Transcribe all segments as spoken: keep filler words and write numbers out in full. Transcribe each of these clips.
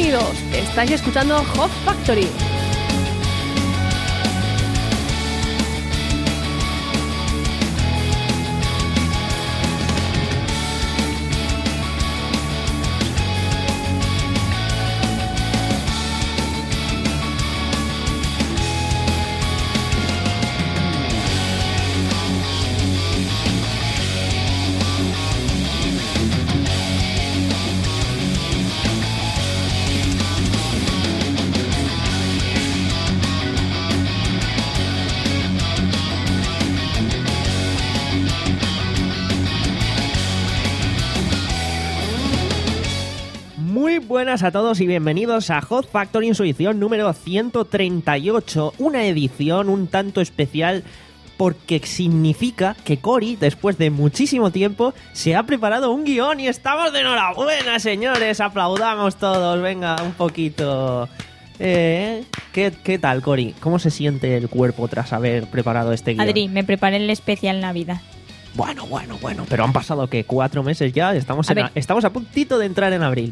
Bienvenidos, estáis escuchando Hot Factory. Buenas a todos y bienvenidos a Hot Factory en su edición número ciento treinta y ocho, una edición un tanto especial porque significa que Cory, después de muchísimo tiempo, se ha preparado un guión y estamos de enhorabuena, señores, aplaudamos todos, venga, un poquito. Eh, ¿qué, ¿Qué tal, Cory? ¿Cómo se siente el cuerpo tras haber preparado este guión? Adri, me preparé el especial Navidad. Bueno, bueno, bueno, pero han pasado, ¿qué? ¿Cuatro meses ya? Estamos, a en a, estamos a puntito de entrar en abril.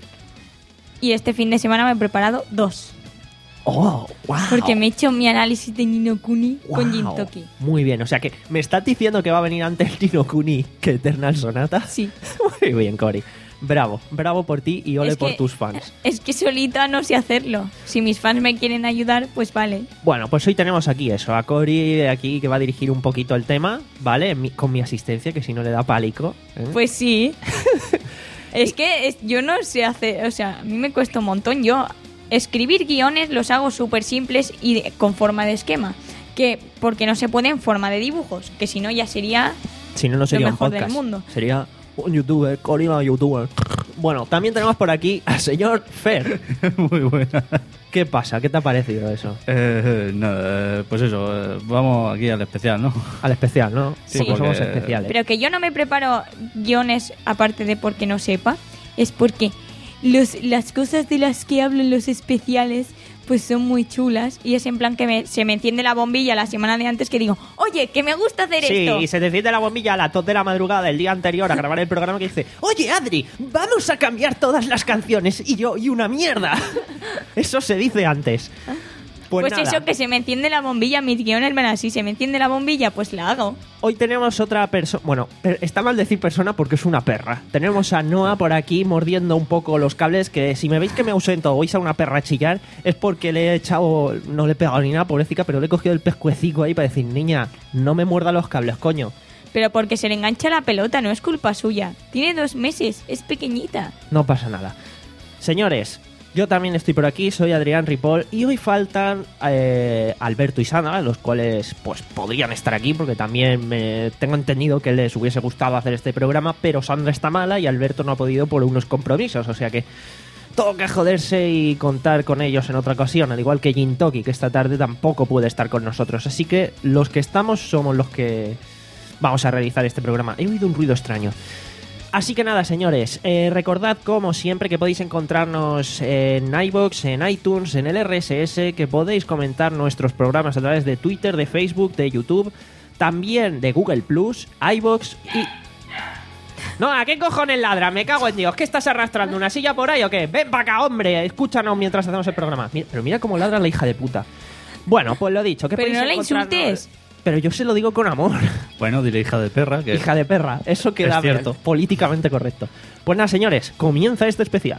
Y este fin de semana me he preparado dos. ¡Oh, wow! Porque me he hecho mi análisis de Ni no Kuni wow. con Gintoki. Muy bien, o sea que ¿me estás diciendo que va a venir antes Ni no Kuni que Eternal Sonata? Sí. Muy bien, Cory. Bravo, bravo por ti y ole es por que, tus fans. Es que solita no sé hacerlo. Si mis fans me quieren ayudar, pues vale. Bueno, pues hoy tenemos aquí eso, a Cory aquí que va a dirigir un poquito el tema, ¿vale? Mi, con mi asistencia, que si no le da pálico. ¿eh? Pues sí. Es que es, yo no sé hacer, o sea, a mí me cuesta un montón. Yo escribir guiones los hago súper simples y de, con forma de esquema. Que porque no se puede en forma de dibujos, que si no ya sería, si no, no sería lo mejor un podcast. del mundo. Sería un youtuber, Cory la youtuber. Bueno, también tenemos por aquí al señor Fer. Muy buena. ¿Qué pasa? ¿Qué te ha parecido eso? Eh, nada, pues eso, eh, vamos aquí al especial, ¿no? Al especial, ¿no? Sí, porque somos porque... especiales. Pero que yo no me preparo guiones aparte de porque no sepa, es porque los, las cosas de las que hablo en los especiales pues son muy chulas y es en plan que me, se me enciende la bombilla la semana de antes que digo, oye, que me gusta hacer sí, esto. Sí, y se te enciende la bombilla a las dos de la madrugada del día anterior a grabar el programa que dice, oye, Adri, vamos a cambiar todas las canciones. Y yo, y una mierda. Eso se dice antes. Pues, pues eso, que se me enciende la bombilla, mis guiones van así, se me enciende la bombilla, pues la hago. Hoy tenemos otra persona, bueno, está mal decir persona porque es una perra. Tenemos a Noah por aquí mordiendo un poco los cables, que si me veis que me ausento o oís a una perra chillar, es porque le he echado, no le he pegado ni nada, pobrecita, pero le he cogido el pescuecico ahí para decir, niña, no me muerda los cables, coño. Pero porque se le engancha la pelota, no es culpa suya. Tiene dos meses, es pequeñita. No pasa nada. Señores, yo también estoy por aquí, soy Adrián Ripoll y hoy faltan eh, Alberto y Sandra, los cuales pues podrían estar aquí porque también me tengo entendido que les hubiese gustado hacer este programa, pero Sandra está mala y Alberto no ha podido por unos compromisos, o sea que toca joderse y contar con ellos en otra ocasión, al igual que Gintoki, que esta tarde tampoco puede estar con nosotros, así que los que estamos somos los que vamos a realizar este programa. He oído un ruido extraño. Así que nada, señores, eh, recordad como siempre que podéis encontrarnos en iVoox, en iTunes, en el R S S, que podéis comentar nuestros programas a través de Twitter, de Facebook, de YouTube, también de Google Plus, iVoox y... No, ¿a qué cojones ladra? Me cago en Dios. ¿Qué estás arrastrando? ¿Una silla por ahí o qué? Ven para acá, hombre. Escúchanos mientras hacemos el programa. Mira, pero mira cómo ladra la hija de puta. Bueno, pues lo dicho. ¿Qué pero no la insultes. Pero yo se lo digo con amor. Bueno, dile hija de perra. Que hija de perra, eso queda bien, políticamente correcto. Pues nada, señores, comienza este especial.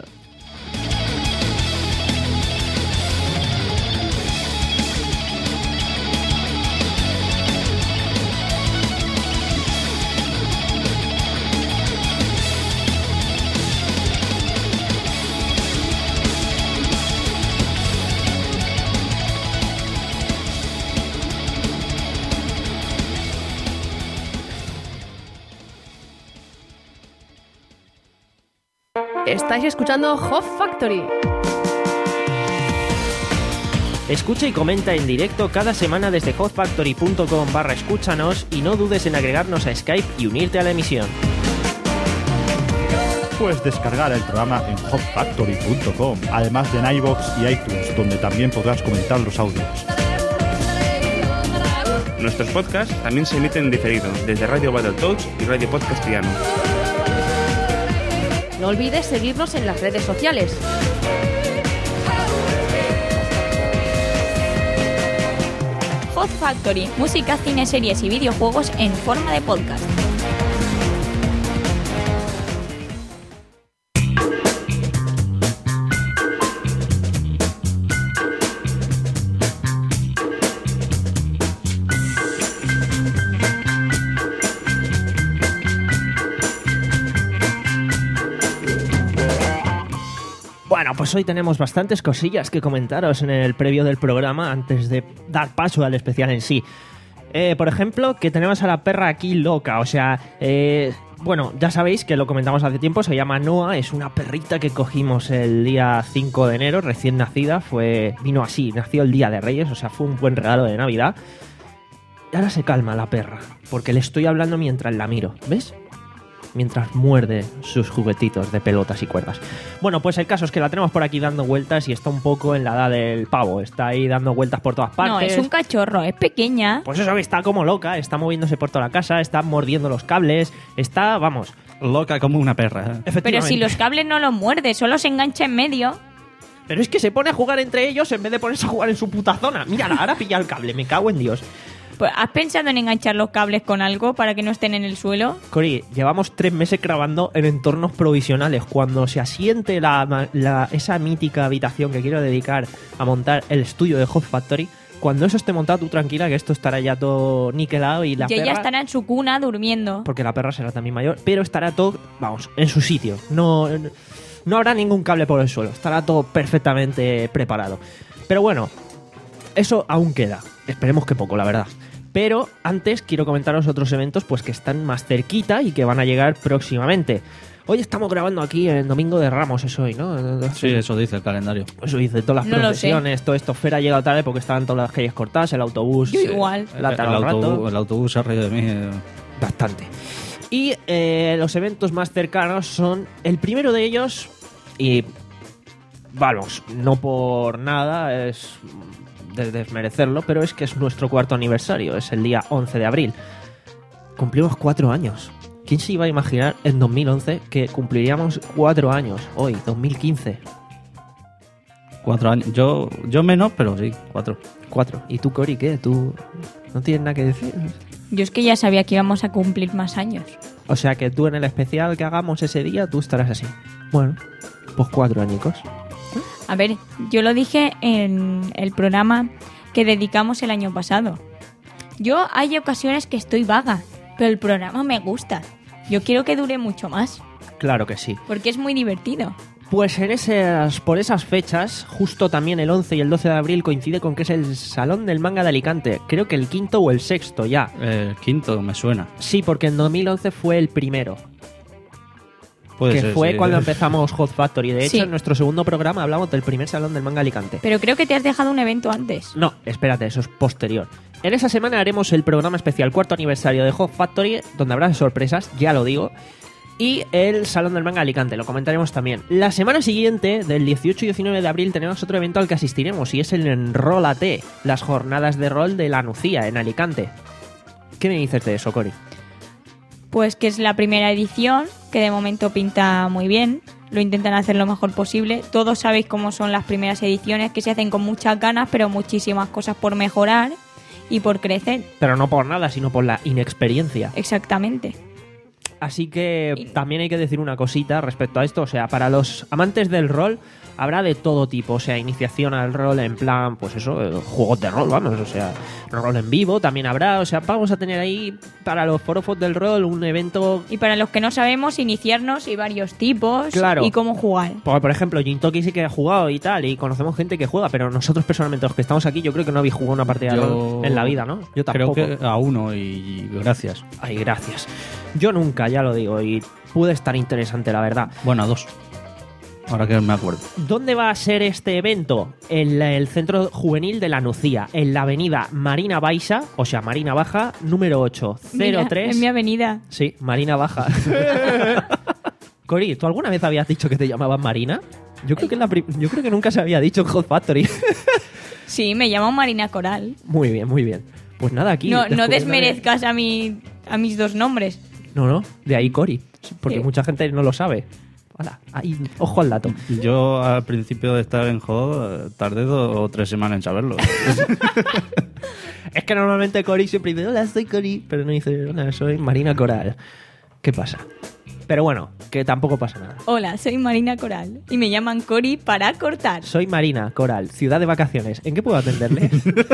Estáis escuchando Hot Factory. Escucha y comenta en directo cada semana desde hotfactory.com barra escúchanos y no dudes en agregarnos a Skype y unirte a la emisión. Puedes descargar el programa en hot factory punto com, además de en iVoox y iTunes, donde también podrás comentar los audios. Nuestros podcasts también se emiten en diferido desde Radio Battletoads y Radio Podcast Piano. No olvides seguirnos en las redes sociales. Hot Factory, música, cine, series y videojuegos en forma de podcast. Bueno, pues hoy tenemos bastantes cosillas que comentaros en el previo del programa antes de dar paso al especial en sí. Eh, por ejemplo, que tenemos a la perra aquí loca, o sea, eh, bueno, ya sabéis que lo comentamos hace tiempo, se llama Noah, es una perrita que cogimos el día cinco de enero, recién nacida, fue vino así, nació el día de Reyes, o sea, fue un buen regalo de Navidad. Y ahora se calma la perra, porque le estoy hablando mientras la miro, ¿ves? Mientras muerde sus juguetitos de pelotas y cuerdas. Bueno, pues el caso es que la tenemos por aquí dando vueltas y está un poco en la edad del pavo. Está ahí dando vueltas por todas partes. No, es un cachorro, es pequeña. Pues eso, que está como loca, está moviéndose por toda la casa, está mordiendo los cables, está, vamos... Loca como una perra. ¿eh? Pero Efectivamente. si los cables no los muerde, solo se engancha en medio. Pero es que se pone a jugar entre ellos en vez de ponerse a jugar en su puta zona. Mírala, ahora pilla el cable, me cago en Dios. Pues, ¿has pensado en enganchar los cables con algo para que no estén en el suelo? Cori, llevamos tres meses grabando en entornos provisionales. Cuando se asiente la, la- esa mítica habitación que quiero dedicar a montar el estudio de Hot Factory, cuando eso esté montado, tú tranquila que esto estará ya todo niquelado y la Y ella perra... estará en su cuna durmiendo. Porque la perra será también mayor, pero estará todo, vamos, en su sitio. No, no habrá ningún cable por el suelo. Estará todo perfectamente preparado. Pero bueno, eso aún queda. Esperemos que poco, la verdad. Pero antes quiero comentaros otros eventos pues que están más cerquita y que van a llegar próximamente. Hoy estamos grabando aquí en Domingo de Ramos, es hoy, ¿no? Sí, eso dice el calendario. Eso dice, todas las No lo procesiones, todo esto. Fer ha llegado tarde porque estaban todas las calles cortadas, el autobús... Yo eh, igual. la el, tarda un rato. autobús, el autobús se ha reído de mí. eh. Bastante. Y eh, los eventos más cercanos son el primero de ellos, y vamos, no por nada, es de desmerecerlo, pero es que es nuestro cuarto aniversario, es el día once de abril. Cumplimos cuatro años. ¿Quién se iba a imaginar en dos mil once que cumpliríamos cuatro años hoy, dos mil quince? Cuatro años. Yo, yo menos, pero sí, cuatro. Cuatro. ¿Y tú, Cori, qué? ¿Tú no tienes nada que decir? Yo es que ya sabía que íbamos a cumplir más años. O sea que tú en el especial que hagamos ese día, tú estarás así. Bueno, pues cuatro añicos. A ver, yo lo dije en el programa que dedicamos el año pasado. Yo hay ocasiones que estoy vaga, pero el programa me gusta. Yo quiero que dure mucho más, Claro que sí. porque es muy divertido. Pues en esas, por esas fechas, justo también el once y el doce de abril coincide con que es el Salón del Manga de Alicante. Creo que el quinto o el sexto ya. El quinto me suena. Sí, porque en dos mil once fue el primero. Puede que ser, fue sí. cuando empezamos Hot Factory. De hecho, Sí. en nuestro segundo programa hablamos del primer Salón del Manga de Alicante. Pero creo que te has dejado un evento antes. No, espérate, eso es posterior. En esa semana haremos el programa especial cuarto aniversario de Hot Factory, donde habrá sorpresas, ya lo digo. Y el Salón del Manga de Alicante, lo comentaremos también. La semana siguiente, del dieciocho y diecinueve de abril, tenemos otro evento al que asistiremos, y es el Enrólate, las jornadas de rol de la Nucía, en Alicante. ¿Qué me dices de eso, Cori? Pues que es la primera edición, que de momento pinta muy bien. Lo intentan hacer lo mejor posible. Todos sabéis cómo son las primeras ediciones, que se hacen con muchas ganas, pero muchísimas cosas por mejorar y por crecer. Pero no por nada, sino por la inexperiencia. Exactamente. Así que también hay que decir una cosita respecto a esto. O sea, para los amantes del rol habrá de todo tipo. O sea, iniciación al rol en plan, pues eso, eh, juegos de rol, vamos. O sea, rol en vivo también habrá. O sea, vamos a tener ahí para los forofos del rol un evento... Y para los que no sabemos, iniciarnos y varios tipos Claro. y cómo jugar. Por, por ejemplo, Jintoki sí que ha jugado y tal, y conocemos gente que juega, pero nosotros personalmente, los que estamos aquí, yo creo que no habéis jugado una partida de Yo rol en la vida, ¿no? Yo Creo tampoco. que a uno y gracias. Ay, gracias. Yo nunca, ya lo digo, y puede estar interesante, la verdad. Bueno, a dos. Ahora que me acuerdo. ¿Dónde va a ser este evento? En la- el Centro Juvenil de la Nucía, en la avenida Marina Baixa, o sea, Marina Baja, número ocho cero tres. Mira, en mi avenida. Sí, Marina Baja. Cori, ¿tú alguna vez habías dicho que te llamaban Marina? Yo creo que, en la prim- yo creo que nunca se había dicho en Hot Factory. Sí, me llamo Marina Coral. Muy bien, muy bien. Pues nada, aquí... No, no descubriéndole- desmerezcas a, mi, a mis dos nombres. No, no, de ahí Cori. Porque Sí. mucha gente no lo sabe. Hola, ahí, ojo al dato. Yo al principio de estar en Hot tardé dos o tres semanas en saberlo. Es que normalmente Cori siempre dice, hola, soy Cori, pero no dice, hola, soy Marina Coral. ¿Qué pasa? Pero bueno, que tampoco pasa nada. Hola, soy Marina Coral y me llaman Cori para cortar. Soy Marina Coral, ciudad de vacaciones. ¿En qué puedo atenderle?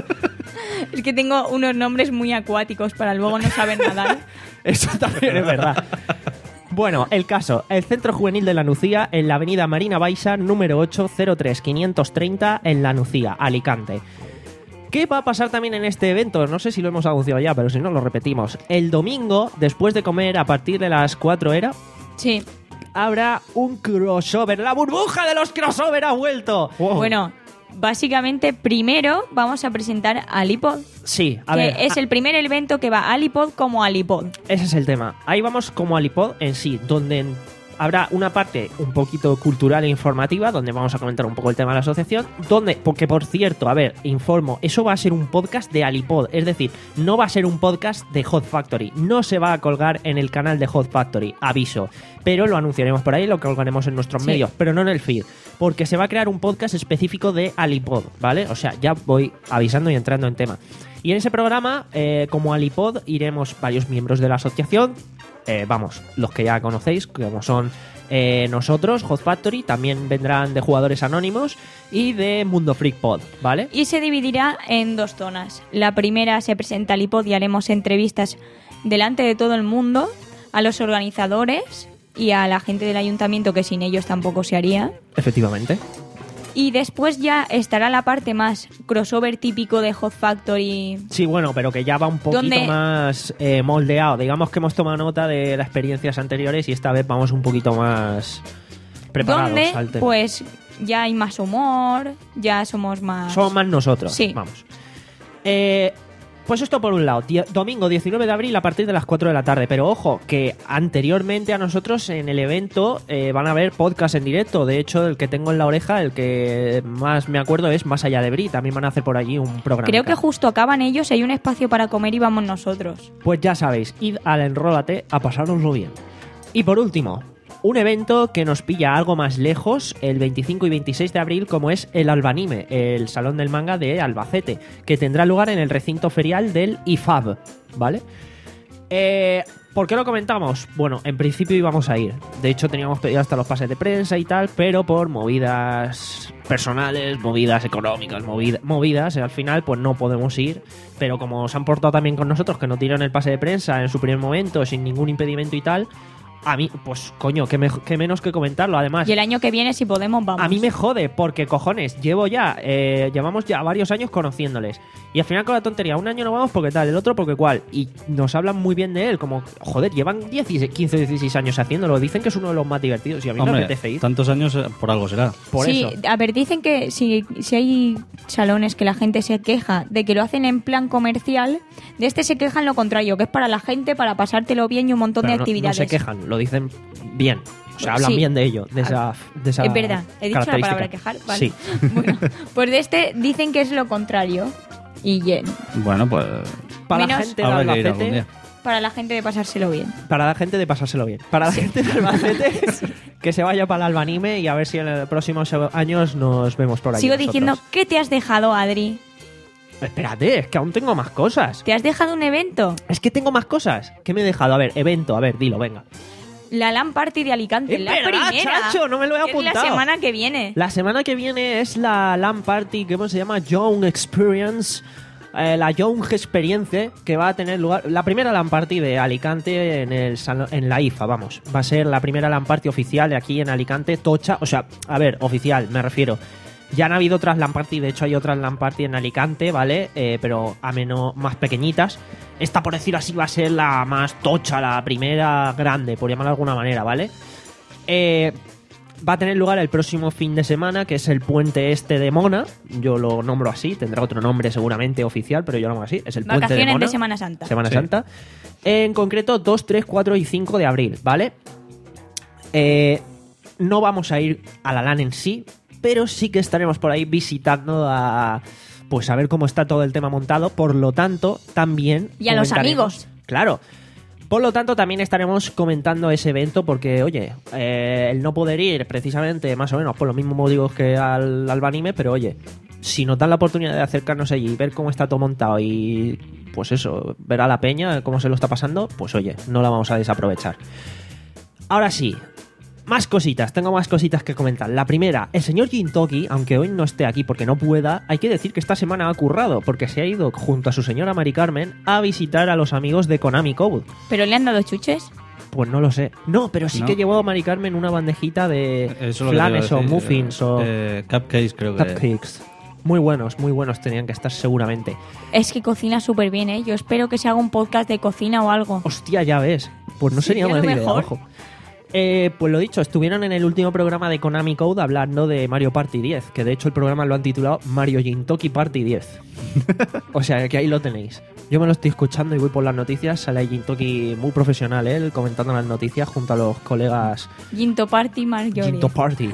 Es que tengo unos nombres muy acuáticos para luego no saber nadar. Eso también es verdad. Bueno, el caso, el Centro Juvenil de La Nucía en la avenida Marina Baixa, número ocho cero tres quinientos treinta en La Nucía, Alicante. ¿Qué va a pasar también en este evento? No sé si lo hemos anunciado ya, pero si no lo repetimos. El domingo, después de comer a partir de las cuatro era, Sí. habrá un crossover. ¡La burbuja de los crossover ha vuelto! Wow. Bueno, básicamente primero vamos a presentar a Alipod, Sí, a que ver, es el primer evento que va a Alipod como Alipod. ese es el tema. Ahí vamos como Alipod en sí, donde habrá una parte un poquito cultural e informativa, donde vamos a comentar un poco el tema de la asociación, donde, porque por cierto, a ver, informo, eso va a ser un podcast de Alipod, es decir, no va a ser un podcast de Hot Factory, no se va a colgar en el canal de Hot Factory, aviso, pero lo anunciaremos por ahí, lo colgaremos en nuestros Sí. medios, pero no en el feed, porque se va a crear un podcast específico de Alipod, ¿vale? O sea, ya voy avisando y entrando en tema. Y en ese programa, eh, como Alipod, iremos varios miembros de la asociación, eh, vamos, los que ya conocéis, como son eh, nosotros, Hot Factory, también vendrán de jugadores anónimos y de Mundo Freak Pod, ¿vale? Y se dividirá en dos zonas. La primera se presenta Alipod y haremos entrevistas delante de todo el mundo a los organizadores y a la gente del ayuntamiento, que sin ellos tampoco se haría. Efectivamente. Y después ya estará la parte más crossover típico de Hot Factory. Sí, bueno, pero que ya va un poquito ¿Dónde? más eh, moldeado. Digamos que hemos tomado nota de las experiencias anteriores y esta vez vamos un poquito más preparados Donde al tema. pues ya hay más humor, ya somos más... Somos más nosotros. Sí. Vamos. Eh, pues esto por un lado. Die- domingo diecinueve de abril a partir de las cuatro de la tarde. Pero ojo, que anteriormente a nosotros en el evento eh, van a haber podcast en directo. De hecho, el que tengo en la oreja, el que más me acuerdo es Más allá de Bri. También van a hacer por allí un programa. Creo que justo acaban ellos, hay un espacio para comer y vamos nosotros. Pues ya sabéis, id al Enrólate a pasároslo bien. Y por último, un evento que nos pilla algo más lejos, el veinticinco y veintiséis de abril, como es el Albanime, el Salón del Manga de Albacete, que tendrá lugar en el recinto ferial del I F A B, ¿vale? Eh, ¿Por qué lo comentamos? Bueno, en principio íbamos a ir. De hecho, teníamos pedido hasta los pases de prensa y tal, pero por movidas personales, movidas económicas, movida- movidas, al final pues no podemos ir. Pero como se han portado también con nosotros, que no tiraron el pase de prensa en su primer momento, sin ningún impedimento y tal, a mí, pues coño, que, que menos que comentarlo. Además, Y el año que viene, si podemos, vamos. a mí me jode, porque cojones, llevo ya, eh, llevamos ya varios años conociéndoles. Y al final con la tontería, un año no vamos porque tal, el otro porque cual. Y nos hablan muy bien de él, como, joder, llevan diez, quince, dieciséis años haciéndolo. Dicen que es uno de los más divertidos y a mí me Hombre, apetece ir. tantos años eh, por algo será. Por sí, eso. a ver, dicen que si, si hay salones que la gente se queja de que lo hacen en plan comercial, de este se quejan lo contrario, que es para la gente, para pasártelo bien y un montón Pero de no- actividades. No se quejan, lo dicen bien. O sea, hablan Sí. bien de ello, de esa, de esa Es verdad, he dicho la característica. palabra quejar. Vale. Sí. Bueno, pues de este dicen que es lo contrario. Y bien, Bueno, pues Para la Menos- gente de habrá que ir algún Albacete, día. para la gente de pasárselo bien. para la gente de pasárselo bien. Para la gente de Albacete, que se vaya para el Albanime y a ver si en los próximos años nos vemos por ahí. Sigo nosotros. diciendo, ¿qué te has dejado, Adri? Espérate, es que aún tengo más cosas. ¿Te has dejado un evento? Es que tengo más cosas. ¿Qué me he dejado? A ver, evento, a ver, dilo, venga. La LAN Party de Alicante, Es la verdad, primera. chacho, no me lo he que es apuntado. la semana que viene. La semana que viene es la LAN Party, ¿cómo se llama? Young Experience. Eh, la Young Experience, que va a tener lugar. La primera LAN Party de Alicante en, el salón- en la I F A, vamos. Va a ser la primera LAN Party oficial de aquí en Alicante, tocha. O sea, a ver, oficial, me refiero. Ya han habido otras LAN Party, de hecho hay otras LAN Party en Alicante, ¿vale? Eh, pero a menos, más pequeñitas. Esta, por decirlo así, va a ser la más tocha, la primera grande, por llamarlo de alguna manera, ¿vale? Eh, va a tener lugar el próximo fin de semana, que es el puente este de Mona. Yo lo nombro así, tendrá otro nombre seguramente oficial, pero yo lo nombro así. Es el puente de Vacaciones Mona. de Semana Santa. Semana Sí. Santa. En concreto, dos, tres, cuatro y cinco de abril, ¿vale? Eh, no vamos a ir a la LAN en sí, pero sí que estaremos por ahí visitando a... Pues a ver cómo está todo el tema montado. Por lo tanto, también... Y a los comentaremos- amigos. Claro. Por lo tanto, también estaremos comentando ese evento porque, oye, eh, el no poder ir precisamente más o menos por los mismos motivos que al Albanime, pero oye, si nos dan la oportunidad de acercarnos allí y ver cómo está todo montado y pues eso, ver a la peña cómo se lo está pasando, pues oye, no la vamos a desaprovechar. Ahora sí, más cositas, tengo más cositas que comentar. La primera, el señor Gintoki, aunque hoy no esté aquí porque no pueda, hay que decir que esta semana ha currado, porque se ha ido junto a su señora Mari Carmen a visitar a los amigos de Konami Code. ¿Pero le han dado chuches? Pues no lo sé. No, pero sí ¿No? que llevó a Mari Carmen una bandejita de Eso es lo que te flanes iba a o decir, muffins eh, o eh, cupcakes, creo que. cupcakes. Muy buenos, muy buenos tenían que estar seguramente. Es que cocina súper bien, ¿eh? Yo espero que se haga un podcast de cocina o algo. Hostia, ya ves. Pues no Sí, sería a lo mala idea, mejor. ojo. Eh, pues lo dicho, estuvieron en el último programa de Konami Code hablando de Mario Party diez, que de hecho el programa lo han titulado Mario Gintoki Party diez. O sea, que ahí lo tenéis. Yo me lo estoy escuchando y voy por las noticias. Sale ahí Gintoki muy profesional, ¿eh? Comentando las noticias junto a los colegas Ginto Party Marjorie. Ginto Party.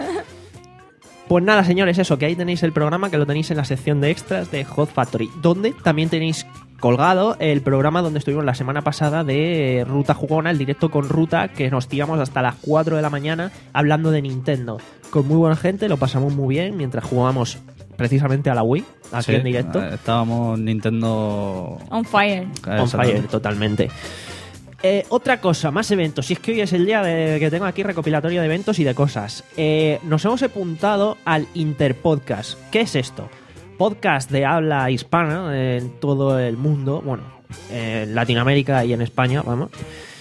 Pues nada, señores, eso, que ahí tenéis el programa, que lo tenéis en la sección de extras de Hot Factory, donde también tenéis colgado el programa donde estuvimos la semana pasada de Ruta Jugona, el directo con Ruta, que nos tiramos hasta las cuatro de la mañana hablando de Nintendo. Con muy buena gente, lo pasamos muy bien mientras jugábamos precisamente a la Wii, aquí Sí, en directo. eh, Estábamos Nintendo. On fire. Eh, On fire, totalmente. Eh, otra cosa, más eventos. Si es que hoy es el día de, que tengo aquí recopilatorio de eventos y de cosas. Eh, nos hemos apuntado al Interpodcast. ¿Qué es esto? Podcast de habla hispana en todo el mundo. Bueno, en Latinoamérica y en España, vamos.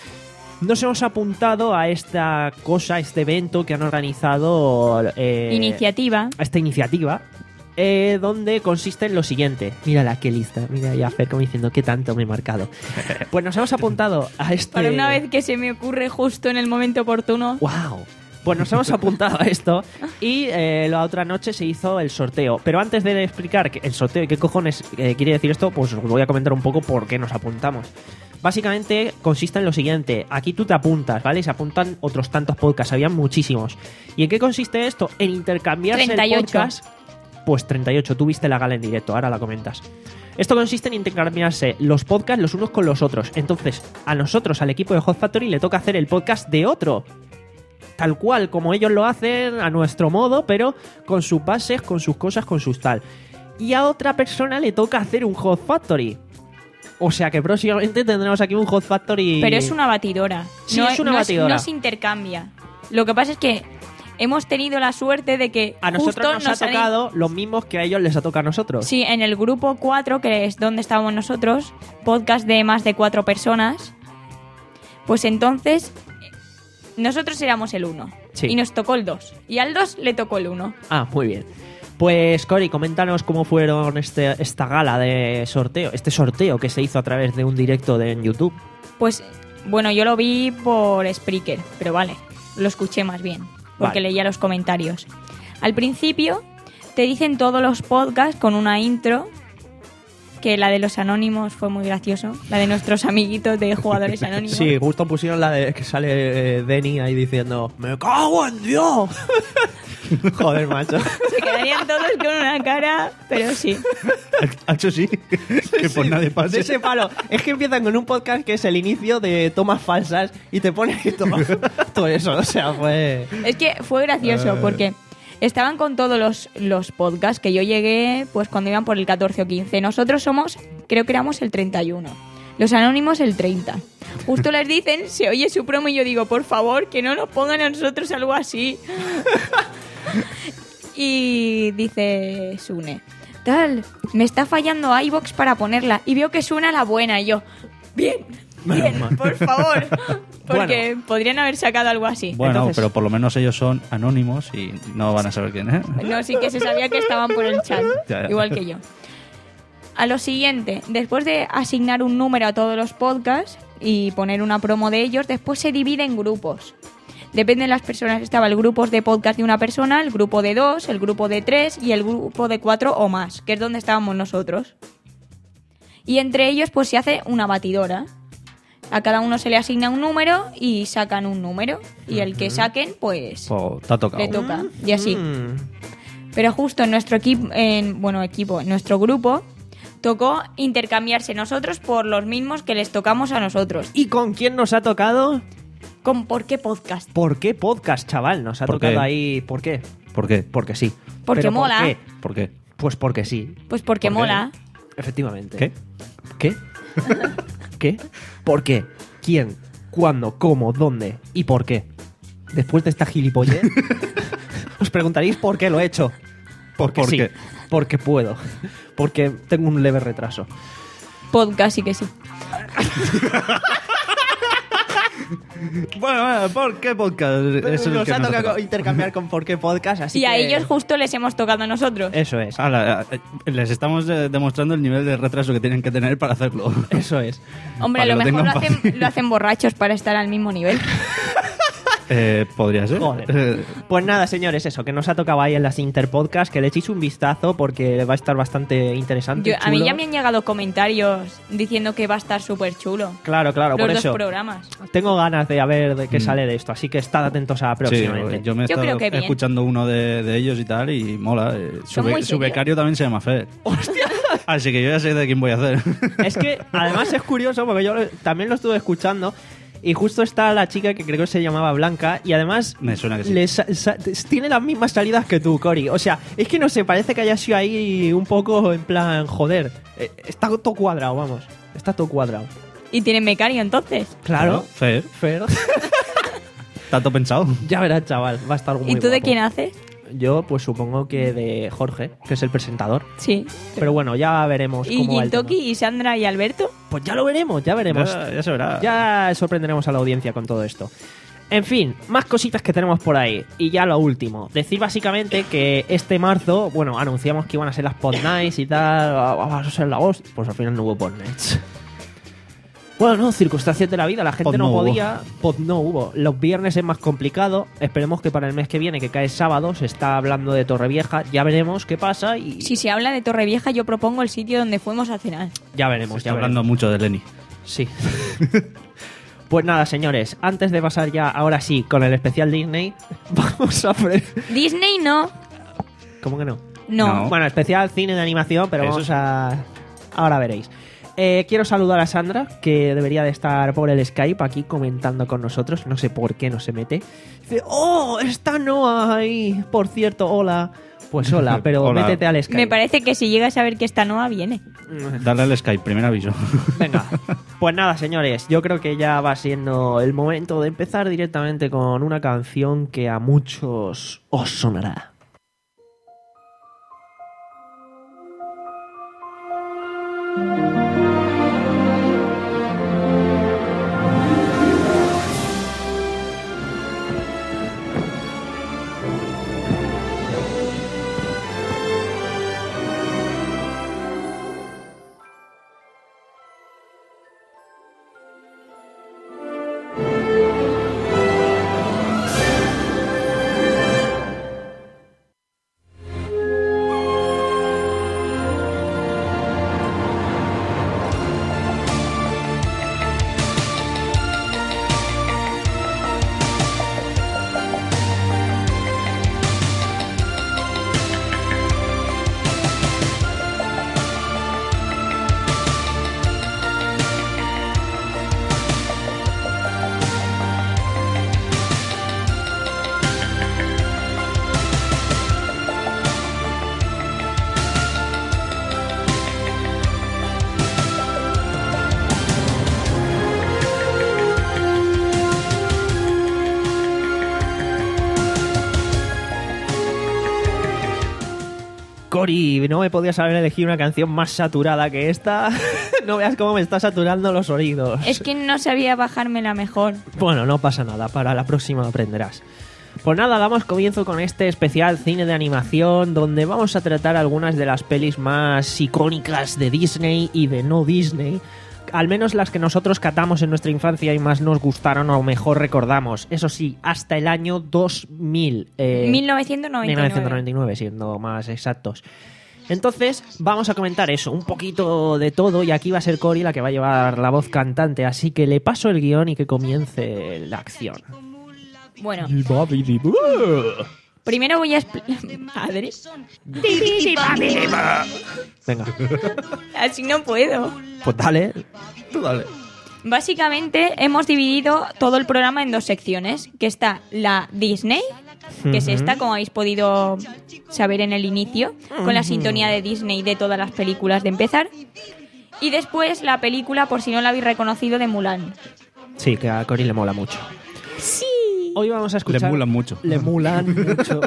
Nos hemos apuntado a esta cosa, a este evento que han organizado. Eh, Iniciativa. a esta iniciativa. Eh, donde consiste en lo siguiente. Mírala, qué lista. Mira ya Fer como diciendo qué tanto me he marcado. Pues nos hemos apuntado a este... Para una vez que se me ocurre justo en el momento oportuno. ¡Wow! Pues nos hemos apuntado a esto y eh, la otra noche se hizo el sorteo. Pero antes de explicar el sorteo y qué cojones eh, quiere decir esto, pues os voy a comentar un poco por qué nos apuntamos. Básicamente consiste en lo siguiente. Aquí tú te apuntas, ¿vale? Se apuntan otros tantos podcasts, habían muchísimos. ¿Y en qué consiste esto? En intercambiarse treinta y ocho. el podcast... Pues treinta y ocho, tú viste la gala en directo, ahora la comentas. Esto consiste en intercambiarse los podcasts los unos con los otros. Entonces, a nosotros, al equipo de Hot Factory, le toca hacer el podcast de otro. Tal cual, como ellos lo hacen, a nuestro modo, pero con sus bases, con sus cosas, con sus tal. Y a otra persona le toca hacer un Hot Factory. O sea que próximamente tendremos aquí un Hot Factory... Pero es una batidora. Sí, no, es una no batidora. no se intercambia. Lo que pasa es que hemos tenido la suerte de que A nosotros justo nos, nos ha han- tocado los mismos que a ellos les ha tocado a nosotros. Sí, en el grupo cuatro, que es donde estábamos nosotros, podcast de más de cuatro personas, pues entonces nosotros éramos el uno. Sí. Y nos tocó el dos. Y al dos le tocó el uno. Ah, muy bien. Pues, Cori, coméntanos cómo fueron este, esta gala de sorteo, este sorteo que se hizo a través de un directo de, en YouTube. Pues, bueno, yo lo vi por Spreaker, pero vale, lo escuché más bien, porque Vale. leía los comentarios. Al principio te dicen todos los podcasts con una intro, que la de los anónimos fue muy gracioso, la de nuestros amiguitos de jugadores anónimos. Sí, justo pusieron la de que sale eh, Denny ahí diciendo ¡Me cago en Dios! Joder, macho. Se quedarían todos con una cara, pero sí. Hacho sí, que por nadie De pase. ese palo. Es que empiezan con un podcast que es el inicio de tomas falsas y te ponen todo, todo eso. O sea, fue... Es que fue gracioso porque estaban con todos los, los podcasts que yo llegué pues cuando iban por el catorce o quince. Nosotros somos, creo que éramos el treinta y uno. Los anónimos el treinta. Justo les dicen, se oye su promo y yo digo, por favor, que no nos pongan a nosotros algo así. Y dice Sune, tal, me está fallando iVoox para ponerla. Y veo que suena la buena y yo, bien, bien, por favor. Porque podrían haber sacado algo así. Bueno, Entonces- pero por lo menos ellos son anónimos y no van a saber quién es. No, sí que se sabía que estaban por el chat, Ya, ya. igual que yo. A lo siguiente, después de asignar un número a todos los podcasts y poner una promo de ellos, después se divide en grupos. Depende de las personas. Estaba el grupo de podcast de una persona, el grupo de dos, el grupo de tres y el grupo de cuatro o más, que es donde estábamos nosotros. Y entre ellos pues se hace una batidora. A cada uno se le asigna un número y sacan un número. Y el que saquen, pues Pues te ha tocado. le toca. Y así. Mm. Pero justo en nuestro equipo, en, bueno, equipo, en nuestro grupo, tocó intercambiarse nosotros por los mismos que les tocamos a nosotros. ¿Y con quién nos ha tocado? ¿Con por qué podcast? ¿Por qué podcast, chaval? Nos ha ¿Por tocado qué? ahí... ¿Por qué? ¿Por qué? Porque sí. Porque ¿Pero por mola. qué? ¿Por qué? Pues porque sí. Pues porque ¿Por qué? mola. Efectivamente. ¿Qué? ¿Qué? ¿Qué? ¿Por qué? ¿Quién? ¿Cuándo? ¿Cómo? ¿Dónde? ¿Y por qué? Después de esta gilipollez, os preguntaréis por qué lo he hecho. Porque ¿Por sí. qué? Porque puedo. Porque tengo un leve retraso. Podcast sí que sí. Bueno, bueno, ¿por qué podcast? Es el Nos que ha nos tocado toca. intercambiar con por qué podcast, así Y a que- ellos justo les hemos tocado a nosotros. Eso es. Ala, eh, les estamos eh, demostrando el nivel de retraso que tienen que tener para hacerlo. Eso es. Hombre, a para lo que lo mejor lo tengan hacen, lo hacen borrachos para estar al mismo nivel. Eh, Podría ser. Joder. Eh, Pues nada, señores, eso, que nos ha tocado ahí en las Interpodcast, que le echéis un vistazo porque va a estar bastante interesante. Yo- a mí chulo. ya me han llegado comentarios diciendo que va a estar súper chulo. Claro, claro, Los por dos eso. programas. Tengo ganas de a ver de qué Mm. sale de esto, así que estad atentos a Sí, próximamente. yo me he Yo estado creo que bien. escuchando uno de, de ellos y tal, y mola. eh, Su, Son be- muy su serios. becario también se llama Fer. Así que yo ya sé de quién voy a hacer. Es que además es curioso porque yo lo- también lo estuve escuchando y justo está la chica que creo que se llamaba Blanca y además Me suena que sí. le sa- sa- tiene las mismas salidas que tú, Cory. O sea, es que no sé, parece que haya sido ahí un poco en plan, joder, eh, está todo cuadrado, vamos, está todo cuadrado. Y tienen becario entonces. Claro, Fer, Fer. tanto pensado. Ya verás, chaval, va a estar muy ¿Y tú de guapo. quién haces? Yo, pues supongo que de Jorge, que es el presentador. Sí. Pero bueno, ya veremos ¿Y cómo va el tema. Gintoki y Sandra y Alberto? Pues ya lo veremos, ya veremos. Ya, ya se verá. Ya sorprenderemos a la audiencia con todo esto. En fin, más cositas que tenemos por ahí. Y ya lo último. Decir básicamente que este marzo, bueno, anunciamos que iban a ser las Pod Nights y tal. Vamos a ser la hostia. Pues al final no hubo Pod Nights. Bueno, no, circunstancias de la vida. La gente Pod no, no hubo. podía. Pod no hubo. Los viernes es más complicado. Esperemos que para el mes que viene, que cae sábado, se está hablando de Torrevieja. Ya veremos qué pasa y Si se habla de Torrevieja, yo propongo el sitio donde fuimos a cenar. ya veremos. Se está ya hablando veremos. mucho de Lenny. Sí. Pues nada, señores, antes de pasar ya, ahora sí, con el especial Disney, vamos a... pre- Disney no. ¿Cómo que no? No. No. Bueno, especial cine de animación, pero Eso vamos sí. a... Ahora veréis. Eh, quiero saludar a Sandra, que debería de estar por el Skype aquí comentando con nosotros. No sé por qué no se mete. Dice, ¡oh! Está Noah ahí. Por cierto, hola. Pues hola, pero Hola. métete al Skype. Me parece que si llegas a ver que esta Noa viene. Dale al Skype, primer aviso. Venga, pues nada, señores, yo creo que ya va siendo el momento de empezar directamente con una canción que a muchos os sonará. Cory, no me podías haber elegido una canción más saturada que esta. No veas cómo me está saturando los oídos. Es que no sabía bajármela mejor. Bueno, no pasa nada, para la próxima aprenderás. Pues nada, damos comienzo con este especial cine de animación donde vamos a tratar algunas de las pelis más icónicas de Disney y de no Disney. Al menos las que nosotros catamos en nuestra infancia y más nos gustaron o mejor recordamos. Eso sí, hasta el año dos mil. Eh, mil novecientos noventa y nueve. mil novecientos noventa y nueve, siendo más exactos. Entonces, vamos a comentar eso, un poquito de todo, y aquí va a ser Cory la que va a llevar la voz cantante, así que le paso el guión y que comience la acción. Bueno, primero voy a explicar... Madre. Venga, Así no puedo. pues dale. Tú dale. Básicamente hemos dividido todo el programa en dos secciones, que está la Disney que es Ujú. esta, como habéis podido saber en el inicio, con la sintonía de Disney de todas las películas de empezar. Y después la película, por si no la habéis reconocido, de Mulan. Sí, que a Cory le mola mucho. Sí. Hoy vamos a escuchar... Le mulan mucho. Le mulan mucho.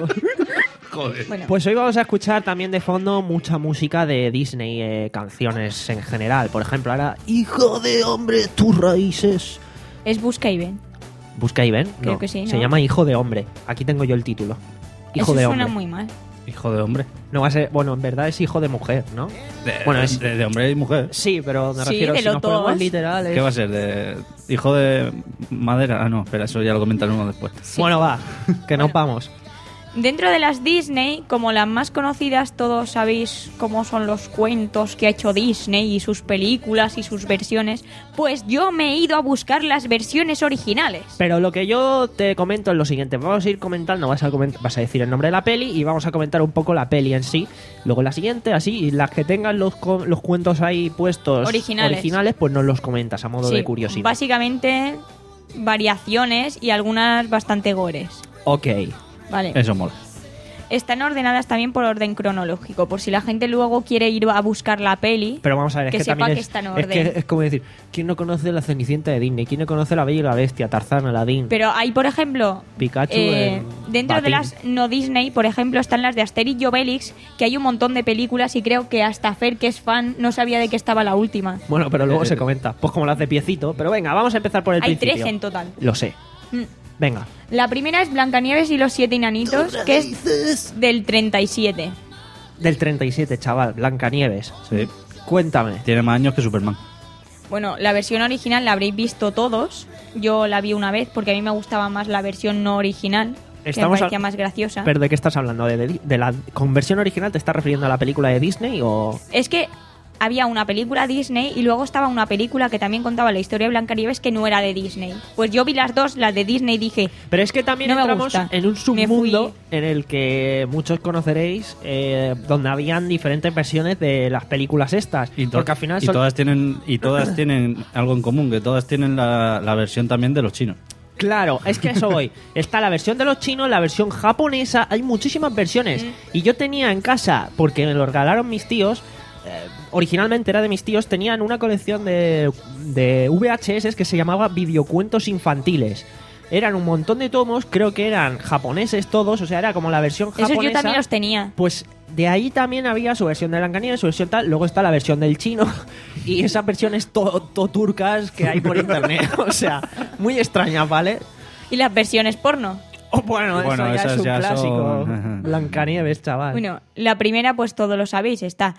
Joder. Bueno, Pues hoy vamos a escuchar también de fondo mucha música de Disney, eh, canciones en general. Por ejemplo, ahora, Hijo de hombre, tus raíces. es Busca y Ven. ¿Busca y ven? Creo No, que sí, se ¿no? llama Hijo de hombre. Aquí tengo yo el título. Hijo Eso de suena hombre. muy mal. Hijo de hombre. No va a ser... Bueno, en verdad es hijo de mujer, ¿no? De, Bueno, es- de, de hombre y mujer. Sí, pero me Sí, refiero, de si los nos ponemos dos. literales... ¿Qué va a ser? ¿De hijo de madera? Ah, no, espera, eso ya lo comentaré uno después. Sí. Bueno, va, que nos vamos. Dentro de las Disney, como las más conocidas, todos sabéis cómo son los cuentos que ha hecho Disney y sus películas y sus versiones, pues yo me he ido a buscar las versiones originales. Pero lo que yo te comento es lo siguiente. Vamos a ir comentando, vas a, coment- vas a decir el nombre de la peli y vamos a comentar un poco la peli en sí. Luego la siguiente, así, y las que tengan los, co- los cuentos ahí puestos Originales. originales, pues nos los comentas a modo Sí, de curiosidad. básicamente variaciones y algunas bastante gores. Ok. Vale. Eso mola. Están ordenadas también por orden cronológico, por si la gente luego quiere ir a buscar la peli. Pero vamos a ver, es Que que, sepa también que es, está en es orden. que es como decir, ¿quién no conoce la Cenicienta de Disney? ¿Quién no conoce la Bella y la Bestia, Tarzán, Aladín, Pero hay, por ejemplo, Pikachu? eh, en dentro de Batín? las no Disney, por ejemplo, están las de Asterix y Obelix, que hay un montón de películas y creo que hasta Fer, que es fan, no sabía de qué estaba la última. Bueno, pero luego Eh, se comenta. Pues como las de piecito. Pero venga, vamos a empezar por el Hay principio. tres en total. Lo sé. Mm. Venga. La primera es Blancanieves y los siete enanitos, que es del treinta y siete. Del treinta y siete, chaval. Blancanieves. Sí. Cuéntame. Tiene más años que Superman. Bueno, la versión original la habréis visto todos. Yo la vi una vez porque a mí me gustaba más la versión no original, que me Estamos parecía a- más graciosa. ¿Pero de qué estás hablando? ¿De, de- de la conversión original? ¿Te estás refiriendo a la película de Disney o...? Es que había una película Disney y luego estaba una película que también contaba la historia de Blancanieves que no era de Disney. Pues yo vi las dos, las de Disney, y dije, Pero es que también No me entramos gusta. en un Me fui- submundo en el que muchos conoceréis, eh, donde habían diferentes versiones de las películas estas. Y, to- porque al final y son... todas tienen y todas tienen algo en común, que todas tienen la, la versión también de los chinos. Claro, es que a eso voy. Está la versión de los chinos, la versión japonesa, hay muchísimas versiones. Mm. Y yo tenía en casa, porque me lo regalaron mis tíos, eh, originalmente era de mis tíos, tenían una colección de, de V H S que se llamaba Videocuentos Infantiles. Eran un montón de tomos, creo que eran japoneses todos, o sea, era como la versión japonesa. esos yo también los tenía. Pues de ahí también había su versión de Blancanieves, su versión tal, luego está la versión del chino y esas versiones to, to turcas que hay por internet, o sea, muy extrañas, ¿vale? Y las versiones porno. Oh, bueno, Bueno, eso ya esas es un ya clásico. son- Blancanieves, chaval. Bueno, la primera pues todos lo sabéis, está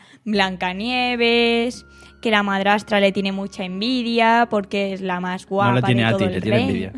Blancanieves, que la madrastra le tiene mucha envidia porque es la más guapa no le tiene de a todo ti, el le tiene reino. envidia.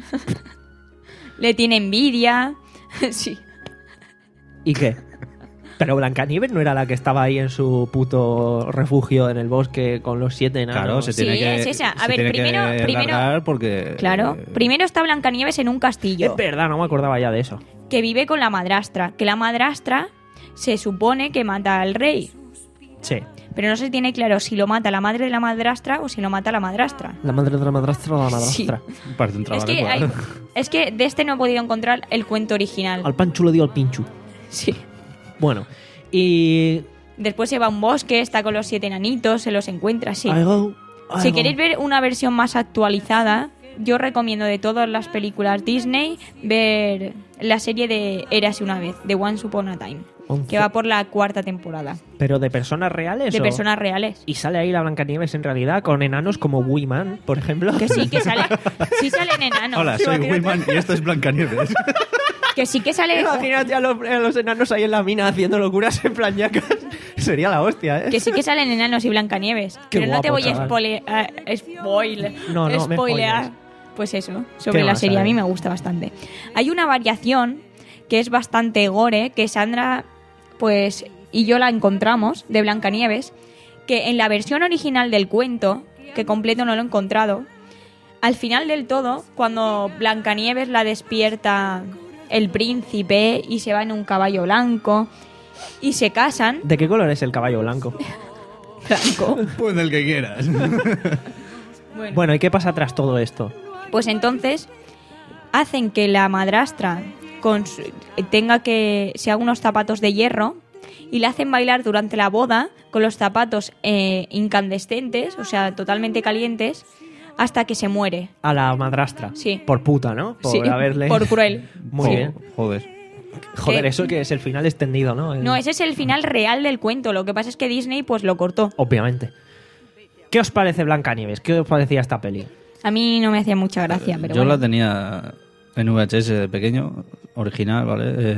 Le tiene envidia. Sí. ¿Y qué? Pero Blancanieves no era la que estaba ahí en su puto refugio en el bosque con los siete enanos. Claro, se Sí, tiene que es esa. A se ver, tiene primero- que primero- largar porque Claro. eh, Primero está Blancanieves en un castillo Es verdad, no me acordaba ya de eso. que vive con la madrastra. Que la madrastra se supone que mata al rey. Sí. Pero no se tiene claro si lo mata la madre de la madrastra o si lo mata la madrastra. La madre de la madrastra o la Sí. madrastra. parece un Es trabajo. que, hay- es que de este no he podido encontrar el cuento original. Al Panchu le dio al Pinchu. Sí. Bueno, y... Después se va a un bosque, está con los siete enanitos, se los encuentra, sí. I go, I Si go. queréis ver una versión más actualizada, yo recomiendo de todas las películas Disney ver la serie de Érase una vez, de Once Upon a Time, Once- que va por la cuarta temporada, ¿Pero de personas reales de o...? personas reales. Y sale ahí la Blancanieves en realidad con enanos como Wiman, por ejemplo. Que sí, que sale, sí salen enanos. Hola, soy Imagínate. Wilman y esto es Blancanieves. Que sí que sale, Imagínate a los, a los enanos ahí en la mina haciendo locuras en plan yacas. Sería la hostia, ¿eh? que sí que salen enanos y Blancanieves. Qué Pero no te guapo, voy a chaval. spoile- a- spoiler, No, no, me spoilear. spoiles. Pues eso, sobre ¿Qué la más serie. A hay? mí me gusta bastante. Hay una variación que es bastante gore, que Sandra, pues, y yo la encontramos, de Blancanieves, que en la versión original del cuento, que completo no lo he encontrado, al final del todo, cuando Blancanieves la despierta el príncipe y se va en un caballo blanco y se casan, ¿De qué color es el caballo blanco? blanco, Pues del que quieras. bueno, Bueno, ¿y qué pasa tras todo esto? pues entonces hacen que la madrastra con su- tenga que se haga unos zapatos de hierro y le hacen bailar durante la boda con los zapatos eh, incandescentes, o sea, totalmente calientes, hasta que se muere. A la madrastra. Sí. Por puta, ¿no? Por Sí, haberle... por cruel. Muy Jo- bien. Joder. Joder, ¿Qué? eso que es el final extendido, ¿no? El- No, ese es el final real del cuento. Lo que pasa es que Disney pues lo cortó. Obviamente. ¿Qué os parece Blancanieves? ¿Qué os parecía esta peli? A mí no me hacía mucha gracia, pero Yo bueno. la tenía en V H S de pequeño, original, ¿vale? Eh,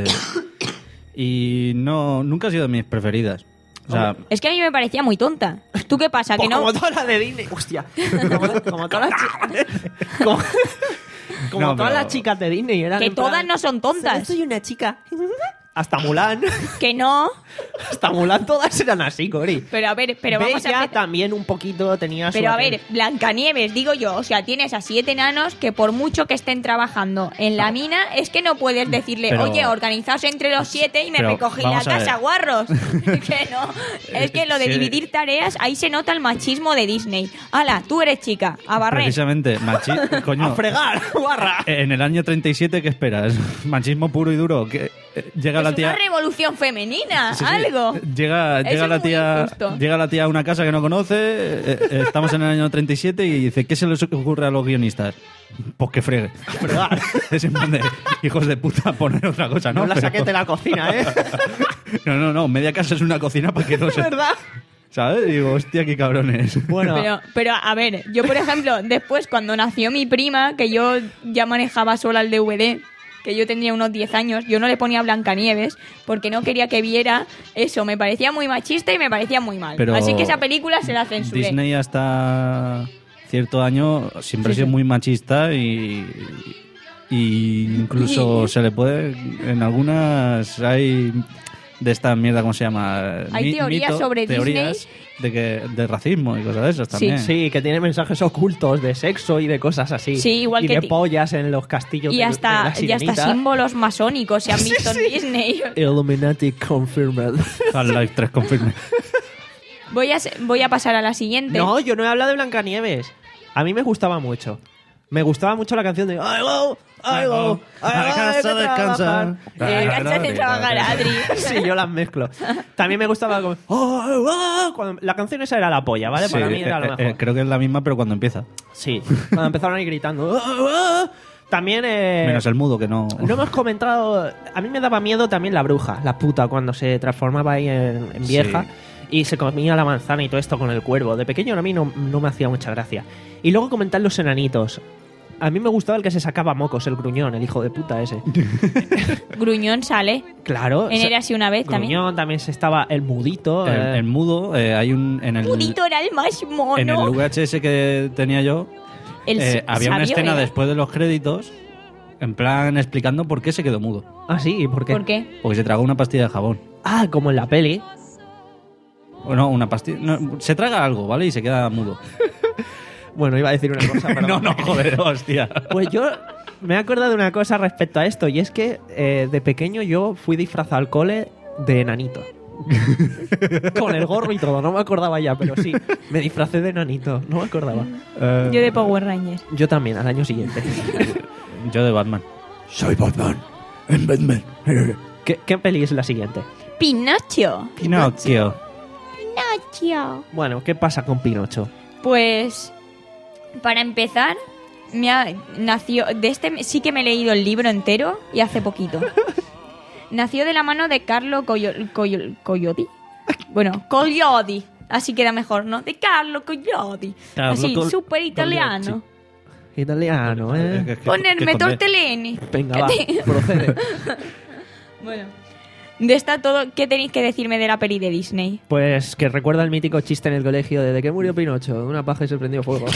y no nunca ha sido de mis preferidas. O sea, Es que a mí me parecía muy tonta. ¿Tú qué pasa? Que Pues no... como toda la de Disney. Hostia. Como, como todas las chicas... Como, como No, todas pero- las chicas de Disney. Eran Que en plan, todas no son tontas. Soy una chica. Hasta Mulan. Que no. Hasta Mulan todas eran así, Cori. Pero a ver, pero vamos Bella a... empezar- también un poquito tenía su... Pero a aquel- ver, Blancanieves, digo yo, o sea, tienes a siete enanos que por mucho que estén trabajando en la mina, es que no puedes decirle, Pero- oye, organizaos entre los siete y me Pero recogéis la vamos a ver. casa, guarros. Que no. Es que lo de Sí. dividir tareas, ahí se nota el machismo de Disney. Ala, tú eres chica, a barrer. precisamente, machi- coño, A fregar, guarra. en el año treinta y siete, ¿qué esperas? Machismo puro y duro. Que eh, llega Es la una tía... revolución femenina, Sí, sí. algo. Llega, Eso llega es la muy tía, injusto. llega la tía a una casa que no conoce, eh, eh, estamos en el año treinta y siete y dice, ¿qué se les ocurre a los guionistas? Pues que fregue. Fregar. Es en plan de, hijos de puta, poner otra cosa, ¿no? No la Pero- saqué de la cocina, ¿eh? No, no, no, media casa es una cocina para que no se... ¿Verdad? ¿Sabes? Digo, hostia, qué cabrones. Bueno, Pero, pero, a ver, yo por ejemplo, después cuando nació mi prima, que yo ya manejaba sola el D V D, que yo tenía unos diez años, yo no le ponía Blancanieves porque no quería que viera eso. Me parecía muy machista y me parecía muy mal. Pero Así que esa película se la censuré. Disney hasta cierto año siempre ha sido muy machista y, y incluso se le puede, en algunas hay de esta mierda, ¿cómo se llama? Hay Mi- teorías mito, sobre teorías de que de racismo y cosas de esas también. sí, que tiene mensajes ocultos de sexo y de cosas así. Sí, igual y que de ti- pollas en los castillos Y de- de hasta, la y hasta Sirenita. símbolos masónicos se han visto en Disney. Illuminati confirmed. Half-Life tres confirme. Voy a, se- voy a pasar a la siguiente. No, yo no he hablado de Blancanieves. A mí me gustaba mucho. Me gustaba mucho la canción de I go, I go, I A go, casa hay que descansar. trabajar. Eh, cansa de trabajar, Adri. Sí, yo las mezclo. También me gustaba como, oh, oh, cuando- la canción esa era la polla, ¿vale? Para Sí, mí era lo eh, mejor. eh, creo que es la misma, pero cuando empieza. Sí, cuando empezaron ahí gritando. "Oh, oh". También... Eh, Menos el mudo, que no... no hemos comentado... A mí me daba miedo también la bruja, la puta, cuando se transformaba ahí en, en vieja Sí. y se comía la manzana y todo esto con el cuervo. De pequeño a mí no, no me hacía mucha gracia. Y luego comentar los enanitos. A mí me gustaba el que se sacaba mocos, el gruñón, el hijo de puta ese. Gruñón sale. Claro. En se- Érase una vez también. Gruñón, también se estaba el mudito. El, eh, el mudo, eh, hay un... En el, Pudito era el más mono. en el V H S que tenía yo, El eh, s- había una sabio escena era. después de los créditos, en plan explicando por qué se quedó mudo. Ah, sí, ¿por qué? ¿Por qué? Porque se tragó una pastilla de jabón. Ah, como en la peli. O no, una pastilla... no, se traga algo, ¿vale? Y se queda mudo. Bueno, iba a decir una cosa, pero no, no, joder, hostia. Pues yo me he acordado de una cosa respecto a esto, y es que eh, de pequeño yo fui disfrazado al cole de enanito. Con el gorro y todo, no me acordaba ya, pero sí, me disfracé de enanito, no me acordaba. Eh, Yo de Power Rangers. Yo también, al año siguiente. yo de Batman. Soy Batman. En Batman. ¿Qué, qué peli es la siguiente? Pinocho. Pinocchio. Pinocho. Bueno, ¿qué pasa con Pinocho? Pues, para empezar, me ha- nació... De este sí que me he leído el libro entero y hace poquito. Nació de la mano de Carlo Coyo, Coyo- Coyote. Bueno, Coyote. Así queda mejor, ¿no? De Carlo Coyote. Carlo Así, Col- súper italiano. Italiano, Eh, ¿eh? que- que- Ponerme que con- tortellini. Venga, Que va, te- procede. Bueno. De esta todo, ¿qué tenéis que decirme de la peli de Disney? Pues que recuerda el mítico chiste en el colegio de ¿de qué murió Pinocho? De una paja y se prendió fuego.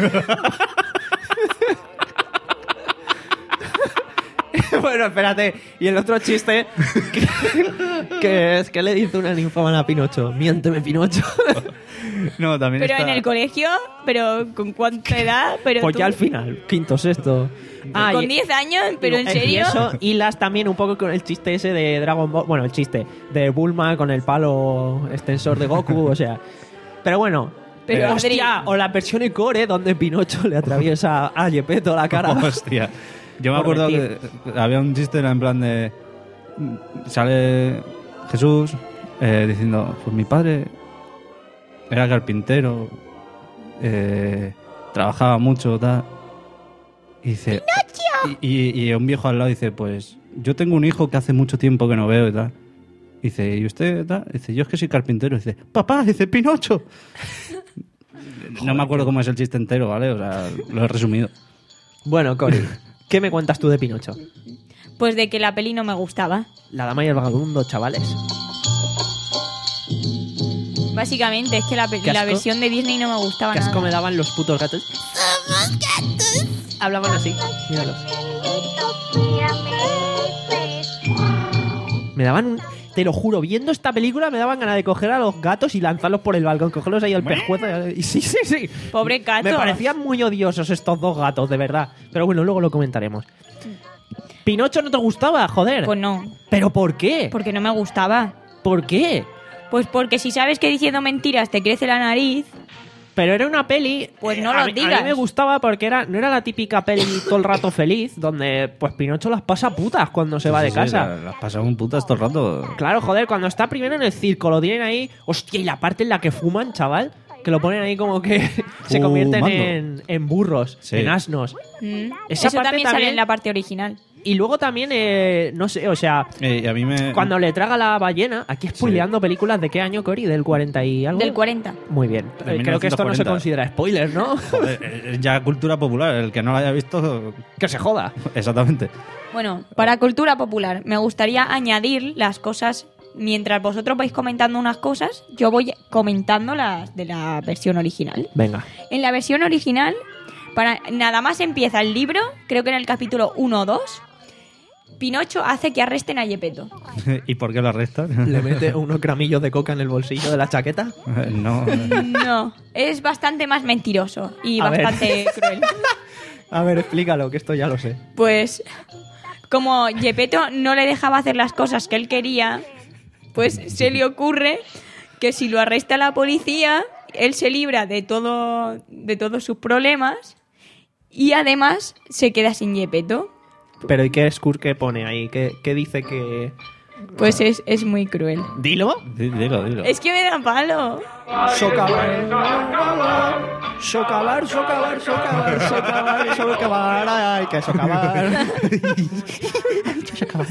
Bueno, espérate. Y el otro chiste que, que es que le dice una ninfómana a Pinocho. Miénteme, Pinocho. No, también Pero está... en el colegio, pero ¿con cuánta edad? Pero Pues tú- ya al final, quinto, sexto. Ah, con y- diez años, pero en y serio. eso hilas también un poco con el chiste ese de Dragon Ball. Bueno, el chiste de Bulma con el palo extensor de Goku, o sea. Pero bueno. Pero, hostia, Adri- o la versión Core donde Pinocho le atraviesa a Gepetto la cara. Hostia. Yo me por acuerdo mentir. que había un chiste en plan de... Sale Jesús eh, diciendo, pues mi padre era carpintero, eh, trabajaba mucho, tal. Y dice... Y, y, y un viejo al lado dice, pues yo tengo un hijo que hace mucho tiempo que no veo y tal. Dice, ¿y usted tal? Dice, yo es que soy carpintero. Dice, papá, dice, Pinocho. No me acuerdo cómo es el chiste entero, ¿vale? O sea, lo he resumido. Bueno, Cori, ¿qué me cuentas tú de Pinocho? Pues de que la peli no me gustaba. La dama y el vagabundo, chavales. Básicamente, es que la, pe- Qué la asco. versión de Disney no me gustaba ¿Qué asco nada. me daban los putos gatos? ¡Somos gatos! Hablaban así, míralos. Me daban un... Te lo juro, viendo esta película me daban ganas de coger a los gatos y lanzarlos por el balcón, cogerlos ahí al pescuezo. Y sí, sí, sí. Pobre gato. Me parecían muy odiosos estos dos gatos, de verdad. Pero bueno, luego lo comentaremos. ¿Pinocho no te gustaba? Joder. Pues no, ¿Pero por qué? porque no me gustaba. ¿Por qué? Pues porque si sabes que diciendo mentiras te crece la nariz, Pero era una peli... Pues eh, no a lo mí- A digas. mí me gustaba porque era no era la típica peli todo el rato feliz, donde pues Pinocho las pasa putas cuando se va de Sí, sí, casa. la- Las pasaban putas todo el rato. Claro, joder, cuando está primero en el circo, lo tienen ahí... Hostia, y la parte en la que fuman, chaval, que lo ponen ahí como que se convierten Fumando. en, en burros, Sí. en asnos. mm, Esa eso parte también, sale también- en la parte original. Y luego también, eh, no sé, o sea... Eh, y a mí me... Cuando le traga la ballena, aquí spoileando películas de qué año, Cori, del cuarenta y algo. Del cuarenta. Muy bien. De Eh, Creo que esto no se mil novecientos cuarenta. considera spoiler, ¿no? Joder, eh, ya cultura popular, el que no lo haya visto... Que se joda. Exactamente. Bueno, para cultura popular, me gustaría añadir las cosas. Mientras vosotros vais comentando unas cosas, yo voy comentando las de la versión original. Venga. En la versión original, para nada más empieza el libro, creo que en el capítulo uno o dos, Pinocho hace que arresten a Gepetto. ¿Y por qué lo arrestan? ¿Le mete unos gramillos de coca en el bolsillo de la chaqueta? Eh, no. eh, No, es bastante más mentiroso y A ver. bastante cruel. A ver, explícalo, que esto ya lo sé. Pues como Gepetto no le dejaba hacer las cosas que él quería, pues se le ocurre que si lo arresta la policía, él se libra de todo de todos sus problemas y además se queda sin Gepetto. Pero ¿y qué Skur que pone ahí? ¿Qué, qué dice que...? Pues es, es muy cruel. ¿Dilo? di- Dilo, dilo. Es que me da palo. Socavar, socavar, socavar, socavar, socavar, socavar, ay, que socavar. Socavar.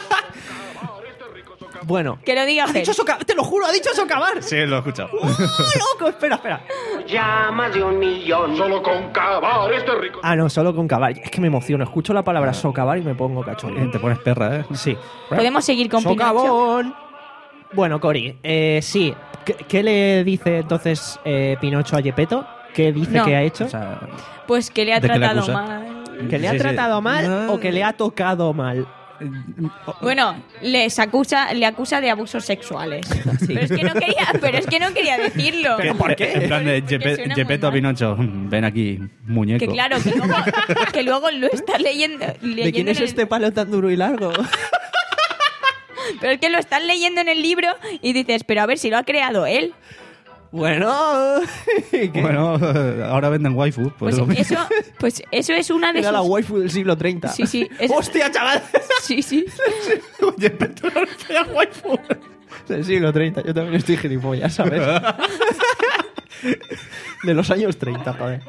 Bueno, Que lo diga ha dicho Fer. socavar, te lo juro, ha dicho socavar. Sí, lo he escuchado. ¡Uy, loco! Espera, espera. Ya más de un millón. Solo con cavar este rico. Ah, no, solo con cavar. Es que me emociono. Escucho la palabra socavar y me pongo cachondo. Te pones perra, ¿eh? Sí. Podemos seguir con Pinocho. Socavón. Bueno, Cori, eh, sí. ¿Qué, qué le dice entonces eh, Pinocho a Gepetto? ¿Qué dice No. que ha hecho? O sea, Pues que le ha ¿De qué le tratado acusa? mal. ¿Que le ha sí, sí. tratado mal No. o que le ha tocado mal? Bueno, les acusa, le acusa de abusos sexuales. Pero es que no quería, pero es que no quería decirlo. ¿Pero por qué? En plan de Que Gepe- suena muy Gepetto a mal. Pinocho. Ven aquí, muñeco. Que claro, que luego, que luego lo estás leyendo, leyendo ¿De quién es en el- este palo tan duro y largo? Pero es que lo estás leyendo en el libro y dices, pero a ver si lo ha creado él. Bueno, ¿qué? Bueno, ahora venden waifu. Pues Pues lo mismo. eso, pues eso es una de Era la sus... waifu del siglo treinta. Sí, sí, es- ¡Hostia, chaval! Sí, sí. Gepetto no era waifu. Del siglo treinta. Yo también estoy gilipollas, ¿sabes? De los años treinta, joder.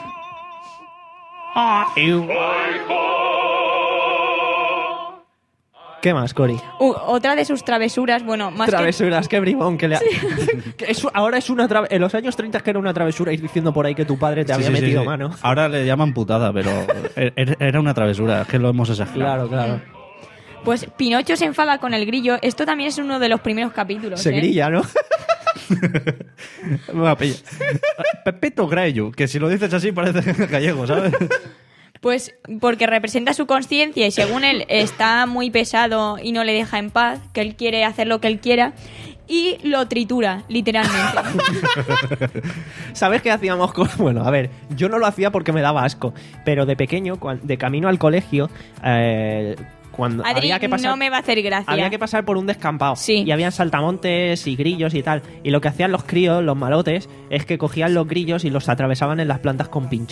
¿Qué más, Cori? U- otra de sus travesuras, bueno, más Travesuras, qué bribón que le ha... que es- ahora es una tra- En los años treinta es que era una travesura ir diciendo por ahí que tu padre te Sí, había sí, sí, metido sí. mano. Ahora le llaman putada, pero er- era una travesura. Es que lo hemos exagerado. Claro, claro. que... Pues Pinocho se enfada con el grillo. Esto también es uno de los primeros capítulos. Se ¿eh? grilla, ¿no? Me va a pillar. Pepito Grillo, que si lo dices así parece gallego, ¿sabes? Pues porque representa su conciencia y según él está muy pesado y no le deja en paz, que él quiere hacer lo que él quiera y lo tritura, literalmente. ¿Sabes qué hacíamos con...? Bueno, a ver, yo no lo hacía porque me daba asco, pero de pequeño, cuan- de camino al colegio, eh, cuando Adri, había que pasar... no me va a hacer gracia. Había que pasar por un descampado. Sí. Y habían saltamontes y grillos y tal. Y lo que hacían los críos, los malotes, es que cogían los grillos y los atravesaban en las plantas con pinchos.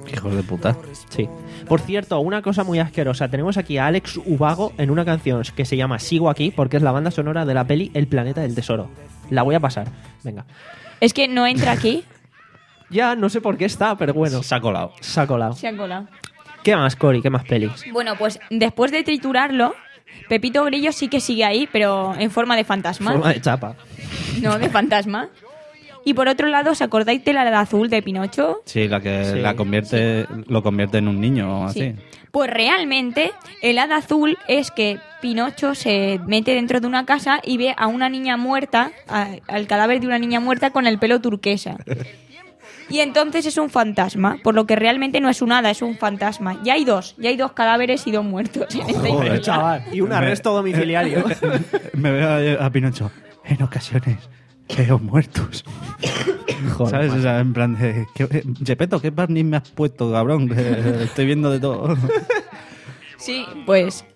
Hijos de puta. Sí. Por cierto, una cosa muy asquerosa. Tenemos aquí a Alex Ubago en una canción que se llama Sigo aquí, porque es la banda sonora de la peli El planeta del tesoro. La voy a pasar. Venga. Es que no entra aquí. Ya, no sé por qué está, pero bueno. Se ha colado. Se ha colado. Se ha colado. ¿Qué más, Cori? ¿Qué más pelis? Bueno, pues después de triturarlo, Pepito Grillo sí que sigue ahí, pero en forma de fantasma. Forma de chapa. No, de fantasma. Y por otro lado, ¿os acordáis de la de azul de Pinocho? Sí, la que Sí. la convierte, lo convierte en un niño o así. Sí. Pues realmente, el hada azul es que Pinocho se mete dentro de una casa y ve a una niña muerta, a- al cadáver de una niña muerta con el pelo turquesa. Y entonces es un fantasma, por lo que realmente no es un hada, es un fantasma. Ya hay dos, ya hay dos cadáveres y dos muertos en esta Joder, historia. Chaval. Y un arresto domiciliario. Me veo a, a Pinocho. En ocasiones veo muertos. Joder, ¿Sabes? macho. O sea, en plan de... ¿qué, eh, Gepetto, ¿qué barniz me has puesto, cabrón? Que estoy viendo de todo. Sí, pues,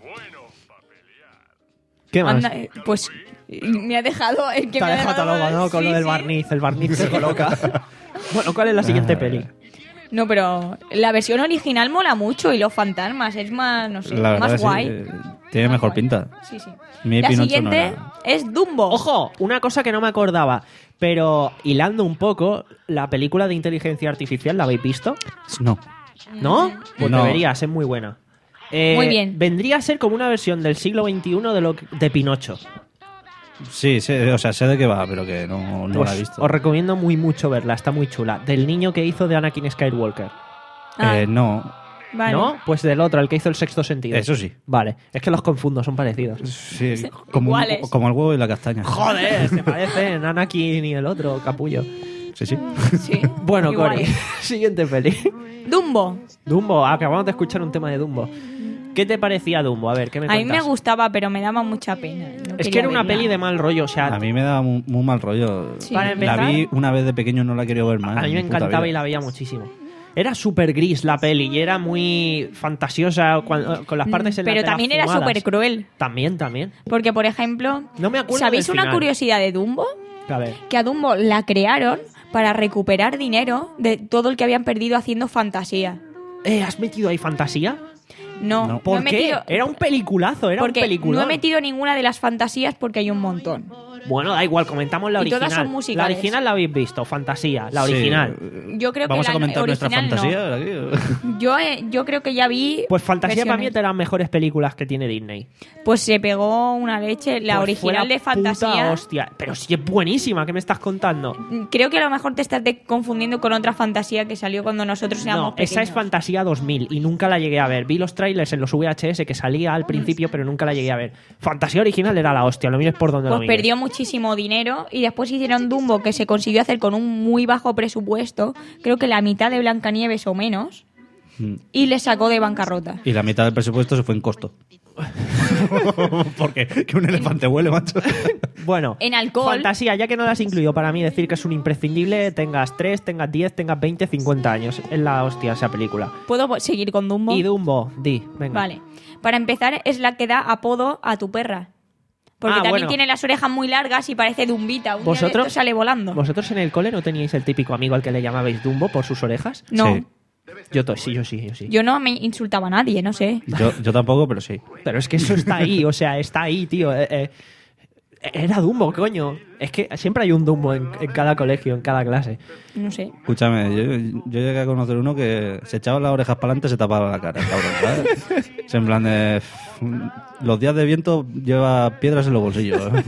¿Qué más? anda, eh, pues me ha dejado el que Te me ha ha dejado dejado loco, ¿no? Con sí, lo del sí. barniz. El barniz se coloca. Bueno, ¿cuál es la siguiente Ah. peli? No, pero la versión original mola mucho y los fantasmas es más, no sé, La verdad, más sí, guay. eh, tiene Más mejor guay. pinta. Sí, sí. Mi La Pinocho no siguiente era. es Dumbo. Ojo, una cosa que no me acordaba, pero hilando un poco, la película de inteligencia artificial, ¿la habéis visto? No. ¿No? Pues No. deberías, es muy buena. Eh, Muy bien. Vendría a ser como una versión del siglo veintiuno de, lo que- de Pinocho. Sí, sí, o sea, sé de qué va, pero que no, no Pues la he visto. os recomiendo muy mucho verla, está muy chula. Del niño que hizo de Anakin Skywalker. Ah, Eh, no, vale. ¿No? Pues del otro, el que hizo el sexto sentido. eso sí. Vale, es que los confundo, son parecidos. Sí, como, un- Iguales. como el huevo y la castaña. Joder, se parecen Anakin y el otro, capullo. Sí, sí. Sí. Bueno, Igual. Cori, siguiente peli. Dumbo. Dumbo, acabamos de escuchar un tema de Dumbo. ¿Qué te parecía Dumbo? A ver, ¿qué me A mí cuentas? me gustaba, pero me daba mucha pena. No Es que quería era una verla. peli de mal rollo, o sea, A mí me daba muy, muy mal rollo. Sí. Para empezar- La vi una vez de pequeño, no la quería ver más. a mí en me mi puta encantaba vida. y la veía muchísimo. Era súper gris la peli y era muy fantasiosa cuando- con las partes en las Pero de las también era fumadas. súper cruel. También, también. Porque, por ejemplo, No me acuerdo ¿sabéis del una final. curiosidad de Dumbo? A ver. Que a Dumbo la crearon para recuperar dinero de todo el que habían perdido haciendo fantasía. Eh, ¿has metido ahí fantasía? No, No. no ¿Por he qué? metido... Era un peliculazo, era porque un peliculón. no he metido ninguna de las fantasías porque hay un montón. Bueno, da igual, comentamos la Y original. todas son La musicales. original la habéis visto, fantasía, la Sí. original. Yo creo Vamos que a la comentar nuestra original fantasía aquí. no. Yo, eh, yo creo que ya vi. Pues fantasía para mí es versiones. de las mejores películas que tiene Disney. Pues se pegó una leche. La Pues fue original la de puta fantasía. hostia. Pero sí es buenísima, ¿qué me estás contando? Creo que a lo mejor te estás de- confundiendo con otra fantasía que salió cuando nosotros éramos No, esa es pequeños. Fantasía dos mil y nunca la llegué a ver. Vi los trailers en los V H S que salía al principio, pero nunca la llegué a ver. Fantasía original era la hostia, lo mires por donde lo Pues mires. perdió muchísimo dinero y después hicieron Dumbo que se consiguió hacer con un muy bajo presupuesto, creo que la mitad de Blancanieves o menos, Mm. y le sacó de bancarrota. Y la mitad del presupuesto se fue en costo. Porque que un elefante huele, macho. Bueno, En alcohol. Fantasía, ya que no la has incluido, para mí decir que es un imprescindible, tengas tres, tengas diez, tengas veinte, cincuenta años. Es la hostia esa película. ¿Puedo seguir con Dumbo? Y Dumbo, di, venga. Vale. Para empezar, es la que da apodo a tu perra. Porque Ah, también bueno. tiene las orejas muy largas y parece Dumbita. Un día de ¿Vosotros? esto sale volando. ¿Vosotros en el cole no teníais el típico amigo al que le llamabais Dumbo por sus orejas? No. Sí. Yo to- sí, yo sí, yo sí. Yo no me insultaba a nadie, no sé. Yo, yo tampoco, pero sí. Pero es que eso está ahí, o sea, está ahí, tío. Eh, eh, era Dumbo, coño. Es que siempre hay un Dumbo en, en cada colegio, en cada clase. No sé. Escúchame, yo, yo llegué a conocer uno que se echaba las orejas para adelante y se tapaba la cara, cabrón, ¿sabes? Es en plan de... Los días de viento lleva piedras en los bolsillos. ¿eh?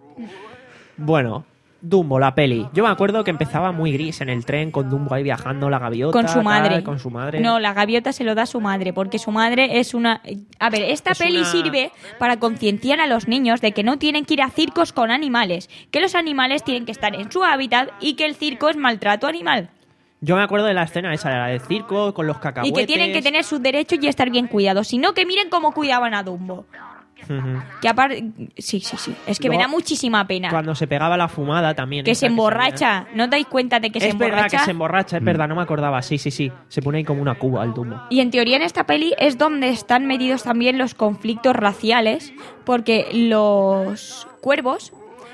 Bueno, Dumbo, la peli. Yo me acuerdo que empezaba muy gris en el tren con Dumbo ahí viajando, la gaviota. Con su tal, madre. con su madre. No, la gaviota se lo da a su madre, porque su madre es una... A ver, esta Es peli una- sirve para concienciar a los niños de que no tienen que ir a circos con animales, que los animales tienen que estar en su hábitat y que el circo es maltrato animal. Yo me acuerdo de la escena esa, la del circo, con los Y cacahuetes. que tienen que tener sus derechos y estar bien cuidados. Si no, que miren cómo cuidaban a Dumbo. Ujú. Que aparte... Sí, sí, sí. Es que me Luego, da muchísima pena. Cuando se pegaba la fumada también. Que esa se salía. emborracha. ¿No dais cuenta de que se es verdad emborracha? que se emborracha, es verdad, no me acordaba. Sí, sí, sí. Se pone ahí como una cuba el Dumbo. Y en teoría en esta peli es donde están medidos también los conflictos raciales, porque los cuervos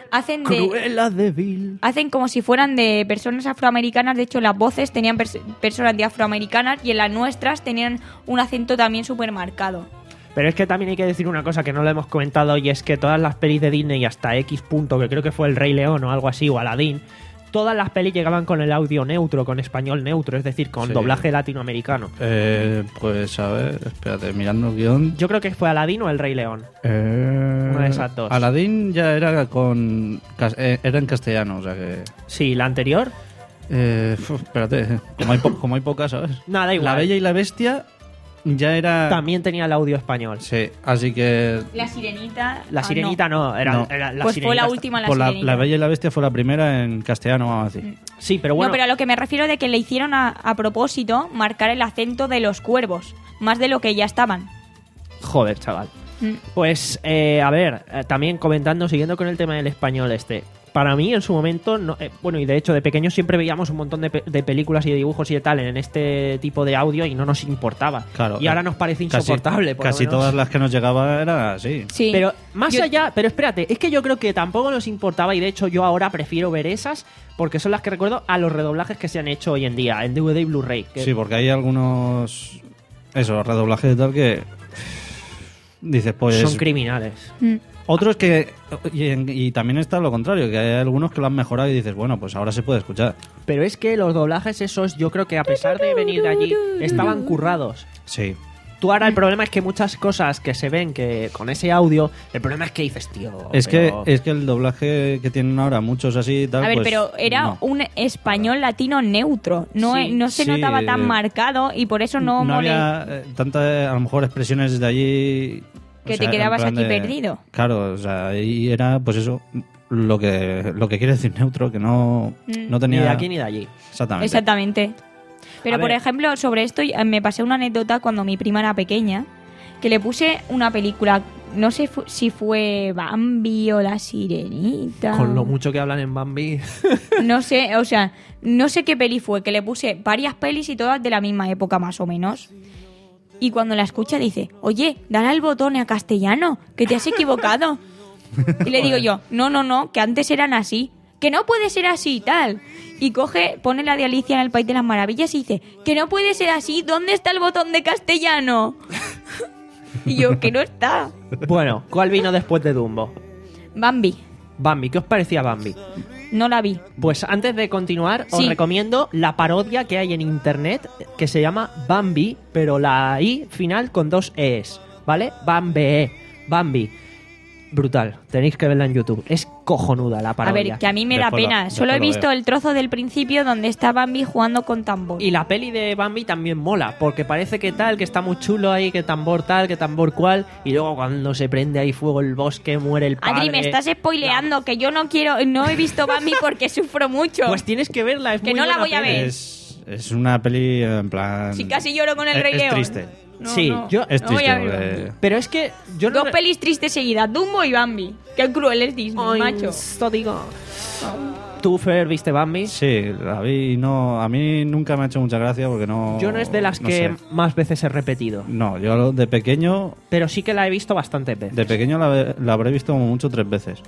hacen de Cruella de Vil. hacen como si fueran de personas afroamericanas. De hecho, las voces tenían pers- personas de afroamericanas y en las nuestras tenían un acento también súper marcado. Pero es que también hay que decir una cosa que no lo hemos comentado, y es que todas las pelis de Disney hasta X punto, que creo que fue El Rey León o algo así, o Aladdin, todas las pelis llegaban con el audio neutro, con español neutro, es decir, con Sí. doblaje latinoamericano. Eh, pues a ver, espérate, mirando el guión. Yo creo que fue Aladdin o El Rey León. Eh, Una de esas dos. Aladdin ya era con cas- eh, era en castellano, o sea que. Sí, la anterior. Eh, uf, espérate, como hay, po- como hay pocas, ¿sabes? Nada, igual. La Bella y la Bestia ya era. También tenía el audio español. Sí, así que. La sirenita. La ah, Sirenita no, era, No. era la Pues Sirenita fue la está- última, la Pues la, sirenita. la Bella y la Bestia fue la primera en castellano, vamos a decir. Sí, pero bueno. No, pero a lo que me refiero de que le hicieron a, a propósito marcar el acento de los cuervos, más de lo que ya estaban. Joder, chaval. Mm. Pues, eh, a ver, eh, también comentando, siguiendo con el tema del español este. Para mí, en su momento, no- eh, bueno, y de hecho de pequeños siempre veíamos un montón de, pe- de películas y de dibujos y de tal en este tipo de audio y no nos importaba. Claro. Y ahora nos parece insoportable. Casi, por lo casi menos. todas las que nos llegaban eran así. Sí. Pero más Yo- allá, pero espérate, es que yo creo que tampoco nos importaba y de hecho yo ahora prefiero ver esas porque son las que recuerdo a los redoblajes que se han hecho hoy en día en D V D y Blu-ray. que- Sí, porque hay algunos. Eso, redoblajes y tal que. Dices, pues. son criminales. Mm. Otros que. Y, en- y también está lo contrario, que hay algunos que lo han mejorado y dices, bueno, pues ahora se puede escuchar. Pero es que los doblajes esos, yo creo que a pesar de venir de allí, estaban currados. Sí. Tú ahora el problema es que muchas cosas que se ven que con ese audio, el problema es que dices, tío. Es pero- que es que el doblaje que tienen ahora muchos así y tal. A ver, pues, pero era no. un español latino neutro. No, Sí, no se sí, notaba tan eh, marcado y por eso no, no mole había eh, tantas, a lo mejor, expresiones de allí. que o te sea, quedabas en plan aquí de- perdido. Claro, o sea, ahí era, pues eso, lo que lo que quiere decir neutro, que no, Mm. no Ni tenía. de aquí ni de allí. Exactamente. Exactamente. Pero, A por ver. ejemplo, sobre esto eh, me pasé una anécdota cuando mi prima era pequeña, que le puse una película, no sé fu- si fue Bambi o La Sirenita. Con lo mucho que hablan en Bambi. No sé, o sea, no sé qué peli fue, que le puse varias pelis y todas de la misma época más o menos. Y cuando la escucha dice, oye, dale al botón a castellano, que te has equivocado. Y le digo yo, no, no, no, que antes eran así. Que no puede ser así y tal. Y coge, pone la de Alicia en el País de las Maravillas y dice, que no puede ser así, ¿dónde está el botón de castellano? Y yo, que no está. Bueno, ¿cuál vino después de Dumbo? Bambi, Bambi, ¿qué os parecía Bambi? no la vi. Pues antes de continuar, os Sí. recomiendo la parodia que hay en internet que se llama Bambi, pero la I final con dos E's, ¿vale? Bambi, Bambi. Brutal, tenéis que verla en YouTube. Es cojonuda la A parodia. ver, que a mí me da Después lo- pena. Solo he después lo visto veo. el trozo del principio donde está Bambi jugando con tambor. Y la peli de Bambi también mola, porque parece que tal, que está muy chulo ahí, que tambor tal, que tambor cual, y luego cuando se prende ahí fuego el bosque, muere el padre. Adri, me estás spoileando, que yo no quiero, no he visto Bambi porque sufro mucho. Pues tienes que verla, es Que muy no la buena voy a peli. ver. Es, es una peli en plan. Si casi lloro con el es, Rey es León. triste. No, Sí, no, yo- Es no voy triste. a verlo. porque- Pero es que yo no... Dos pelis tristes seguidas, Dumbo y Bambi. Qué cruel es Disney, Ay, macho. esto digo. ¿Tú, Fer, viste Bambi? Sí, la vi. No, a mí nunca me ha hecho mucha gracia porque no. Yo no es de las no que sé. más veces he repetido, No, yo de pequeño. pero sí que la he visto bastantes veces. De pequeño la, la habré visto como mucho tres veces.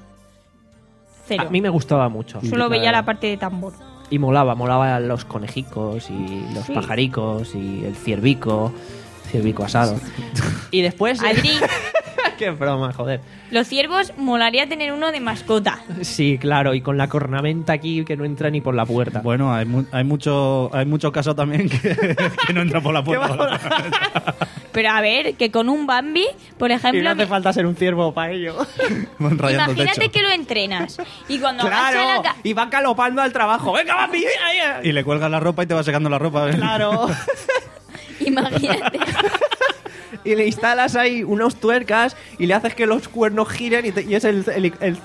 Cero. A mí me gustaba mucho. Solo veía la parte de tambor. Y molaba, molaba los conejicos y los Sí. pajaricos y el ciervico, ciervico asado. Y después... Adri, ¡Qué broma, joder! los ciervos molaría tener uno de mascota. Sí, claro, y con la cornamenta aquí que no entra ni por la puerta. Bueno, hay, mu- hay mucho hay mucho caso también que, que no entra por la puerta. Pero a ver, que con un Bambi, por y ejemplo, no hace falta ser un ciervo para ello. Van rayando el imagínate techo. que lo entrenas. Y cuando agacha la ¡Claro! ca- Y va galopando al trabajo. ¡Venga, Bambi! ahí, ahí! Y le cuelgas la ropa y te va secando la ropa. ¿eh? ¡Claro! Imagínate. Y le instalas ahí unos tuercas y le haces que los cuernos giren y, te- y es el, el, el,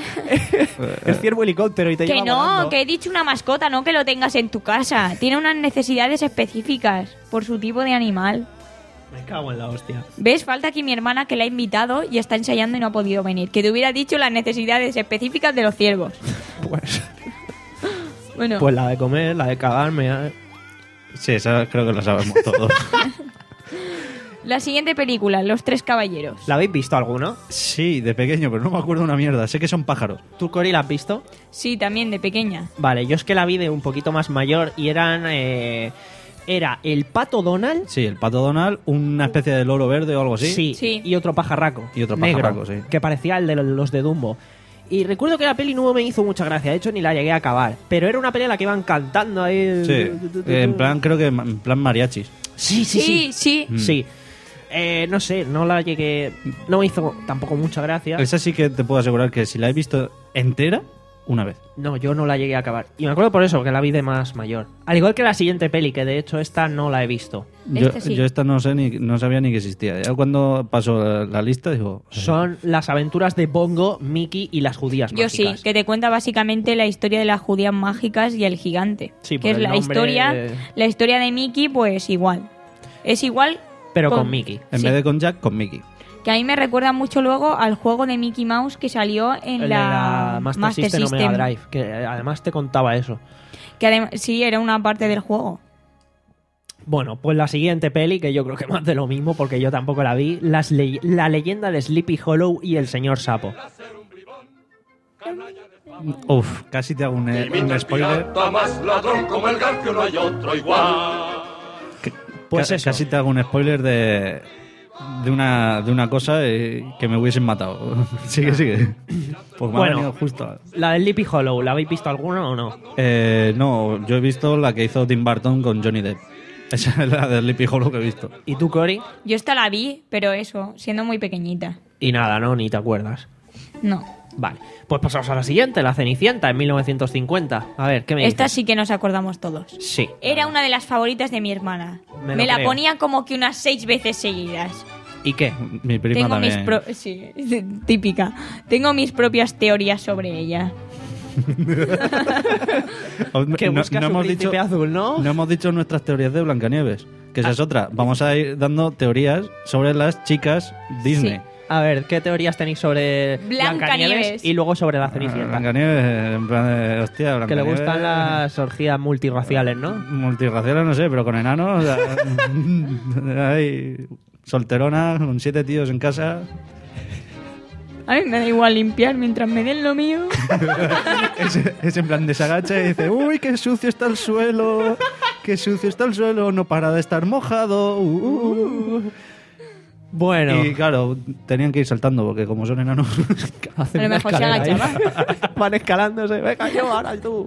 el ciervo helicóptero y te Que lleva no, volando. que he dicho una mascota, no que lo tengas en tu casa. Tiene unas necesidades específicas por su tipo de animal. Me cago en la hostia. ¿Ves? Falta aquí mi hermana que la ha invitado y está ensayando y no ha podido venir. Que te hubiera dicho las necesidades específicas de los ciervos. Pues, Bueno, pues la de comer, la de cagarme. ¿eh? Sí, esa creo que lo sabemos todos. La siguiente película, Los Tres Caballeros. ¿La habéis visto alguno? Sí, de pequeño, pero no me acuerdo una mierda. Sé que son pájaros. ¿Tú, Cori, la has visto? Sí, también de pequeña. Vale, yo es que la vi de un poquito más mayor y eran... eh, era el Pato Donald... Sí, el Pato Donald, una especie de loro verde o algo así. Sí, Sí. y otro pajarraco. Y otro negro, pajarraco, sí. que parecía el de los de Dumbo. Y recuerdo que la peli no me hizo mucha gracia, de hecho ni la llegué a acabar. Pero era una peli en la que iban cantando ahí... Sí, en plan, creo que en plan mariachis. Sí, sí, sí. Sí, sí. Mm. Sí. Eh, no sé, no la llegué... No me hizo tampoco mucha gracia. Esa sí que te puedo asegurar que si la he visto entera, una vez. No, yo no la llegué a acabar. Y me acuerdo por eso, que la vi de más mayor. Al igual que la siguiente peli, que de hecho esta no la he visto. Yo, Este sí. yo esta no sé ni no sabía ni que existía. Ya cuando pasó la, la lista digo, eh, Son las aventuras de Bongo, Mickey y las judías Yo sí, mágicas. que te cuenta básicamente la historia de las judías mágicas y el gigante. Sí, por que es el la nombre- historia, la historia de Mickey, pues igual. Es igual, Pero con, con- Mickey. en sí. vez de con Jack, con Mickey. que a mí me recuerda mucho luego al juego de Mickey Mouse que salió en El de la, la Master, System, o Mega Drive, que eh, además te contaba eso. Que adem- sí, era una parte del juego. Bueno, pues la siguiente peli, que yo creo que más de lo mismo, porque yo tampoco la vi, las le- la leyenda de Sleepy Hollow y el señor Sapo. Uf, casi te hago un, un spoiler. Más ladrón como el Garfio, no hay otro igual. Pues Ca- eso. Casi te hago un spoiler de, de, una, de una cosa eh, que me hubiesen matado. sigue, sigue. Pues me ha Bueno. venido justo. La de Sleepy Hollow, ¿la habéis visto alguna o no? Eh, no, yo he visto la que hizo Tim Burton con Johnny Depp. Esa es la de Sleepy Hollow que he visto. ¿Y tú, Cory? Yo esta la vi, pero eso, siendo muy pequeñita. Y nada, ¿no? Ni te acuerdas. No. Vale, pues pasamos a la siguiente, La Cenicienta, en mil novecientos cincuenta. A ver, ¿qué me dices? Esta sí que nos acordamos todos. Sí. Era una de las favoritas de mi hermana. Me Me, lo la creo. ponía como que unas seis veces seguidas. ¿Y qué? Mi prima Tengo mis también. pro- sí, típica. Tengo mis propias teorías sobre ella. Que no, buscas no un hemos príncipe dicho, azul, ¿no? no hemos dicho nuestras teorías de Blancanieves. Que esa es otra. Vamos a ir dando teorías sobre las chicas Disney. Sí. A ver, ¿qué teorías tenéis sobre Blancanieves. y luego sobre la Ah, Cenicienta? Blancanieves, en plan de, hostia, Que le Blancanieves. gustan las orgías multirraciales, ¿no? Multirraciales, no sé, pero con enanos. O sea, hay solterona, con siete tíos en casa. A mí me da igual limpiar mientras me den lo mío. Es, es en plan de se agacha y dice: uy, qué sucio está el suelo, qué sucio está el suelo, no para de estar mojado. uh, uh, uh". Bueno, Y claro, tenían que ir saltando porque como son enanos. hacen A lo una mejor se escalera ahí. agachaba. Van escalándose. Venga, yo, ahora tú.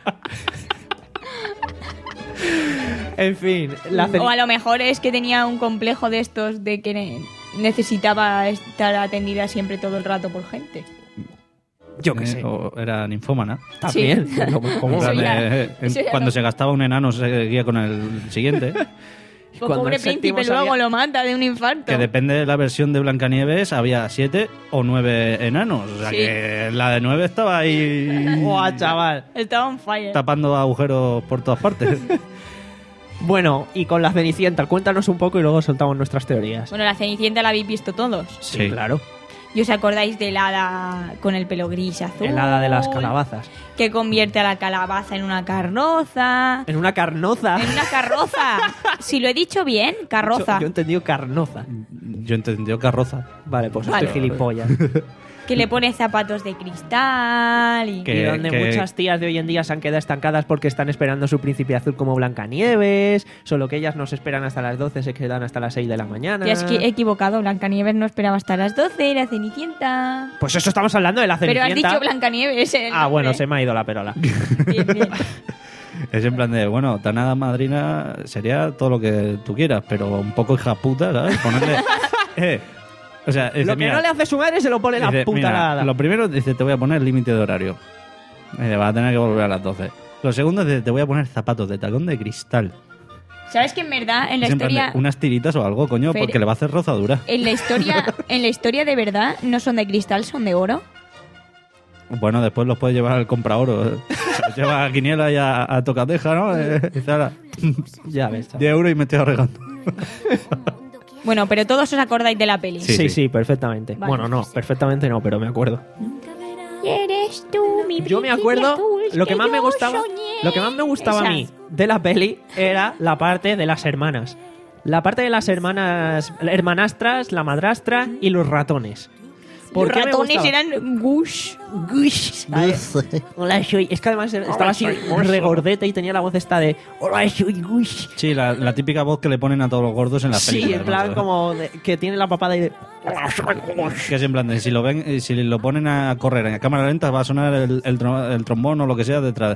En fin, la O a Ceni- lo mejor es que tenía un complejo de estos de que ne- necesitaba estar atendida siempre todo el rato por gente. yo qué Eh, sé. o era ninfómana. También. Sí. Pero, ¿cómo? En plan Eso ya- de, eh, en- eso ya cuando no. se gastaba un enano se seguía con el siguiente. Pues Cuando pobre el séptimo príncipe luego sabía- lo mata de un infarto. Que depende de la versión de Blancanieves, había siete o nueve enanos. O sea Sí. que la de nueve estaba ahí Buah, chaval. Estaba on fire. tapando agujeros por todas partes. Bueno, y con la Cenicienta, cuéntanos un poco y luego soltamos nuestras teorías. Bueno, la Cenicienta la habéis visto todos. Sí, Sí. claro. ¿Y os acordáis del hada con el pelo gris azul? El hada de las calabazas. Que convierte a la calabaza en una carroza. En una carnoza. En una carroza. Si lo he dicho bien, carroza. Yo, yo he entendido carnoza. Yo entendí carroza. Vale, pues Vale. estoy gilipollas. Que le pone zapatos de cristal y... Que- y donde que- muchas tías de hoy en día se han quedado estancadas porque están esperando su príncipe azul como Blancanieves, solo que ellas no se esperan hasta las doce, se quedan hasta las seis de la mañana. Ya es que he equivocado, Blancanieves no esperaba hasta las doce, la Cenicienta. Pues eso estamos hablando de la Pero Cenicienta. has dicho Blancanieves. el Ah, bueno, nombre. se me ha ido la perola. Bien, bien. Es en plan de, bueno, tan hada madrina sería todo lo que tú quieras, pero un poco hija puta, ¿sabes? Ponerle... eh, o sea, dice, Lo que mira, no le hace su madre se lo pone la dice, puta mira, nada. Lo primero dice, te voy a poner límite de horario. Eh, vas a tener que volver a las doce. Lo segundo dice, te voy a poner zapatos de tacón de cristal. ¿Sabes que en verdad en la Es en plan de, historia... unas tiritas o algo, coño, Fer- porque le va a hacer rozadura. En la historia, en la historia de verdad no son de cristal, son de oro. Bueno, después los puedes llevar al compra-oro. ¿eh? Se los lleva a Quiniela y a, a Tocateja, ¿no? Eh, dice, ahora, Ya ves. chaval. diez euros y me estoy arreglando. Bueno, pero todos os acordáis de la peli. Sí, Sí, sí, sí. perfectamente. Vale. Bueno, no, perfectamente no, pero me acuerdo. Eres tú, mi Yo me príncipe acuerdo, azul lo que más me yo gustaba, soñé. lo que más me gustaba a Esa. mí de la peli era la parte de las hermanas. La parte de las hermanas, hermanastras, la madrastra y los ratones. ¿Por Los qué me ratones gustaba? eran gush. Gush. Hola, soy. Es que además estaba así regordete y tenía la voz esta de hola, soy Gush. Sí, la, la típica voz que le ponen a todos los gordos en las Sí, películas. en plan ¿no? como de- que tiene la papada y de Que es en plan de, si lo ven, eh, si lo ponen a correr en cámara lenta va a sonar el, el, tro- el trombón o lo que sea detrás.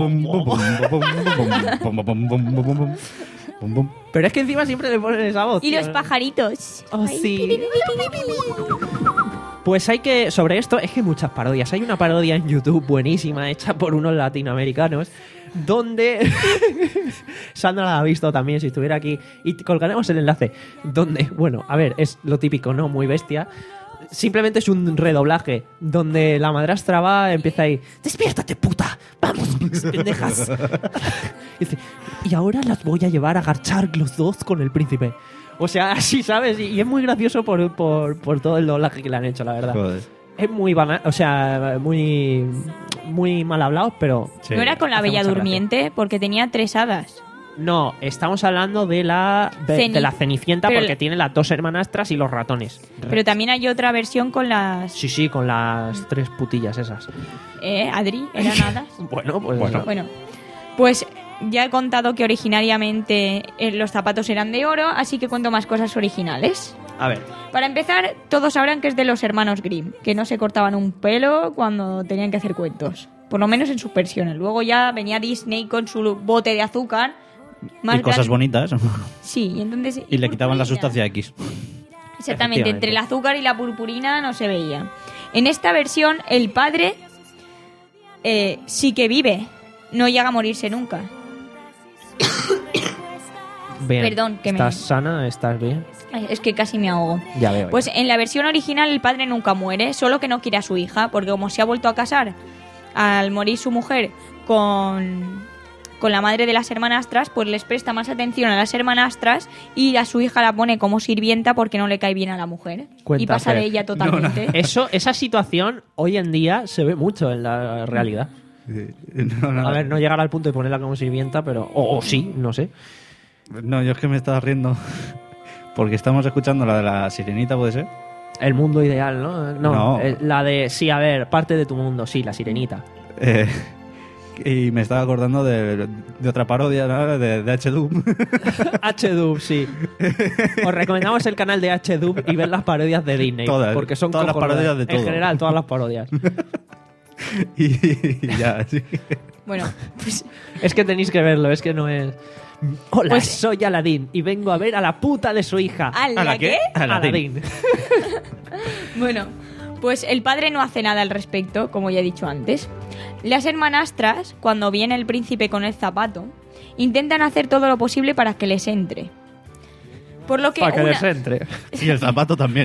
Pero es que encima siempre le ponen esa voz. Y tío. los pajaritos. Oh, Ay, sí. pi, pi, pi, pi, pi, pi. Pues hay que, sobre esto, es que hay muchas parodias. Hay una parodia en YouTube buenísima, hecha por unos latinoamericanos, donde Sandra la ha visto también, si estuviera aquí, y colgaremos el enlace, donde, bueno, a ver, es lo típico, ¿no? Muy bestia. Simplemente es un redoblaje, donde la madrastra va, empieza ahí, ¡despiértate, puta! ¡Vamos, pendejas! Y dice, y ahora las voy a llevar a garchar los dos con el príncipe. O sea, así, ¿sabes? Y, y es muy gracioso por, por, por todo el doblaje que le han hecho, la verdad. Joder. Es muy banal, o sea, muy muy mal hablado, pero... Sí. No era con la Hace Bella mucha Durmiente, porque tenía tres hadas. No, estamos hablando de la de, Ceni- de la Cenicienta pero porque el- tiene las dos hermanastras y los ratones. Pero también hay otra versión con las... Sí, sí, con las tres putillas esas. ¿Eh, Adri? ¿Eran hadas? Bueno, pues... Bueno. Bueno, pues ya he contado que originariamente eh, los zapatos eran de oro, así que cuento más cosas originales. A ver, Para empezar, todos sabrán que es de los hermanos Grimm, que no se cortaban un pelo cuando tenían que hacer cuentos. Por lo menos en sus versiones. Luego ya venía Disney con su bote de azúcar. Más Y cosas grande- bonitas. Sí, y entonces... Y le quitaban la purpurina. sustancia X. Exactamente, Efectivamente. entre el azúcar y la purpurina no se veía. En esta versión, el padre eh, sí que vive, no llega a morirse nunca. bien. Perdón, que me- ¿Estás sana? ¿Estás bien? Ay, es que casi me ahogo. Ya veo. Pues ya. en la versión original el padre nunca muere, solo que no quiere a su hija, porque como se ha vuelto a casar al morir su mujer con, con la madre de las hermanastras, pues les presta más atención a las hermanastras y a su hija la pone como sirvienta porque no le cae bien a la mujer. Cuenta, y pasa de Fer. ella totalmente. Eso, esa situación hoy en día se ve mucho en la realidad. No, no, A ver, no llegar al punto de ponerla como sirvienta, pero... O, o sí, no sé. no, yo es que me estaba riendo. Porque estamos escuchando la de la sirenita, ¿puede ser? El mundo ideal, ¿no? No, No. eh, la de... Sí, a ver, parte de tu mundo, sí, la sirenita. Eh, y me estaba acordando de, de otra parodia, ¿no? de, de H-Dub. H-Dub, sí. Os recomendamos el canal de H-Dub y ver las parodias de Disney. Todas, porque son todas las cojonudas. parodias de todo. En general, todas las parodias. y, y ya, sí. Bueno, pues Es que tenéis que verlo, es que no es... Hola, Pues- soy Aladín y vengo a ver a la puta de su hija. ¿a la ¿A la qué? qué? Aladín. Bueno, pues el padre no hace nada al respecto, como ya he dicho antes. Las hermanastras, cuando viene el príncipe con el zapato, intentan hacer todo lo posible para que les entre. Por lo que Para que una- les entre. Y el zapato también.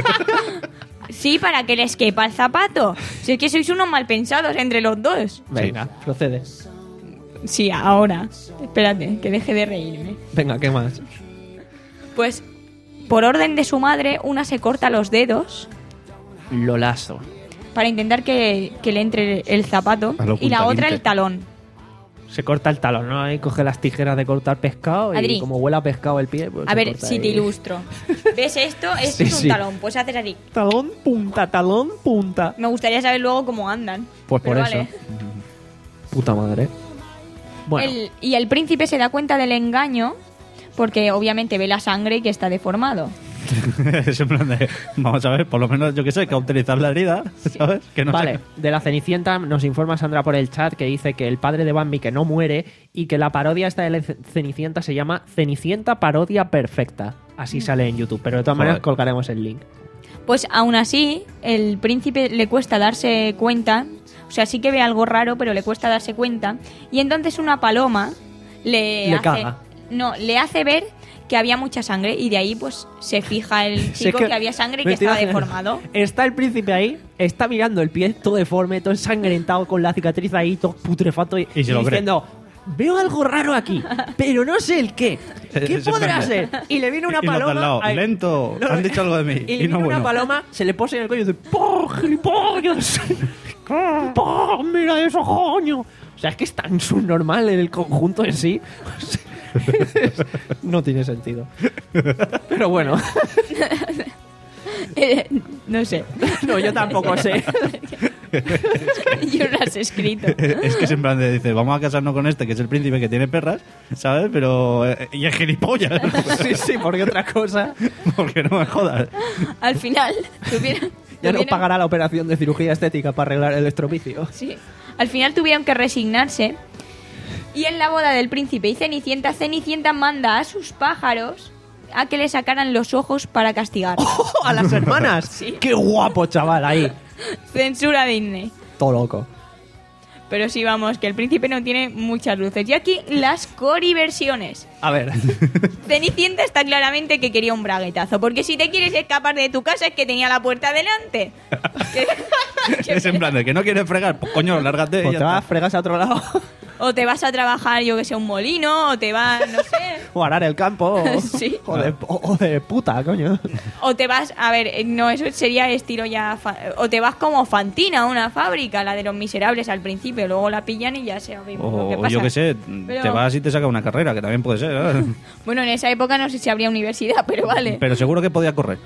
Sí, para que les quepa el zapato. Si es que sois unos mal pensados entre los dos. Venga, procede. Sí, ahora. Espérate, que deje de reírme. Venga, ¿qué más? Pues, por orden de su madre, una se corta los dedos Lolazo. para intentar que, que le entre el zapato A lo y la Punta otra Quinte. el talón. Se corta el talón, ¿no? Ahí coge las tijeras de cortar pescado y Adri. como huele a pescado el pie, pues A se ver, corta si ahí. te ilustro. ¿Ves esto? Esto Sí, es un sí. talón. Pues haces así. Talón, punta, talón, punta. Me gustaría saber luego cómo andan. Pues por Pero eso. vale. Puta madre. Bueno, El- y el príncipe se da cuenta del engaño porque obviamente ve la sangre y que está deformado. Es en plan de, vamos a ver, por lo menos yo que sé, cauterizar la herida, ¿sabes? Que no vale. se- De la Cenicienta nos informa Sandra por el chat que dice que el padre de Bambi que no muere y que la parodia esta de la Ce- Cenicienta se llama Cenicienta Parodia Perfecta. Así sale en YouTube, pero de todas Joder. maneras colgaremos el link. Pues aún así, el príncipe le cuesta darse cuenta, o sea, sí que ve algo raro, pero le cuesta darse cuenta, y entonces una paloma le, Le hace, caga. no, le hace ver que había mucha sangre y de ahí pues se fija el Si es chico que, había sangre y que me estoy estaba imaginando. deformado. Está el príncipe ahí, está mirando el pie todo deforme, todo ensangrentado, con la cicatriz ahí, todo putrefacto y, Y se lo cree. diciendo... Veo algo raro aquí, pero no sé el qué. ¿Qué Es en podrá plan de- ser? Y le viene una Y los de al paloma. lado, ay, lento, no, han dicho algo de mí. Y le Y viene no una bueno. paloma, se le posa en el cuello y dice: ¡Por gilipollas! ¡Por, mira eso, coño! O sea, es que es tan subnormal el conjunto en sí. No tiene sentido. Pero bueno. Eh, no sé. No, yo tampoco sé. Yo no las he escrito. Es que es en plan de, dice, vamos a casarnos con este, que es el príncipe que tiene perras, ¿sabes? Pero... eh, y es gilipollas. Sí, sí, porque otra cosa. Porque no me jodas. Al final tuvieron... Ya no tuvieron- pagará la operación de cirugía estética para arreglar el estropicio. Sí. Al final tuvieron que resignarse. Y en la boda del príncipe y Cenicienta, Cenicienta manda a sus pájaros a que le sacaran los ojos para castigar. ¡A las hermanas! Sí. ¡Qué guapo, chaval! Ahí. Censura Disney. Todo loco. Pero sí, vamos, que el príncipe no tiene muchas luces. Y aquí las coriversiones. A ver. Cenicienta está claramente que quería un braguetazo. Porque si te quieres escapar de tu casa es que tenía la puerta delante. Que- que- Es en plan de que no quieres fregar, pues coño, lárgate. y Pues ya te vas, está. fregas a otro lado. O te vas a trabajar, yo que sé, un molino, o te vas, no sé. O arar el campo. O, Sí. o, de, o- o de puta, coño. O te vas, a ver, eh, no, eso sería estilo ya. fa- O te vas como Fantina a una fábrica, la de los miserables al principio, luego la pillan y ya sabemos lo que O pasa. yo qué sé, Pero- te vas y te saca una carrera, que también puede ser. ¿eh? Bueno, en esa época no sé si habría universidad, pero vale. Pero seguro que podía correr.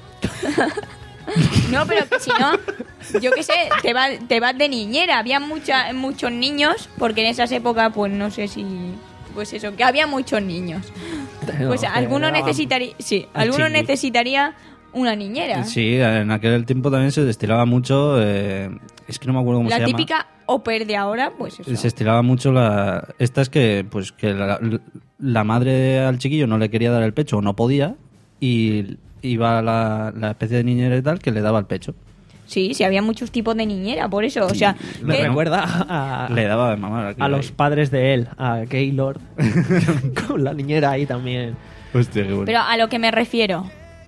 No, pero que si no, yo qué sé, te vas te vas de niñera. Había mucha, muchos niños, porque en esas épocas, pues no sé si. Pues eso, que había muchos niños. Pues No, alguno que era- necesitaría. Sí, al alguno chingui. necesitaría una niñera. Sí, en aquel tiempo también se destilaba mucho. eh, es que no me acuerdo cómo La se llama. típica au pair de ahora, pues eso. Se estilaba mucho la. Esta es que, pues, que la, la madre al chiquillo no le quería dar el pecho o no podía. Y iba la, la especie de niñera y tal que le daba el pecho. Sí, sí, había muchos tipos de niñera, por eso. O sea, Me que- recuerda a, Le daba de mamar. a los padres de él, a Gaylord. Con la niñera ahí también. Hostia, qué bueno. pero a lo que me refiero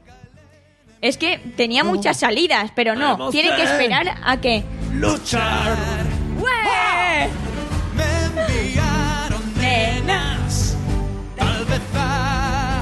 es que tenía muchas salidas, pero no. Tiene que esperar a que. ¡Luchar! ¡Ué! Me enviaron nenas, tal vez a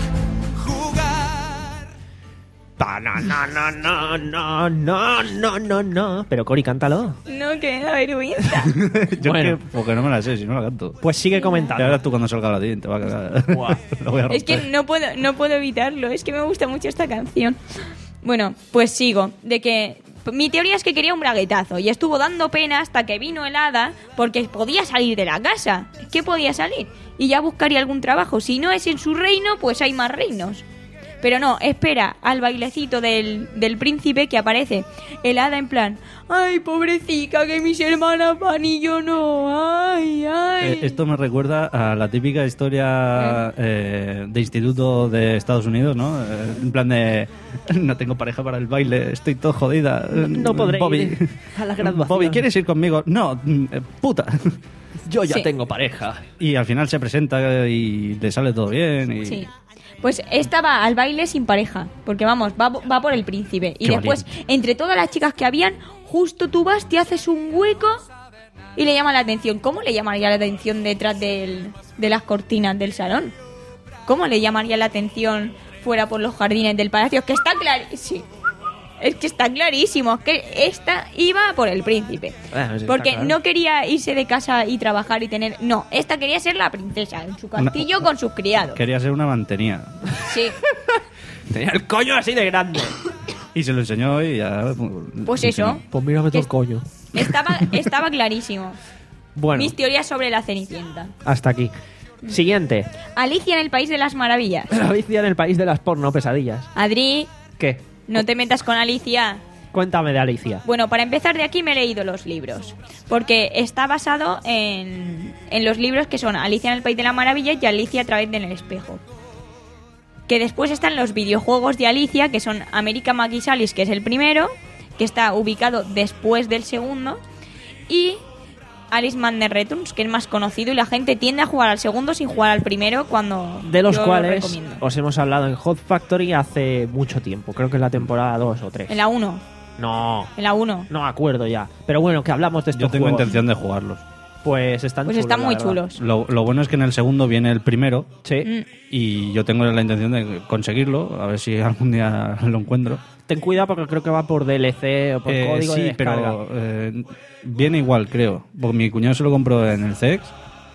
jugar. Pa, no, no, no, no, no, no, no, no, no. Pero Cori, cántalo. No, que me da vergüenza. Yo Bueno. es que, porque no me la sé, si no la canto. Pues sigue Ya comentando. verás tú cuando salga la latín, te va a cagar. Buah. Lo voy a Es que romper. no puedo, no puedo evitarlo, es que me gusta mucho esta canción. Bueno, pues sigo, de que mi teoría es que quería un braguetazo y estuvo dando pena hasta que vino el hada porque podía salir de la casa. ¿Qué podía salir? Y ya buscaría algún trabajo. Si no es en su reino, pues hay más reinos. Pero no, espera al bailecito del, del príncipe que aparece el hada en plan, ay, pobrecita, que mis hermanas van y yo no, ay, ay. Eh, esto me recuerda a la típica historia eh, de instituto de Estados Unidos, ¿no? Eh, en plan de, no tengo pareja para el baile, estoy todo jodida. No podré Bobby, ir a la graduación. Bobby, ¿quieres ir conmigo? No, mm, eh, puta. Yo ya Sí. tengo pareja. Y al final se presenta y le sale todo bien. Y... Sí. Pues esta va al baile sin pareja, porque vamos, va, va por el príncipe. Y Qué después, entre todas las chicas que habían, justo tú vas, te haces un hueco y le llama la atención. ¿Cómo le llamaría la atención detrás del- de las cortinas del salón? ¿Cómo le llamaría la atención fuera por los jardines del palacio? Es que está clarísimo. Sí. Es que está clarísimo, es que esta iba por el príncipe. Ah, sí, está Porque claro. no quería irse de casa y trabajar y tener... No, esta quería ser la princesa en su castillo con sus criados. Quería ser una mantenía. Sí. Tenía el coño así de grande. Y se lo enseñó y ya... Pues eso. Pues mírame todo Es- el coño. Estaba, estaba clarísimo. Bueno, Mis teorías sobre la Cenicienta. hasta aquí. Siguiente. Alicia en el País de las Maravillas. Alicia en el país de las porno pesadillas. Adri, ¿Qué? no te metas con Alicia. Cuéntame de Alicia. Bueno, para empezar de aquí me he leído los libros. Porque está basado en, en los libros que son Alicia en el País de las Maravillas y Alicia a través del espejo. Que después están los videojuegos de Alicia, que son American Magic Alice, que es el primero, que está ubicado después del segundo, y Alice Madness Returns, que es más conocido y la gente tiende a jugar al segundo sin jugar al primero cuando De los yo lo cuales recomiendo. os hemos hablado en Hot Factory hace mucho tiempo. Creo que es la temporada dos o tres. En la uno, No, en la uno. no me acuerdo ya. Pero bueno, que hablamos de estos Yo tengo juegos. intención de jugarlos. Pues están Pues chulos, están la muy verdad. chulos. Lo, lo bueno es que en el segundo viene el primero Sí. Mm. y yo tengo la intención de conseguirlo, a ver si algún día lo encuentro. Ten cuidado porque creo que va por D L C o por Eh, código sí, de descarga. pero eh, viene igual, creo. Porque mi cuñado se lo compró en el C E X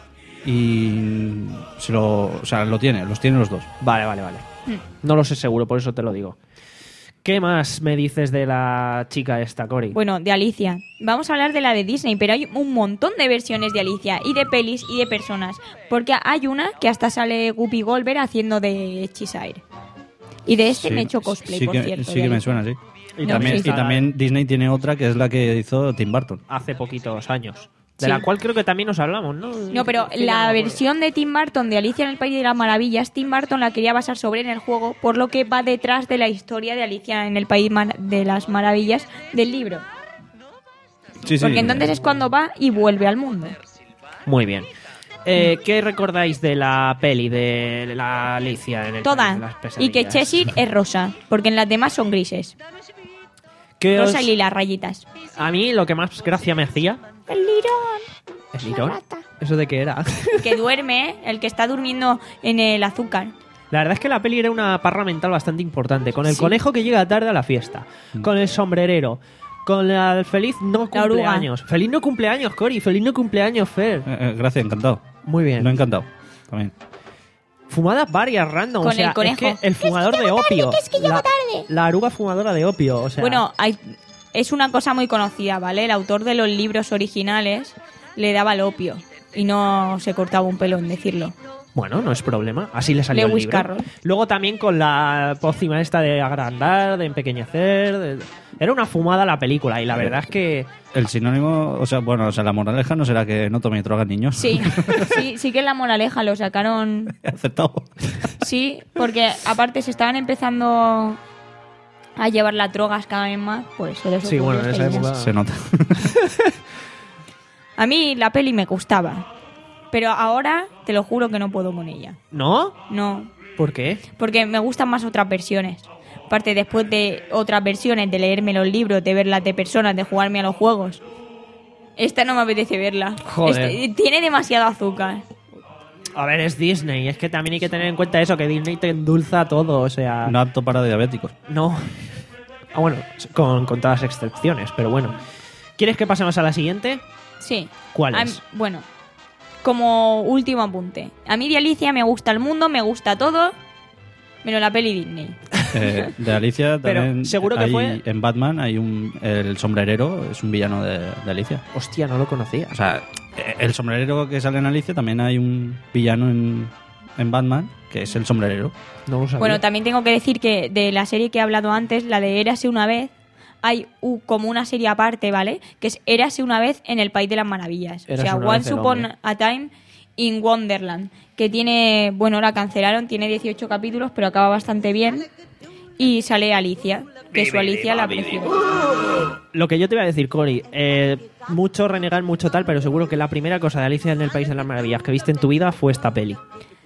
y se lo, o sea, lo tiene, los tiene los dos. Vale, vale, vale. No lo sé seguro, por eso te lo digo. ¿Qué más me dices de la chica esta, Cori? Bueno, de Alicia. Vamos a hablar de la de Disney, pero hay un montón de versiones de Alicia, y de pelis y de personas. Porque hay una que hasta sale Whoopi Goldberg haciendo de Cheshire. Y de este Sí, me he hecho cosplay, sí por que, cierto. Sí de que me Alicia. suena, sí. Y Y, No, también, sí, y sí. también Disney tiene otra que es la que hizo Tim Burton. Hace poquitos años. De Sí. la cual creo que también nos hablamos, ¿no? No, pero Sí, la no me acuerdo. versión de Tim Burton de Alicia en el País de las Maravillas, Tim Burton la quería basar sobre en el juego, por lo que va detrás de la historia de Alicia en el País Mar- de las Maravillas del libro. Sí, sí. Porque entonces es cuando va y vuelve al mundo. Muy bien. Eh, ¿Qué recordáis de la peli de la Alicia en el País de las Toda. Y que Pesadillas? Cheshire es rosa, porque en las demás son grises. ¿Qué os- Rosa y lila, rayitas. A mí lo que más gracia me hacía... El lirón. ¿El lirón? ¿Eso de qué era? Que duerme, el que está durmiendo en el azúcar. La verdad es que la peli era una parra mental bastante importante. Con el Sí. conejo que llega tarde a la fiesta. Con el sombrerero. Con el feliz no La oruga. cumpleaños. Feliz no cumpleaños, Cori. Feliz no cumpleaños, Fer. Eh, eh, gracias, encantado. Muy bien. No encantado. También. Fumadas varias random. Con o sea, el conejo. Es que el fumador de opio. la, la aruga fumadora de opio. O sea, Bueno, hay, es una cosa muy conocida, ¿vale? El autor de los libros originales le daba el opio y no se cortaba un pelo en decirlo. Bueno, no es problema. Así le salió Lewis el libro. Carroll. Luego también con la pócima esta de agrandar, de empequeñecer. de- Era una fumada la película y la verdad es que... El sinónimo, o sea, bueno, o sea, la moraleja no será que no tome drogas niños. Sí, sí, sí que en la moraleja lo sacaron. He aceptado. Sí, porque aparte se estaban empezando a llevar las drogas cada vez más, pues se les Sí, ocurrió bueno, en esta esa idea. época... Se nota. A mí la peli me gustaba, pero ahora te lo juro que no puedo con ella. ¿No? No, ¿Por qué? porque me gustan más otras versiones. Aparte, después de otras versiones, de leerme los libros, de verlas de personas, de jugarme a los juegos. Esta no me apetece verla. Joder. Este- tiene demasiado azúcar. A ver, es Disney. Es que también hay que tener en cuenta eso, que Disney te endulza todo. O sea... No apto para diabéticos. No. Ah, bueno, con, con todas las excepciones, pero bueno. ¿Quieres que pasemos a la siguiente? Sí. ¿Cuál A- es? Bueno, como último apunte. A mí de Alicia me gusta el mundo, me gusta todo, menos la peli Disney. Eh, de Alicia Pero, también. seguro que hay- fue- En Batman hay un. El sombrerero es un villano de, de Alicia. Hostia, no lo conocía. O sea, eh, el sombrerero que sale en Alicia también hay un villano en, en Batman que es el sombrerero. No lo sabía. Bueno, también tengo que decir que de la serie que he hablado antes, la de Érase una vez, hay u- como una serie aparte, ¿vale? Que es Érase una vez en el País de las Maravillas. Érase o sea, una vez Once el Upon hombre. a Time in Wonderland. Que tiene, bueno, la cancelaron, tiene dieciocho capítulos, pero acaba bastante bien. Y sale Alicia, que su Alicia la prefiero. Lo que yo te iba a decir, Cory, eh, mucho renegar, mucho tal, pero seguro que la primera cosa de Alicia en el País de las Maravillas que viste en tu vida fue esta peli.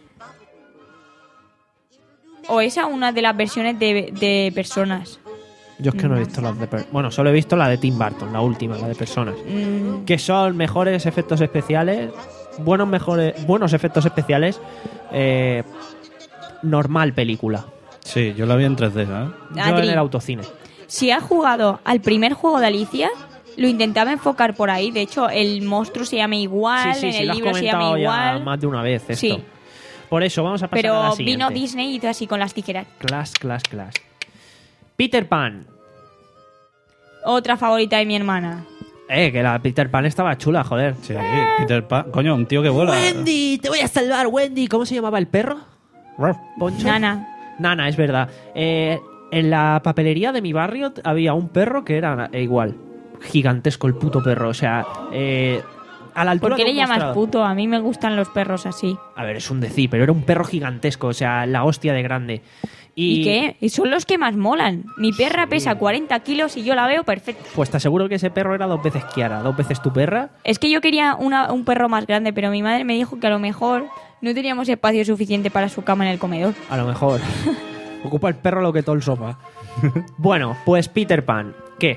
O esa, una de las versiones de, de personas. Yo es que no he visto las de... per- Bueno, solo he visto la de Tim Burton, la última, la de personas. Mm, Que son mejores efectos especiales, buenos, mejores, buenos efectos especiales, eh, normal película. Sí, yo la vi en tres D, ¿sabes? Yo Adri. en el autocine. Si has jugado al primer juego de Alicia, lo intentaba enfocar por ahí. De hecho, el monstruo se llama igual, Sí, sí, en sí, el lo has libro se llama comentado ya igual. más de una vez esto. Sí. Por eso, vamos a pasar a la Pero siguiente. vino Disney y hizo así con las tijeras. Clash, clash, clash. Peter Pan. Otra favorita de mi hermana. Eh, que la Peter Pan estaba chula, joder. Sí, Peter Pan. Coño, un tío que vuela. Wendy, te voy a salvar, Wendy. ¿Cómo se llamaba el perro? Ruff. Poncho. Nana. Nana, es verdad. Eh, en la papelería de mi barrio t- había un perro que era eh, igual. Gigantesco el puto perro. O sea, eh, a la altura ¿Por qué de le un llamas mostrador. puto? A mí me gustan los perros así. A ver, es un decir, pero era un perro gigantesco. O sea, la hostia de grande. Y, ¿Y, qué? Y son los que más molan. Mi perra pesa cuarenta kilos y yo la veo perfecta. Pues te aseguro que ese perro era dos veces Kiara, dos veces tu perra. Es que yo quería una- un perro más grande, pero mi madre me dijo que a lo mejor no teníamos espacio suficiente para su cama en el comedor. A lo mejor. Ocupa el perro lo que todo el sofá. Bueno, pues Peter Pan. ¿Qué?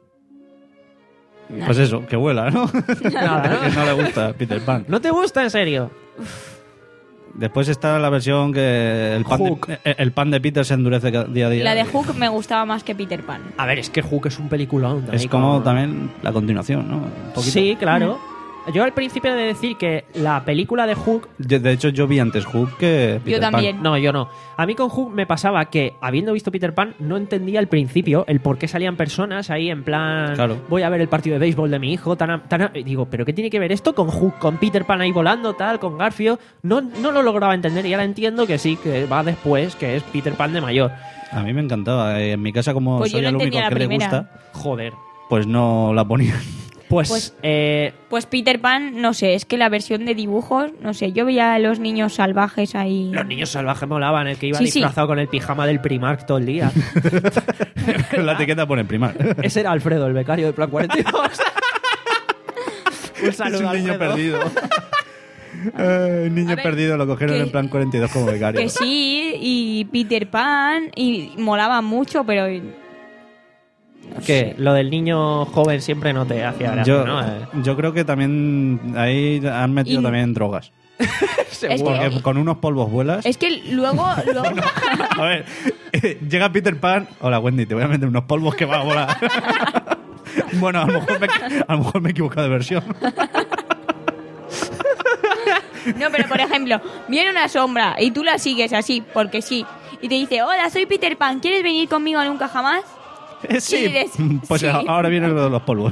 Pues eso, que vuela, ¿no? Nada, ¿no? Que no le gusta Peter Pan. ¿No te gusta, en serio? Después está la versión que el pan, Hook. de, el pan de Peter se endurece ca- día a día. La de Hook me gustaba más que Peter Pan. A ver, es que Hook es un peliculón. Es también, como con- también la continuación, ¿no? Un poquito. Sí, claro. Yo al principio he de decir que la película de Hook... Yo- de hecho, yo vi antes Hook que Peter Pan. también. No, yo no. A mí con Hook me pasaba que, habiendo visto Peter Pan, no entendía al principio el por qué salían personas ahí en plan... Claro. Voy a ver el partido de béisbol de mi hijo, tan, a- tan a- y digo, ¿pero qué tiene que ver esto con Hook? Con Peter Pan ahí volando, tal, con Garfio. No, no lo lograba entender y ahora entiendo que sí, que va después, que es Peter Pan de mayor. A mí me encantaba. En mi casa, como Pues yo soy no el único entendía que la le primera. gusta, Joder. pues no la ponían. Pues, Pues- eh, Pues Peter Pan, no sé, es que la versión de dibujos, no sé, yo veía a los niños salvajes ahí. los niños salvajes molaban, el que iba Sí, sí. disfrazado con el pijama del Primark todo el día. La etiqueta pone primar. Ese era Alfredo, el becario del Plan cuarenta y dos. Un Es saludo, un niño Alfredo. perdido. Eh, niño A ver, perdido lo cogieron que- en plan cuarenta y dos como becario. Que sí, y Peter Pan, y molaba mucho, pero... Que lo del niño joven siempre no te hacía gracia, Yo, ¿no? Eh, yo creo que también ahí han metido Y- también drogas. Es Porque que, con unos polvos vuelas. es que luego... luego A ver, llega Peter Pan. Hola Wendy, te voy a meter unos polvos que va a volar. Bueno, a lo mejor me, a lo mejor me he equivocado de versión. No, pero por ejemplo, viene una sombra y tú la sigues así, porque sí, y te dice, hola, soy Peter Pan, ¿quieres venir conmigo a Nunca Jamás? Sí, Y dices, pues sí. ahora viene lo de los polvos.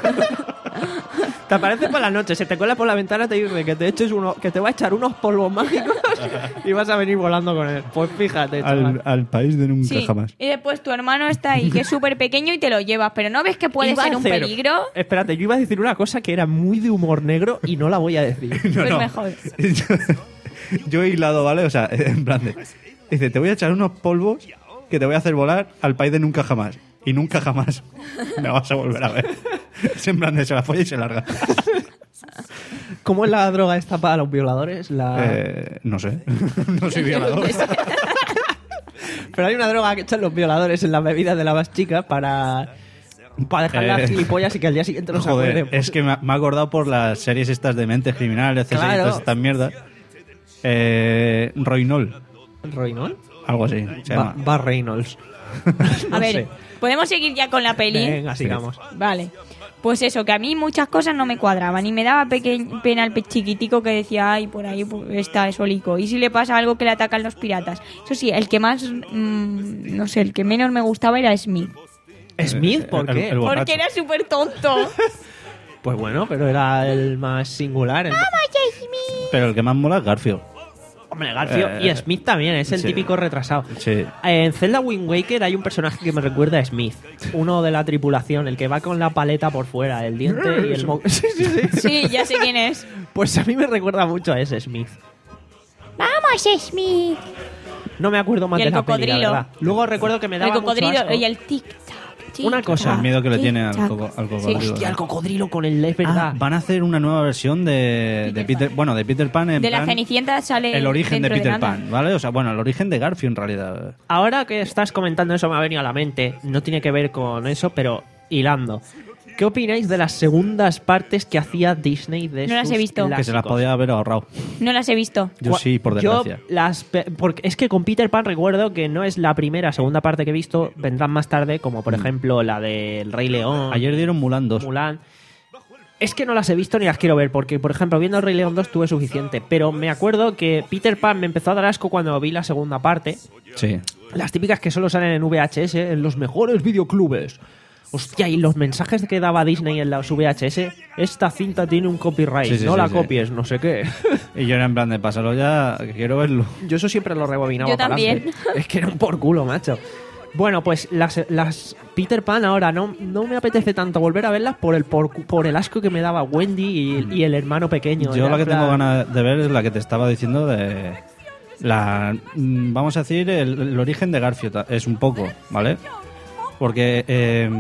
Te aparece por la noche, se te cuela por la ventana, te dice que te eches uno, que te va a echar unos polvos mágicos y vas a venir volando con él. Pues fíjate, al, chaval. al país de nunca Sí, jamás. y después tu hermano está ahí, que es súper pequeño y te lo llevas, pero ¿no ves que puede Iba ser a un hacer- peligro? Espérate, yo iba a decir una cosa que era muy de humor negro y no la voy a decir. No, Pues no. mejor. Yo, yo he hilado, ¿vale? O sea, en plan de... Dice, te voy a echar unos polvos que te voy a hacer volar al país de nunca jamás. Y nunca jamás me vas a volver a ver. Es en plan de se la folla y se larga. ¿Cómo es la droga esta para los violadores? La... Eh, no sé. No soy violador. Pero hay una droga que echan los violadores en las bebidas de la más chica para... Para dejar las Eh, gilipollas y que al día siguiente no se Joder, acuerden. es que me ha, me ha acordado por las series estas de mentes criminales, C S I, Claro. todas estas mierdas. Eh, Roinol, ¿Roinol? algo así se Va, llama. va Reynolds. A No ver, sé. ¿podemos seguir ya con la peli? Venga, sigamos. Vale. Pues eso, que a mí muchas cosas no me cuadraban y me daba peque- pena el pe- chiquitico que decía, ay, por ahí pues, está solico. Y si le pasa algo que le atacan los piratas. Eso sí, el que más, mm, no sé, el que menos me gustaba era Smith. ¿Smith? ¿Por El- qué? el- borracho. Porque era súper tonto. Pues bueno, pero era el más singular. el- Pero el que más mola es Garfio. Hombre, Garfio. Eh, y Smith también, es el sí. típico retrasado. Sí. En Zelda Wind Waker hay un personaje que me recuerda a Smith. Uno de la tripulación, el que va con la paleta por fuera, el diente y el mo... Sí, sí, sí. Sí, ya sé quién es. Pues a mí me recuerda mucho a ese Smith. ¡Vamos, Smith! No me acuerdo más Y de el la peli, la cocodrilo. verdad. Luego recuerdo que me El daba mucho cocodrilo asco. y el tic-tac. Una cosa. El miedo que le tiene al, tic-tac. coco- al Sí. cocodrilo. Hostia, el cocodrilo con el... Es verdad. Ah, van a hacer una nueva versión de, de Peter, bueno, de Peter Pan en De la plan, Cenicienta sale el origen de dentro Peter nada. Pan, ¿vale? O sea, bueno, el origen de Garfio en realidad. Ahora que estás comentando eso me ha venido a la mente, no tiene que ver con eso, pero hilando. ¿Qué opináis de las segundas partes que hacía Disney de No las sus he visto. Que se las clásicos? podía haber ahorrado. No las he visto. Yo Gua- sí, por Yo desgracia. las pe- porque es que con Peter Pan recuerdo que no es la primera, segunda parte que he visto, vendrán más tarde, como por ejemplo la del Rey León, Ayer dieron Mulan dos. Mulan. Es que no las he visto ni las quiero ver, porque por ejemplo viendo el Rey León dos tuve suficiente, pero me acuerdo que Peter Pan me empezó a dar asco cuando vi la segunda parte. Sí. Las típicas que solo salen en V H S, en los mejores videoclubes. Hostia, y los mensajes que daba Disney en las V H S, esta cinta tiene un copyright, Sí, sí, no sí, la sí. copies, no sé qué. Y yo era en plan de pásalo ya, que quiero verlo. Yo eso siempre lo rebobinaba. Yo para también. adelante. Es que era un por culo, macho. Bueno, pues las, las Peter Pan ahora no, no me apetece tanto volver a verlas por el por, por el asco que me daba Wendy y, y el hermano pequeño. Yo Era la que en plan- tengo ganas de ver es la que te estaba diciendo de... La, mm, vamos a decir, el, el origen de Garfio ta- es un poco, ¿vale? Porque eh,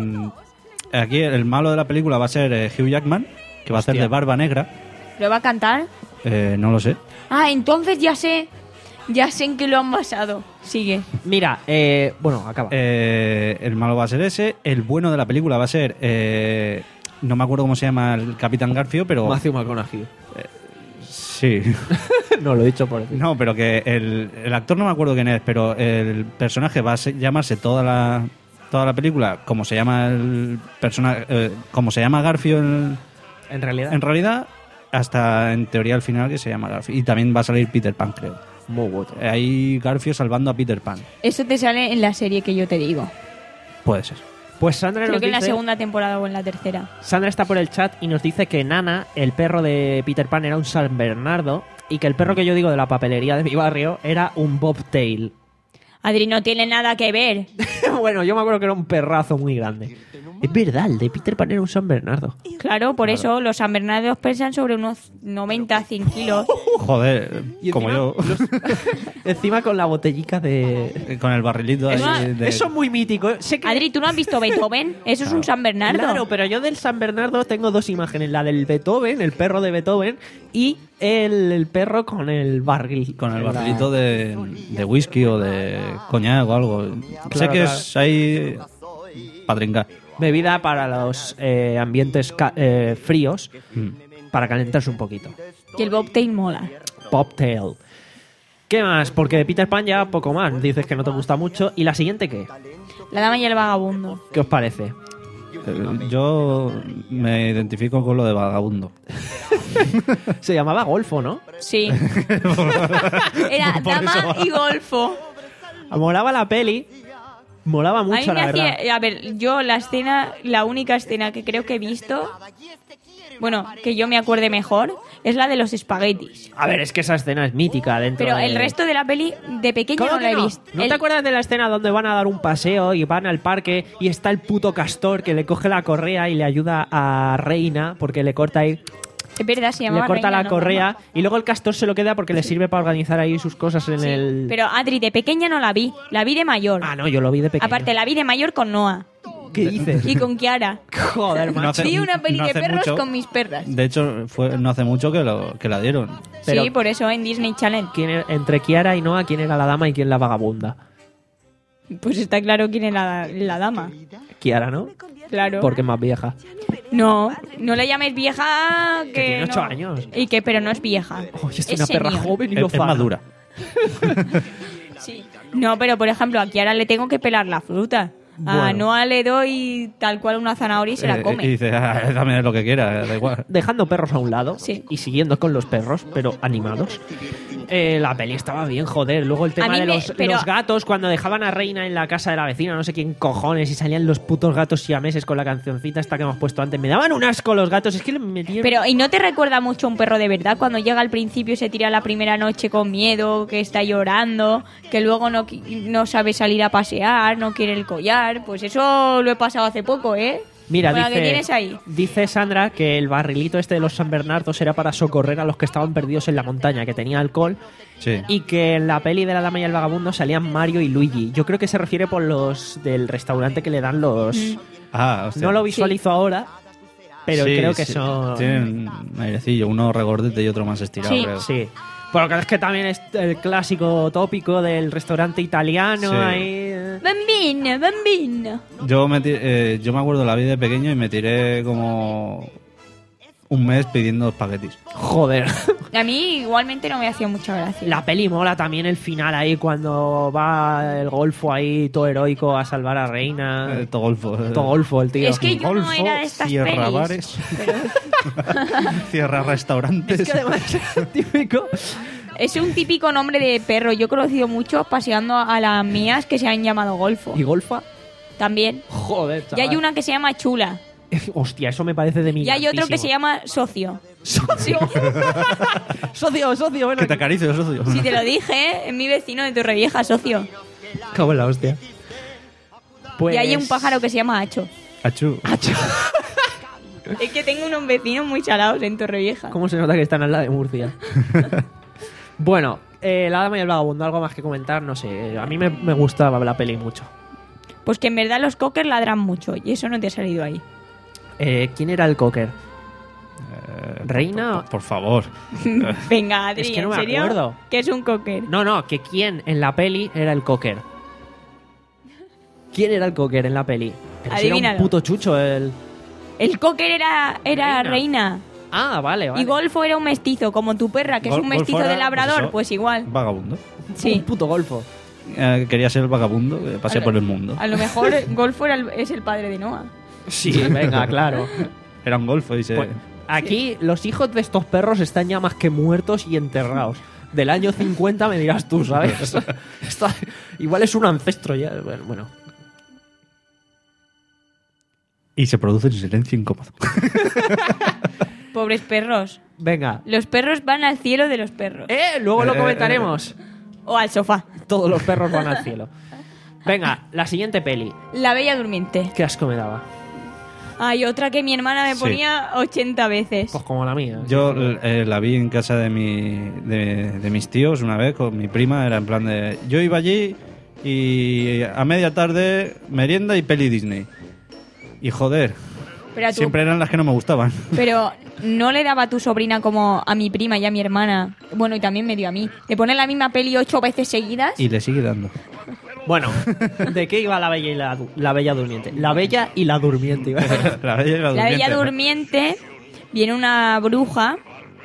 aquí el malo de la película va a ser eh, Hugh Jackman, que va a hacer Hostia. de Barba Negra. ¿Lo va a cantar? Eh, no lo sé. Ah, entonces ya sé. Ya sé en qué lo han basado. Sigue. Mira, eh, bueno, acaba. Eh, el malo va a ser ese. El bueno de la película va a ser... eh, no me acuerdo cómo se llama el Capitán Garfio, pero... Matthew McConaughey. Sí. No lo he dicho por decir. No, pero que el, el actor no me acuerdo quién es, pero el personaje va a se- llamarse toda la toda la película como se llama el personaje, eh, como se llama Garfio en, En realidad. en realidad, hasta en teoría al final, que se llama Garfio. Y también va a salir Peter Pan, creo. Muy bueno. Hay Garfio salvando a Peter Pan. Eso te sale en la serie que yo te digo. Puede ser. Pues Sandra Creo nos que en la dice- segunda temporada o en la tercera. Sandra está por el chat y nos dice que Nana, el perro de Peter Pan, era un San Bernardo y que el perro que yo digo de la papelería de mi barrio era un Bobtail. Adri, no tiene nada que ver. Bueno, yo me acuerdo que era un perrazo muy grande. Es verdad, el de Peter Pan era un San Bernardo. Claro, por eso los San Bernardos pesan sobre unos noventa a cien kilos. Joder, Y como encima- yo. Encima con la botellica de... Con el barrilito ahí. Eso- de- Eso es muy mítico. Sé que... Adri, ¿tú no has visto Beethoven? Eso es un San Bernardo. Claro, pero yo del San Bernardo tengo dos imágenes. La del Beethoven, el perro de Beethoven, y el, el perro con el barril. Con el La- barrilito de, de whisky o de coñac o algo. sé Claro, que claro. es ahí para trincar. Bebida para los eh, ambientes ca- eh, fríos, Mm. para calentarse un poquito. Y el Bobtail mola. Bobtail. ¿Qué más? Porque de Peter Pan ya poco más. Dices que no te gusta mucho. ¿Y la siguiente qué? La dama y el vagabundo. ¿Qué os parece? Eh, Yo me identifico con lo de vagabundo. Se llamaba Golfo, ¿no? Sí. Era Por dama eso va. y golfo. Molaba la peli. Molaba A mí mucho, me la verdad. hacía... A ver, yo la escena, la única escena que creo que he visto, bueno, que yo me acuerde mejor, es la de los espaguetis. A ver, es que esa escena es mítica dentro Pero de- el resto de la peli, de pequeño ¿Cómo no que la he no? visto. ¿No El- te acuerdas de la escena donde van a dar un paseo y van al parque y está el puto castor que le coge la correa y le ayuda a Reina porque le corta ahí, Es verdad, se le llamaba corta Reina, la ¿no? correa y luego el castor se lo queda porque le sirve para organizar ahí sus cosas en Sí, el... Pero Adri, de pequeña no la vi, la vi de mayor. Ah, no, yo lo vi de pequeño. Aparte, la vi de mayor con Noah ¿Qué dices? y con Kiara. Joder, No macho. hace- Vi una peli no de hace perros mucho. con mis perras. De hecho, fue no hace mucho que, lo, que la dieron. Pero- Sí, por eso en Disney Channel. ¿Quién era- entre Kiara y Noah, ¿quién era la dama y quién la vagabunda? Pues está claro quién es la, la dama. Kiara, ¿no? Claro. Porque es más vieja. No, no le llames vieja que, Que tiene ocho no. años. Y que, pero no es vieja. Oye, es Es una perra senior. joven y Es, es lozana. madura. Sí. No, pero por ejemplo, a Kiara le tengo que pelar la fruta. A Bueno. Noah le doy tal cual una zanahoria y se la Eh, come. Y dice, ah, dame lo que quiera, da igual. Dejando perros a un lado Sí. y siguiendo con los perros, pero animados. Eh, la peli estaba bien, joder. Luego el tema mí de me- los, pero- los gatos, cuando dejaban a Reina en la casa de la vecina, no sé quién cojones, y salían los putos gatos siameses con la cancioncita esta que hemos puesto antes. Me daban un asco los gatos, es que le metían... Pero, ¿y no te recuerda mucho a un perro de verdad? Cuando llega al principio y se tira la primera noche con miedo, que está llorando, que luego no, qui- no sabe salir a pasear, no quiere el collar. Pues eso lo he pasado hace poco, ¿eh? Mira, Con la dice, que tienes ahí. dice Sandra que el barrilito este de los San Bernardos era para socorrer a los que estaban perdidos en la montaña, que tenía alcohol, Sí. y que en la peli de la dama y el vagabundo salían Mario y Luigi. Yo creo que se refiere por los del restaurante que le dan los... Mm. Ah, hostia. No lo visualizo ahora, pero Sí, creo que sí. son... Tienen un airecillo, uno regordete y otro más estirado, Sí. creo. Sí. Porque es que también es el clásico tópico del restaurante italiano Sí. ahí... eh. Bambina, bambina. Yo me, ti- eh, yo me acuerdo la vida de pequeño y me tiré como un mes pidiendo espaguetis. Joder. A mí igualmente no me hacía mucha gracia. La peli mola también el final ahí cuando va el golfo ahí todo heroico a salvar a Reina. Eh, Togolfo. Todo golfo el tío. Es que yo no Golfo, era de estas cierra pelis. bares. Pero Cierra restaurantes. Es que además es típico. es un típico nombre de perro. Yo he conocido muchos paseando a las mías que se han llamado Golfo. ¿Y golfa? También. Joder, Y chaval. hay una que se llama Chula. Hostia, eso me parece de mí. Y hay otro que se llama Socio. Socio. socio, socio, ven Que te aquí. acaricio, socio. Si te lo dije, ¿eh? Es mi vecino de Torrevieja, Socio. Cago en la hostia. Pues... Y hay un pájaro que se llama Hacho. Achú. Es que tengo unos vecinos muy chalados en Torrevieja. ¿Cómo se nota que están al lado de Murcia? Bueno, eh, la dama y el vagabundo, algo más que comentar, no sé. A mí me, me gustaba la peli mucho. Pues que en verdad los cockers ladran mucho y eso no te ha salido ahí. Eh, ¿Quién era el cocker? Eh, ¿Reina? Por, por favor. Venga, Adri, Es que no ¿en me serio? acuerdo. ¿Qué es un cocker? No, no, que quién en la peli era el cocker. ¿Quién era el cocker en la peli? Pero si era un Adivínalo. puto chucho el... El cocker era, era Reina. reina. Ah, vale, vale. Y Golfo era un mestizo, como tu perra, que Gol- es un mestizo Golfo de era, labrador, pues eso. pues igual. Vagabundo. Sí. Un puto golfo. Eh, quería ser el vagabundo que pasé A lo- por el mundo. A lo mejor Golfo era el- es el padre de Noah. Sí, venga, claro. Era un golfo y se... Pues, Aquí los hijos de estos perros están ya más que muertos y enterrados. Del año cincuenta me dirás tú, ¿sabes? Esto, igual es un ancestro ya. Bueno, bueno. Y se produce un silencio incómodo. Pobres perros. Venga. Los perros van al cielo de los perros. Eh, luego lo comentaremos. O al sofá. Todos los perros van al cielo. Venga, la siguiente peli. La Bella Durmiente. Qué asco me daba. Hay otra que mi hermana me Sí. ponía ochenta veces. Pues como la mía. Yo eh, la vi en casa de, mi, de, de mis tíos una vez con mi prima. Era en plan de... Yo iba allí y a media tarde merienda y peli Disney. Y joder, Pero, a tu- siempre eran las que no me gustaban. pero no le daba a tu sobrina como a mi prima y a mi hermana. Bueno, y también me dio a mí. De poner la misma peli ocho veces seguidas. Y le sigue dando. Bueno, ¿de qué iba la Bella y la, du- la Bella Durmiente? La Bella y la Durmiente. iba a decir. La Bella y la La Bella Durmiente. Durmiente, viene una bruja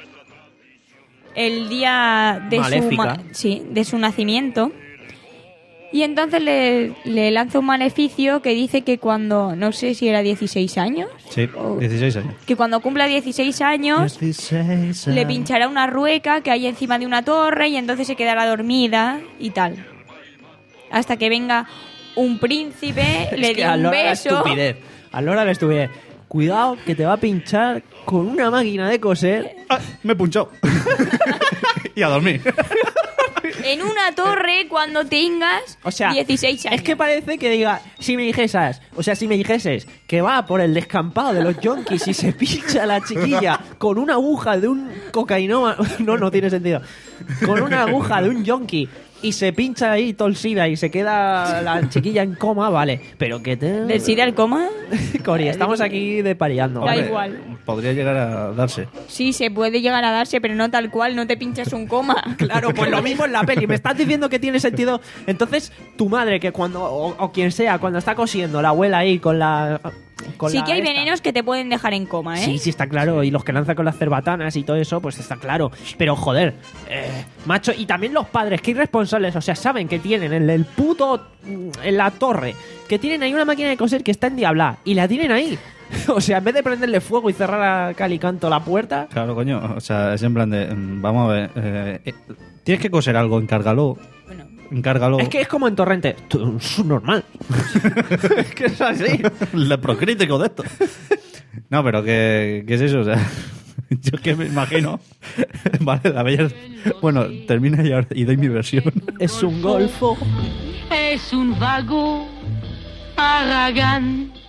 el día de su, Maléfica. ma- sí, de su nacimiento y entonces le, le lanza un maleficio que dice que cuando, no sé si era dieciséis años, Sí, Oh. dieciséis años. que cuando cumpla dieciséis años le pinchará una rueca que hay encima de una torre y entonces se quedará dormida y tal. Hasta que venga un príncipe, le Es que dé a un la hora de la beso. estupidez. A la hora de la estupidez. Cuidado que te va a pinchar con una máquina de coser. Ah, me he punchado. Y a dormir. En una torre cuando tengas O sea, dieciséis años. es que parece que diga, si me dijeses, o sea, si me dijeses que va por el descampado de los yonkis y se pincha a la chiquilla con una aguja de un cocainoma, no, no tiene sentido, con una aguja de un yonki y se pincha ahí tolsida y se queda la chiquilla en coma, vale, pero que te... ¿Del SIDA al coma? Cori, estamos aquí de pareando. Da ¿vale? igual. Podría llegar a darse. Sí, se puede llegar a darse, pero no tal cual, no te pinchas un coma. Claro, pues lo mismo en la peli. Me estás diciendo que tiene sentido. Entonces, tu madre, que cuando, o, o quien sea, cuando está cosiendo, la abuela ahí con la. Con Sí la que hay esta. venenos que te pueden dejar en coma, ¿eh? Sí, sí, está claro. Y los que lanza con las cerbatanas y todo eso, pues está claro. Pero joder, eh, macho, y también los padres, que irresponsables, o sea, saben que tienen en el puto. En la torre, que tienen ahí una máquina de coser que está endiablada y la tienen ahí. O sea, en vez de prenderle fuego y cerrar a cal y canto la puerta. Claro, coño. O sea, es en plan de... mm, Vamos a ver. eh, eh, tienes que coser algo, encárgalo. Bueno, Encárgalo. Es que es como en Torrente. Tú, Es normal. Es que es así. Le procrítico de esto. No, pero ¿qué, qué es eso? O sea, yo que me imagino. Vale, la bella. Bueno, termina y, ahora- y doy mi versión. Es un golfo. Es un vago Aragán.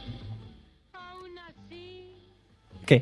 ¿Qué?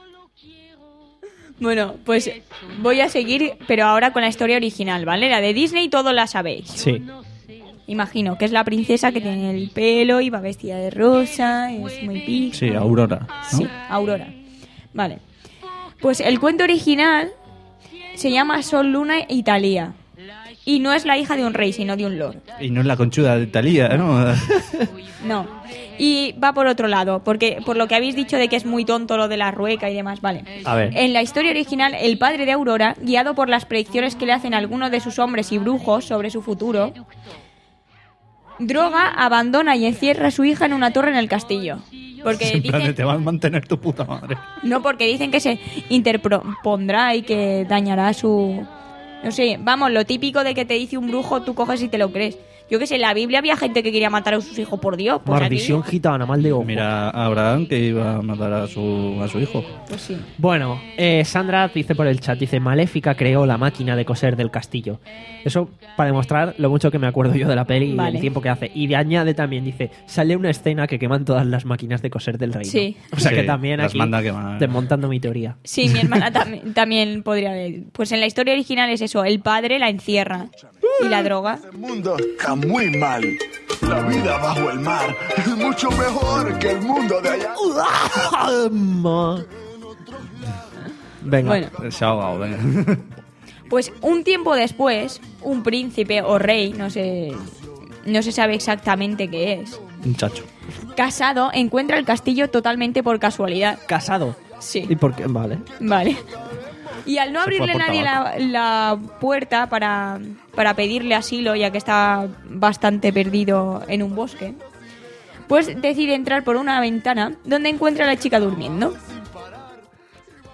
bueno, pues voy a seguir, pero ahora con la historia original, ¿vale? La de Disney todos la sabéis. Sí. Imagino que es la princesa que tiene el pelo y va vestida de rosa, es muy pijo. Sí, Aurora. ¿no? Sí, Aurora. Vale. Pues el cuento original se llama Sol, Luna y Thalía. Y no es la hija de un rey, sino de un lord. Y no es la conchuda de Talía, ¿no? No. Y va por otro lado, porque por lo que habéis dicho de que es muy tonto lo de la rueca y demás, vale. A ver. En la historia original, el padre de Aurora, guiado por las predicciones que le hacen algunos de sus hombres y brujos sobre su futuro, droga, abandona y encierra a su hija en una torre en el castillo. Porque En plan de, dicen, te va a mantener tu puta madre. no, porque dicen que se interpondrá y que dañará su... No sé, vamos, lo típico de que te dice un brujo, tú coges y te lo crees. Yo que sé, en la Biblia había gente que quería matar a sus hijos por Dios. Pues aquí- Maldición gitana, mal de ojo. Mira a Abraham que iba a matar a su, a su hijo. Pues sí. Bueno, eh, Sandra dice por el chat, dice, Maléfica creó la máquina de coser del castillo. Eso para demostrar lo mucho que me acuerdo yo de la peli y Vale. el tiempo que hace. Y de añade también, dice, sale una escena que queman todas las máquinas de coser del reino. Sí. O sea Sí, que también las aquí, manda a quemar. desmontando mi teoría. Sí, mi hermana tam- también podría haber. Pues en la historia original es eso, el padre la encierra y la droga. El mundo está muy mal. La vida bajo el mar es mucho mejor que el mundo de allá. Venga. Bueno, Se ha ahogado, venga. pues un tiempo después, un príncipe o rey, no sé, no se sabe exactamente qué es, Un chacho. casado, encuentra el castillo totalmente por casualidad. Casado. Sí. ¿Y por qué? Vale. Vale. Y al no Se fue abrirle por nadie la, la puerta para, para pedirle asilo, ya que está bastante perdido en un bosque, pues decide entrar por una ventana donde encuentra a la chica durmiendo.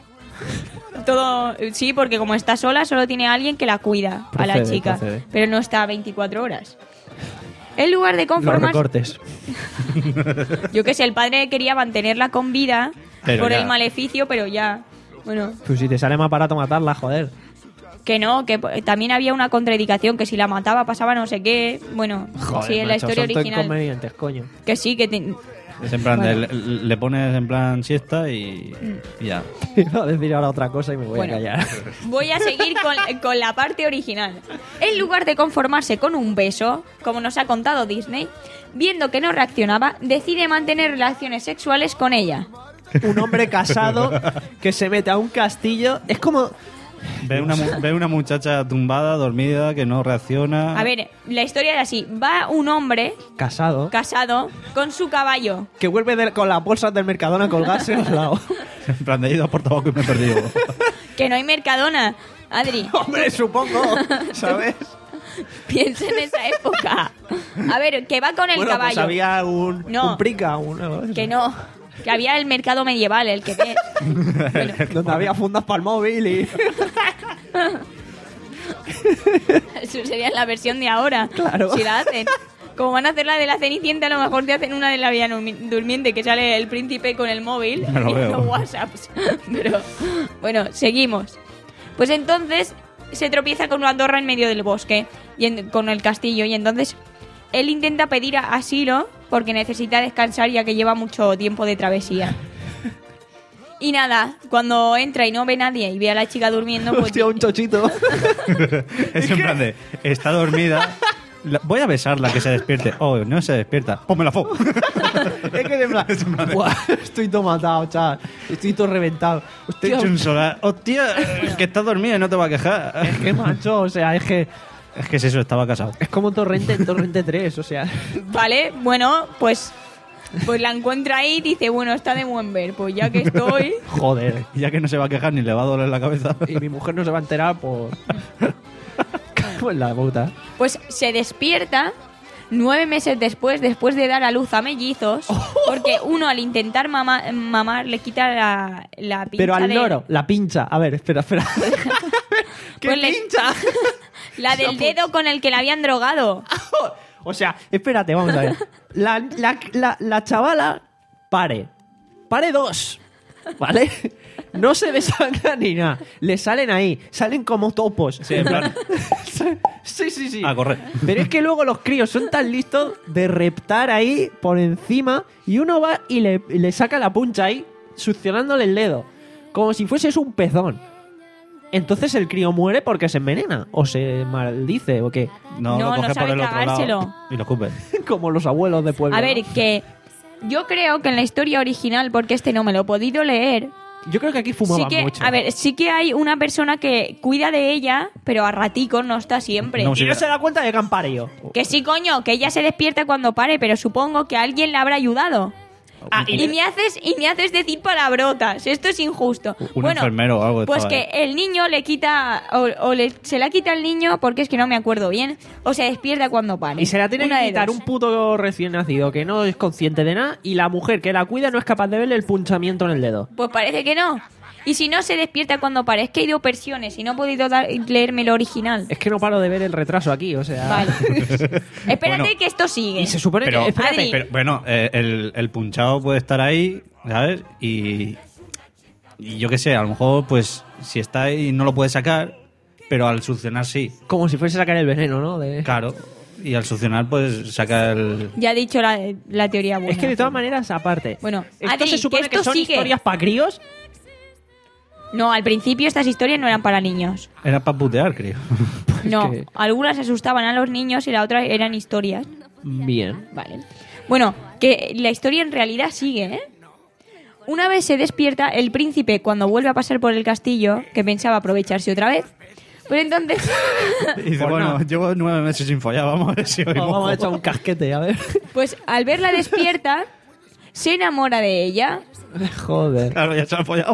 todo, sí, porque como está sola, solo tiene alguien que la cuida a la Procede, chica, procede. pero no está veinticuatro horas. En lugar de Los conformarse, recortes. yo que sé, el padre quería mantenerla con vida Pero por ya. el maleficio, pero ya, bueno, Pues si te sale más barato matarla, joder. que no, que p- también había una contraindicación, que si la mataba pasaba no sé qué, bueno, Joder, sí, en la macho, historia son todos original, inconvenientes, coño. que sí, que te- Es en plan, de- Bueno. le, le pones en plan siesta y, y ya. Iba a decir ahora otra cosa y me voy Bueno. a callar. Voy a seguir con, con la parte original. En lugar de conformarse con un beso, como nos ha contado Disney, viendo que no reaccionaba, decide mantener relaciones sexuales con ella. Un hombre casado que se mete a un castillo. Es como. Ve una, mu- ve una muchacha tumbada, dormida, que no reacciona. A ver, la historia es así. Va un hombre Casado. casado con su caballo. Que vuelve de- con las bolsas del Mercadona a colgarse al lado. En plan, de he ido a por tabaco y me he perdido. Que no hay Mercadona. Adri, Hombre, supongo. ¿Sabes? piensa en esa época. A ver, que va con el bueno, caballo. pues había un, No. un prica, un, algo de eso. Que no. Que había el mercado medieval, el que ves. Bueno, Donde había fundas para el móvil y. eso sería la versión de ahora. Claro. Si la hacen. Como van a hacer la de la Cenicienta, a lo mejor te hacen una de la Bella Durmi- Durmiente, que sale el príncipe con el móvil Me lo y veo. los WhatsApps. Pero, bueno, seguimos. Pues entonces se tropieza con una torre en medio del bosque, y en- con el castillo, y entonces él intenta pedir a- asilo porque necesita descansar ya que lleva mucho tiempo de travesía. Y nada, cuando entra y no ve nadie y ve a la chica durmiendo, pues Hostia, un chochito. Es en plan de, está dormida, la- voy a besarla que se despierte. Oh, no se despierta. Pónmela fo. Es que de plan. Buah, estoy todo matado, chaval. Estoy todo reventado. Te he Hostia, hecho un solar. Hostia, que estás dormida y no te va a quejar. es que macho, o sea, es que. Es que es eso, estaba casado. Es como Torrente en Torrente tres, o sea. vale, bueno, pues pues la encuentra ahí y dice, bueno, está de buen ver, pues ya que estoy... Joder. Y ya que no se va a quejar ni le va a doler la cabeza. Y mi mujer no se va a enterar por. Pues la puta. Pues se despierta nueve meses después, después de dar a luz a mellizos, porque uno al intentar mama- mamar le quita la, la pincha Pero al de- loro, la pincha. A ver, espera, espera. ¿Qué Pues le- pincha? la del dedo con el que la habían drogado. O sea, espérate, vamos a ver. La, la, la, la chavala pare. Pare dos. ¿Vale? No se desangra ni nada. Le salen ahí. Salen como topos. Sí, en plan, Sí, sí, sí. a correr. Pero es que luego los críos son tan listos de reptar ahí por encima y uno va y le, y le saca la puncha ahí, succionándole el dedo. Como si fueses un pezón. Entonces el crío muere porque se envenena. O se maldice o qué. No, No, lo no coge sabe por el otro tragárselo. lado y lo escupe. Como los abuelos de pueblo. A ver, ¿no? que yo creo que en la historia original, porque este no me lo he podido leer, Yo creo que aquí fumaban sí que, mucho. a ver, sí que hay una persona que cuida de ella, pero a raticos, no está siempre. No, Y sí. no se da cuenta de que han parido. Que sí, coño, que ella se despierta cuando pare, pero supongo que alguien la habrá ayudado. Ah, y, me haces y me haces decir palabrotas. Esto es injusto. Un bueno, enfermero o algo pues estaba que ahí. el niño le quita o, o le- se la quita al niño porque es que no me acuerdo bien, o se despierta cuando pare. Y se la tiene Una que de quitar dos. un puto recién nacido que no es consciente de nada y la mujer que la cuida no es capaz de verle el punchamiento en el dedo. Pues parece que no. Y si no se despierta cuando pare, es que he ido persiones y no he podido dar- leerme lo original. Es que no paro de ver el retraso aquí, o sea... Vale. Espérate Bueno. que esto sigue. Y se supone Pero, que... Espérate, Adri. pero, bueno, eh, el, el punchado puede estar ahí, ¿sabes? Y, y yo qué sé, a lo mejor, pues, si está ahí no lo puede sacar, pero al succionar sí, como si fuese a sacar el veneno, ¿no? De... claro. Y al succionar, pues, saca el... Ya he dicho la, la teoría buena. Es que de todas maneras, aparte... Bueno, esto Adri, se supone que que, esto son sigue. historias para críos. No, al principio estas historias no eran para niños. Era para putear, creo. No, que- algunas asustaban a los niños y la otra eran historias. Bien. Vale. Bueno, que la historia en realidad sigue, ¿eh? Una vez se despierta, el príncipe, cuando vuelve a pasar por el castillo, que pensaba aprovecharse otra vez, pues entonces, Y dice, Pues bueno, nada. llevo nueve meses sin follar, vamos a ver si hoy Vamos mojo. a echar un casquete, a ver. pues al verla despierta, se enamora de ella. Joder. Claro, ya se ha follado.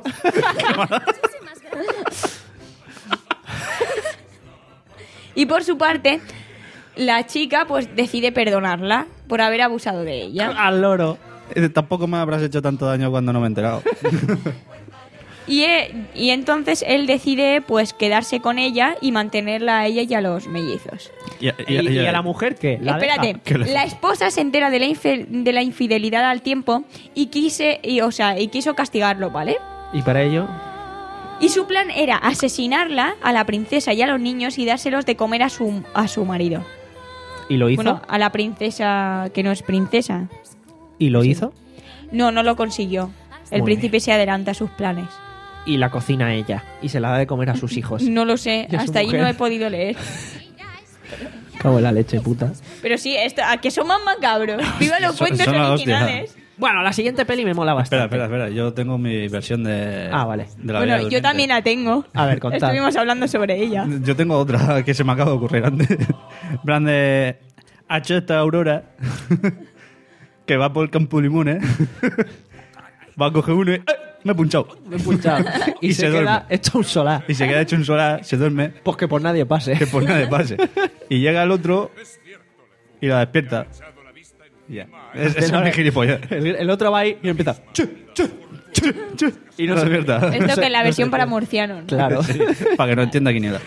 Y por su parte, la chica pues decide perdonarla por haber abusado de ella. Al loro. Dice, tampoco me habrás hecho tanto daño cuando no me he enterado. Y, eh, y entonces él decide pues quedarse con ella y mantenerla a ella y a los mellizos. Y, y- ¿Y, y- y a la mujer qué? ¿La Espérate, deja? ¿Qué le- la esposa se entera de la, infe- de la infidelidad al tiempo y quise, y, o sea, y quiso castigarlo, ¿vale? Y para ello... Y su plan era asesinarla, a la princesa y a los niños y dárselos de comer a su, a su marido. ¿Y lo hizo? Bueno, a la princesa que no es princesa. ¿Y lo hizo? No, no lo consiguió. El Muy príncipe se adelanta a sus planes. Y la cocina ella. Y se la da de comer a sus hijos. No lo sé, ¿Y a su hasta ahí mujer? no he podido leer. Cago en la leche, puta. Pero sí, esto, a que son más macabros. Viva los Son- cuentos son la hostia. originales. Bueno, la siguiente peli me mola Espera, bastante. espera, espera. Yo tengo mi versión de. Ah, vale. de la Bella Bueno, yo Durmiente. también la tengo. A ver, contad. Estuvimos hablando sobre ella. Yo tengo otra que se me acaba de ocurrir antes. En plan de. Ha hecho esta Aurora que va por el campo de limones. Va a coger uno y. ¡eh! Me he punchado. Me he punchado. Y, Y se, se queda duerme. hecho un solar. Y se queda hecho un solar, se duerme. Pues que por nadie pase. Que por nadie pase. Y llega el otro y la despierta. Y ya. Es, es un gilipollas. El, el otro va ahí y empieza... "Chu, chu, chu, chu", Y no se despierta. Esto que es la versión para murcianos. ¿no? Claro. Sí, para que no entienda quién era.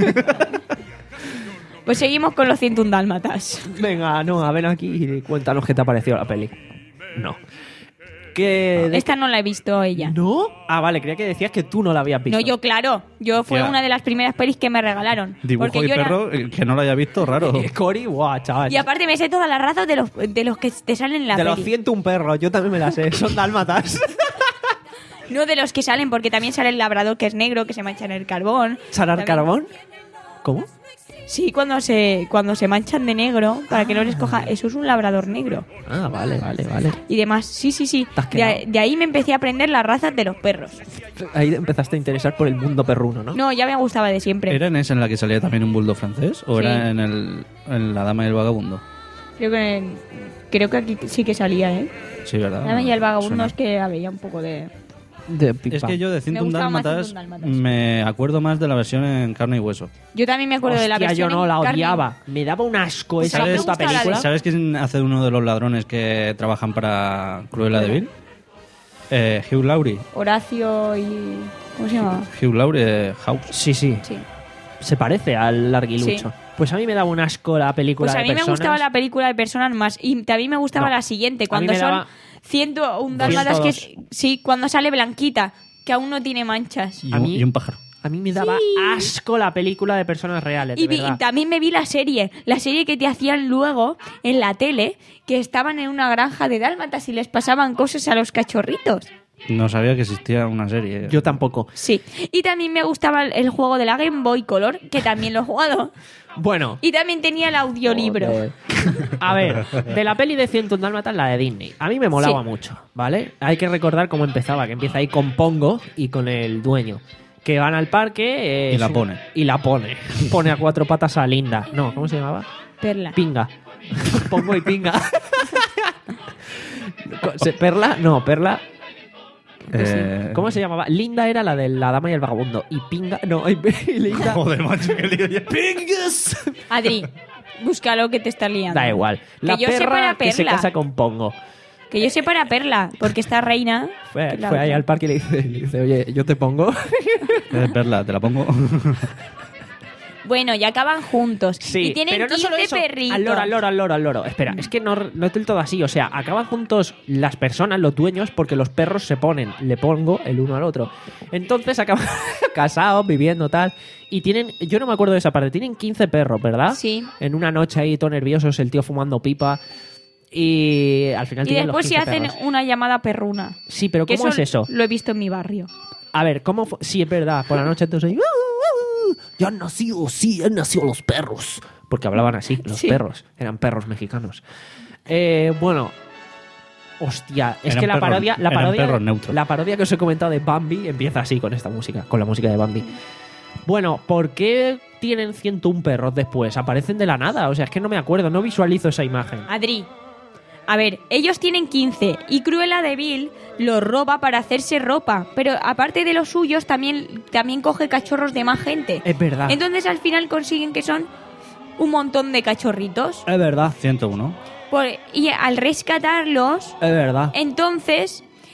Pues seguimos con los ciento un dálmatas. Venga, no, ven aquí y cuéntanos qué te ha parecido la peli. No. ¿Qué...? de- Esta no la he visto ella. ¿No? Ah, vale, creía que decías que tú no la habías visto. No, yo claro. Yo fue Tía. una de las primeras pelis que me regalaron. Dibujo Porque y yo era- perro, eh, que no lo haya visto, raro. Eh, Cory, guau, chaval. Y aparte me sé todas las razas de los, de los que te salen en la de los peli. ciento un perros, yo también me la sé. Son dálmatas. No de los que salen, porque también sale el labrador que es negro, que se mancha en el carbón. ¿Sarar También- carbón? ¿Cómo? Sí, cuando se, cuando se manchan de negro, para que no les coja... Eso es un labrador negro. Ah, vale, vale, vale. Y demás. Sí, sí, sí. Te has De, quedado. de ahí me empecé a aprender las razas de los perros. Ahí empezaste a interesar por el mundo perruno, ¿no? No, ya me gustaba de siempre. ¿Era en esa en la que salía también un bulldog francés? ¿O Sí. era en, el, en La Dama y el Vagabundo? Creo que, creo que aquí sí que salía, ¿eh? Sí, ¿verdad? La dama y el vagabundo Suena. es que había un poco de... De pipa. Es que yo de Me ciento un gustaba más dálmatas ciento un dálmatas. me acuerdo más de la versión en carne y hueso. Yo también me acuerdo de la Hostia, versión yo no en la carne. odiaba. Me daba un asco Pues esa a mí me puta gusta la de- película. ¿Sabes quién hace uno de los ladrones que trabajan para Cruella de Vil? Eh, Hugh Laurie. Horacio y... ¿Cómo se llama? Hugh Laurie, eh, House. Sí, sí. Sí. Se parece al larguilucho. Sí. Pues a mí me daba un asco la película Pues a de mí me personas. gustaba la película de Personas más. Y también me gustaba No. la siguiente, A cuando mí me son daba ciento un dálmatas que... ciento es- Sí, cuando sale Blanquita, que aún no tiene manchas. Y A un, mí- y un pájaro. A mí me daba Sí. asco la película de personas reales, de Y, vi- verdad. y también me vi la serie, la serie que te hacían luego en la tele, que estaban en una granja de dálmatas y les pasaban cosas a los cachorritos. No sabía que existía una serie. Yo tampoco. Sí. Y también me gustaba el, el juego de la Game Boy Color, que también lo he jugado. Bueno, Y también tenía el audiolibro. Joder. A ver, de la peli de ciento un dálmatas, la de Disney. A mí me molaba Sí. mucho, ¿vale? Hay que recordar cómo empezaba, que empieza ahí con Pongo y con el dueño. Que van al parque... eh, Y la su- pone. Y la pone. Pone a cuatro patas a Linda. No, ¿cómo se llamaba? Perla. Pinga. Pongo y Pinga. Se- ¿Perla? No, Perla... Eh, ¿Cómo se llamaba? Linda era la de la dama y el vagabundo. Y Pinga... No, y Linda... Joder, macho, qué lío ya. ¡Pingas! Adri, búscalo que te estás liando. Da igual. La Que yo sepa perra la que se Perla. casa con Pongo. Que yo sepa la Perla, porque esta reina... Fue, que la fue ahí otra. al parque y le dice, le dice, oye, yo te pongo. Eh, Perla, te la pongo. Bueno, y acaban juntos. Sí, y tienen pero no solo quince eso. perritos. Al loro, al loro, al loro, al loro. Espera, es que no, no es del todo así. O sea, acaban juntos las personas, los dueños, porque los perros se ponen, le pongo el uno al otro. Entonces acaban casados, viviendo tal. Y tienen, yo no me acuerdo de esa parte, tienen quince perros, ¿verdad? Sí. En una noche ahí, todos nerviosos, el tío fumando pipa. Y al final Y tienen los después se quince hacen perros. una llamada perruna. Sí, pero Que ¿cómo es eso? Lo he visto en mi barrio. A ver, ¿cómo fue? Sí, es verdad. Por la noche entonces ahí, "Uh, uh, uh, ya han nacido, sí, han nacido los perros". Porque hablaban así, los Sí. perros. Eran perros mexicanos. Eh, bueno. Hostia, es Eran que la perros- parodia, la eran parodia, perros neutros. la parodia que os he comentado de Bambi empieza así con esta música, con la música de Bambi. Bueno, ¿por qué tienen ciento un perros después? Aparecen de la nada, o sea, es que no me acuerdo, no visualizo esa imagen. Adri, a ver, ellos tienen quince y Cruella de Vil los roba para hacerse ropa, pero aparte de los suyos también, también coge cachorros de más gente. Es verdad. Entonces al final consiguen que son un montón de cachorritos. Es verdad, ciento uno. Por- y al rescatarlos, es verdad. entonces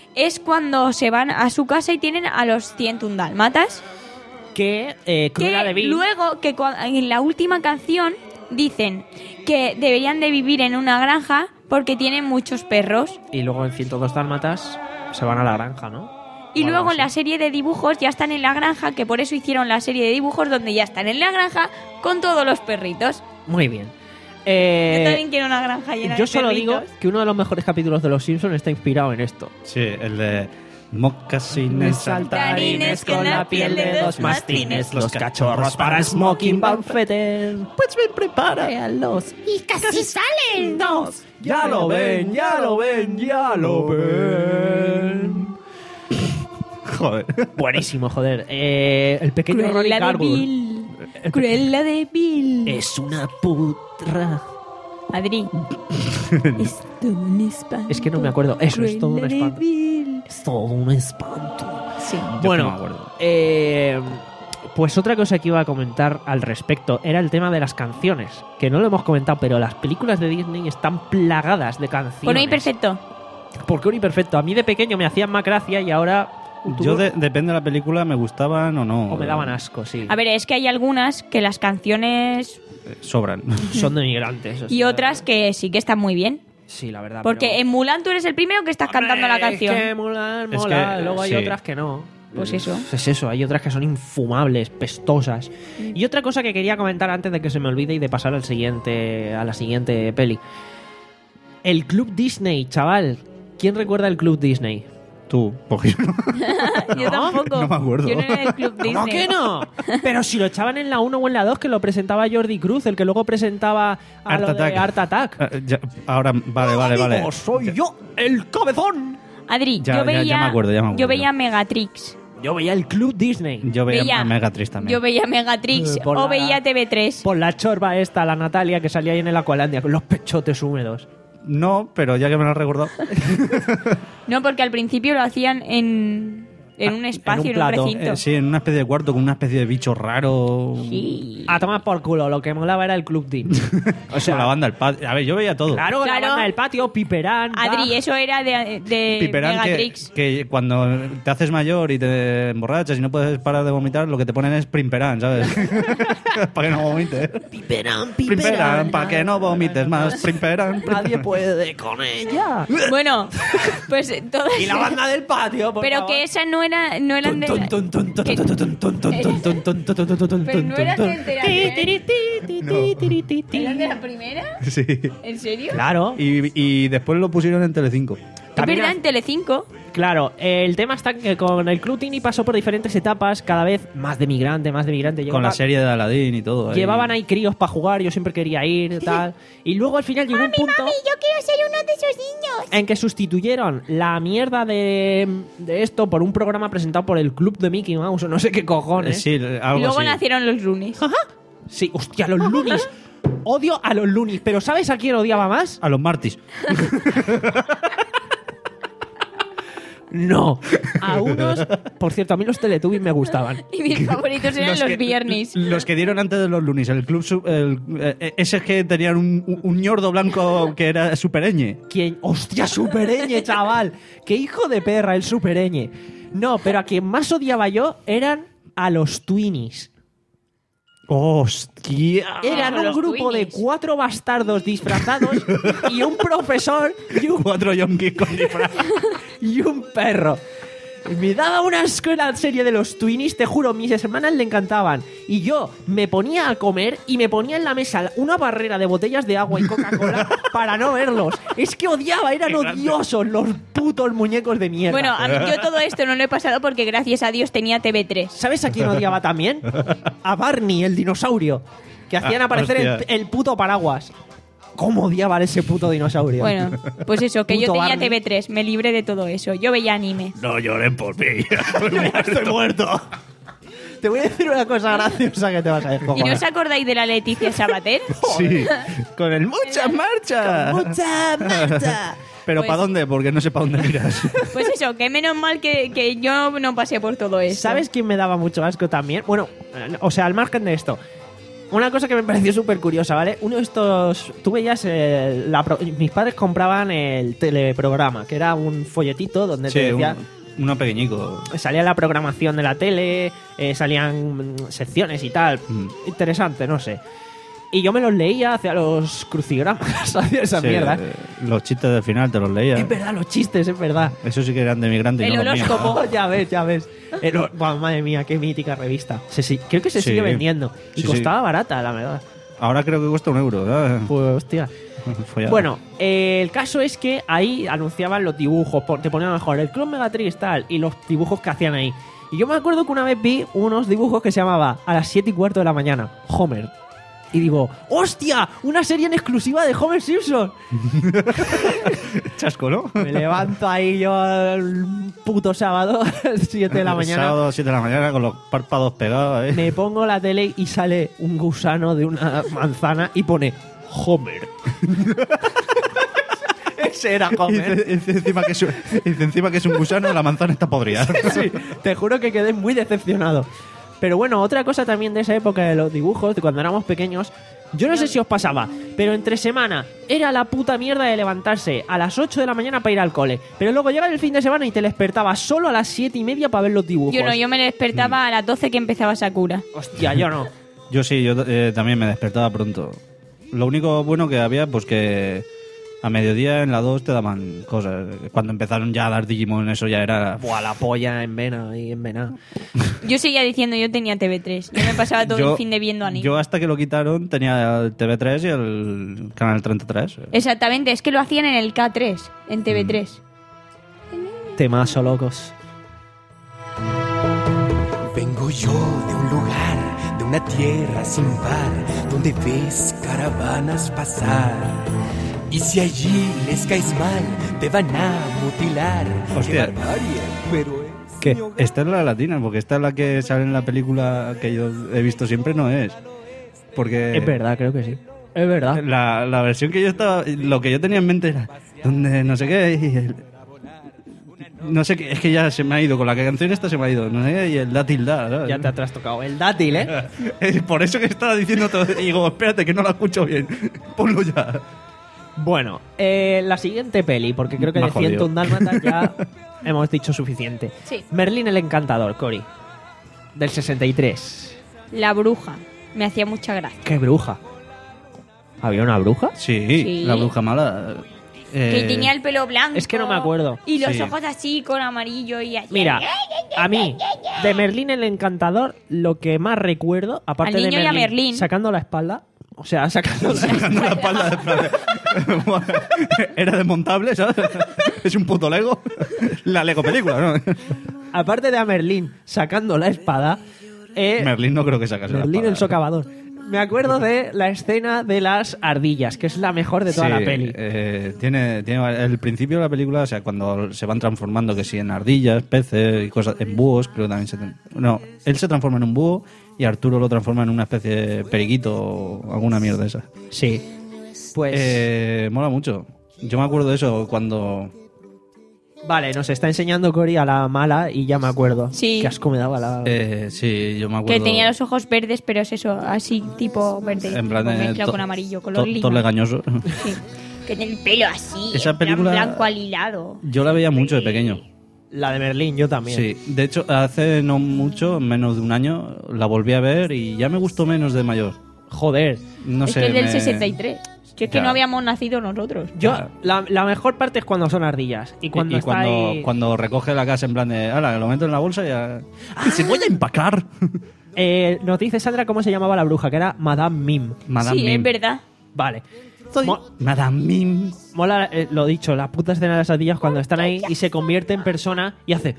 es cuando se van a su casa y tienen a los ciento un dálmatas. Que eh, Cruella Que de Vil... luego, que cua- en la última canción dicen que deberían de vivir en una granja porque tienen muchos perros. Y luego en ciento dos dálmatas se van a la granja, ¿no? Y O algo luego en así. la serie de dibujos ya están en la granja, que por eso hicieron la serie de dibujos donde ya están en la granja con todos los perritos. Muy bien. Eh, Yo también quiero una granja llena yo de solo digo perritos. que uno de los mejores capítulos de Los Simpsons está inspirado en esto. Sí, el de mocasines saltarines con la piel de dos mastines, los cachorros para smoking banfeten. Pues ven, prepáralos. Y casi salen dos. Ya lo ven, ya lo ven, ya lo ven. Joder. Buenísimo, joder. Eh, el pequeño Ronnie Cruella de Garwood Vil. Cruella de Vil. es una putra. Adri. Es todo un espanto. Es que no me acuerdo. Eso, es todo un Cruella de espanto. Vil. Es todo un espanto. Sí. Yo Bueno, no me acuerdo. eh, pues otra cosa que iba a comentar al respecto era el tema de las canciones, que no lo hemos comentado, pero las películas de Disney están plagadas de canciones. Bueno, y perfecto. Porque un imperfecto. A mí de pequeño me hacían más gracia y ahora... Yo de- depende de la película, me gustaban o no. O me daban asco, sí. A ver, es que hay algunas que las canciones Eh, Sobran. Son de migrantes. o y sea, otras que sí que están muy bien. Sí, la verdad. Porque pero- en Mulan tú eres el primero que estás cantando la Hombre, canción. Es que mola, Es mola. que, Luego hay sí. otras que no. Pues eso. Es eso, hay otras que son infumables, pestosas. Y otra cosa que quería comentar antes de que se me olvide y de pasar al siguiente, a la siguiente peli. El Club Disney, chaval. ¿Quién recuerda el Club Disney? Tú, porque yo no. Yo tampoco. no me acuerdo. Yo no era del Club Disney. ¿Cómo que no? Pero si lo echaban en la uno o en la dos, que lo presentaba Jordi Cruz, el que luego presentaba a Art lo de Attack. Art Attack. Eh, ya, ahora, vale, vale, vale. Amigos, soy yo, el cabezón. Adri, Ya- yo ya- veía, ya me acuerdo, ya me acuerdo. yo veía Megatrix. Yo veía el Club Disney. Yo veía, Veía- a Megatrix también. Yo veía Megatrix Eh, por o la- veía T V tres. Por la chorba esta, la Natalia, que salía ahí en el Aqualandia, con los pechotes húmedos. No, pero ya que me lo has recordado. No, porque al principio lo hacían en, en un espacio, en un, plato. recinto. Eh, sí, en una especie de cuarto con una especie de bicho raro. Sí. A tomar por culo, lo que molaba era el Club Disney. O sea, la banda del patio. A ver, yo veía todo. Claro, Claro. la banda del patio, Piperán. Adri, Gag. eso era de, de Piperán, que, Megatrix. que cuando te haces mayor y te emborrachas y no puedes parar de vomitar, lo que te ponen es Primperán, ¿sabes? Para que no vomites. Piperán, Primperán, para que no vomites más. Primperán. Nadie puede con ella. Bueno, pues todas. Y la banda del patio, por Pero favor. que esas no, era, no eran de. la- que- Pero no eran de entera- ¿Eran de la primera? Sí. ¿En serio? Claro. Y, y después lo pusieron en Telecinco. Es También verdad, ha- en Telecinco. Claro, el tema está que con el Club Disney pasó por diferentes etapas, cada vez más de migrante, más de migrante. Con la serie de Aladdin y todo. ahí. Llevaban ahí críos para jugar, yo siempre quería ir y tal. Y luego al final llegó un punto Yo quiero ser uno de esos niños. en que sustituyeron la mierda de, de esto por un programa presentado por el Club de Mickey Mouse o no sé qué Eh, cojones. Sí, Y algo luego así. nacieron los Loonies. Sí, hostia, los Loonies. Odio a los Loonies, pero ¿sabes a quién odiaba más? A los Martis. No, a unos... Por cierto, a mí los Teletubbies me gustaban. Y mis favoritos eran los, que, Viernes. Los que dieron antes de los Lunis. El club. su- el- eh, ese que tenían un, un- un ñordo blanco que era supereñe. ¿Quién? ¡Hostia, supereñe, chaval! ¡Qué hijo de perra el supereñe! No, pero a quien más odiaba yo eran a los Twinnies. ¡Hostia! Eran un los grupo Twinnies. de cuatro bastardos disfrazados y un profesor y un, Cuatro yonkis con disfraz. y un perro. Me daba una asco la serie de los Twinnies, te juro, mis hermanas le encantaban. Y yo me ponía a comer y me ponía en la mesa una barrera de botellas de agua y Coca-Cola para no verlos. Es que odiaba, eran odiosos los putos muñecos de mierda. Bueno, a mí, yo todo esto no lo he pasado porque gracias a Dios tenía T V tres. ¿Sabes a quién odiaba también? A Barney, el dinosaurio. Que hacían Ah, aparecer el, hostia. el puto paraguas. ¿Cómo odiaba a ese puto dinosaurio? Bueno, pues eso, que yo Puto tenía Barney. T V tres, me libré de todo eso. Yo veía anime. No lloren por mí. Estoy muerto. Te voy a decir una cosa graciosa que te vas a ¿Y descojonar. no os acordáis de la Leticia Sabater? Sí. Con el mucha marcha. ¡Mucha marcha! Pero Pues- ¿para dónde? Porque no sé para dónde miras. Pues eso, que menos mal que, que yo no pasé por todo eso. ¿Sabes quién me daba mucho asco también? Bueno, eh, o sea, al margen de esto. Una cosa que me pareció súper curiosa, ¿vale? Uno de estos... Tú veías... eh, la pro- mis padres compraban el teleprograma, que era un folletito donde Sí, te decía... un, uno pequeñico. Salía la programación de la tele, eh, salían mm, secciones y tal. Mm. Interesante, no sé. Y yo me los leía hacia los crucigramas, hacia esas Sí, mierdas. eh, los chistes del final te los leía. Es verdad, los chistes, es verdad. Eso sí que eran de migrante y El no los míos. horóscopo. ya ves, ya ves. Pero, buah, madre mía, qué mítica revista. Se, sí, creo que se Sí. sigue vendiendo. Y Sí, costaba sí. barata, la verdad. Ahora creo que cuesta un euro. ¿eh? Pues, hostia. Follado. Bueno, eh, el caso es que ahí anunciaban los dibujos, por- te ponían mejor el Club Megatrix tal, y los dibujos que hacían ahí. Y yo me acuerdo que una vez vi unos dibujos que se llamaba A las siete y cuarto de la mañana, Homer. Y digo, ¡hostia! Una serie en exclusiva de Homer Simpson. Chasco, ¿no? Me levanto ahí yo el puto sábado, a las siete de la El mañana. sábado a las siete de la mañana con los párpados pegados. ¿eh? Me pongo la tele y sale un gusano de una manzana y pone Homer. Ese era Y Homer. dice, dice encima que es, un- dice encima que es un gusano, la manzana está podrida. Sí, te juro que quedé muy decepcionado. Pero bueno, otra cosa también de esa época de los dibujos, de cuando éramos pequeños, yo no sé si os pasaba, pero entre semana era la puta mierda de levantarse a las ocho de la mañana para ir al cole. Pero luego llegaba el fin de semana y te despertabas solo a las siete y media para ver los dibujos. Yo no, yo me Mm. despertaba a las doce que empezaba Sakura. Hostia, yo no. Yo sí, yo eh, también me despertaba pronto. Lo único bueno que había, pues que a mediodía en la dos te daban cosas. Cuando empezaron ya a dar Digimon, eso ya era... Buah, la polla en vena y en vena. Yo seguía diciendo, yo tenía T V tres. Yo me pasaba todo Yo- el fin de viendo anime. Yo hasta que lo quitaron tenía el T V tres y el canal treinta y tres. Exactamente, es que lo hacían en el K tres, en T V tres. Temazo, locos. Vengo yo de un lugar, de una tierra sin par, donde ves caravanas pasar. Y si allí les caes mal, te van a mutilar. Hostia. ¡Qué barbarie! Pero es ¿Qué? mi hogar. Esta es la latina, porque esta es la que sale en la película que yo he visto siempre, no es. Porque... Es verdad, creo que sí. Es verdad. La, la versión que yo estaba... Lo que yo tenía en mente era... Donde no sé qué... Y el- no sé qué... Es que ya se me ha ido. Con la canción esta se me ha ido. No sé qué... Y el dátil da. ¿sabes? Ya te ha trastocado el dátil, ¿eh? Es por eso que estaba diciendo todo. Y digo, espérate, que no la escucho bien. Ponlo ya. Bueno, eh, la siguiente peli, porque creo que Me de ha jodido. ciento un Dálmatas ya hemos dicho suficiente. Sí. Merlín el Encantador, Cory. Del sesenta y tres. La bruja. Me hacía mucha gracia. ¡Qué bruja! ¿Había una bruja? Sí, Sí. la bruja mala. Que eh, tenía el pelo blanco. es que no me acuerdo. Y los Sí. ojos así con amarillo y así. Mira, a mí, de Merlín el Encantador, lo que más recuerdo, aparte Al de niño y a Merlín, Merlín. sacando la espalda, o sea, sacando la Sacando la espalda de plan- Era desmontable, ¿sabes? Es un puto Lego. La Lego película, ¿no? aparte de a Merlín sacando la espada, eh, Merlín no creo que sacase la Merlín espada. el socavador. Me acuerdo de la escena de las ardillas, que es la mejor de toda Sí, la peli. eh, tiene, tiene el principio de la película, o sea, cuando se van transformando, que sí, en ardillas, peces y cosas, en búhos, creo que también se... No, él se transforma en un búho y Arturo lo transforma en una especie de periquito o alguna mierda esa. Sí. Pues... Eh, mola mucho. Yo me acuerdo de eso cuando... Vale, nos está enseñando Cory a la mala y ya me acuerdo. Sí. Qué asco me daba la... Eh, sí, yo me acuerdo... Que tenía los ojos verdes, pero es eso, así tipo verde. En plan tipo de... mezclado to- con amarillo, color to- lima. todo legañoso. Sí. Que tiene el pelo así, Esa en plan película- blanco alilado. Yo la veía mucho de pequeño. La de Merlín, yo también. Sí, de hecho, hace no mucho, menos de un año, la volví a ver y ya me gustó menos de mayor. Joder. No es sé, que es del me- sesenta y tres. Si es que Ya. no habíamos nacido nosotros. Yo, Claro. la, la mejor parte es cuando son ardillas. Y cuando y está cuando, ahí- cuando recoge la casa en plan de, ala, lo meto en la bolsa y ya... ¡Y se voy a empacar! Eh, nos dice Sandra cómo se llamaba la bruja, que era Madame Mim. Madame sí, Mim. es verdad. Vale. Soy Mo- Madame Mim. Mola, eh, lo dicho, la puta escena de las ardillas cuando están ahí y se convierte en persona y hace...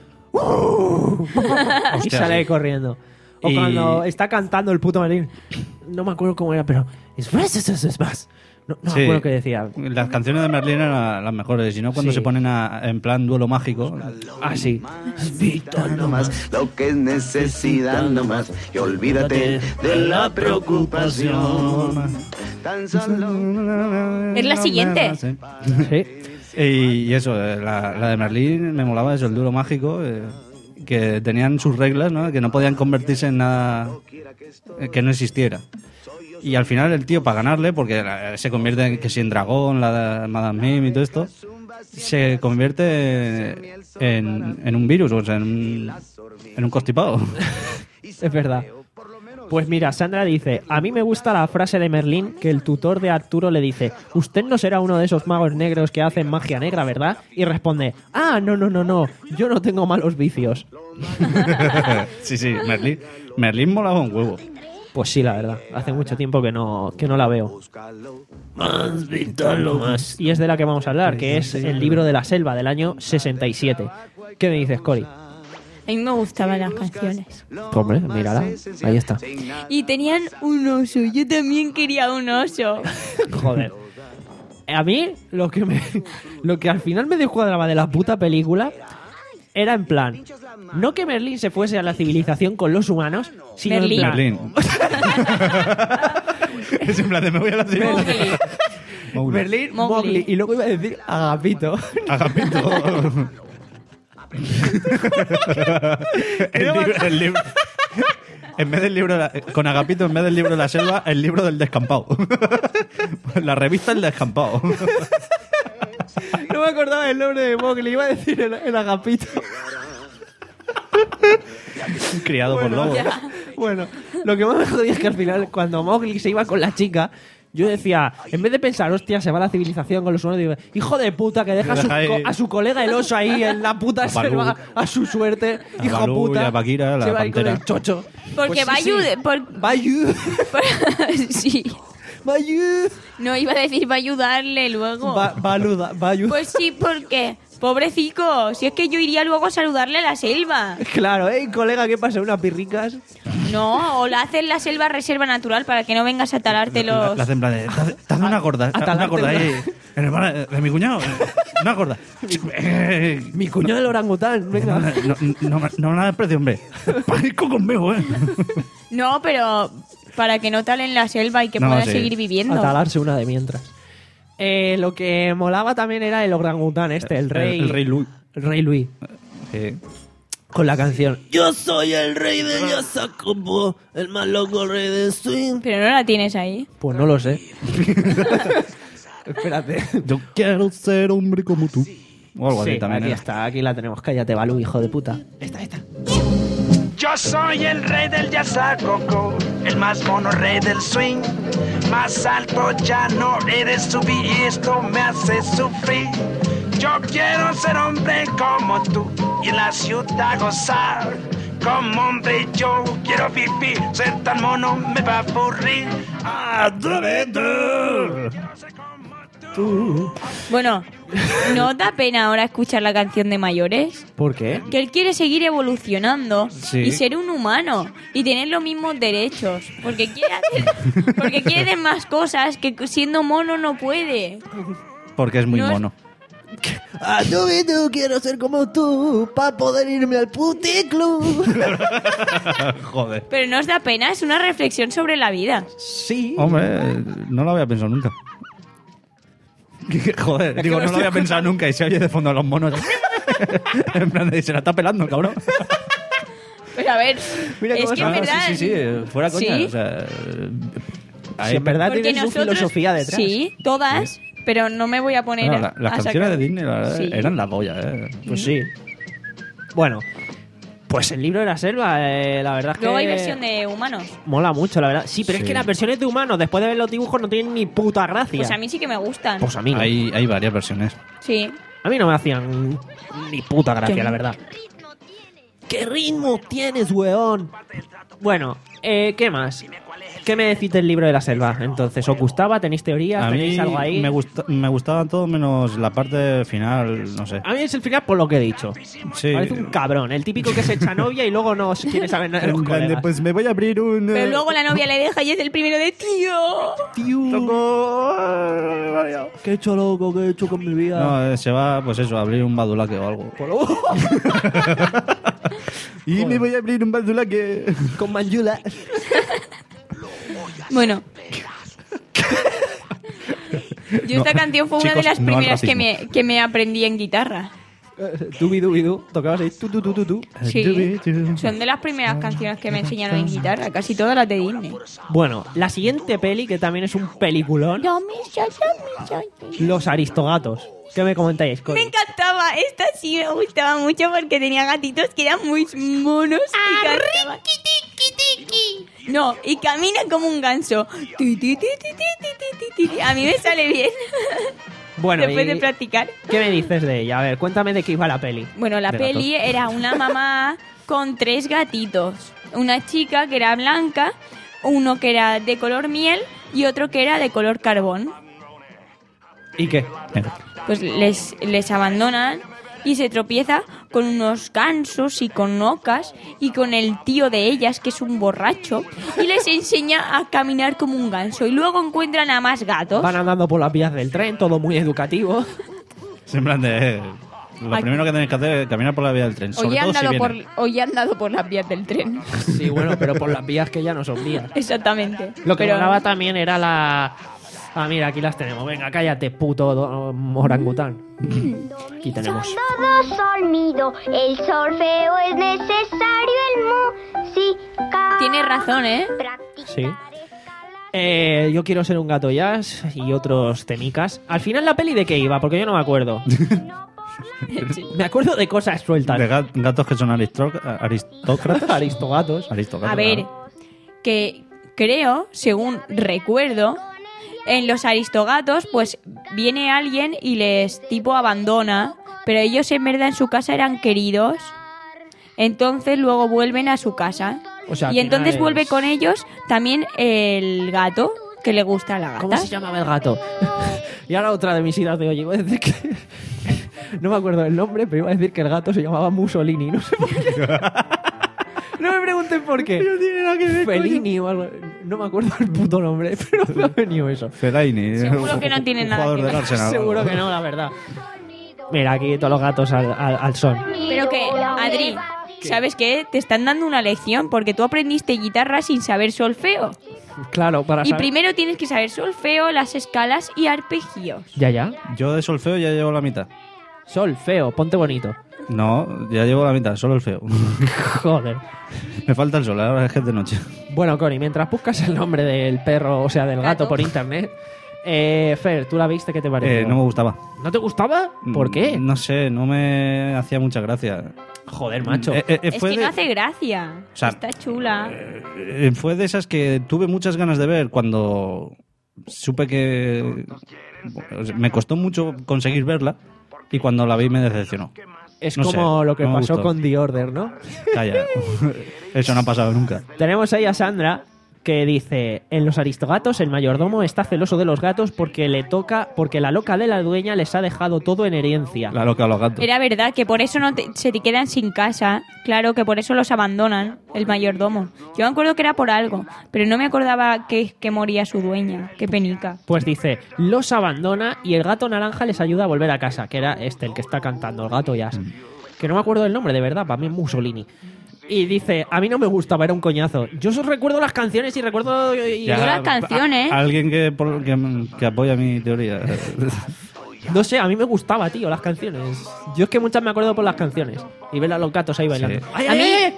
y Hostia, sale sí. corriendo. O Y- cuando está cantando el puto Merlín. No me acuerdo cómo era, pero... es más, es más, es más. No, no Sí. me acuerdo qué decía. Las canciones de Merlín eran la- las mejores, y no cuando Sí. se ponen a- en plan duelo mágico. Ah, sí. Vital nomás, lo que es necesidad nomás. Y olvídate de la preocupación. Tan solo. Es la siguiente. Sí. Sí. Y, y eso, eh, la, la de Merlín me molaba eso, el duelo mágico. eh, que tenían sus reglas, ¿no? Que no podían convertirse en nada que no existiera. Y al final el tío, para ganarle, porque se convierte en, que si en dragón, la Madame Mim y todo esto, se convierte en, en un virus, o sea, en un, en un constipado. Es verdad. Pues mira, Sandra dice, a mí me gusta la frase de Merlín que el tutor de Arturo le dice, usted no será uno de esos magos negros que hacen magia negra, ¿verdad? Y responde, ah, no, no, no, no, yo no tengo malos vicios. Sí, sí, Merlín, Merlín molaba un huevo. Pues sí, la verdad, hace mucho tiempo que no, que no la veo. Más vital más. Y es de la que vamos a hablar, que es el libro de la selva del año sesenta y siete. ¿Qué me dices, Cori? A mí me gustaban las canciones. Hombre, mírala, ahí está. Y tenían un oso, yo también quería un oso. Joder. A mí, lo que me, lo que al final me descuadraba de la puta película era en plan, no que Merlín se fuese a la civilización con los humanos, sino Merlín. en plan... Merlín. Es en plan de me voy a la civilización. Mowgli. Merlín, Mowgli. Mowgli. Y luego iba a decir Agapito. Agapito. el, libro, el libro. En vez del libro, con Agapito, en vez del libro de la selva, el libro del descampado. La revista El Descampado. No me acordaba el nombre de Mowgli, iba a decir el, el Agapito. Criado bueno, por lobos. ya. Bueno, lo que más me jodía es que al final, cuando Mowgli se iba con la chica, yo decía, en vez de pensar, hostia, se va a la civilización con los humanos, digo, hijo de puta, que deja a su, co- a su colega el oso ahí en la puta selva a su suerte, A hijo Balú, puta. y a Bagheera, la se va a ir con pantera. el chocho. Porque Pues va a sí, sí. ayudar. Por... Va a ayudar. sí. Va a ayudar. No, iba a decir va a ayudarle luego. Va, va a ayudar. Va a ayudar. Pues sí, porque... Pobrecico, si es que yo iría luego a saludarle a la selva. Claro, ¿eh? Colega, ¿qué pasa? ¿Unas pirricas? No, o la hacen la selva reserva natural para que no vengas a talarte La, los... la hacen en plan de, te hace- te hace una gorda, una talarte gorda una- ahí, en el bar de mi cuñado, una gorda. Mi cuñado el orangután, venga. No, no, no, no nada de precio, hombre. Pánico conmigo, eh. No, pero para que no talen la selva y que No, puedan sí. seguir viviendo. A talarse una de mientras. Eh, lo que molaba también era el orangután este, el rey... El, el rey Luis. El rey Luis. Sí. Con la canción Yo soy el rey de Yasakobo, el más loco rey de swing. Pero no la tienes ahí. Pues no lo sé. Espérate. Yo quiero ser hombre como tú. O algo Sí, así también. aquí era. está, aquí la tenemos. Cállate, Balú, hijo de puta. Esta, esta. Yo soy el rey del Yasacoco, el más mono rey del swing. Más alto ya no eres subir y esto me hace sufrir. Yo quiero ser hombre como tú y en la ciudad gozar. Como hombre yo quiero vivir, ser tan mono me va a aburrir. Bueno, ¿no da pena ahora escuchar la canción de mayores? ¿Por qué? Que él quiere seguir evolucionando Sí. y ser un humano y tener los mismos derechos. Porque quiere hacer, porque quiere hacer más cosas que siendo mono no puede. Porque es muy No es- mono. Ah, tú y tú quiero ser como tú para poder irme al puticlub. Joder. Pero no os da pena, es una reflexión sobre la vida. Sí. Hombre, no lo había pensado nunca. Joder, que digo, lo no lo estoy había pensado nunca y se oye de fondo a los monos. En plan de, se la está pelando, el cabrón. Pero a ver, Mira es cómo que se- en Ah, verdad... Sí, sí, sí, fuera coña. ¿Sí? O sea, Si en verdad Porque tiene su nosotros- filosofía detrás. Sí, todas, pero no me voy a poner no, a- la- las a canciones sacar- de Disney, la verdad, Sí. eran la polla, eh. Pues sí. Bueno, pues el libro de la selva, eh, la verdad es que... Luego hay versión de humanos. Mola mucho, la verdad. Sí, pero Sí. es que las versiones de humanos, después de ver los dibujos, no tienen ni puta gracia. Pues a mí sí que me gustan. Pues a mí no. Hay, hay varias versiones. Sí. A mí no me hacían ni puta gracia, ¿Qué? la verdad. ¿Qué ritmo tienes, weón? Bueno, eh, ¿qué más? ¿Qué me decís del libro de la selva? Entonces, ¿os gustaba? ¿Tenéis teorías? A ¿Tenéis mí algo ahí? me, gusta, me gustaba todo menos la parte final, no sé. A mí es el final por lo que he dicho. Sí. Parece un cabrón. El típico que se echa novia y luego no quiere saber nada de los En plan de, colegas. pues me voy a abrir un... Pero eh, luego la novia le deja y es el primero de tío. Tío. ¿Qué he hecho, loco? ¿Qué he hecho con mi vida? No, eh, se va, pues eso, a abrir un badulaque o algo. Y me voy a abrir un badulaque. Con Manjula. Bueno. Yo esta No, canción fue una de chicos, las no al primeras que racismo. me, que me aprendí en guitarra. Dubi dubi du, tocabas ahí tu tu tu tu tu. Sí, son de las primeras canciones que me enseñaron en guitarra, casi todas las de Disney. Bueno, la siguiente peli, que también es un peliculón, Los Aristogatos. ¿Qué me comentáis, Cori? Me encantaba, esta sí me gustaba mucho porque tenía gatitos que eran muy monos y cantaban. No, y camina como un ganso. Ti, ti, ti, ti, ti, ti, ti. A mí me sale bien. Bueno, después y- de practicar. ¿Qué me dices de ella? A ver, cuéntame de qué iba la peli. Bueno, la De peli gatos. era una mamá con tres gatitos. Una chica que era blanca, uno que era de color miel y otro que era de color carbón. ¿Y qué? Pues les, les abandonan y se tropieza con unos gansos y con ocas y con el tío de ellas, que es un borracho, y les enseña a caminar como un ganso. Y luego encuentran a más gatos. Van andando por las vías del tren, todo muy educativo. Es en plan de... eh, lo Aquí- primero que tenéis que hacer es caminar por la vía del tren. Sobre Hoy he, todo si andado por, viene. hoy he andado por las vías del tren. Sí, bueno, pero por las vías que ya no son vías. Exactamente. Lo que Pero- molaba también era la... Ah, mira, aquí las tenemos. Venga, cállate, puto do- orangután. Aquí tenemos. Do, sol, mi, do. El solfeo es necesario, el música. Tienes razón, ¿eh? Sí. Eh, yo quiero ser un gato jazz y otros temicas. Al final, ¿la peli de qué iba? Porque yo no me acuerdo. Me acuerdo de cosas sueltas. De gat- gatos que son aristro- aristócratas. Aristogatos. Aristócratas. A ver, que creo, según recuerdo, en los aristogatos, pues viene alguien y les tipo abandona, pero ellos en verdad en su casa eran queridos. Entonces luego vuelven a su casa. O sea, al y entonces final vuelve es- con ellos también el gato que le gusta a la gata. ¿Cómo se llamaba el gato? Y ahora otra de mis idas de hoy. Iba a decir que... No me acuerdo del nombre, pero iba a decir que el gato se llamaba Mussolini. No sé por qué. No me pregunten por qué. No tiene nada que ver. Fellini o algo. No me acuerdo el puto nombre, pero me ha venido eso. Fellaini. Seguro que no tiene un nada jugador que del ver. Arsenal. Seguro que no, la verdad. Mira, aquí todos los gatos al, al, al son. Pero que, Adri, ¿sabes qué? Te están dando una lección porque tú aprendiste guitarra sin saber solfeo. Claro, para Y saber... primero tienes que saber solfeo, las escalas y arpegios. Ya, ya. Yo de solfeo ya llevo la mitad. Sol, feo, ponte bonito. No, ya llevo la mitad, solo el feo. Joder. Me falta el sol, ahora es que es de noche. Bueno, Connie, mientras buscas el nombre del perro, o sea, del gato, Gato. por internet, eh, Fer, ¿tú la viste? ¿Qué te pareció? Eh, no me gustaba. ¿No te gustaba? ¿Por qué? No sé, no me hacía mucha gracia. Joder, macho. Eh, eh, eh, Es fue que de- no hace gracia. O sea, Está chula. eh, fue de esas que tuve muchas ganas de ver cuando supe que... o sea, me costó mucho conseguir verla y cuando la vi me decepcionó. Es no como sé, lo que no me pasó gustó. con The Order, ¿no? Calla. Eso no ha pasado nunca. Tenemos ahí a Sandra, que dice: en los Aristogatos el mayordomo está celoso de los gatos porque le toca, porque la loca de la dueña les ha dejado todo en herencia. La loca de los gatos. Era verdad que por eso no te- se te quedan sin casa. Claro, que por eso los abandonan, el mayordomo. Yo me acuerdo que era por algo, pero no me acordaba que, que moría su dueña. Qué penica. Pues dice, los abandona y el gato naranja les ayuda a volver a casa, que era este, el que está cantando, el gato jazz. Que no me acuerdo del nombre, de verdad, para mí es Mussolini. Y dice, a mí no me gustaba, era un coñazo. Yo solo recuerdo las canciones y recuerdo... y- Ya, las canciones. a- Alguien que, por- que, que apoya mi teoría. No sé, a mí me gustaba, tío, las canciones. Yo es que muchas me acuerdo por las canciones. Y ver a los gatos ahí bailando. Sí. ¡Ay, A ay, mí- ay,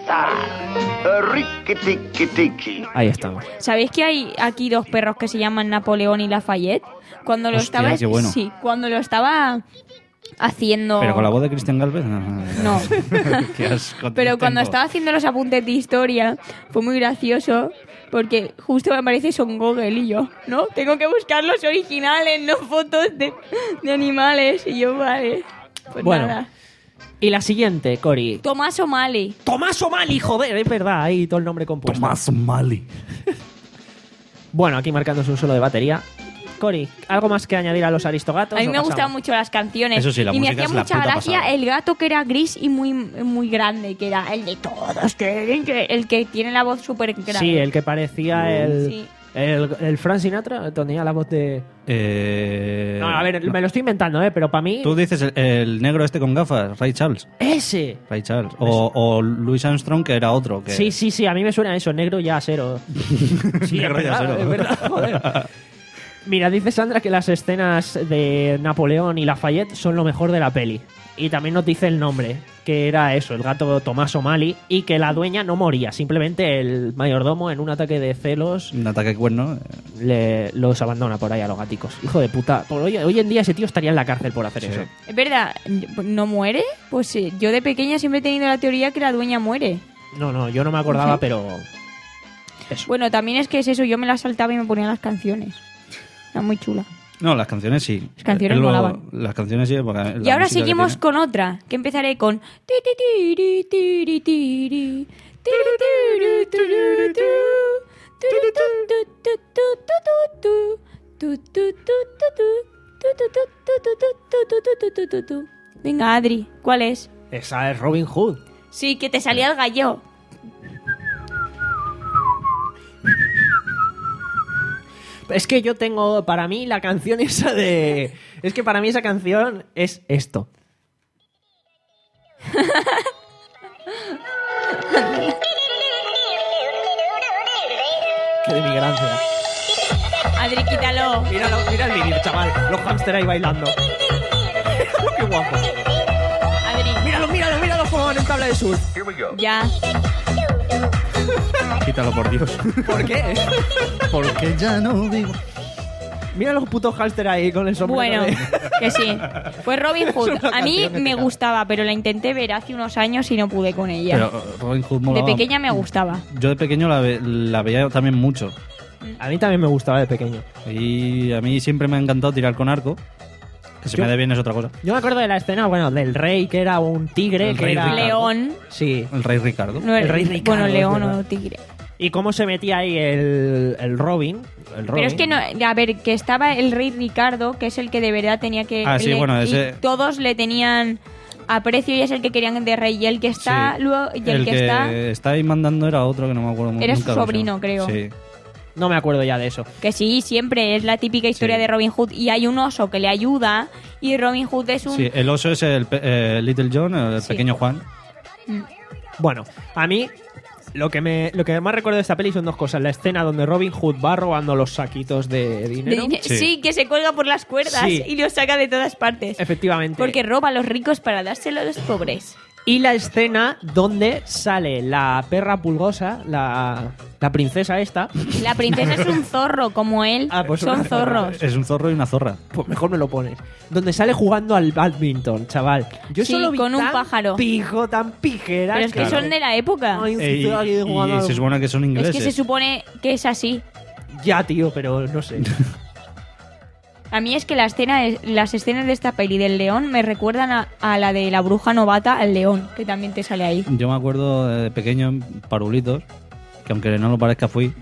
ay! Ricky tiki tiki. Ahí estamos. ¿Sabéis que hay aquí dos perros que se llaman Napoleón y Lafayette? Cuando lo Hostia, estaba... qué bueno. Sí, cuando lo estaba haciendo... Pero con la voz de Cristian Galvez. No. Qué asco Pero cuando tengo. estaba haciendo los apuntes de historia, fue muy gracioso porque justo me aparece Son Google y yo, ¿no? Tengo que buscar los originales, no fotos de, de animales. Y yo, vale. Pues Bueno. nada. Y la siguiente, Cori. Tomás O'Malley. Tomás O'Malley, joder, es verdad, ahí todo el nombre compuesto. Tomás O'Malley. Bueno, aquí marcándose un solo de batería. Cori, ¿algo más que añadir a los Aristogatos? A mí o me pasamos? gustaban mucho las canciones. Eso sí, la y me música hacía es la mucha puta gracia pasada. el gato que era gris y muy, muy grande, que era el de todos, que, que- el que tiene la voz súper grande. Sí, el que parecía el, Sí. el, el Frank Sinatra, tenía la voz de... Eh, No, a ver, me lo estoy inventando, ¿eh? Pero para mí... Tú dices el, el negro este con gafas, Ray Charles. ¡Ese! Ray Charles. O, o Louis Armstrong, que era otro. Que... Sí, sí, sí, a mí me suena eso, negro y asero. Sí, Negro es y verdad, asero. es verdad, joder. Mira, dice Sandra que las escenas de Napoleón y Lafayette son lo mejor de la peli. y también nos dice el nombre, que era eso, el gato Tomás O'Malley, y que la dueña no moría, simplemente el mayordomo en un ataque de celos Un ataque de cuerno. le, los abandona por ahí a los gaticos. Hijo de puta. Por hoy, hoy en día ese tío estaría en la cárcel por hacer Sí. eso. Es verdad, ¿no muere? Pues eh, yo de pequeña siempre he tenido la teoría que la dueña muere. No, no, yo no me acordaba, ¿Sí? pero... Eso. Bueno, también es que es eso, yo me la saltaba y me ponía las canciones. Era muy chula. No, las canciones sí. Las canciones Es lo- molaban. Las canciones sí. porque la Y ahora música que seguimos tiene- con otra, que empezaré con... ti, ti, tiri, tiri, tiri, tiri, tiri, tiri, tu, tiri, tu, tu, tu, tu, tu, tu, tu, tu, tu, tu, tu, tu, tu, tu, tu. Venga, Adri, ¿cuál es? Esa es Robin Hood. Sí, que te salía el gallo. Es que yo tengo, para mí, la canción esa de... Es que para mí esa canción es esto. Qué de migrancia. Adri, quítalo. Míralo, mira el vídeo, chaval. Los hámster ahí bailando. Qué guapo. Adri. Míralo, míralo, míralo cómo van en tabla de surf. Ya. Quítalo, por Dios. ¿Por qué? Porque ya no vivo. Mira los putos hámster ahí con el sombrero. Bueno, de- que sí. Pues Robin Hood, Es una a mí canción que te me cagas. gustaba, pero la intenté ver hace unos años y no pude con ella. Pero uh, Robin Hood De molaba. pequeña me gustaba. Yo de pequeño la, ve- la veía también mucho. A mí también me gustaba de pequeño. Y a mí siempre me ha encantado tirar con arco. Que se Yo- me dé bien es otra cosa. Yo me acuerdo de la escena, bueno, del rey que era un tigre, El que rey era... Ricardo. León. Sí. El rey Ricardo. No, El rey Ricardo, Bueno, es león verdad. o tigre. Y cómo se metía ahí el, el Robin. El Pero es Robin. que no, a ver, que estaba el rey Ricardo, que es el que de verdad tenía que... Ah, sí, le- bueno, y ese- todos le tenían aprecio y es el que querían de rey. Y el que está Sí. luego... Y el, el que, que está... está ahí mandando era otro que no me acuerdo muy Era su nunca lo sé. sobrino, creo. Sí. No me acuerdo ya de eso. Que sí, siempre es la típica historia Sí. de Robin Hood. Y hay un oso que le ayuda y Robin Hood es un... Sí, el oso es el pe- eh, Little John, el Sí. pequeño Juan. Bueno, a mí lo que me lo que más recuerdo de esta peli son dos cosas. La escena donde Robin Hood va robando los saquitos de de dinero. dine- sí. que se cuelga por las cuerdas Sí. y los saca de todas partes. Efectivamente. Porque roba a los ricos para dárselo a los pobres. Y la escena donde sale la perra pulgosa, la, la princesa esta. La princesa es un zorro, como él. Ah, pues Son una zorra. zorros. Es un zorro y una zorra. Pues mejor me lo pones. Donde sale jugando al badminton, chaval. Yo Sí, solo vi con un tan pájaro. pijo, tan pijera. Pero es que Claro. son de la época. Ay, Eh, estoy aquí y, jugando y al- se supone que son Es ingleses. que se supone que es así. Ya, tío, pero no sé. A mí es que la escena, es- las escenas de esta peli del león me recuerdan a, a la de la bruja novata al león, que también te sale ahí. Yo me acuerdo de pequeño en Parulitos, que aunque no lo parezca fui.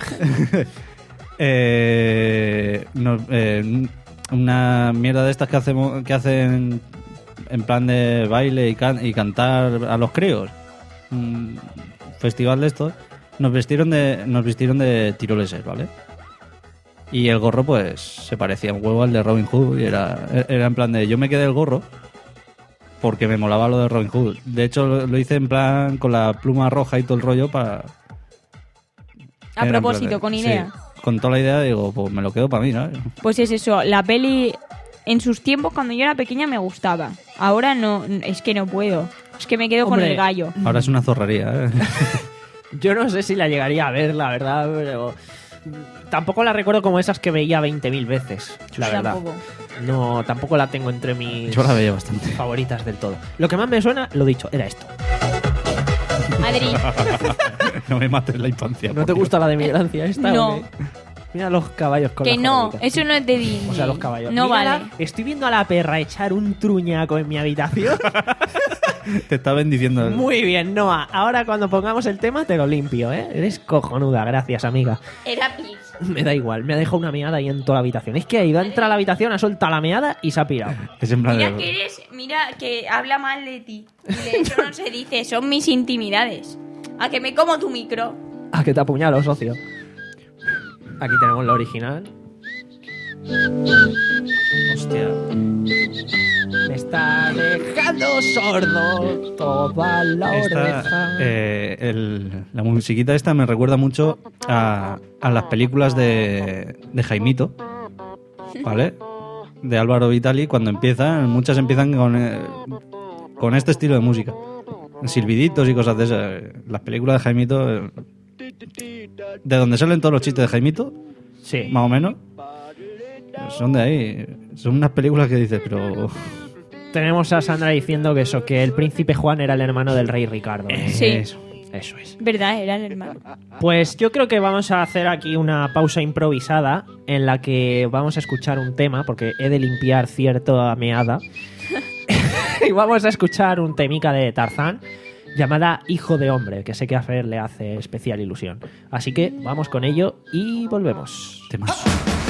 eh, nos- eh, una mierda de estas que hacemos que hacen en plan de baile y, can- y cantar a los críos. Un festival de estos. Nos vistieron de nos vistieron de tiroleses, ¿vale? Y el gorro pues se parecía un huevo al de Robin Hood y era, era en plan de yo me quedé el gorro porque me molaba lo de Robin Hood. De hecho lo, lo hice en plan con la pluma roja y todo el rollo para... A Era en plan propósito, de- con sí, idea. con toda la idea digo, pues me lo quedo para mí, ¿no? Pues es eso, la peli en sus tiempos cuando yo era pequeña me gustaba. Ahora no, es que no puedo. Es que me quedo con Hombre. el gallo. Ahora es una zorrería, ¿eh? Yo no sé si la llegaría a ver, la verdad, pero tampoco la recuerdo como esas que veía veinte mil veces, la Yo verdad. tampoco. No, tampoco la tengo entre mis Yo la veía bastante. favoritas del todo. Lo que más me suena, lo dicho, era esto. Adri, No me mates la infancia. ¿No por te Dios. gusta la de migrancia esta? No. o qué? Mira los caballos con que las no, jorobitas. eso no es de Disney. O sea, los caballos. No Mírala, vale. Estoy viendo a la perra echar un truñaco en mi habitación. Te está bendiciendo. el- Muy bien, Noah. Ahora cuando pongamos el tema te lo limpio, ¿eh? Eres cojonuda, gracias, amiga. Era Pix. Me da igual, me ha dejado una meada ahí en toda la habitación. Es que ha ido a entrar a la habitación, ha soltado la meada y se ha pirado. Es en plan Mira de- que eres, mira que habla mal de ti. Y de eso no se dice, son mis intimidades. A que me como tu micro. Ah, que te apuñalo, socio. Aquí tenemos la original. Hostia. Me está dejando sordo toda la Esta, oreja. eh, el- la musiquita esta me recuerda mucho a, a las películas de, de Jaimito, ¿vale? De Álvaro Vitali, cuando empiezan, muchas empiezan con... eh, con este estilo de música. Silbiditos y cosas de esas. Las películas de Jaimito, eh, de donde salen todos los chistes de Jaimito, sí, más o menos, son de ahí. Son unas películas que dices, pero... Tenemos a Sandra diciendo que eso, que el príncipe Juan era el hermano del rey Ricardo. Sí. Eso, eso es. ¿Verdad? Era el hermano. Pues yo creo que vamos a hacer aquí una pausa improvisada en la que vamos a escuchar un tema, porque he de limpiar cierta meada. Y vamos a escuchar un temica de Tarzán llamada Hijo de Hombre, que sé que a Fer le hace especial ilusión. Así que vamos con ello y volvemos. Temas.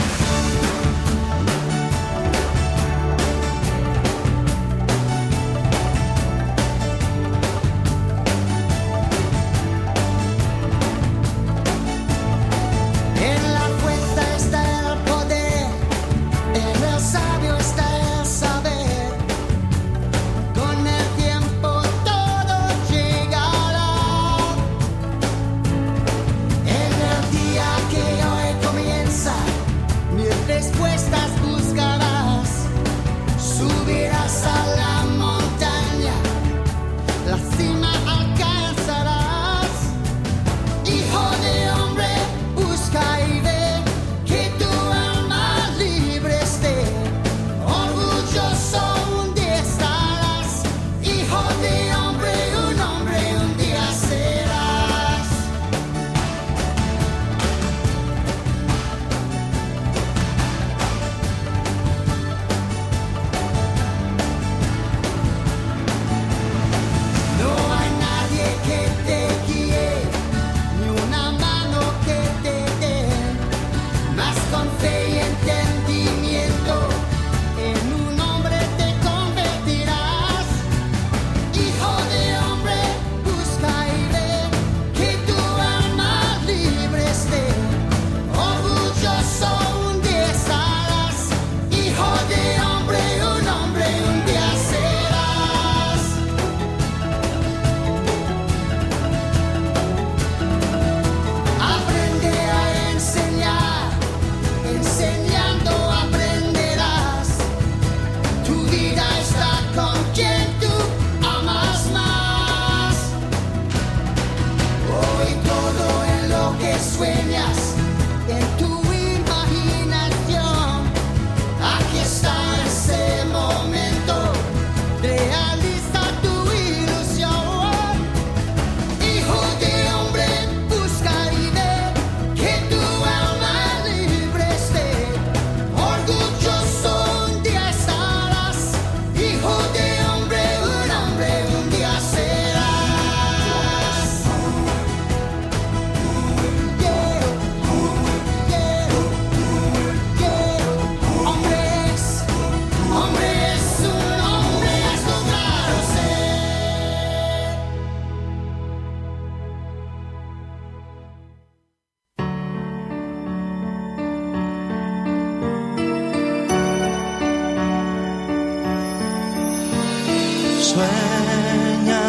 Sueña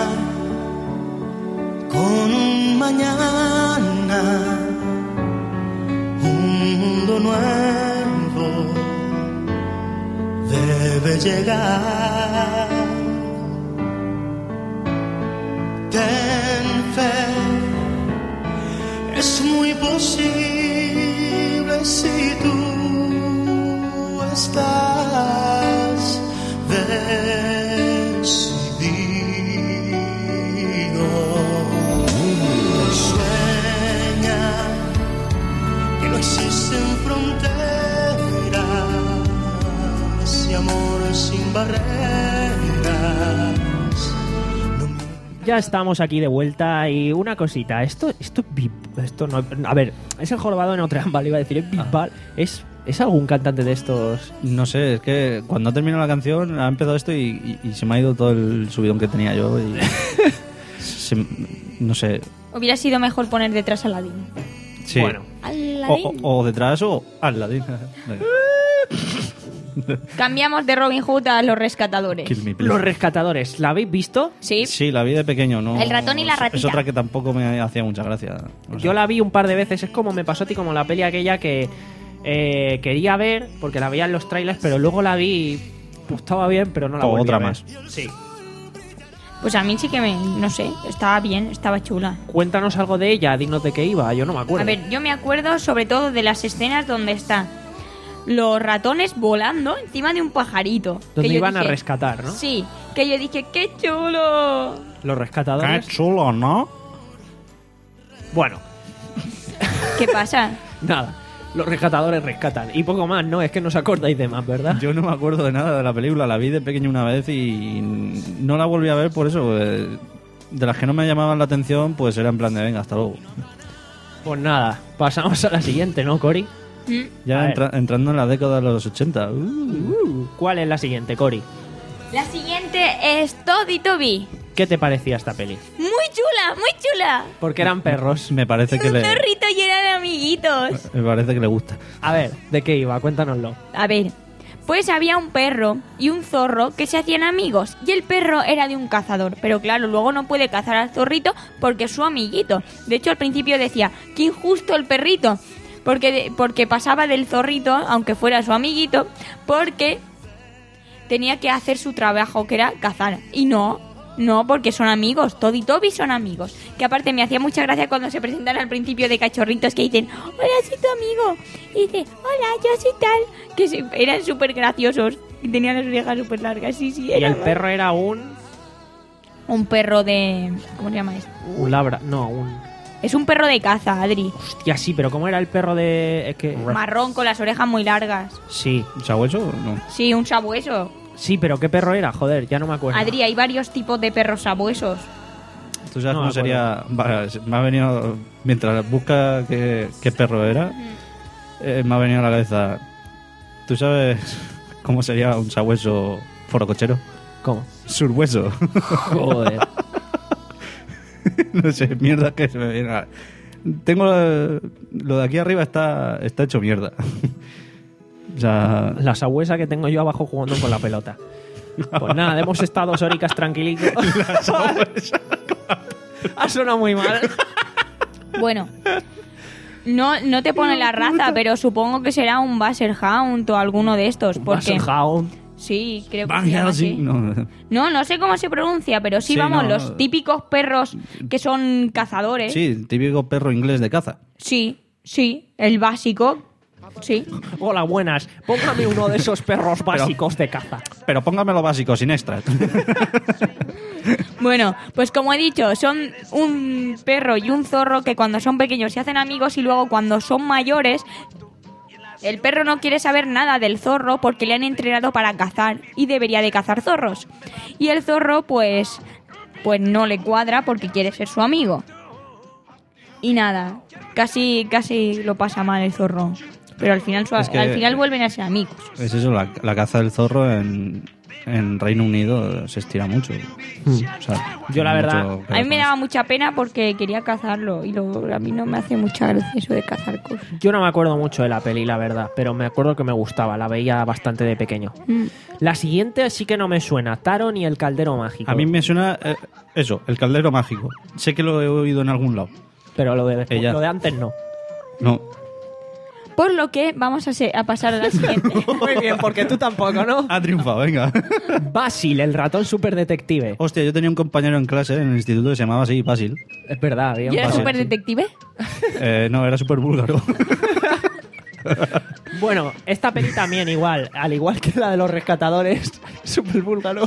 con un mañana, un mundo nuevo debe llegar. Ten fe, es muy posible si tú estás decidido. Sueña que no existen fronteras y amor sin barreras. Ya estamos aquí de vuelta y una cosita, esto esto esto no, a ver, es el jorobado de Notre Dame, vale, iba a decir, es Bisbal, es ¿es algún cantante de estos? No sé, es que cuando ha terminado la canción ha empezado esto y, y, y se me ha ido todo el subidón que tenía yo y se, no sé. Hubiera sido mejor poner detrás a Aladdin. Sí. Bueno, Aladdin. O, o, o detrás o Aladdin. Cambiamos de Robin Hood a Los Rescatadores. Los Rescatadores, ¿la habéis visto? Sí. Sí, la vi de pequeño, ¿no? El ratón y la ratita. Es otra que tampoco me hacía mucha gracia. No sé. Yo la vi un par de veces, es como me pasó a ti, como la peli aquella que eh, quería ver, porque la veía en los trailers, pero luego la vi y pues, estaba bien, pero no la O volví otra a ver. más. Sí. Pues a mí sí que me, no sé, estaba bien, estaba chula. Cuéntanos algo de ella, dinos de qué iba, yo no me acuerdo. A ver, yo me acuerdo sobre todo de las escenas donde están los ratones volando encima de un pajarito. Donde que yo iban dije, a rescatar, ¿no? Sí, que yo dije, ¡qué chulo! Los rescatadores. Qué chulo, ¿no? Bueno, ¿Qué pasa? nada. Los rescatadores rescatan. Y poco más, ¿no? Es que no os acordáis de más, ¿verdad? Yo no me acuerdo de nada de la película. La vi de pequeño una vez y no la volví a ver por eso. eh, De las que no me llamaban la atención, pues era en plan de venga, hasta luego. Pues nada, pasamos a la siguiente, ¿no, Cori? ¿Mm? Ya A entra- entrando en la década de los ochenta. Uh. Uh, ¿Cuál es la siguiente, Cori? La siguiente es Todd y Toby. ¿Qué te parecía esta peli? Muy chula, muy chula. Porque eran perros. Me parece que Un le, zorrito y eran amiguitos. me parece que le gusta. A ver, ¿de qué iba? Cuéntanoslo. A ver, pues había un perro y un zorro que se hacían amigos. Y el perro era de un cazador. Pero claro, luego no puede cazar al zorrito porque es su amiguito. De hecho, al principio decía, qué injusto el perrito. Porque, porque pasaba del zorrito, aunque fuera su amiguito, porque tenía que hacer su trabajo, que era cazar. Y no, no, porque son amigos. Todd y Toby son amigos. Que aparte me hacía mucha gracia cuando se presentan al principio de cachorritos que dicen, hola, soy tu amigo. Y dice, hola, yo soy tal. Que se- eran súper graciosos. Y tenían las orejas súper largas. Sí, sí. Y era el guay. perro era un... Un perro de... ¿Cómo se llama esto? Un labra... No, un... Es un perro de caza, Adri. Hostia, sí, pero ¿cómo era el perro de...? Es que... Marrón con las orejas muy largas. Sí, ¿Sabueso? No. Sí, un sabueso. sí, pero ¿qué perro era? Joder, ya no me acuerdo. Adri, hay varios tipos de perros sabuesos. ¿Tú sabes No cómo me sería? Va, me ha venido, mientras busca qué, qué perro era, eh, me ha venido a la cabeza. ¿Tú sabes cómo sería un sabueso forocochero? ¿Cómo? Surhueso. Joder. No sé, mierda que se me viene a... Tengo eh, lo de aquí arriba está, está hecho mierda. O sea, La sabuesa que tengo yo abajo jugando con la pelota. Pues nada, hemos estado dos horicas tranquilitos. Ha sonado muy mal. Bueno, no, no te pone la raza, pero supongo que será un Basset Hound o alguno de estos. Porque... Basset Hound. Sí, creo que Van se llama así. Helsing. No, No, no sé cómo se pronuncia, pero sí, Sí, vamos, no, los no. típicos perros que son cazadores. sí, típico perro inglés de caza. Sí, sí, el básico. Sí. Hola, buenas. Póngame uno de esos perros básicos de caza. Pero póngame lo básico, sin extras. Bueno, pues como he dicho, son un perro y un zorro que cuando son pequeños se hacen amigos y luego cuando son mayores, el perro no quiere saber nada del zorro porque le han entrenado para cazar y debería de cazar zorros. Y el zorro pues, pues no le cuadra porque quiere ser su amigo. Y nada, casi, casi lo pasa mal el zorro. Pero al final, su- Es que- al final vuelven a ser amigos. Es eso, la, la caza del zorro en, en Reino Unido se estira mucho. O sea, Yo, la hay verdad, mucho que A mí ver me con daba mucha pena porque quería cazarlo y lo- a mí no me hace mucha gracia eso de cazar cosas. Yo no me acuerdo mucho de la peli, la verdad, pero me acuerdo que me gustaba, la veía bastante de pequeño. Mm. La siguiente sí que no me suena, Taron y el caldero mágico. A mí me suena eh, eso, el caldero mágico. Sé que lo he oído en algún lado. Pero lo de, Ella. lo de antes no. No. Por lo que vamos a, se- a pasar a la siguiente. Muy bien, porque tú tampoco, ¿no? Ha triunfado, venga. Basil, el ratón superdetective. Hostia, yo tenía un compañero en clase en el instituto que se llamaba así, Basil. Es verdad, había un ¿Y era Basil, súper sí. detective? Eh, no, era súper búlgaro. Bueno, esta peli también igual, al igual que la de los rescatadores, super búlgaro.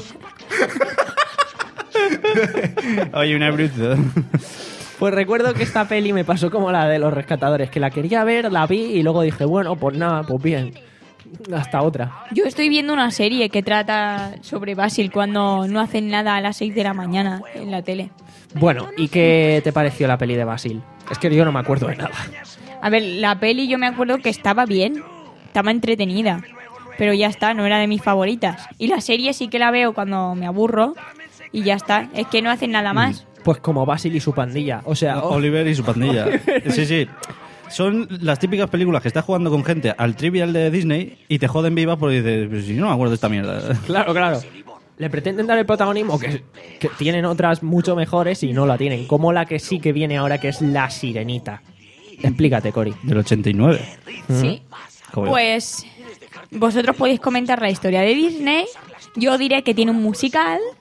Oye, una bruta. Pues recuerdo que esta peli me pasó como la de los rescatadores, que la quería ver, la vi y luego dije, bueno, pues nada, pues bien. Hasta otra. Yo estoy viendo una serie que trata sobre Basil cuando no hacen nada a las seis de la mañana en la tele. Bueno, ¿y qué te pareció la peli de Basil? Es que yo no me acuerdo de nada. A ver, la peli yo me acuerdo que estaba bien, estaba entretenida, pero ya está, no era de mis favoritas. Y la serie sí que la veo cuando me aburro y ya está, es que no hacen nada más. Pues como Basil y su pandilla. O sea, oh, Oliver y su pandilla. Sí, sí. Son las típicas películas que estás jugando con gente al trivial de Disney y te joden viva porque dices, pues si no me acuerdo de esta mierda. claro, claro. Le pretenden dar el protagonismo que, que tienen otras mucho mejores y no la tienen. Como la que sí que viene ahora, que es La Sirenita. Explícate, Cori. Del ochenta y nueve. Sí. Joder. Pues vosotros podéis comentar la historia de Disney. Yo diré que tiene un musical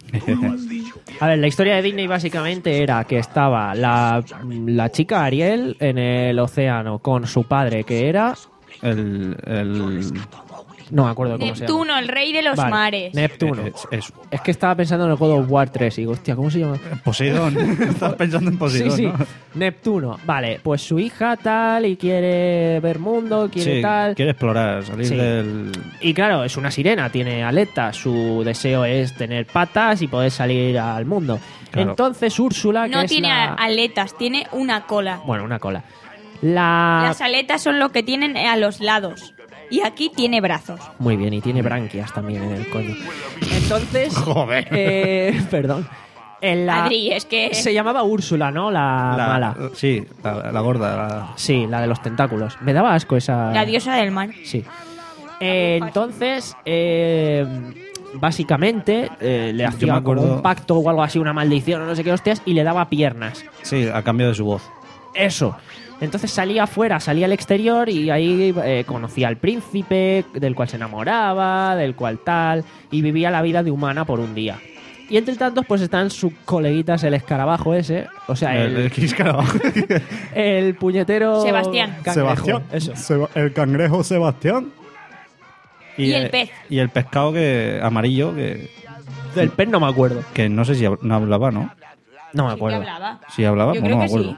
A ver, la historia de Disney básicamente era que estaba la, la chica Ariel en el océano con su padre, que era... El... el... No me acuerdo cómo se llama. Neptuno, el rey de los Vale, mares. Neptuno. Es, es, Es que estaba pensando en el God of War tres y digo, hostia, ¿cómo se llama? Poseidón. Estás pensando en Poseidón, Sí, sí. ¿no? Neptuno. Vale, pues su hija tal y quiere ver mundo, quiere Sí, tal. quiere explorar, salir Sí. del... Y claro, es una sirena, tiene aletas. Su deseo es tener patas y poder salir al mundo. Claro. Entonces Úrsula, que No es tiene la... aletas, tiene una cola. Bueno, una cola. La... Las aletas son lo que tienen a los lados. Y aquí tiene brazos. Muy bien, y tiene branquias también en el coño. Entonces... Joder. eh, perdón. En la... Adri, es que... Se llamaba Úrsula, ¿no? La, La- mala. Sí, la, la gorda. la- Sí, la de los tentáculos. Me daba asco esa... La diosa del mar. Sí. Eh, entonces, eh, básicamente, eh, le Yo hacía me como acuerdo- un pacto o algo así, una maldición o no sé qué hostias, y le daba piernas. Sí, a cambio de su voz. Eso. Entonces salía afuera, salía al exterior y ahí eh, conocía al príncipe, del cual se enamoraba, del cual tal, y vivía la vida de humana por un día. Y entre tanto, pues están sus coleguitas, el escarabajo ese, o sea, El, el, el Chris Carabajo. el puñetero... Sebastián. cangrejo, Sebastián. Eso. Seba- el cangrejo Sebastián. Y el pez. Y el pescado que amarillo que, Del pez no me acuerdo. que no sé si hab- no hablaba, ¿no? No me Sí que acuerdo. hablaba. Si hablaba, Yo pues creo no me que acuerdo.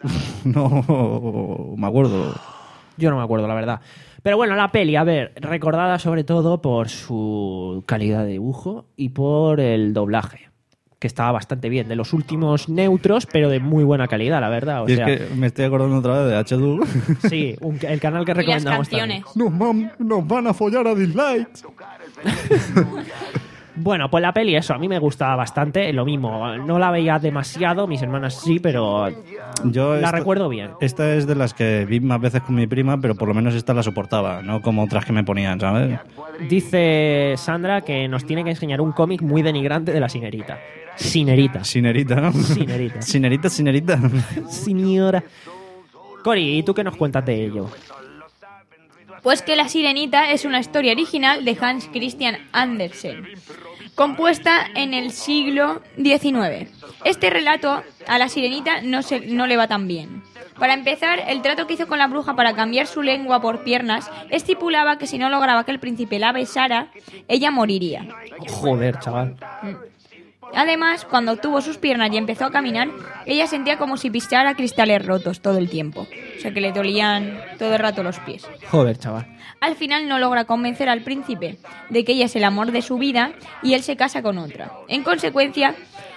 No me acuerdo. Yo no me acuerdo, la verdad. Pero bueno, la peli, a ver, recordada sobre todo por su calidad de dibujo y por el doblaje, que estaba bastante bien. De los últimos neutros, pero de muy buena calidad, la verdad. O Y sea, es que me estoy acordando otra vez de H D U. sí, un- el canal que Y las recomendamos canciones. también. Nos van, nos van a follar a dislikes. Bueno, pues la peli, eso, a mí me gustaba bastante. Lo mismo, no la veía demasiado, mis hermanas sí, pero Yo la esta- recuerdo bien. Esta es de las que vi más veces con mi prima, pero por lo menos esta la soportaba, no como otras que me ponían, ¿sabes? Dice Sandra que nos tiene que enseñar un cómic muy denigrante de la sinerita. Sinerita. Sinerita, ¿no? Sinerita. Sinerita, sinerita. Señora. Cori, ¿y tú qué nos cuentas de ello? Pues que La Sirenita es una historia original de Hans Christian Andersen, compuesta en el siglo diecinueve. Este relato a la Sirenita no, se, no le va tan bien. Para empezar, el trato que hizo con la bruja para cambiar su lengua por piernas estipulaba que si no lograba que el príncipe la besara, ella moriría. Joder, chaval. Además, cuando obtuvo sus piernas y empezó a caminar, ella sentía como si pisara cristales rotos todo el tiempo. O sea que le dolían todo el rato los pies. Joder, chaval. Al final no logra convencer al príncipe de que ella es el amor de su vida y él se casa con otra. En consecuencia,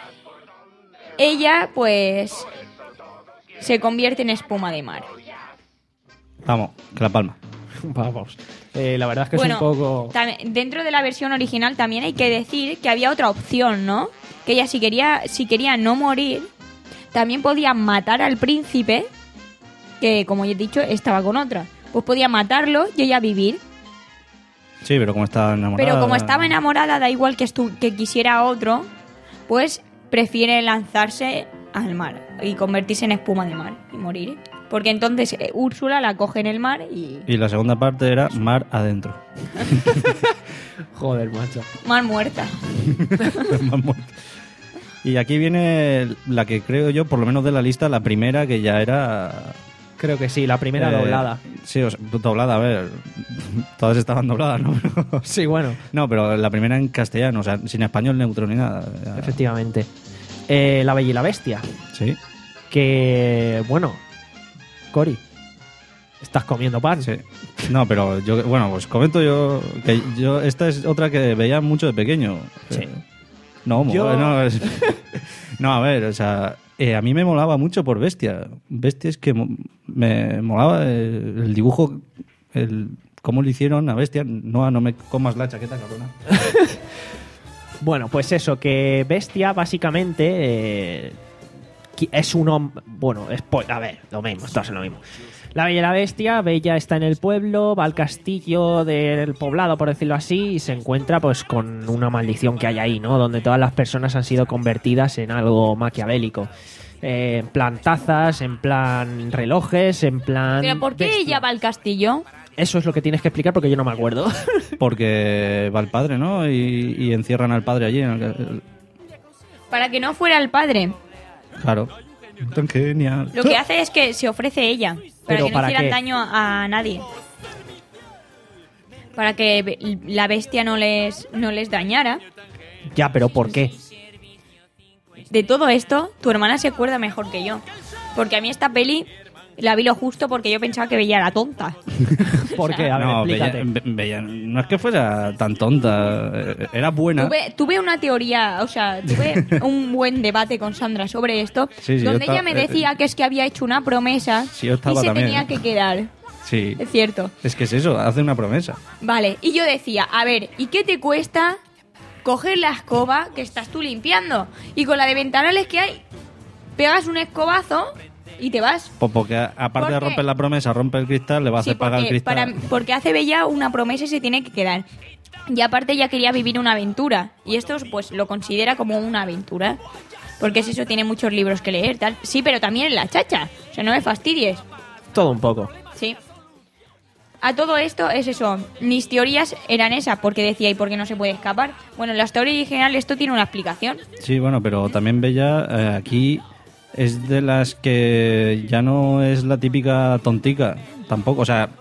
ella pues se convierte en espuma de mar. Vamos, que la palma. Vamos. Eh, la verdad es que Bueno, es un poco... tam- dentro de la versión original también hay que decir que había otra opción, ¿no? Que ella si quería, si quería no morir, también podía matar al príncipe, que como ya he dicho, estaba con otra. Pues podía matarlo y ella vivir. Sí, pero como estaba enamorada... Pero como estaba enamorada, da igual que, estu- que quisiera a otro, pues prefiere lanzarse al mar y convertirse en espuma de mar y morir. Porque entonces eh, Úrsula la coge en el mar y... Y la segunda parte era mar adentro. Joder, macho. mar muerta. Mar muerto. Y aquí viene la que creo yo, por lo menos de la lista, la primera que ya era... Creo que sí, la primera eh, doblada. Sí, o sea, doblada, a ver. Todas estaban dobladas, ¿no? Pero- Sí, bueno, No, pero la primera en castellano, o sea, sin español neutro ni nada. Ya- efectivamente. Eh, la Bella y la Bestia. Sí, Que, bueno, Cori, estás comiendo pan. sí. No, pero yo, bueno, pues comento yo que yo esta es otra que veía mucho de pequeño. Sí. Eh, No, mo- Yo- no, es- no, a ver, o sea, eh, a mí me molaba mucho por Bestia. Bestia es que mo- me molaba el, el dibujo, el cómo lo hicieron a Bestia. No, no me comas la chaqueta, cabrona. Bueno, pues eso, que Bestia básicamente eh, qui- es un hombre... Bueno, es po- a ver, lo mismo, esto es lo mismo. La Bella y la Bestia, Bella está en el pueblo, va al castillo del poblado, por decirlo así, y se encuentra pues con una maldición que hay ahí, ¿no? Donde todas las personas han sido convertidas en algo maquiavélico. Eh, en plan tazas, en plan relojes, en plan... ¿Pero por qué bestia. ella va al castillo? Eso es lo que tienes que explicar porque yo no me acuerdo. Porque va el padre, ¿no? Y, y encierran al padre allí. en el- para que no fuera el padre. Claro. Tan genial. Lo que hace es que se ofrece ella, para ¿Pero que no para hicieran qué? daño a, a nadie. Para que be- la bestia no les, no les dañara. Ya, pero ¿por qué? De todo esto, tu hermana se acuerda mejor que yo. Porque a mí esta peli la vi lo justo porque yo pensaba que Bella era tonta. ¿Por qué? A ver, no, explícate. Bella, Be- Bella no es que fuera tan tonta, eh, era buena. Tuve, tuve una teoría, o sea, tuve un buen debate con Sandra sobre esto, Sí, sí, yo donde estaba- ella me decía que es que había hecho una promesa Sí, yo y estaba se también, tenía ¿eh? que quedar. Sí. Es cierto. Es que es eso, hace una promesa. Vale, y yo decía, a ver, ¿y qué te cuesta coger la escoba que estás tú limpiando? Y con la de ventanales que hay, pegas un escobazo y te vas. Pues porque a- aparte de ¿Por qué? romper la promesa, rompe el cristal, le va a Sí, hacer pagar el porque, cristal. para- porque hace Bella una promesa y se tiene que quedar. Y aparte ella quería vivir una aventura. Y esto pues lo considera como una aventura. Porque es eso, tiene muchos libros que leer, tal. Sí, pero también en la chacha. O sea, no me fastidies. Todo un poco. Sí. A todo esto es eso. Mis teorías eran esas, porque decía, ¿y por qué no se puede escapar? Bueno, en la historia original esto tiene una explicación. Sí, bueno, pero también Bella eh, aquí es de las que ya no es la típica tontica, tampoco, o sea,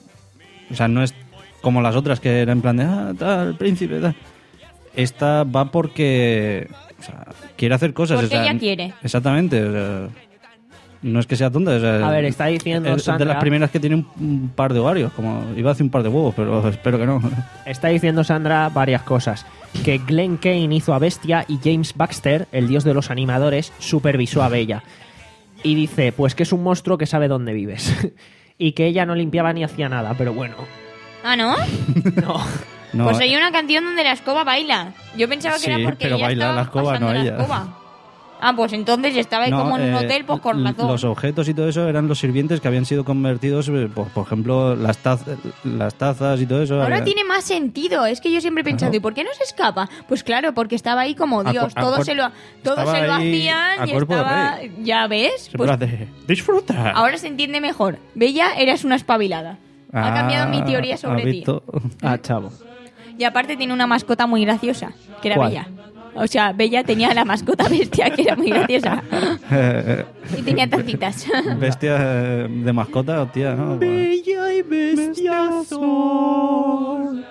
o sea, no es como las otras que era en plan de, ah, tal, príncipe, tal. Esta va porque, o sea, quiere hacer cosas. Porque o sea, ella quiere. Exactamente, o sea, no es que sea tonta, o sea, A ver, está diciendo es de Sandra- las primeras que tiene un, un par de ovarios, como iba a decir un par de huevos, pero espero que no. Está diciendo Sandra varias cosas. Que Glenn Kane hizo a Bestia y James Baxter, el dios de los animadores, supervisó a Bella. Y dice, pues que es un monstruo que sabe dónde vives. Y que ella no limpiaba ni hacía nada, pero bueno. ¿Ah, no? No. No, Pues hay una canción donde la escoba baila. Yo pensaba que Sí, era porque pero ella baila estaba la escoba, pasando no la ella. escoba. Ah, pues entonces estaba ahí No, como en un eh, hotel, pues con l- razón. Los objetos y todo eso eran los sirvientes que habían sido convertidos, eh, por, por ejemplo, las, taz- las tazas y todo eso. Ahora había- tiene más sentido. Es que yo siempre he pensado, ¿y por qué no se escapa? Pues claro, porque estaba ahí como A Dios. cu- a Todos cuer- se lo, todos estaba se lo ahí hacían a y cuerpo de estaba... rey. ¿Ya ves? Siempre Pues hace, ¡disfruta! ahora se entiende mejor. Bella, eras una espabilada. Ha cambiado mi teoría sobre ¿has ti. visto? Ah, chavo. Y aparte tiene una mascota muy graciosa, que era ¿Cuál? Bella. O sea, Bella tenía la mascota bestia, que era muy graciosa. Eh, Y tenía tacitas. bestia eh, de mascota, hostia, ¿no? Bella y bestiazo.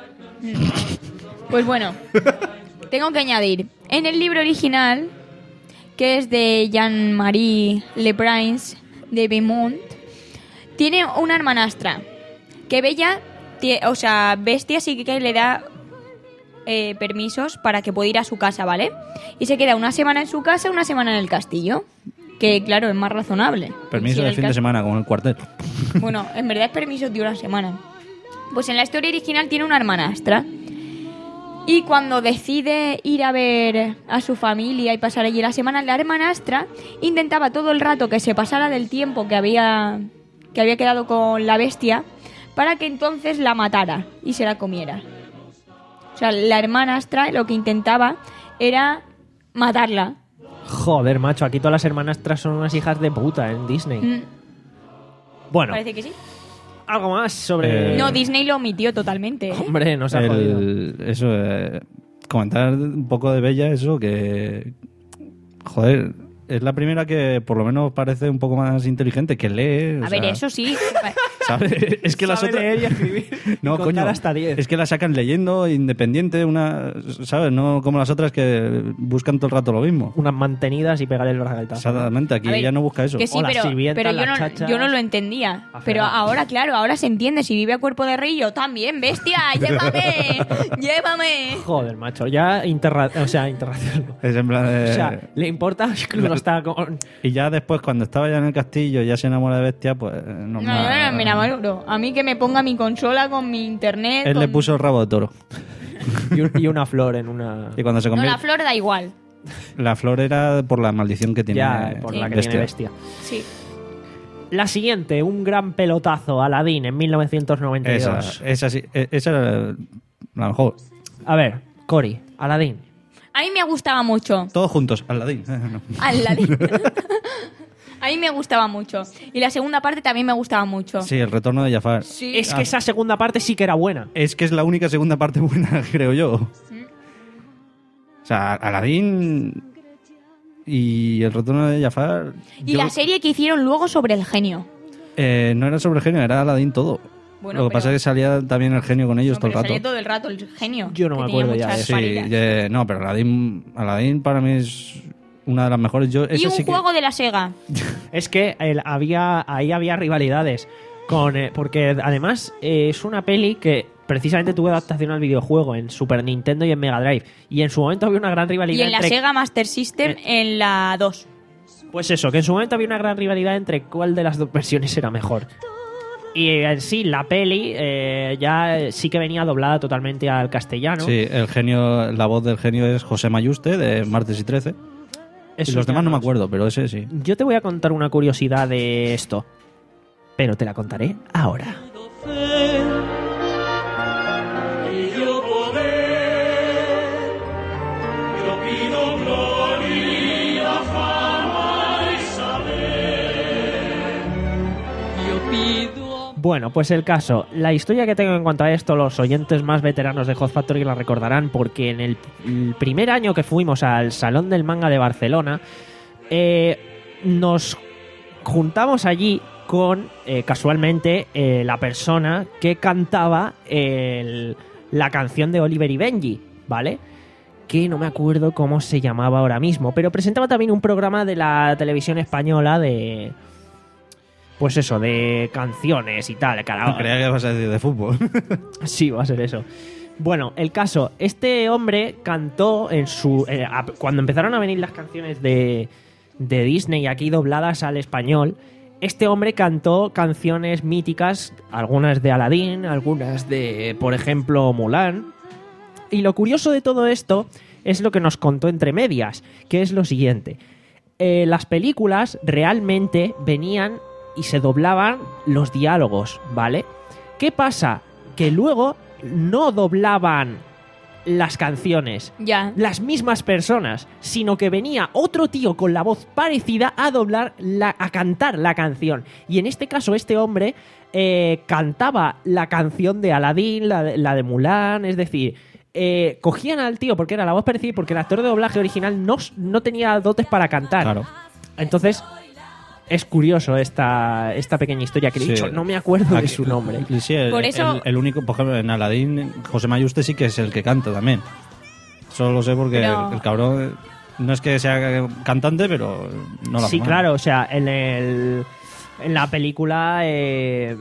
Pues bueno, tengo que añadir. En el libro original, que es de Jean-Marie Le Prince de Beaumont, tiene una hermanastra. Que Bella, tie- o sea, Bestia sí que le da eh, permisos para que pueda ir a su casa, ¿vale? Y se queda una semana en su casa, una semana en el castillo. Que claro, es más razonable. Permiso Si en de el fin de cas- semana, como en el cuartel. Bueno, en verdad es permiso de una semana. Pues en la historia original tiene una hermanastra. Y cuando decide ir a ver a su familia y pasar allí la semana, la hermanastra intentaba todo el rato que se pasara del tiempo que había, que había quedado con la bestia para que entonces la matara y se la comiera. O sea, la hermanastra lo que intentaba era matarla. Joder, macho, aquí todas las hermanastras son unas hijas de puta en Disney. Mm, Bueno, Parece que sí. algo más sobre... Eh, No, Disney lo omitió totalmente. ¿eh? Hombre, nos ha jodido. El- eso, eh, comentar un poco de Bella, eso, que. Joder, es la primera que por lo menos parece un poco más inteligente, que lee. o A ver, sea, eso sí. ¿sabes? Es que las Sabe otras. leer y escribir No, y contar coño. hasta diez. Es que la sacan leyendo, independiente, una. ¿Sabes? No como las otras que buscan todo el rato lo mismo. Unas mantenidas y pegar el braguetazo. Exactamente, aquí A ver, ella no busca eso. Que sí, O las pero, sirvientas, pero yo, las no, chachas. yo no lo entendía. A Pero fregar. ahora, claro, ahora se entiende. Si vive a cuerpo de rey, yo también, bestia, llévame, llévame. Joder, macho, ya interra... o sea, interracial. Es en plan de- O sea, le importa incluso hasta con... Y ya después, cuando estaba ya en el castillo, ya se enamora de Bestia, pues. No, normal. no, no, me enamoro. A mí que me ponga mi consola con mi internet. Él le con- puso el rabo de toro. y, un- y una flor en una... Y cuando se No, convierte. la flor da igual. La flor era por la maldición que tiene. Ya, por Sí. la que Bestia. tiene bestia. Sí. La siguiente, un gran pelotazo, Aladdin en mil novecientos noventa y Esa, dos. esa, sí, e- esa era la mejor. A ver, Cory, Aladdin. A mí me gustaba mucho. Todos juntos, Aladdin. No. Aladdin. A mí me gustaba mucho. Y la segunda parte también me gustaba mucho. Sí, el retorno de Jafar. Sí. Es que Ah. esa segunda parte sí que era buena. Es que es la única segunda parte buena, creo yo. Mm. O sea, Aladdin. Y el retorno de Jafar... Y yo- la serie que hicieron luego sobre el genio. Eh, no era sobre el genio, era Aladdin todo. Bueno, Lo que pero- pasa es que salía también el genio con ellos No, todo el pero rato. salía todo el rato el genio. Yo no que me tenía acuerdo ya muchas de Sí, varitas. eh, no, pero Aladdin, Aladdin para mí es una de las mejores. Yo, Y esa un sí que- juego de la Sega. Es que el- había, ahí había rivalidades. Con, eh, porque además eh, es una peli que precisamente tuvo adaptación al videojuego en Super Nintendo y en Mega Drive. Y en su momento había una gran rivalidad Y en la entre... Sega Master System en la dos. Pues eso, que en su momento había una gran rivalidad entre cuál de las dos versiones era mejor. Y eh, en sí, la peli eh, ya eh, sí que venía doblada totalmente al castellano. Sí, el genio, la voz del genio es José Mayuste de Martes y trece. Eso y los ya demás no me no- acuerdo, pero ese sí. Yo te voy a contar una curiosidad de esto, pero te la contaré ahora. Y yo poder, yo pido gloria, fama y saber. Yo pido. Bueno, pues el caso, la historia que tengo en cuanto a esto, los oyentes más veteranos de Hot Factory la recordarán porque en el, el primer año que fuimos al Salón del Manga de Barcelona, eh, nos juntamos allí con, eh, casualmente, eh, la persona que cantaba el- la canción de Oliver y Benji, ¿vale? Que no me acuerdo cómo se llamaba ahora mismo, pero presentaba también un programa de la televisión española de... Pues eso, de canciones y tal. Cara, Creía que ibas a decir de fútbol. Sí, va a ser eso. Bueno, el caso, este hombre cantó en su... eh, a- cuando empezaron a venir las canciones de, de Disney aquí dobladas al español, este hombre cantó canciones míticas, algunas de Aladdin, algunas de, por ejemplo, Mulan. Y lo curioso de todo esto es lo que nos contó entre medias, que es lo siguiente. Eh, las películas realmente venían y se doblaban los diálogos, ¿vale? ¿Qué pasa? Que luego no doblaban las canciones Ya. las mismas personas, sino que venía otro tío con la voz parecida a doblar, la, a cantar la canción. Y en este caso este hombre eh, cantaba la canción de Aladdin, la de, la de Mulan, es decir... eh, cogían al tío porque era la voz parecida y porque el actor de doblaje original no, no tenía dotes para cantar. Claro. Entonces... Es curioso esta, esta pequeña historia que he Sí. dicho, no me acuerdo de Aquí- su nombre. Sí, el, Por eso- el- el único, por ejemplo, en Aladdin, José Mayuste sí que es el que canta también. Solo lo sé porque Pero- el, el cabrón no es que sea cantante, pero no lo hace Sí, mal. claro, o sea, en, el, en la película eh,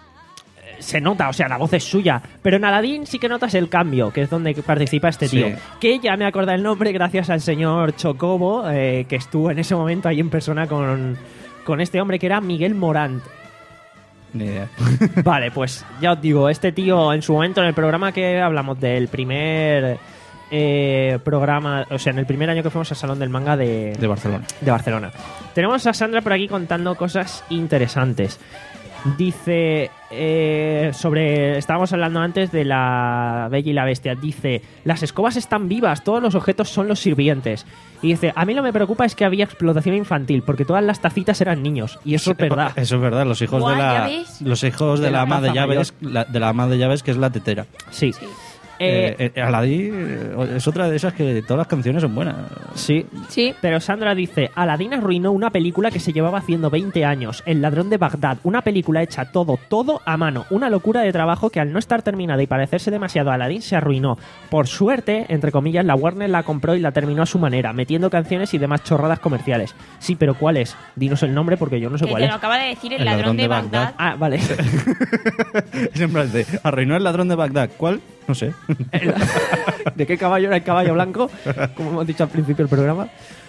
se nota, o sea, la voz es suya. Pero en Aladdin sí que notas el cambio, que es donde participa este tío. Sí. Que ya me acuerdo el nombre gracias al señor Chocobo, eh, que estuvo en ese momento ahí en persona con, con este hombre que era Miguel Morant. Ni idea. Vale, pues ya os digo, este tío en su momento en el programa que hablamos del primer eh, programa, o sea, en el primer año que fuimos al Salón del Manga de, De Barcelona. de Barcelona. Tenemos a Sandra por aquí contando cosas interesantes. Dice eh, sobre, estábamos hablando antes de la Bella y la Bestia. Dice, las escobas están vivas, todos los objetos son los sirvientes. Y dice, a mí lo que me preocupa es que había explotación infantil, porque todas las tacitas eran niños. Y eso es verdad. Eso es verdad, los hijos Guau, de ¿ya la ves? los hijos de, De la la ama de plaza llaves, la- de la ama de llaves que es la tetera. Sí. Eh, Eh, eh, Aladdin eh, es otra de esas que todas las canciones son buenas. Sí. Sí. Pero Sandra dice, Aladdin arruinó una película que se llevaba haciendo veinte años, El ladrón de Bagdad, una película hecha todo, todo a mano, una locura de trabajo que al no estar terminada y parecerse demasiado a Aladdin se arruinó. Por suerte, entre comillas, la Warner la compró y la terminó a su manera, metiendo canciones y demás chorradas comerciales. Sí, pero ¿cuál es? Dinos el nombre porque yo no sé Que cuál te es. lo acaba de decir el, El ladrón, de Bagdad. Ah, vale. Es en plan de, arruinó el ladrón de Bagdad. ¿Cuál? No sé. ¿De qué caballo era el caballo blanco? Como hemos dicho al principio del programa.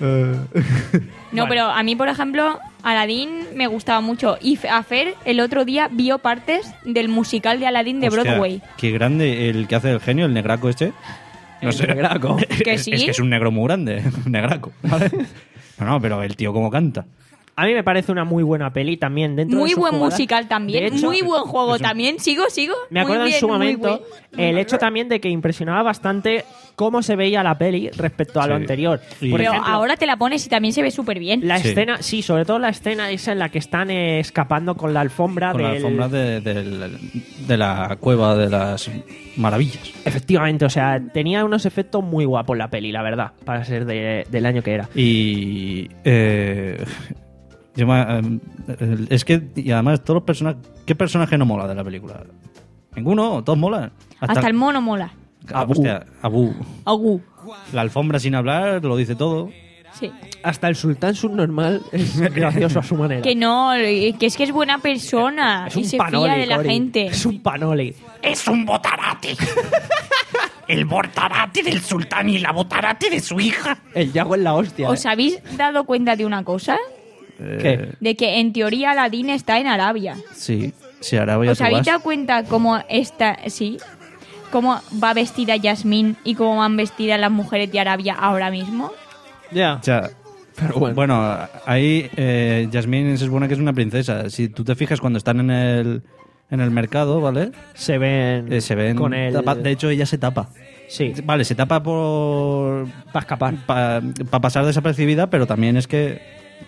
No, Vale. pero a mí, por ejemplo, Aladdin me gustaba mucho. Y F- a Fer el otro día vio partes del musical de Aladdin de Hostia, Broadway. Qué grande el que hace el genio, el negraco este. No El sé. negraco. ¿Que Es, sí? es que es un negro muy grande, un negraco. ¿vale? No, no, pero el tío cómo canta. A mí me parece una muy buena peli también. Dentro Muy de sus buen jugadas. musical también, De hecho, muy buen juego es un- también. Sigo, sigo. Me Muy acuerdo bien, en su muy momento bien. el hecho también de que impresionaba bastante cómo se veía la peli respecto a lo Sí. anterior. Y- Por Pero ejemplo, ahora te la pones y también se ve súper bien. la Sí. escena, sí, sobre todo la escena esa en la que están eh, escapando con la alfombra Con la del- alfombra de, del- de la cueva de las maravillas. Efectivamente, o sea, tenía unos efectos muy guapos la peli, la verdad, para ser de- del año que era. Y. eh, yo me- eh, es que, y además, todos los personajes. ¿Qué personaje no mola de la película? ¿Ninguno? ¿Todos molan? Hasta el mono mola. Ah, hostia, Abu. Agu. La alfombra sin hablar lo dice todo. Sí. Hasta el sultán subnormal es gracioso a su manera. Que no, eh, que es que es buena persona Es y un se panoli, fía de la Cori. gente. Es un panoli. Es un botarate. El botarate del sultán y la botarate de su hija. El Yago es la hostia. ¿Os eh. habéis dado cuenta de una cosa? ¿Qué? De que en teoría Aladdin está en Arabia. Sí, sí, Arabia ¿Os tú habéis vas. dado cuenta cómo está, sí, cómo va vestida Yasmín y cómo van vestidas las mujeres de Arabia ahora mismo? Ya. O sea, Pero bueno. ahí eh, Jasmine se supone que es una princesa. Si tú te fijas cuando están en el, en el mercado, ¿vale? Se ven. Eh, se ven con el. tapa- de hecho, ella se tapa. Sí. Vale, se tapa por... Para escapar. Para pasar desapercibida, pero también es que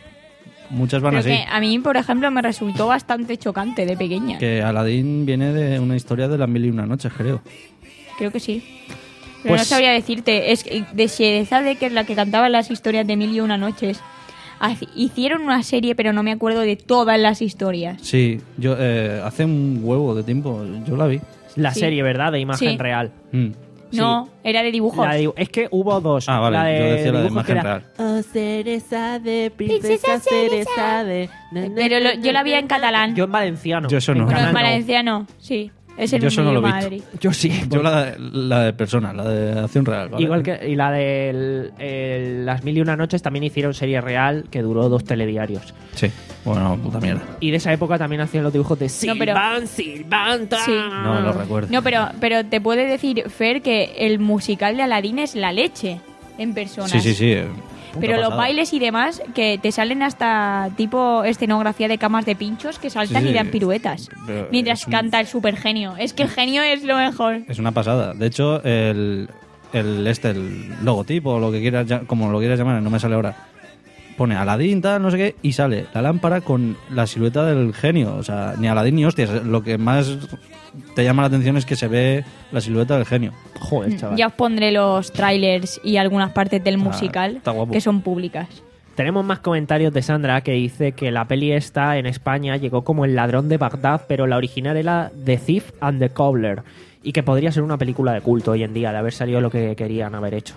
muchas van Pero así. que a mí, por ejemplo, me resultó bastante chocante de pequeña. Que Aladdin viene de una historia de las mil y una noches, creo. Creo que sí. Pero Pues- no sabría decirte. Es que de Sherezade, que es la que cantaba las historias de Mil y Una Noches, hace- hicieron una serie, pero no me acuerdo de todas las historias. Sí, yo eh, hace un huevo de tiempo yo la vi. La Sí. serie, ¿verdad? De imagen Sí. real. Mm. No, era de dibujos. La de- es que hubo dos. Ah, vale, la de yo decía la de dibujos que imagen era, real. Oh, cereza de princesa, Princesa Cereza. cereza de... na, na, Pero lo- na, yo la vi en catalán. Yo en valenciano. Yo eso no. En Bueno, en catalán no. valenciano, sí. Es el Yo eso no lo he idioma visto. Madrid. Yo sí. Yo la, la de persona, la de acción real. ¿vale? Igual que y la de Las Mil y Una Noches también hicieron serie real que duró dos telediarios. Sí, bueno, puta mierda. Y de esa época también hacían los dibujos de No, pero- Silvan, Silvan, ta. Sí. No me lo recuerdo. No, pero, pero te puede decir, Fer, que el musical de Aladdin es la leche en persona. Sí, sí, sí. eh, puta Pero los pasada. bailes y demás, que te salen hasta tipo escenografía de camas de pinchos que saltan Sí, y sí. dan piruetas. Pero Mientras es un- canta el super genio. Es que el genio es lo mejor. Es una pasada. De hecho, el, el este, el logotipo, o lo que quieras, ya- como lo quieras llamar, no me sale ahora. Pone Aladdin, tal, no sé qué, y sale la lámpara con la silueta del genio. O sea, ni Aladdin ni hostias. Lo que más te llama la atención es que se ve la silueta del genio. Joder, chaval. Ya os pondré los trailers y algunas partes del Ah, musical está guapo. que son públicas. Tenemos más comentarios de Sandra que dice que la peli esta en España llegó como El ladrón de Bagdad, pero la original era The Thief and the Cobbler y que podría ser una película de culto hoy en día, de haber salido lo que querían haber hecho.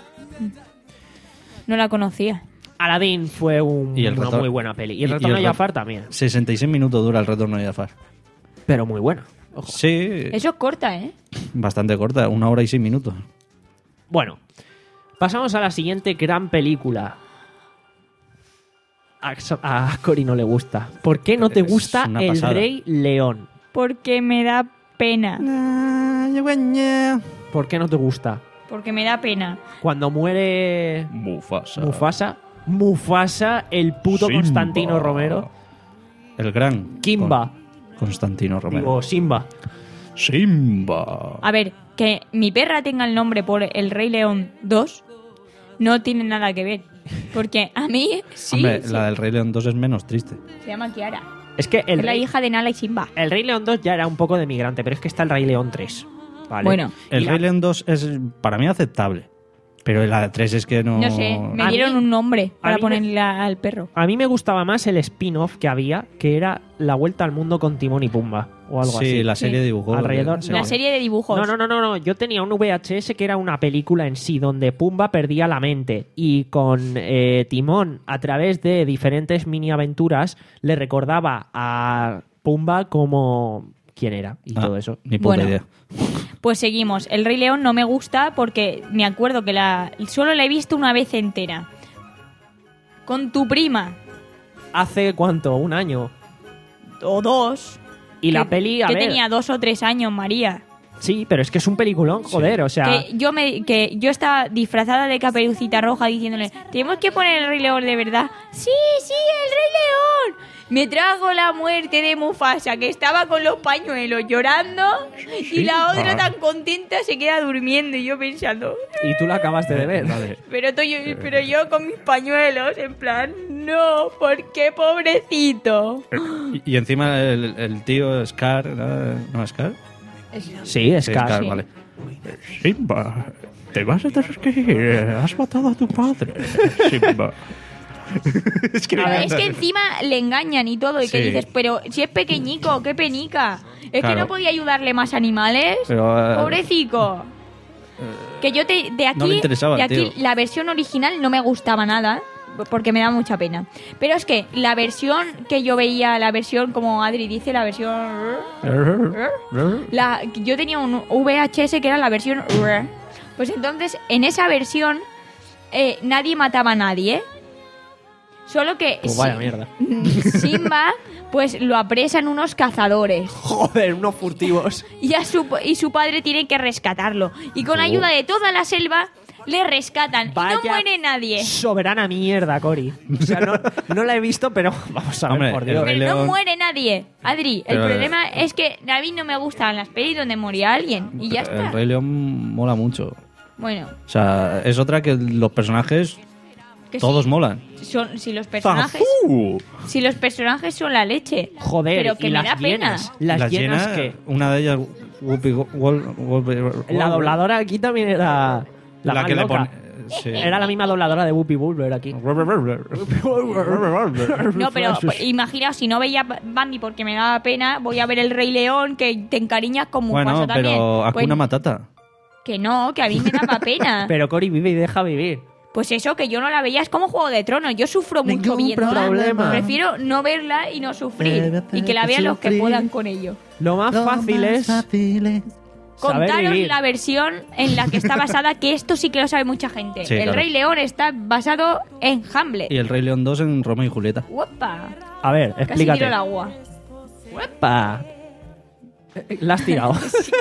No la conocía. Aladdin fue un- Y el una retorno- muy buena peli. Y el y- y retorno el de re- Jafar también, sesenta y seis minutos dura el retorno de Jafar. pero muy buena. Ojo. Sí, Eso es corta, ¿eh? bastante corta, una hora y seis minutos. Bueno, pasamos a la siguiente gran película. A, a Cory no le gusta. ¿Por qué no te Es gusta una El pasada. Rey León? Porque me da pena. ¿Por qué no te gusta? Porque me da pena. Cuando muere Mufasa. Mufasa, Mufasa, el puto Simba. Constantino Romero. El gran. Kimba. Con- Constantino Romero. Digo, Simba. Simba. A ver, que mi perra tenga el nombre por El Rey León dos no tiene nada que ver. Porque a mí sí, Hombre, sí. la del Rey León dos es menos triste. Se llama Kiara. Es que el es la Rey, hija de Nala y Simba. el Rey León dos ya era un poco de migrante, pero es que está el Rey León tres. ¿vale? Bueno. El Y la- Rey León dos es para mí aceptable. Pero la tres es que no. No sé, me A dieron mí- un nombre a para mí me- ponerle a- al perro. A mí me gustaba más el spin-off que había, que era La Vuelta al Mundo con Timón y Pumba, o algo Sí, así. la serie Sí. de dibujos. Alrededor- de- La no. serie de dibujos. No, no, no, no, no. Yo tenía un V H S que era una película en sí, donde Pumba perdía la mente y con eh, Timón, a través de diferentes mini aventuras, le recordaba a Pumba como quién era y Ah, todo eso. Ni puta Bueno. idea. Pues seguimos. El Rey León no me gusta porque me acuerdo que la solo la he visto una vez entera. Con tu prima. ¿Hace cuánto? ¿Un año? O dos. Y la Que- peli, a que ver, tenía dos o tres años, María. Sí, pero es que es un peliculón, joder, o sea... Que yo, me, que yo estaba disfrazada de Caperucita Roja diciéndole, tenemos que poner el Rey León de verdad. Sí, sí, el Rey León. Me trago la muerte de Mufasa, que estaba con los pañuelos llorando, y la otra tan contenta se queda durmiendo, y yo pensando... Y tú la acabaste de ver. Vale. Pero, to- yo, pero yo con mis pañuelos, en plan, no, ¿por qué, pobrecito? Y, y encima el, el tío Scar, ¿no? ¿No Scar? Sí, es Sí, Scar. Scar, Sí. vale. Simba, te vas a tener que ir. Has matado a tu padre. Simba. es que, me Pero es encanta. que encima le engañan y todo, y que Sí. dices, pero si es pequeñico, qué penica. Es Claro. que no podía ayudarle más animales. Pero, eh, Pobrecico. Que yo te, de aquí, no le interesaba, de aquí tío. la versión original no me gustaba nada, porque me da mucha pena. Pero es que la versión que yo veía, la versión, como Adri dice, la versión... La, yo tenía un V H S que era la versión... Pues entonces, en esa versión, eh, nadie mataba a nadie, ¿eh? Solo que Pues vaya Si- mierda. Simba, pues lo apresan unos cazadores. Joder, unos furtivos. Y, a su, y su padre tiene que rescatarlo. Y con Oh. ayuda de toda la selva, le rescatan. Y Vaya no muere nadie. Soberana mierda, Cory. O sea, no, no la he visto, pero vamos a ver, Hombre, por el Dios. Rey Pero no León- muere nadie. Adri, el Pero- problema es que a mí no me gustan las pelis donde moría alguien. Y ya El está. Rey León mola mucho. Bueno, O sea, es otra que los personajes que todos sí, molan. son, si los personajes... Si los personajes son la leche. Joder, pero que y me las da llenas. pena. Las, llenas, llenas, que... una de ellas, Whoopi, Go- Wol- Wol- La Wol- dobladora aquí también era... La, la más que le loca. pone. Sí. Era la misma dobladora de Whoopi Goldberg aquí. No, pero pues, imaginaos, si no veía Bambi porque me daba pena, voy a ver el Rey León, que te encariñas con Mufasa Bueno, también. pero Pues, Hakuna Matata. que no, que a mí me daba pena. Pero Cory vive y deja vivir. Pues eso, que yo no la veía, es como Juego de Tronos. Yo sufro mucho Ningún viéndola. problema. Prefiero no verla y no sufrir. Debe Y que la vean los que sufrir. puedan con ello. Lo más fácil es saber Contaros vivir. la versión en la que está basada, que esto sí que lo sabe mucha gente. Sí, el claro. Rey León está basado en Hamlet. Y el Rey León dos en Romeo y Julieta. ¡Uepa! A ver, Casi explícate. tiro el agua. Pa. La has tirado.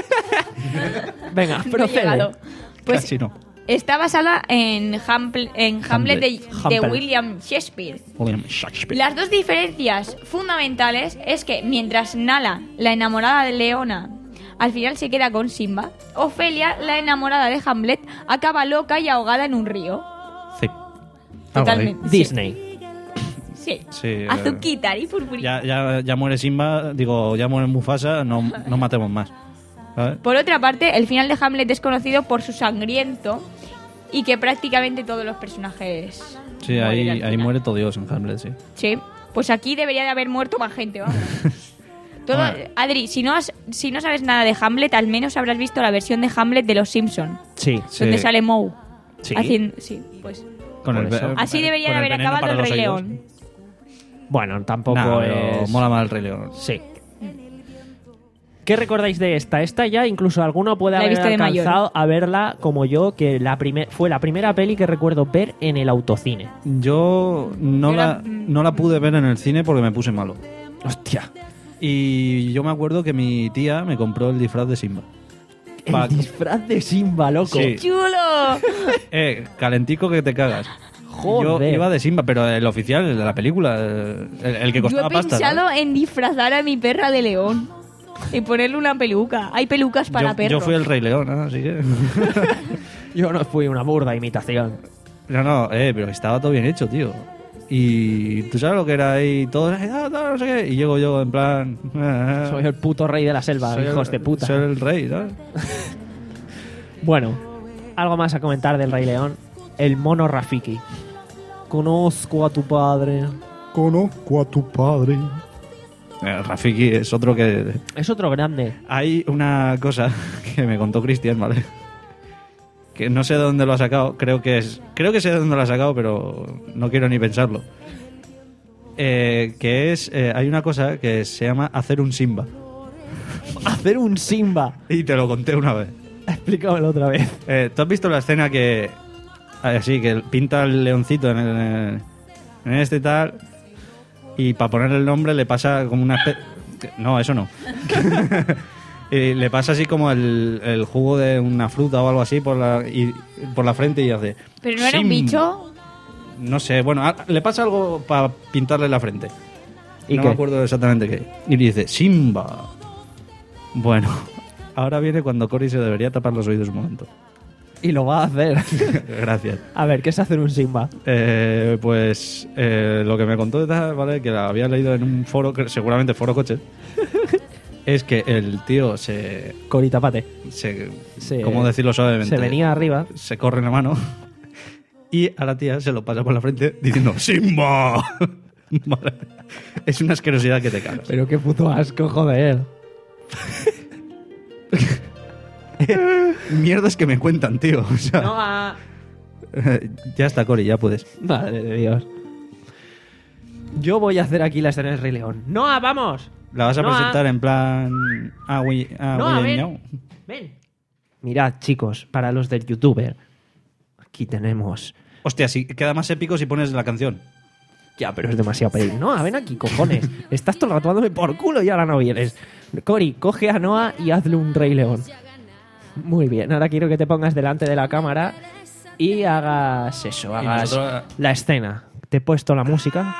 Venga, No he procede. llegado. Pues Casi no. está basada en, Hample- en Hamlet, de, de Hamlet. William Shakespeare. William Shakespeare. Las dos diferencias fundamentales es que mientras Nala, la enamorada de Leona, al final se queda con Simba, Ofelia, la enamorada de Hamlet, acaba loca y ahogada en un río. Sí. Totalmente. Disney. Sí. Sí, eh, Azuquita y purpurina. Ya, ya, ya muere Simba, digo, ya muere Mufasa, no, no matemos más. ¿Sabes? Por otra parte, el final de Hamlet es conocido por su sangriento y que prácticamente todos los personajes... Sí, mueren ahí, al ahí final. muere todo Dios en Hamlet, sí. Sí, pues aquí debería de haber muerto más gente, vamos. Todo, Bueno. Adri, si no, has- si no sabes nada de Hamlet, al menos habrás visto la versión de Hamlet de Los Simpson, Sí. Sí. donde sale Moe. Sí. Haciendo, sí, pues. Con Por el, eso. ve- Así debería con de el haber veneno acabado para el los Rey oídos. León. Bueno, tampoco Nah, pero es... mola más el Rey León. Sí. ¿Qué recordáis de esta? Esta ya incluso alguno puede La he haber visto de mayor. alcanzado a verla como yo, que la primer, fue la primera peli que recuerdo ver en el autocine. Yo no Yo la, la- no la pude ver en el cine porque me puse malo. Hostia. Y yo me acuerdo que mi tía me compró el disfraz de Simba. El Pa- disfraz de Simba, loco. Sí. ¡Chulo! Eh, calentico que te cagas. Joder. Yo iba de Simba, pero el oficial, el de la película, el, el que Yo costaba he pasta. pensado ¿sabes? en disfrazar a mi perra de león y ponerle una peluca. Hay pelucas para yo, perros. yo fui el Rey León, ¿no? Así que... Yo no fui una burda imitación. No, no, eh, pero estaba todo bien hecho, tío. Y tú sabes lo que era ahí, todo, eh, ah, no, no sé qué. Y llego yo en plan... eh, Soy el puto rey de la selva, soy hijos el- de puta. Soy el rey, ¿sabes? Bueno, algo más a comentar del Rey León. El mono Rafiki. Conozco a tu padre. Conozco a tu padre. Eh, Rafiki es otro que... Es otro grande. Hay una cosa que me contó Cristian, ¿vale? Que no sé de dónde lo ha sacado. Creo que es, creo que sé de dónde lo ha sacado, pero no quiero ni pensarlo. Eh, que es... eh, hay una cosa que se llama hacer un Simba. Hacer un Simba. Y te lo conté una vez. Explícamelo otra vez. Eh, ¿Tú has visto la escena que... Así, que pinta el leoncito en, el, en este y tal... Y para poner el nombre le pasa como una especie... No, eso no. Y le pasa así como el, el jugo de una fruta o algo así por la, y, por la frente y hace... ¿Pero no era un Sim. bicho? No sé, bueno, a- le pasa algo para pintarle la frente. ¿Y no qué? me acuerdo exactamente qué. Y le dice, Simba. Bueno, ahora viene cuando Cory se debería tapar los oídos un momento. Y lo va a hacer. Gracias. A ver, ¿qué es hacer un Simba? Eh, pues eh, lo que me contó, ¿vale? Que la había leído en un foro, que seguramente foro coches, es que el tío se... Cory, tapate. se Se- ¿Cómo decirlo suavemente? Se venía arriba. Se corre en la mano y a la tía se lo pasa por la frente diciendo ¡Simba! Vale. Es una asquerosidad que te cagas. Pero qué puto asco, joder. Mierdas que me cuentan, tío. O sea, No, a... ya está, Cory, ya puedes. Madre de Dios. Yo voy a hacer aquí la escena del Rey León. ¡Noa, vamos! La vas a Noa. presentar en plan... Ah, oui, ah, Noa, oui, ven. ñau. Ven. Mirad, chicos, para los del youtuber. Aquí tenemos... Hostia, sí, queda más épico si pones la canción. Ya, pero es demasiado pedir. Noa, ven aquí, cojones. Estás todo el rato dándome por culo y ahora no vienes. Cory, coge a Noa y hazle un Rey León. Muy bien, ahora quiero que te pongas delante de la cámara y hagas eso, hagas nosotros- la escena. Te he puesto la música.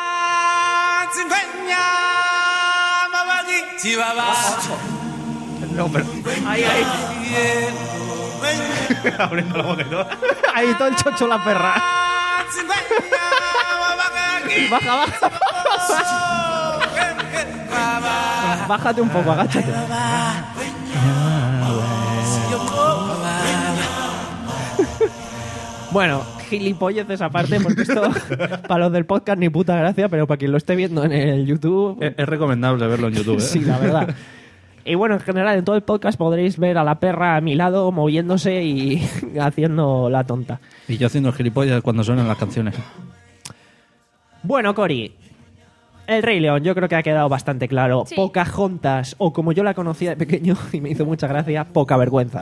No, pero... Ahí, ahí. Abriendo la boca y todo. Ahí todo el chocho la perra. Baja, baja. Bájate un poco, agáchate. Bueno, gilipolleces aparte, porque esto para los del podcast ni puta gracia, pero para quien lo esté viendo en el YouTube... Es, es recomendable verlo en YouTube, ¿eh? Sí, la verdad. Y bueno, en general, en todo el podcast podréis ver a la perra a mi lado moviéndose y haciendo la tonta. Y yo haciendo el gilipollas cuando suenan las canciones. Bueno, Cory, el Rey León yo creo que ha quedado bastante claro. Sí. Pocahontas, o como yo la conocía de pequeño y me hizo mucha gracia, poca vergüenza.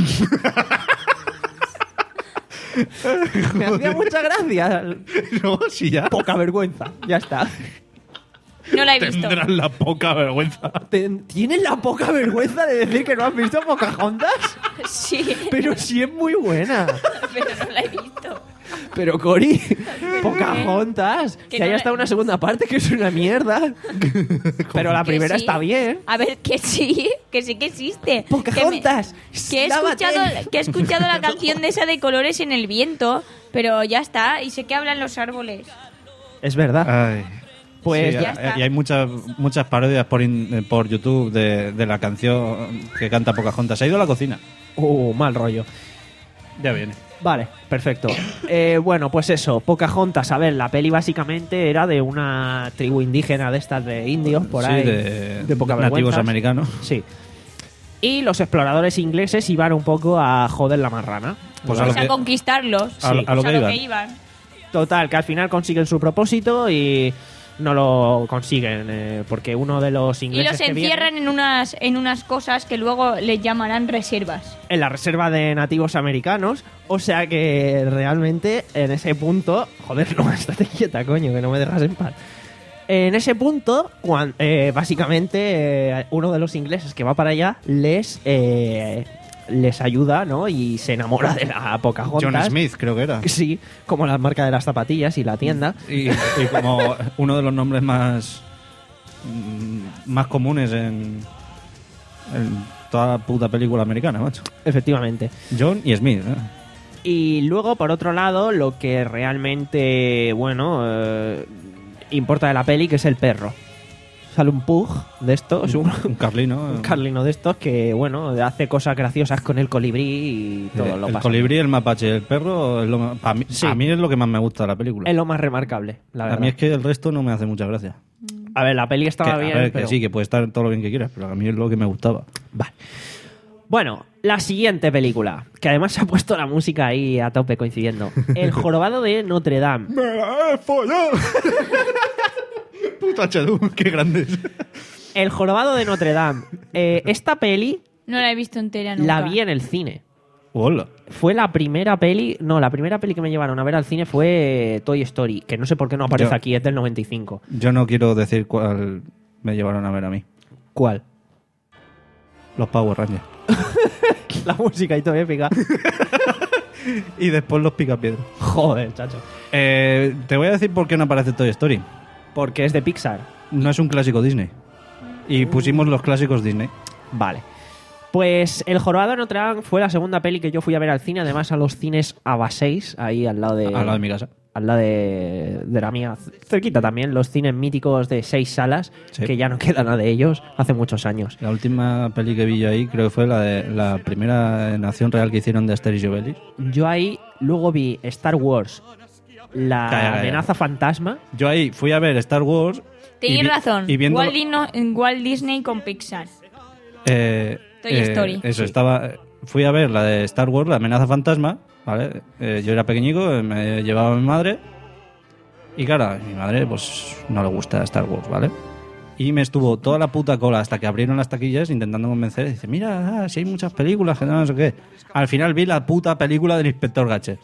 Me hacía mucha gracia. No, sí, ya. Poca vergüenza, ya está. No la he visto. Tendrán la poca vergüenza. Ten- ¿Tienes la poca vergüenza de decir que no has visto Pocahontas? Sí, Pero sí es muy buena. pero no la he visto. Pero Cory, Pocahontas, Que que no haya la- estado una segunda parte que es una mierda. Pero la Que primera sí. está bien. A ver, que sí, que sí que existe. Pocahontas, Que, me- que he lávate. escuchado, que he escuchado la canción de esa de Colores en el Viento, pero ya está, y sé que hablan los árboles. Es verdad. Ay. Pues Sí, ya está. y hay muchas muchas parodias por, in- por YouTube de, de la canción que canta Pocahontas. Se ha ido a la cocina. Uh, mal rollo. Ya viene. Vale, perfecto. Eh, bueno, pues eso, Pocahontas, a ver, la peli básicamente era de una tribu indígena de estas de indios, por Sí, ahí. de, poca nativos vergüenza. americanos. Sí. Y los exploradores ingleses iban un poco a joder la marrana. Pues a O lo sea, que- conquistarlos. a lo- a lo Pues que a lo iban. que iban. Total, que al final consiguen su propósito y no lo consiguen, eh, porque uno de los Y ingleses los que viene- encierran en unas, en unas cosas que luego les llamarán reservas. en la reserva de nativos americanos, o sea que realmente en ese punto, joder, no, estate quieta, coño, que no me dejas en paz. En ese punto, cuan- eh, básicamente eh, uno de los ingleses que va para allá les eh, les ayuda, ¿no? Y se enamora de la Pocahontas. John Smith, creo que era. Sí, como la marca de las zapatillas y la tienda. Y, y como uno de los nombres más mm, más comunes en, en toda puta película americana, macho. Efectivamente. John y Smith, ¿eh? Y luego, por otro lado, lo que realmente, bueno, eh, importa de la peli, que es el perro. Sale un pug de estos, un, Un carlino. un carlino de estos que, bueno, hace cosas graciosas con el colibrí y todo lo el pasa. colibrí, el mapache, el perro, es lo más- a, mí, Sí. a mí es lo que más me gusta de la película. Es lo más remarcable, la a verdad. mí es que el resto no me hace mucha gracia. A ver, la peli Que, estaba a bien, ver, pero... que sí, que puede estar todo lo bien que quieras, pero a mí es lo que me gustaba. Vale. Bueno, la siguiente película, que además se ha puesto la música ahí a tope coincidiendo. El jorobado de Notre Dame. ¡Me la he follado! Puta Chadú, qué grande es. El jorobado de Notre Dame. Eh, esta peli No la he visto entera nunca. la vi en el cine. Hola. Fue la primera peli... No, la primera peli que me llevaron a ver al cine fue Toy Story, que no sé por qué no aparece Yo- aquí, es del noventa y cinco. Yo no quiero decir cuál me llevaron a ver a mí. ¿Cuál? Los Power Rangers. La música y todo épica. Y después los Picapiedra. Joder, chacho. Eh, te voy a decir por qué no aparece Toy Story. Porque es de Pixar. No es un clásico Disney. Y pusimos los clásicos Disney. Vale. Pues El Jorobado de Notre Dame fue la segunda peli que yo fui a ver al cine, además a los cines Ava seis, ahí al lado de... Al lado de mi casa. Al lado de, de la mía. Cerquita también, los cines míticos de seis salas, Sí. que ya no queda nada de ellos, hace muchos años. La última peli que vi yo ahí creo que fue la de la primera en acción real que hicieron de Asterix y Obelix. Yo ahí luego vi Star Wars, La Calla, calla. amenaza fantasma. Yo ahí fui a ver Star Wars. Tenéis y vi- razón. Y viendo, Walt, Disney, Walt Disney con Pixar. eh, Toy eh, Story. Eso, Sí. estaba. Fui a ver la de Star Wars, la amenaza fantasma, ¿vale? Eh, yo era pequeñico, eh, me llevaba mi madre. Y claro, a mi madre, pues no le gusta Star Wars, ¿vale? Y me estuvo toda la puta cola hasta que abrieron las taquillas intentando convencer. Dice, mira, ah, si hay muchas películas, que no, no sé qué. Al final vi la puta película del Inspector Gadget.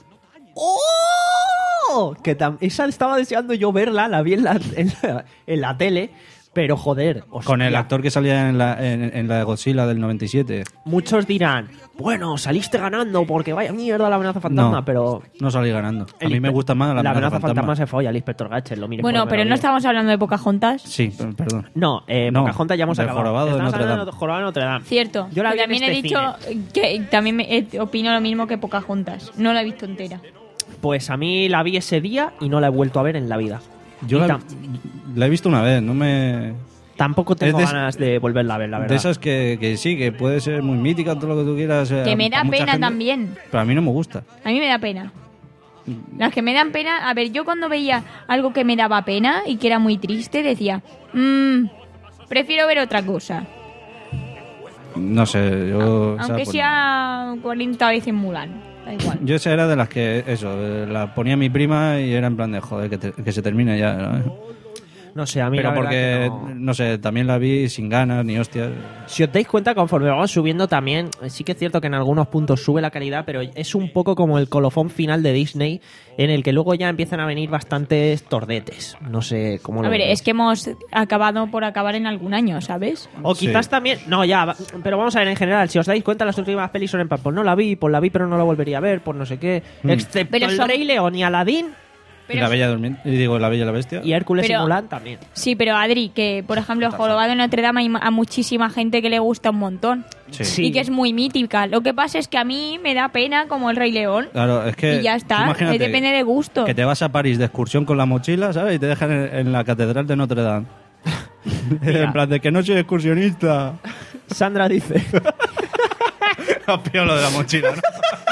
¡Oh! Que tam- esa estaba deseando yo verla, la vi en la, en la, en la tele, pero joder, hostia. Con el actor que salía en la, en, en la de Godzilla del noventa y siete. Muchos dirán, bueno, saliste ganando porque vaya mierda la amenaza fantasma, No, pero... no salí ganando. A el mí me inspe- gusta más la, la amenaza fantasma. se folla al Inspector Gadget, lo mires Bueno, por pero donde no lo estamos hablando de Pocahontas. Sí, per- perdón. No, eh, No, Pocahontas ya hemos del acabado. Jorobado de Estamos Notre hablando Dame. de Jorobado de Notre Dame. Cierto. Yo la que vi en también este he dicho que también me, eh, opino lo mismo que Pocahontas. No la he visto entera. Pues a mí la vi ese día y no la he vuelto a ver en la vida. Yo Y la, tam- la he visto una vez, no me... Tampoco tengo Es de- ganas de volverla a ver, la verdad. De esas que, que sí, que puede ser muy mítica, todo lo que tú quieras. eh, Que me a- da a mucha pena gente, también. Pero a mí no me gusta. A mí me da pena. Las que me dan pena... A ver, yo cuando veía algo que me daba pena y que era muy triste, decía... Mmm, prefiero ver otra cosa. No sé, yo... esa, Aunque pues, sea cuarenta veces Mulan. Da igual. no. Yo esa era de las que, eso, eh, la ponía mi prima y era en plan de, joder, que, te- que se termine ya, ¿no? No sé, a mí Pero la verdad porque, que no. no. sé, también la vi sin ganas ni hostias. Si os dais cuenta, conforme vamos subiendo también, sí que es cierto que en algunos puntos sube la calidad, pero es un poco como el colofón final de Disney, en el que luego ya empiezan a venir bastantes tordetes. No sé cómo lo A ver, veis. es que hemos acabado por acabar en algún año, ¿sabes? O quizás Sí. también... No, ya, va- pero vamos a ver en general, si os dais cuenta, las últimas pelis son en plan, pues no la vi, pues la vi, pero no la volvería a ver, por no sé qué. Mm. Excepto Pero El son- Rey León y Aladín Y la Bella Durmiente, y digo, la Bella y la Bestia. y Hércules Pero- y Mulan también. Sí, pero Adri, que por ejemplo el Jorobado de Notre Dame hay ma- a muchísima gente que le gusta un montón. Sí. Sí. Y que es muy mítica. Lo que pasa es que a mí me da pena como el Rey León. Claro, es que... Y ya tú está, imagínate eh, depende de gusto. Que te vas a París de excursión con la mochila, ¿sabes? Y te dejan en, en la catedral de Notre Dame. En plan de que no soy excursionista. Sandra dice... Apio lo de la mochila, ¿no?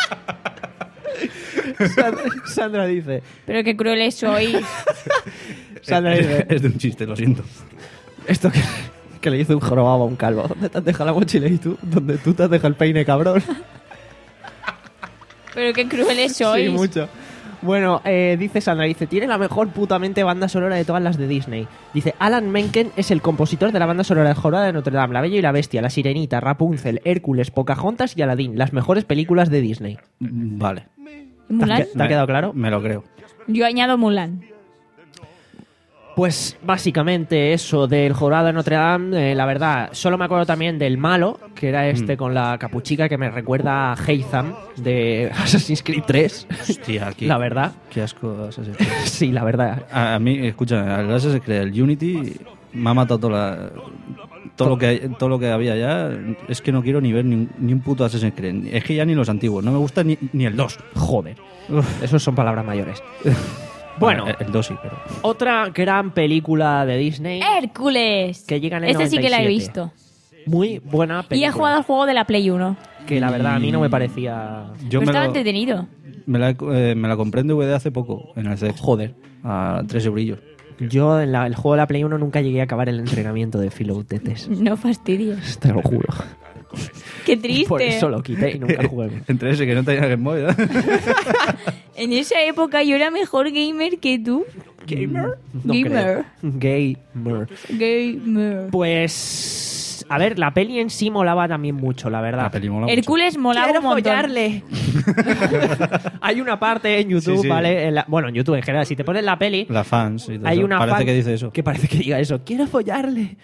Sandra, Sandra dice... Pero qué crueles sois. Sandra dice... Es de un chiste, lo siento. Esto que, que le hizo un jorobado a un calvo. ¿Dónde te has dejado la mochila y tú? ¿Dónde tú te has dejado el peine, cabrón? Pero qué crueles sois. Sí, mucho. Bueno, eh, dice Sandra, dice, tiene la mejor putamente banda sonora de todas las de Disney. Dice, Alan Menken es el compositor de la banda sonora de Jorobado de Notre Dame, La Bella y la Bestia, La Sirenita, Rapunzel, Hércules, Pocahontas y Aladín, las mejores películas de Disney. Vale. ¿Mulan? ¿Te ha quedado claro? Me lo creo. Yo añado Mulan. Pues básicamente eso del Jorobado de Notre Dame, eh, la verdad, solo me acuerdo también del malo, que era este Mm. con la capuchica que me recuerda a Haytham de Assassin's Creed tres. Hostia, aquí. La verdad. Qué asco. Assassin's Sí, la verdad. A, a mí, escucha, al Assassin's Creed, el Unity me ha matado toda la- todo, lo que, hay- todo lo que había ya. Es que no quiero ni ver ni, un- ni un puto Assassin's Creed. Es que ya ni los antiguos. No me gusta ni, ni el dos. Joder. Esos son palabras mayores. Bueno, el, el dos sí, pero... otra gran película de Disney ¡Hércules! que llega en el Este sí que la he noventa y siete. visto. Muy buena película. Y he jugado al juego de la Play uno. Que la verdad a mí no me parecía... Yo Pero me estaba lo, entretenido. me, la, eh, me la compré en D V D hace poco, en el C E X. Joder. A tres eurillos. Yo en la- el juego de la Play uno nunca llegué a acabar el entrenamiento de Filoutetes. No fastidies. Te lo juro. Qué triste. Por eso lo quité y nunca jugué. Entre ese que no tenía Game Boy, ¿eh? En esa época yo era mejor gamer que tú. ¿Gamer? Gamer. Gamer. Gamer. Pues... A ver, la peli en sí molaba también mucho, la verdad. La peli mola mucho. Hércules molaba ¡Quiero un montón. follarle! Hay una parte en YouTube, Sí, sí. ¿vale? En la- bueno, en YouTube en general, si te pones la peli, La fans y todo hay eso. una Parece fan que dice eso. que parece que diga eso. ¡Quiero follarle!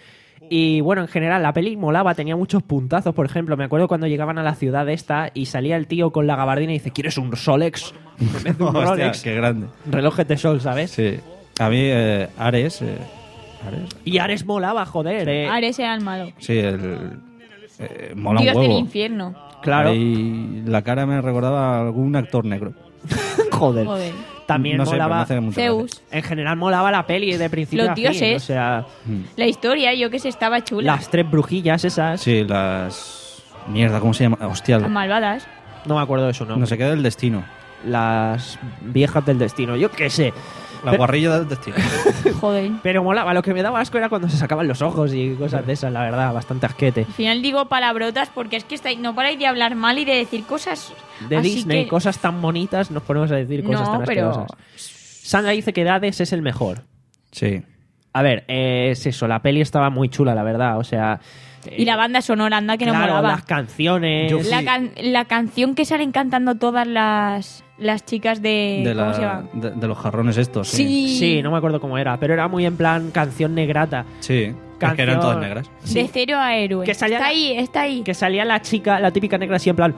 Y bueno, en general la peli molaba, tenía muchos puntazos. Por ejemplo, me acuerdo cuando llegaban a la ciudad esta y salía el tío con la gabardina y dice: ¿quieres un Solex? En vez de un Hostia, Rolex. qué grande. Relojes de sol, ¿sabes? Sí. A mí, eh, Ares, eh, Ares. Y Ares molaba, joder. Eh. Ares era el malo. Sí, el. Eh, mola Dios un del huevo. infierno. Claro. Y la cara me recordaba a algún actor negro. Joder. Joder. También No sé, pero me molaba. hace mucha Zeus. En general molaba la peli de principio Los a fin. dioses. O sea, La historia, yo que sé, estaba chula. las tres brujillas esas. Sí, las. Mierda, ¿cómo se llama? Hostia, Las malvadas. No me acuerdo de su nombre. no sé qué del destino. Las viejas del destino. Yo qué sé. La Pero- guarrilla del destino. Joder. Pero molaba. Lo que me daba asco era cuando se sacaban los ojos y cosas de esas, la verdad. Bastante asquete. Al final digo palabrotas porque es que estáis, no paráis de hablar mal y de decir cosas De así Disney, que- cosas tan bonitas, nos ponemos a decir cosas No, tan pero- asquerosas. Sandra dice que Hades es el mejor. Sí. A ver, eh, es eso. La peli estaba muy chula, la verdad. O sea... Y la banda sonora, anda que no claro, molaba. las canciones... Yo- La, Sí. can- la canción que salen cantando todas las, las chicas de... De, ¿Cómo la- se llama? de, de los jarrones estos. Sí. Sí. Sí, no me acuerdo cómo era, pero era muy en plan canción negrata. Sí. Es Canción- que eran todas negras. Sí. De cero a héroe. Que salía está la- ahí, está ahí. Que salía la chica, la típica negra así en plan...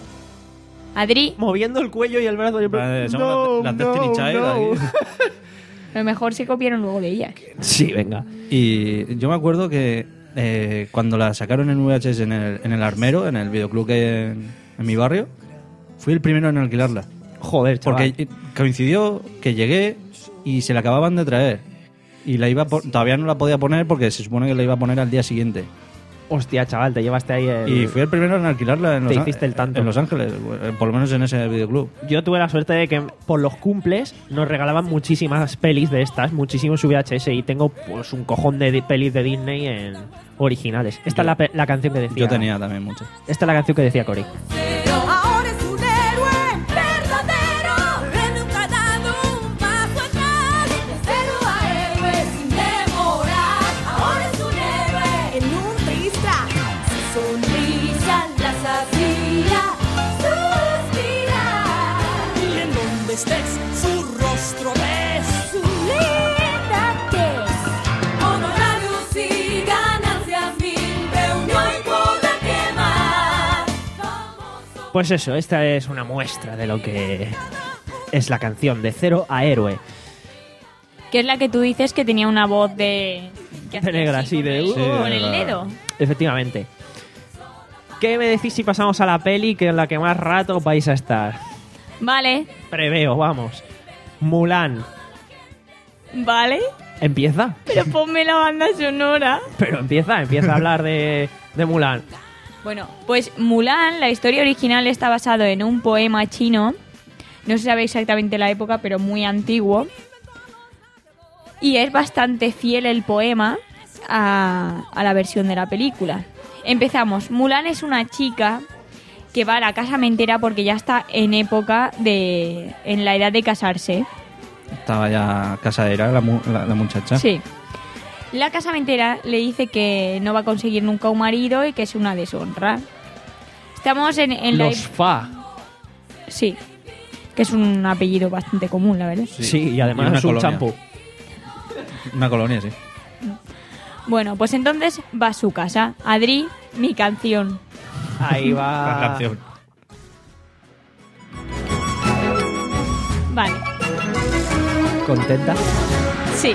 Adri, moviendo el cuello y el brazo. Y en plan, Vale, somos las- las Destiny Child ahí. a lo mejor se copiaron luego de ellas. Sí, venga. Y yo me acuerdo que eh, cuando la sacaron en V H S en el, en el Armero, en el videoclub que hay en, en mi barrio, fui el primero en alquilarla. Joder, chaval. Porque coincidió que llegué y se la acababan de traer. Y la iba a pon- todavía no la podía poner porque se supone que la iba a poner al día siguiente. Hostia, chaval, te llevaste ahí el... Y fui el primero en alquilarla en Te Los, Á- hiciste el tanto. en Los Ángeles, eh, por lo menos en ese videoclub. Yo tuve la suerte de que por los cumples nos regalaban muchísimas pelis de estas, muchísimos V H S, y tengo pues un cojón de di- pelis de Disney en originales. Esta Yo- es la, pe- la canción que decía. Yo tenía también muchas. Esta es la canción que decía Cory. Ahora es un héroe verdadero, él nunca ha dado un paso atrás. De cero a héroe sin demorar, ahora es un héroe en un freestyle. Su sonrisa las hacía suspirar. Y en donde estés, su rostro ves. Su linda tez, honorarios y ganancias mil, reunió y podrá quemar. Pues eso, esta es una muestra de lo que es la canción de Cero a Héroe. Que es la que tú dices que tenía una voz de... que De hacía negra, así sí, de... con el- uh, con el dedo. Efectivamente. ¿Qué me decís si pasamos a la peli que en la que más rato vais a estar? Vale, Preveo, vamos. Mulan. vale. ¿Empieza? Pero ponme la banda sonora. Pero empieza, empieza a hablar de, de Mulan. Bueno, pues Mulan, la historia original está basado en un poema chino. No se sabe exactamente la época, pero muy antiguo. Y es bastante fiel el poema a, a la versión de la película. Empezamos. Mulan es una chica que va a la casamentera porque ya está en época de... en la edad de casarse. Estaba ya casadera la, mu- la, la muchacha. Sí. La casamentera le dice que no va a conseguir nunca un marido y que es una deshonra. Estamos en, en la... Los Fa. Sí. Que es un apellido bastante común, la verdad. Sí, y además Y una es un colonia. champú. Una colonia, sí. Bueno, pues entonces va a su casa. Adri, mi canción. Ahí va. La canción. Vale. ¿Contenta? Sí.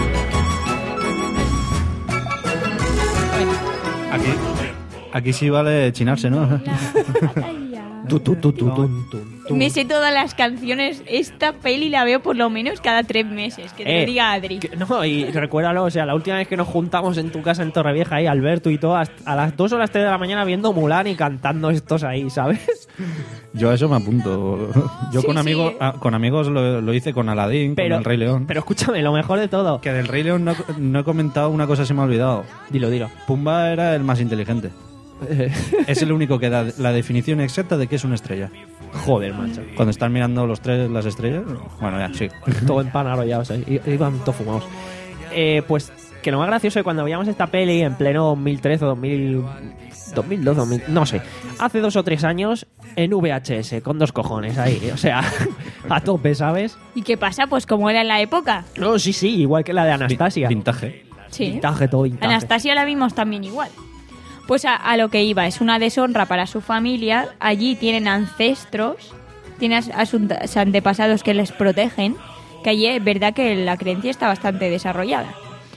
Aquí, aquí sí vale chinarse, ¿no? Tu, tu, tu, tu, tun, tun, tun. Me sé todas las canciones. Esta peli la veo por lo menos cada tres meses. Que te Eh, lo diga Adri. que- no, y recuérdalo, o sea, la última vez que nos juntamos en tu casa en Torrevieja, ahí, Alberto y todo, hasta- a las dos o las tres de la mañana viendo Mulan y cantando estos ahí, ¿sabes? Yo a eso me apunto. Yo Sí, con, sí. amigos, ah, con amigos lo, lo hice con Aladdin, Pero- con el Rey León. Pero escúchame, lo mejor de todo. Que del Rey León no, no he comentado una cosa, se me ha olvidado. Dilo, dilo. Pumba era el más inteligente. Es el único que da la definición exacta de qué es una estrella. Joder, macho. Cuando están mirando los tres las estrellas, bueno, ya, sí. Todo empanarollados ahí. i- Iban todos fumados. Eh, pues que lo más gracioso es que cuando veíamos esta peli en pleno dos mil trece o dos mil, dos mil dos, dos mil, no sé, hace dos o tres años en V H S, con dos cojones ahí, o sea, a tope, ¿sabes? ¿Y qué pasa? Pues como era en la época. No, sí, sí, igual que la de Anastasia. Vintaje. Sí. Vintage, todo vintage. Anastasia la vimos también igual. Pues a, a lo que iba, es una deshonra para su familia. Allí tienen ancestros, tienen a sus antepasados que les protegen, que allí es verdad que la creencia está bastante desarrollada.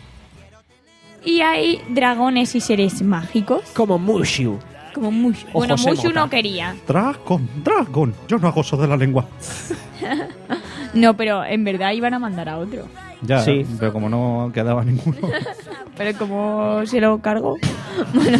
Y hay dragones y seres mágicos. Como Mushu. Como Mushu. O Bueno, José Mushu Mota. no quería. Dragon, Dragon. Yo no hago eso de la lengua. No, pero en verdad iban a mandar a otro. Ya, Sí. pero como no quedaba ninguno. Pero como se lo cargó. Bueno.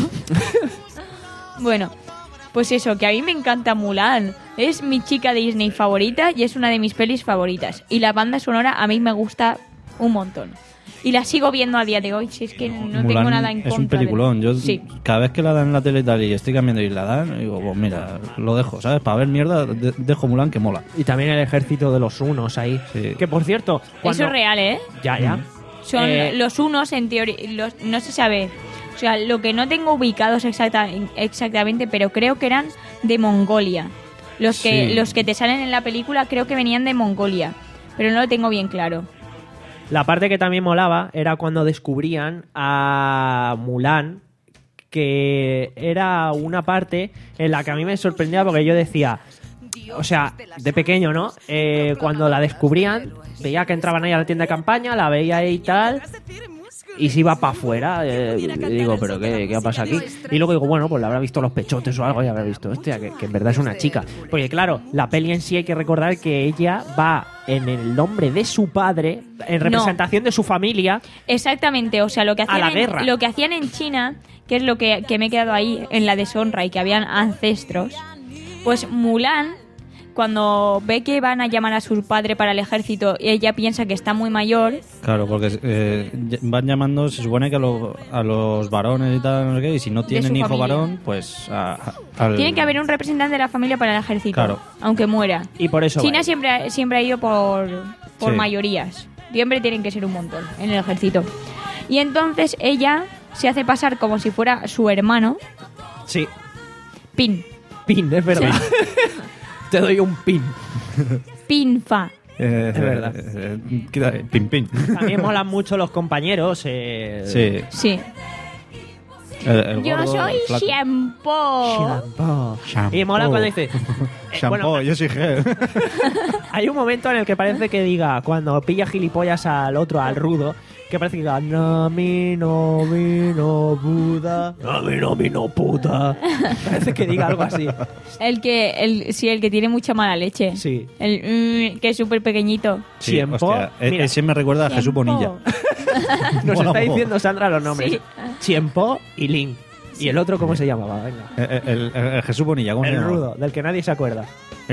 Bueno, pues eso, que a mí me encanta Mulan. Es mi chica Disney favorita y es una de mis pelis favoritas. Y la banda sonora a mí me gusta un montón. Y la sigo viendo a día de hoy, si es que no Mulan tengo nada en contra. es un peliculón. de... Yo Sí. cada vez que la dan en la tele y tal y estoy cambiando y la dan, digo, pues mira, lo dejo, ¿sabes? Para ver mierda, de- dejo Mulan que mola. Y también el ejército de los unos ahí. Sí. Que por cierto, cuando... Eso es real, ¿eh? Ya, ya. Son Eh, los unos, en teoría, los, no se sabe. O sea, lo que no tengo ubicados exacta, exactamente, pero creo que eran de Mongolia. Los que, Sí. los que te salen en la película creo que venían de Mongolia, pero no lo tengo bien claro. La parte que también molaba era cuando descubrían a Mulan, que era una parte en la que a mí me sorprendía porque yo decía, o sea, de pequeño, ¿no? Eh, cuando la descubrían, veía que entraban ahí a la tienda de campaña, la veía ahí y tal, y se iba para afuera. Eh, y digo, ¿pero qué, qué ha pasado aquí? Y luego digo, bueno, pues le habrá visto los pechotes o algo y habrá visto, hostia, que, que en verdad es una chica. Porque claro, la peli en sí hay que recordar que ella va en el nombre de su padre, en representación de su familia. Exactamente, o sea, lo que A hacían, la en, guerra. lo que hacían en China, que es lo que, que me he quedado ahí en la deshonra y que habían ancestros, pues Mulan, cuando ve que van a llamar a su padre para el ejército y ella piensa que está muy mayor, Claro, porque eh, van llamando, se supone que a, lo- a los varones y tal, no sé qué, y si no tienen su hijo familia. varón, pues a- a- al- tiene que haber un representante de la familia para el ejército, Claro. aunque muera. Y por eso China va. siempre, siempre ha ido por, por Sí. mayorías. Siempre tienen que ser un montón en el ejército. Y entonces ella se hace pasar como si fuera su hermano, Sí, Pin. pin, es verdad. Te doy un pin. Pinfa. Eh, Es verdad. eh, eh, queda- pin, pin. También molan mucho los compañeros. Eh, Sí. Sí. El, el Yo gordo, soy el flaco. Shampoo. Oh. Shampoo. Y mola cuando dice... eh, Shampoo, bueno, yo soy gel. hay un momento en el que parece que diga, cuando pilla gilipollas al otro, al rudo, que parece que diga, no, mi, no, mi, no, Buda, no, mi, no, mi, no, puta. Parece que diga algo así. El que, el, sí, el que tiene mucha mala leche. Sí. El mm, que es súper pequeñito. Sí, Tiempo. hostia, e- Mira. ese me recuerda a Jesús Tiempo. Bonilla. Nos Mola está mogo. diciendo Sandra los nombres. Sí. Tiempo y Lin. ¿Y el otro cómo se llamaba? Venga. El, el- el- el Jesús Bonilla, ¿cómo se El llama? rudo, del que nadie se acuerda.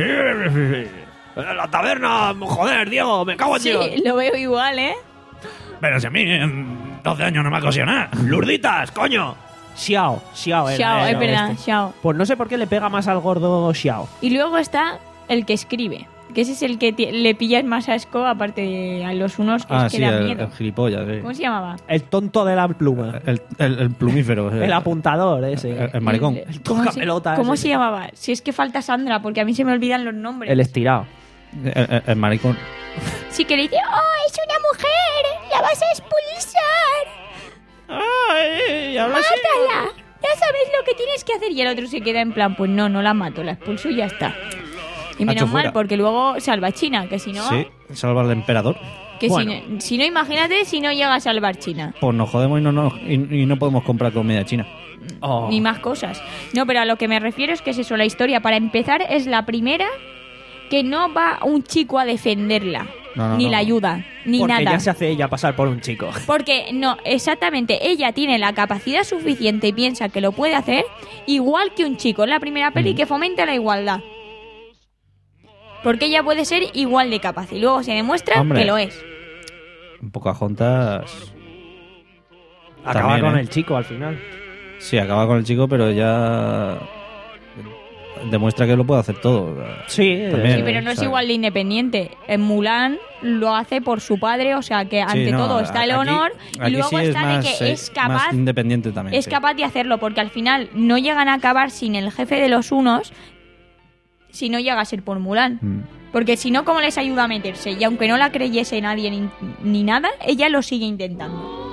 La taberna, joder, Diego, me cago en Sí, Dios. lo veo igual, ¿eh? Pero si a mí en doce años no me ha cosido nada. Lurditas, coño. Xiao, Xiao era. Xiao, era es verdad, este. Xiao. Pues no sé por qué le pega más al gordo Xiao. Y luego está el que escribe. Que ese es el que ti- le pillas más asco, aparte de a los unos que Ah, es que sí, da el, miedo. el gilipollas, sí. ¿Cómo se llamaba? El tonto de la pluma. El, el- el plumífero. El apuntador ese. El, el maricón. El ¿Cómo, se, tocapelota ¿cómo ese. se llamaba? Si es que falta Sandra, porque a mí se me olvidan los nombres. El estirado. El, el- el maricón. Sí que le dice, ¡oh, es una mujer! ¡La vas a expulsar! ¡Ay! ¡Mátala! Ya sabes lo que tienes que hacer. Y el otro se queda en plan, pues no, no la mato, la expulso y ya está. Y Hacho menos mal, fuera. porque luego salva a China, que si no... Sí, salva al emperador. Que Bueno. si, no, si no, imagínate si no llega a salvar China. Pues nos jodemos y no, no, y, y no podemos comprar comida china. Oh. Ni más cosas. No, pero a lo que me refiero es que es eso, la historia, para empezar, es la primera que no va un chico a defenderla. No, no, ni no. la ayuda, ni Porque nada. ya se hace ella pasar por un chico. Porque no, exactamente, ella tiene la capacidad suficiente y piensa que lo puede hacer, igual que un chico en la primera peli que fomenta la igualdad. Porque ella puede ser igual de capaz y luego se demuestra Hombre. que lo es. En Pocahontas. Acaba También, con ¿eh? el chico al final. Sí, acaba con el chico, pero ya demuestra que lo puede hacer todo. Sí, También, Sí, pero no es ¿sabes? igual de independiente. En Mulan lo hace por su padre, o sea que ante Sí, no, todo está el aquí- honor y aquí luego sí es está más, de que eh, es capaz, más independiente también. es sí. capaz de hacerlo, porque al final no llegan a acabar sin el jefe de los unos si no llega a ser por Mulan. Mm. Porque si no, ¿cómo les ayuda a meterse? Y aunque no la creyese nadie ni, ni nada, ella lo sigue intentando.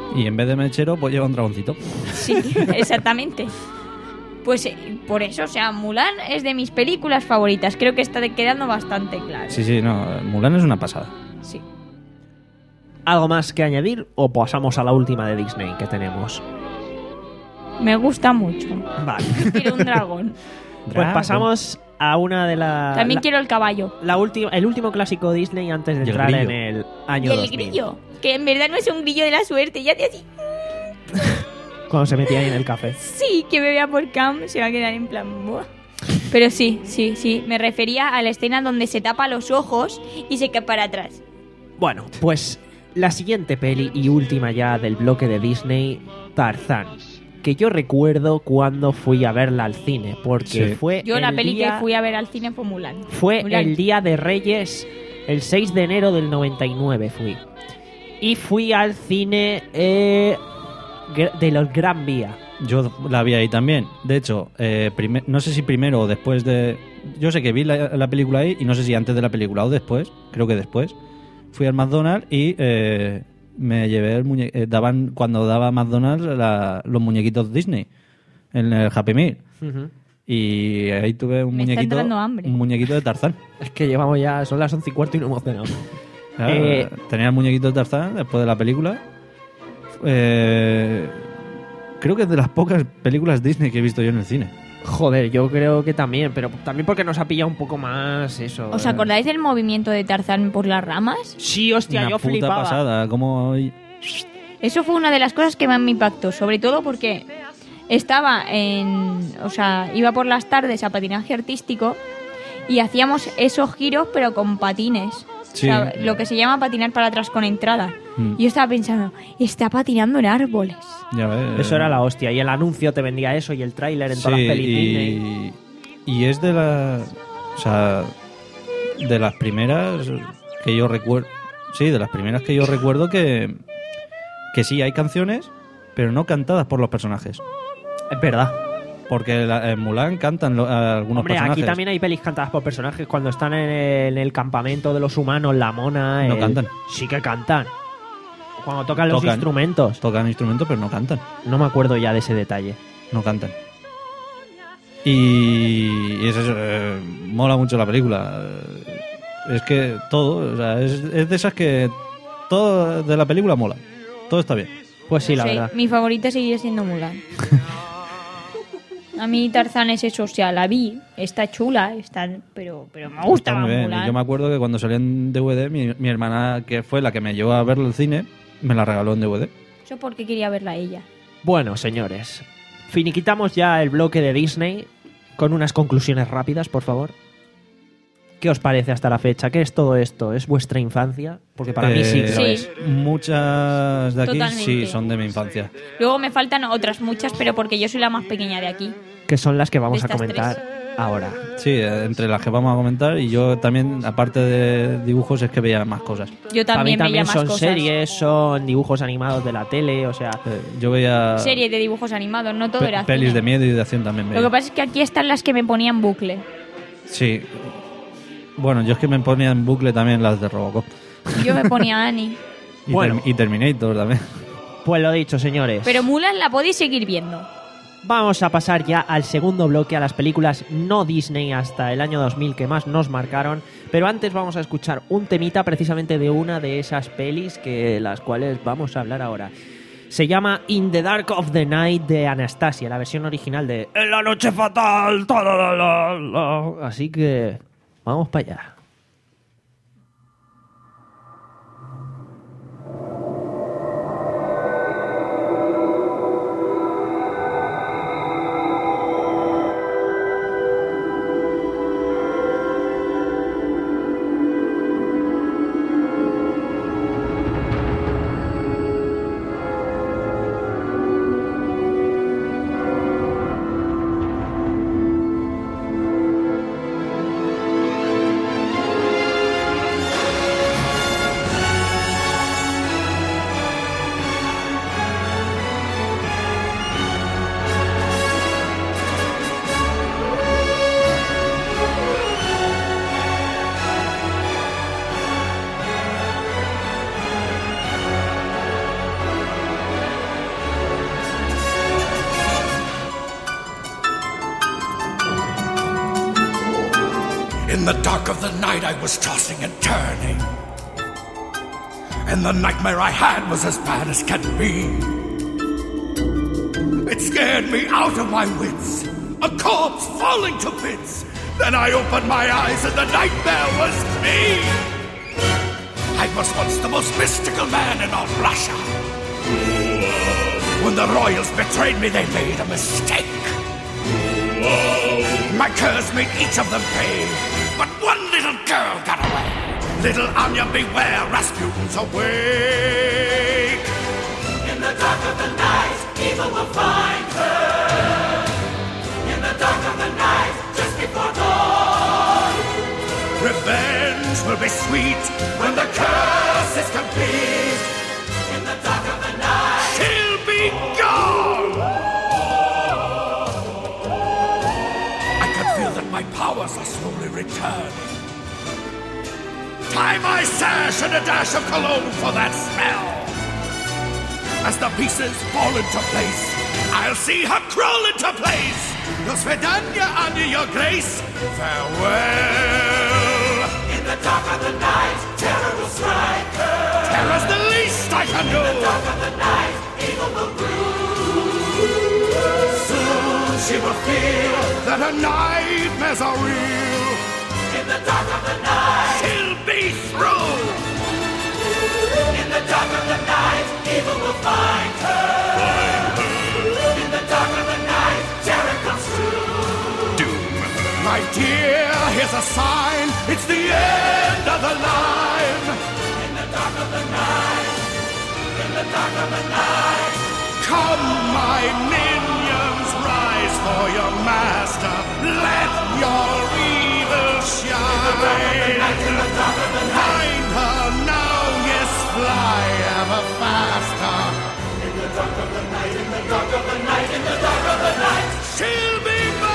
Y en vez de mechero, pues lleva un dragoncito. Sí, exactamente. Pues eh, por eso, o sea, Mulan es de mis películas favoritas. Creo que está quedando bastante claro. Sí, sí, no, Mulan es una pasada. Sí. ¿Algo más que añadir o pasamos a la última de Disney que tenemos? Me gusta mucho. Vale. Quiero un dragón. Pues pasamos a una de las... También la, quiero el caballo. La última, el último clásico Disney antes de Y el entrar en grillo. el año Y el dos mil. grillo, que en verdad no es un grillo de la suerte, ya te así. Cuando se metía ahí en el café. Sí, que me vea por cam, se va a quedar en plan... Buah. Pero sí, sí, sí, me refería a la escena donde se tapa los ojos y se cae para atrás. Bueno, pues la siguiente peli y última ya del bloque de Disney, Tarzán. Que yo recuerdo cuando fui a verla al cine, porque Sí. fue Yo la el peli día, que fui a ver al cine fue Mulan. fue Mulan. el día de Reyes, el seis de enero del noventa y nueve fui. Y fui al cine eh, gr- de los Gran Vía. Yo la vi ahí también. De hecho, eh, prime- no sé si primero o después de... Yo sé que vi la, la película ahí y no sé si antes de la película o después. Creo que después. Fui al McDonald's y eh, me llevé el muñeco... Eh, daban, cuando daba McDonald's la- los muñequitos Disney en el Happy Meal. Ujú. Y ahí tuve un Me está muñequito... entrando hambre. Un muñequito de Tarzán. Es que llevamos ya, son las once y cuarto y no hemos cenado. Claro, Eh, tenía el muñequito de Tarzán después de la película. Eh, creo que es de las pocas películas Disney que he visto yo en el cine. Joder, yo creo que también, pero también porque nos ha pillado un poco más eso. ¿Os eh. acordáis del movimiento de Tarzán por las ramas? Sí, hostia, Una yo puta flipaba. pasada. Como... Eso fue una de las cosas que más me impactó, sobre todo porque estaba en... O sea, iba por las tardes a patinaje artístico y hacíamos esos giros pero con patines. Sí. O sea, lo que se llama patinar para atrás con entrada. Mm. Y yo estaba pensando, está patinando en árboles. Ya ves. Eso era la hostia. Y el anuncio te vendía eso y el tráiler en todas Sí, las pelis Disney. y, y es de las... O sea, de las primeras que yo recuerdo... Sí, de las primeras que yo recuerdo que... Que sí, hay canciones, pero no cantadas por los personajes. Es verdad. Porque la- en Mulan cantan lo- a algunos Hombre, personajes. aquí también hay pelis cantadas por personajes. Cuando están en el, en el campamento de los humanos, la mona... No el- cantan. Sí que cantan. Cuando tocan los Tocan. instrumentos. Tocan instrumentos, pero no cantan. No me acuerdo ya de ese detalle. No cantan. Y, y es eso, eh, mola mucho la película. Eh, Es que todo, o sea, es, es de esas que todo de la película mola. Todo está bien. Pues sí, la Sí, verdad. mi favorita seguiría siendo Mulan. A mí Tarzán es eso, o sea, la vi, está chula, está, pero, pero me gusta Está muy bien. Mulan. Y yo me acuerdo que cuando salió en D V D, mi, mi hermana, que fue la que me llevó a verlo al cine, me la regaló en D V D. Eso porque quería verla ella. Bueno, señores. Finiquitamos ya el bloque de Disney con unas conclusiones rápidas, por favor. ¿Qué os parece hasta la fecha? ¿Qué es todo esto? ¿Es vuestra infancia? Porque para mí sí que lo Eh, es. Muchas de aquí Totalmente. sí son de mi infancia. Luego me faltan otras muchas, pero porque yo soy la más pequeña de aquí. Que son las que vamos De a estas comentar ahora. Sí, eh, entre las que vamos a comentar. Y yo también, aparte de dibujos, es que veía más cosas. Yo Para mí también veía también más son cosas. series, son dibujos animados de la tele, o sea... Eh, yo veía Series de dibujos animados, no todo pe- era pelis cine. de miedo y de acción también Lo veía. que pasa es que aquí están las que me ponían bucle. Sí. Bueno, yo es que me ponía en bucle también las de Robocop. Yo me ponía Annie. Y, Bueno. Term- y Terminator también. Pues lo dicho, señores. Pero Mulan la podéis seguir viendo. Vamos a pasar ya al segundo bloque, a las películas no Disney hasta el año dos mil que más nos marcaron. Pero antes vamos a escuchar un temita precisamente de una de esas pelis que las cuales vamos a hablar ahora. Se llama In the Dark of the Night de Anastasia, la versión original de En la noche fatal. Ta, la, la, la, la. Así que vamos para allá. In the dark of the night I was tossing and turning, and the nightmare I had was as bad as can be. It scared me out of my wits, a corpse falling to bits. Then I opened my eyes and the nightmare was me. I was once the most mystical man in all Russia. When the royals betrayed me, they made a mistake. My curs made each of them pay, but one little girl got away. Little Anya, beware, Rasputin's awake. In the dark of the night, evil will find her. In the dark of the night, just before dawn. Revenge will be sweet when the curse is complete. In the dark of the night, she'll be gone. I can feel that my powers are slowly returning. Tie my sash and a dash of cologne for that smell. As the pieces fall into place, I'll see her crawl into place. Do svedanya, under your grace. Farewell. in the dark of the night, terror will strike her. Terror's the least I can do. In the dark of the night, evil will brew. Soon she will feel that her nightmares are real. In the dark of the night, she'll be through. In the dark of the night, evil will find her. Find her. In the dark of the night, terror comes true. Doom. My dear, here's a sign. It's the end of the line. In the dark of the night, in the dark of the night. Come, my minions, rise for your master. Let your evil shine. In the dark of the night, in the dark of the night. Find her now, yes, fly ever faster. In the dark of the night, in the dark of the night, in the dark of the night. She'll be mine.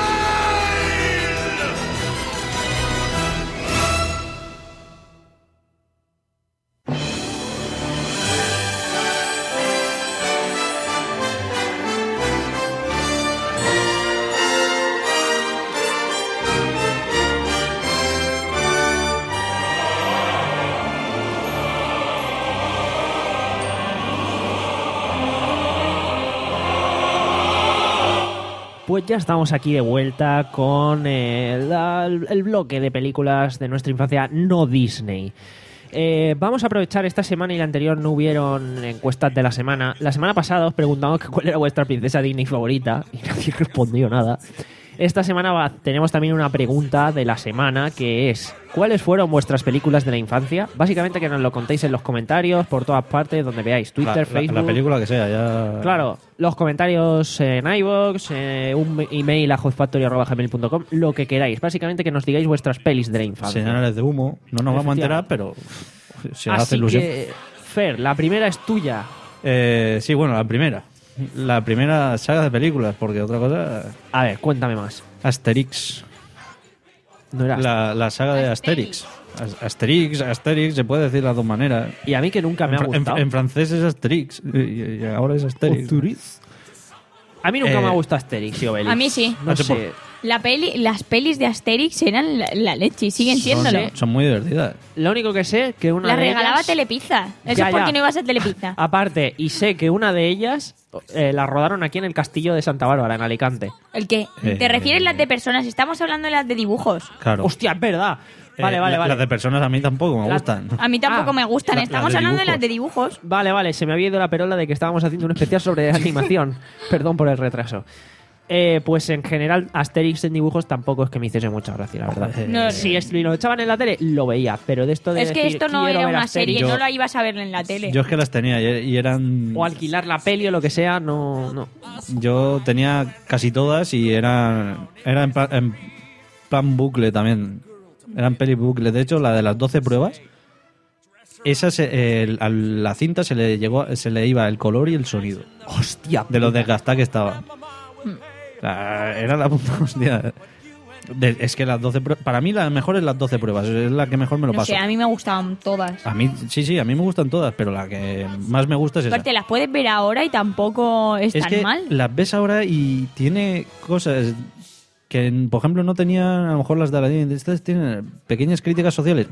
Pues ya estamos aquí de vuelta con eh, la, el bloque de películas de nuestra infancia no Disney. Eh, vamos a aprovechar esta semana y la anterior no hubieron encuestas de la semana. La semana pasada os preguntamos que cuál era vuestra princesa Disney favorita y nadie respondió nada. Esta semana va, tenemos también una pregunta de la semana que es ¿cuáles fueron vuestras películas de la infancia? Básicamente que nos lo contéis en los comentarios, por todas partes, donde veáis, Twitter, la, Facebook... La, la película que sea, ya... Claro, los comentarios en iVoox, eh, un email a hotfactory arroba gmail punto com, lo que queráis. Básicamente que nos digáis vuestras pelis de la infancia. Señales de humo, no nos vamos a enterar, pero se hace Así ilusión. que, Fer, la primera es tuya. Eh, sí, bueno, la primera. La primera saga de películas, porque otra cosa... A ver, cuéntame más. Asterix. No era la, la saga de Asterix. Asterix, Asterix, se puede decir de las dos maneras. Y a mí que nunca me en, ha gustado. En, en francés es Asterix y, y ahora es Asterix. Asterix. A mí nunca Eh, me ha gustado Asterix y Obelix. A mí sí. No Hace sé. La peli, las pelis de Asterix eran la, la leche y siguen siéndolo. Son, son muy divertidas. Lo único que sé que una Las de regalaba ellas... Telepizza. Eso Ya, es porque ya. no ibas a Telepizza. Aparte, y sé que una de ellas eh, la rodaron aquí en el castillo de Santa Bárbara, en Alicante. ¿El qué? Eh, ¿Te refieres las de personas? Estamos hablando de las de dibujos. Claro. Hostia, es verdad. Vale, Eh, vale, la- vale. Las de personas a mí tampoco me La- gustan. A mí tampoco Ah, me gustan. la- la Estamos de hablando de dibujos. las de dibujos. Vale, vale, se me había ido la perola de que estábamos haciendo un especial sobre animación. Perdón por el retraso. Eh, pues en general, Asterix en dibujos tampoco es que me hiciese mucha gracia, la verdad. Eh, No, si es- lo echaban en la tele, lo veía, pero de esto de Es que decir, esto no quiero era ver una Asterix, serie, Yo- no la ibas a ver en la tele. Yo es que las tenía y, y eran... o alquilar la peli o lo que sea, no... no. Yo tenía casi todas y eran, eran en, pla- en plan bucle también. Eran peli bucle. De hecho, la de las doce pruebas, esa se- el- a la cinta se le llegó, se le iba el color y el sonido. Hostia, De lo puta. desgastada que estaba. La- era la puta hostia. De- es que las doce pruebas... Para mí la mejor es las doce pruebas. Es la que mejor me lo No paso. sé, a mí me gustaban todas. A mí, sí, sí, a mí me gustan todas, pero la que más me gusta es esa. Aparte, las puedes ver ahora y tampoco es, Es tan que mal. las ves ahora y tiene cosas que, por ejemplo, no tenían, a lo mejor las de Aladdin, estas tienen pequeñas críticas sociales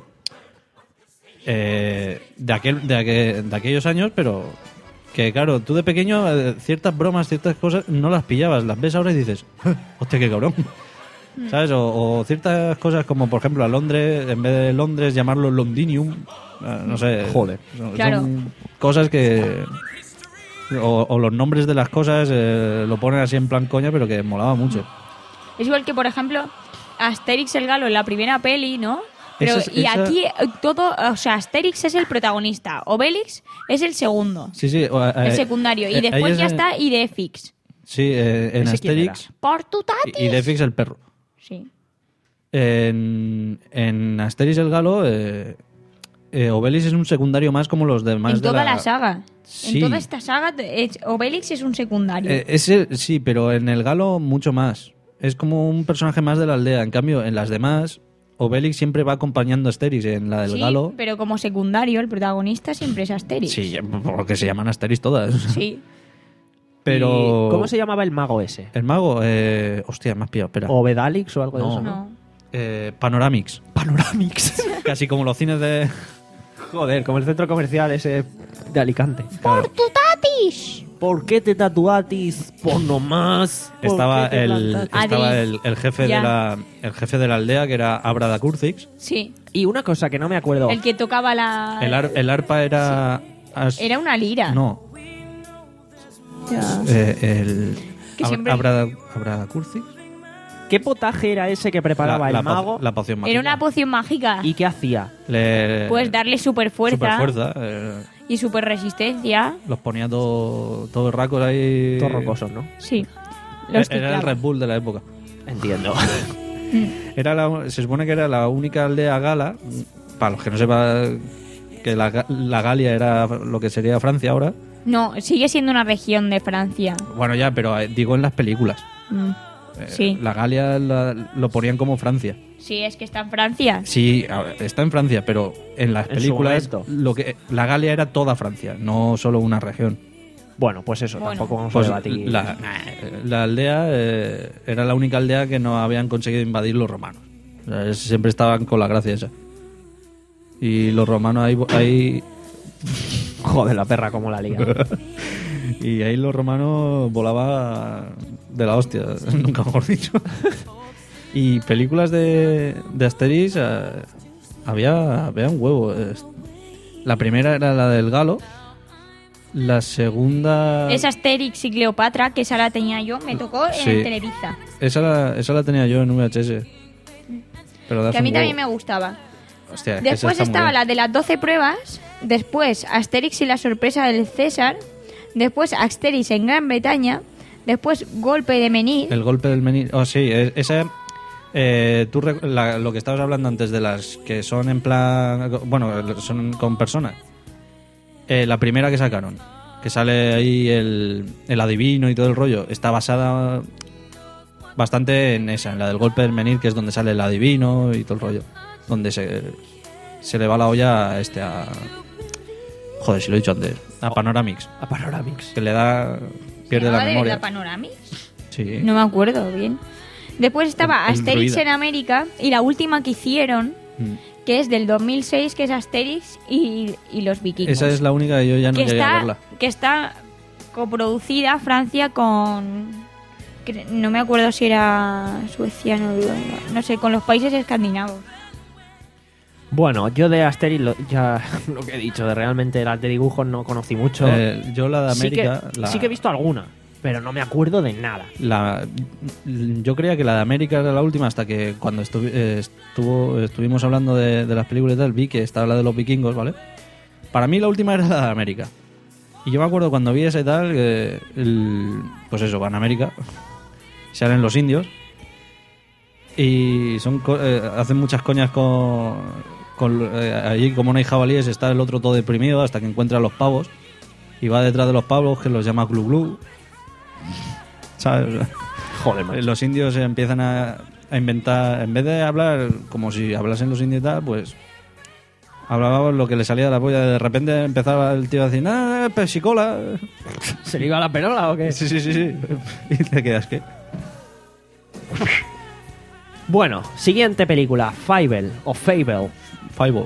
eh, de, aquel, de, aquel, de aquellos años, pero que, claro, tú de pequeño eh, ciertas bromas, ciertas cosas no las pillabas, las ves ahora y dices, hostia, qué cabrón. ¿Sabes? O, o ciertas cosas como, por ejemplo, a Londres, en vez de Londres, llamarlo Londinium. Eh, no sé. Joder. Son, Claro. son cosas que... O, o los nombres de las cosas eh, lo ponen así en plan coña, pero que molaba mucho. Es igual que, por ejemplo, Asterix el Galo en la primera peli, ¿no? Pero, Esa es- y esa- aquí eh, todo, o sea, Asterix es el protagonista, Obelix es el segundo, Sí, sí. o, eh, el secundario, y eh, después ahí ya es, eh, está Idefix. Sí, eh, en ¿Ese quién Asterix. Por tu tati. Y Idefix el perro. Sí. En, en Asterix el Galo, eh, eh, Obelix es un secundario más como los demás En de toda la... la saga. Sí. En toda esta saga, es- Obelix es un secundario. Eh, ese, sí, pero en el Galo mucho más. Es como un personaje más de la aldea. En cambio, en las demás, Obelix siempre va acompañando a Asterix. En la del sí, Galo, pero como secundario, el protagonista siempre es Asterix. sí, porque se llaman Asterix todas. Sí. Pero... ¿Y ¿Cómo se llamaba el mago ese? El mago, eh, hostia, me has pillado, espera. ¿Obedalix o algo de No. eso? No. Eh, Panoramix. Panoramix. Casi como los cines de... Joder, como el centro comercial ese de Alicante. Claro. ¡Tu tatis! ¿Por qué te tatuatis? Por nomás. ¿Por Estaba qué te el, plantatis? estaba Adri. el, el jefe Ya. de la el jefe de la aldea, que era Abrada Curcix. Sí. Y una cosa que no me acuerdo. El que tocaba la... El, ar- el arpa era... as- Era una lira. No. Ya. Eh, el... Que Ab- siempre- Abrada, Abrada Curcix. ¿Qué potaje era ese que preparaba La- la el po- mago? La poción mágica. Era una poción mágica. ¿Y qué hacía? Le- Pues darle super fuerza Superfuerza, eh, y super resistencia. los ponía todo, todo racos ahí. Todos rocosos, ¿no? Sí. Los Era el ciclaba. Red Bull de la época. Entiendo. Era la, se supone que era la única aldea gala, para los que no sepan que la, Ga- la Galia era lo que sería Francia ahora. No, sigue siendo una región de Francia. Bueno, ya, pero eh, digo en las películas. Mm. Eh, Sí. La Galia la- lo ponían como Francia. Sí, es que está en Francia. Sí, a ver, está en Francia, pero en las En su películas momento. lo que la Galia era toda Francia, no solo una región. Bueno, pues eso, Bueno. tampoco vamos Pues a debatir. la, la aldea eh, era la única aldea que no habían conseguido invadir los romanos. O sea, es- siempre estaban con la gracia esa. Y los romanos ahí, ahí Joder, la perra como la liga. y ahí los romanos volaba de la hostia, nunca mejor dicho. Y películas de, de Asterix eh, había, había un huevo. Es- La primera era la del Galo. La segunda... Es Asterix y Cleopatra, que esa la tenía yo. Me tocó en Sí. el Televisa. Esa la, esa la tenía yo en V H S. Pero de Que hace a mí un también huevo. me gustaba. Hostia, es que esa Después está muy estaba bien. la de las doce pruebas. Después Asterix y la sorpresa del César. Después Asterix en Gran Bretaña. Después Golpe de Menir. El golpe del menir. Oh, sí, es- esa. Eh, tú rec- la- lo que estabas hablando antes de las que son en plan. Bueno, son con personas. Eh, la primera que sacaron, que sale ahí el, el adivino y todo el rollo, está basada bastante en esa, en la del golpe del menir, que es donde sale el adivino y todo el rollo. Donde se, se le va la olla a este. A, joder, si lo he dicho antes. A Panoramix. A Panoramix. Que le da. Pierde ¿Se la llamaba de memoria. verdad Panoramix? Sí. No me acuerdo bien. Después estaba El- el Asterix druida. en América. Y la última que hicieron, Mm. que es del dos mil seis, que es Asterix y, y los vikingos. Esa es la única que yo ya no que llegué a está, verla. que está coproducida Francia con... cre- No me acuerdo si era Suecia, Noruega, no sé, con los países escandinavos. Bueno, yo de Asterix, lo- ya lo que he dicho, de realmente las de dibujos no conocí mucho. Eh, yo la de Sí que- América... la, sí que he visto alguna, pero no me acuerdo de nada. la- yo creía que la de América era la última hasta que cuando estuvi- eh, estuvo, estuvimos hablando de, de las películas y tal, vi que estaba la de los vikingos, ¿vale? Para mí la última era la de América. Y yo me acuerdo cuando vi esa y tal, que el- pues eso, van a América, salen los indios y son co- eh, hacen muchas coñas con, con eh, allí como no hay jabalíes está el otro todo deprimido hasta que encuentra a los pavos y va detrás de los pavos que los llama glu glu, ¿sabes? Joder, macho. Los indios empiezan a, a inventar, en vez de hablar como si hablasen los indios y tal, pues hablaban lo que le salía de la polla. De repente empezaba el tío a decir, ¡ah, pesicola! ¿Se le iba la perola o qué? Sí, sí, sí, sí. Y te quedas, ¿qué? Bueno, siguiente película, Fable o Fable. Fable.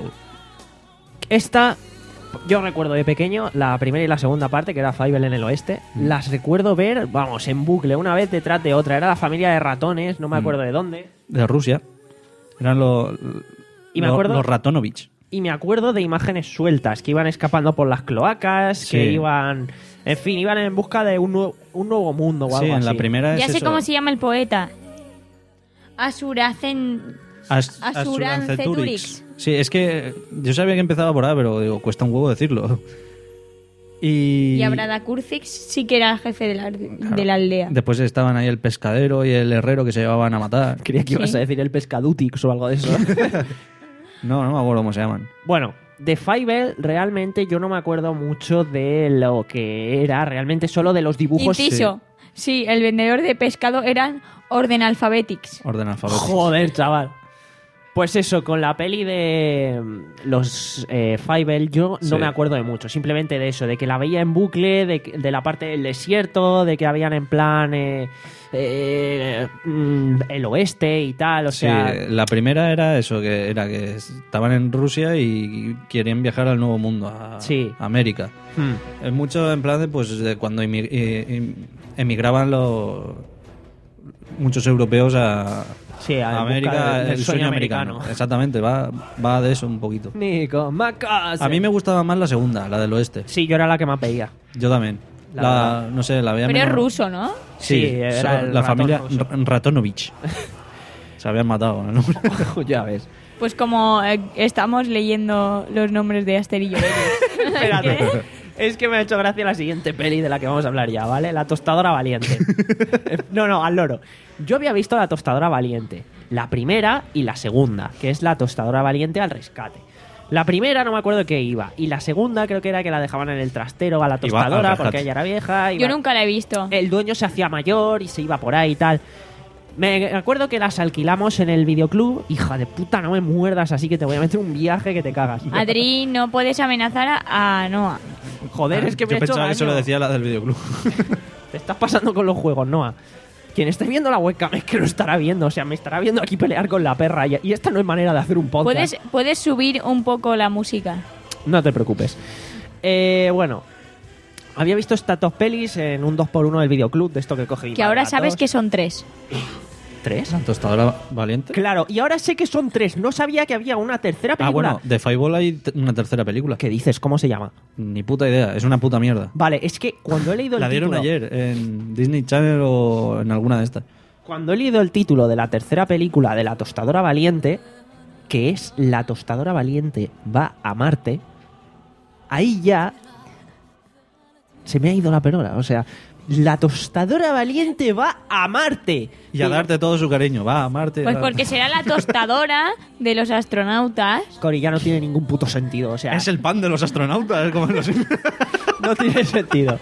Esta, yo recuerdo de pequeño, la primera y la segunda parte, que era Fable en el oeste, mm. las recuerdo ver, vamos, en bucle, una vez detrás de otra. Era la familia de ratones, no me acuerdo mm. de dónde. De Rusia. Eran los, y me lo, acuerdo, los Ratonovich. Y me acuerdo de imágenes sueltas, que iban escapando por las cloacas, sí. que iban... En fin, iban en busca de un nuevo, un nuevo mundo o algo sí, en así. La primera es ya sé eso. cómo se llama el poeta. Asuracen... As, Asuranceturix. Sí, es que yo sabía que empezaba por A, pero digo, cuesta un huevo decirlo. Y, y Abradakurcix sí que era el jefe de la, claro. de la aldea. Después estaban ahí el pescadero y el herrero que se llevaban a matar. Creía que sí. ibas a decir el pescadutix o algo de eso. No, no me acuerdo cómo se llaman. Bueno, de Fable realmente yo no me acuerdo mucho de lo que era, realmente solo de los dibujos. Inciso. Sí. sí, el vendedor de pescado eran Orden Alphabetics. Orden Alphabetics. Joder, chaval. Pues eso, con la peli de los eh, Fable yo no sí. me acuerdo de mucho. Simplemente de eso, de que la veía en bucle, de, de la parte del desierto, de que habían en plan eh, eh, el oeste y tal, o sí, sea... la primera era eso, que era que estaban en Rusia y querían viajar al Nuevo Mundo, a, sí. a América. Hmm. Es mucho en plan de, pues, de cuando emigraban los muchos europeos a... Sí, a América, del, del el sueño, sueño americano. americano. Exactamente, va, va de eso un poquito. Nico, Macas. A mí me gustaba más la segunda, la del oeste. Sí, yo era la que más veía. Yo también. La, la no sé, la veía Pero menos... es ruso, ¿no? Sí, sí era la familia ruso. Ratonovich. Se habían matado, ¿no? Ya ves. Pues como eh, estamos leyendo los nombres de Aster y Obelix. Espérate. Es que me ha hecho gracia la siguiente peli de la que vamos a hablar ya, ¿vale? La tostadora valiente. No, no, al loro. Yo había visto la tostadora valiente, la primera y la segunda, que es la tostadora valiente al rescate. La primera no me acuerdo de qué iba, y la segunda creo que era que la dejaban en el trastero a la tostadora porque ella era vieja. Iba... Yo nunca la he visto. El dueño se hacía mayor y se iba por ahí y tal. Me acuerdo que las alquilamos en el videoclub. Hija de puta, no me muerdas, así que te voy a meter un viaje que te cagas. Adri, no puedes amenazar a, a Noah. Joder, es que me Yo he hecho pensaba daño. que eso lo decía la del videoclub. Te estás pasando con los juegos, Noah. Quien esté viendo la webcam es que lo estará viendo. O sea, me estará viendo aquí pelear con la perra. Y, y esta no es manera de hacer un podcast. ¿Puedes, puedes subir un poco la música. No te preocupes. Eh, bueno, había visto estas dos pelis en un dos por uno del videoclub, de esto que coge. Que ahora sabes que son tres. ¿Tres? ¿La tostadora valiente? Claro, y ahora sé que son tres. No sabía que había una tercera película. Ah, bueno, de Fable hay t- una tercera película. ¿Qué dices? ¿Cómo se llama? Ni puta idea, es una puta mierda. Vale, es que cuando he leído el La dieron título... ayer en Disney Channel o en alguna de estas. Cuando he leído el título de la tercera película de La Tostadora Valiente, que es La Tostadora Valiente va a Marte, ahí ya se me ha ido la perola. O sea, La Tostadora Valiente va a Marte. Y a darte todo su cariño, va a Marte. Pues va. porque será la tostadora de los astronautas. Cori, ya no tiene ningún puto sentido. O sea, Es el pan de los astronautas, como en los... no tiene sentido.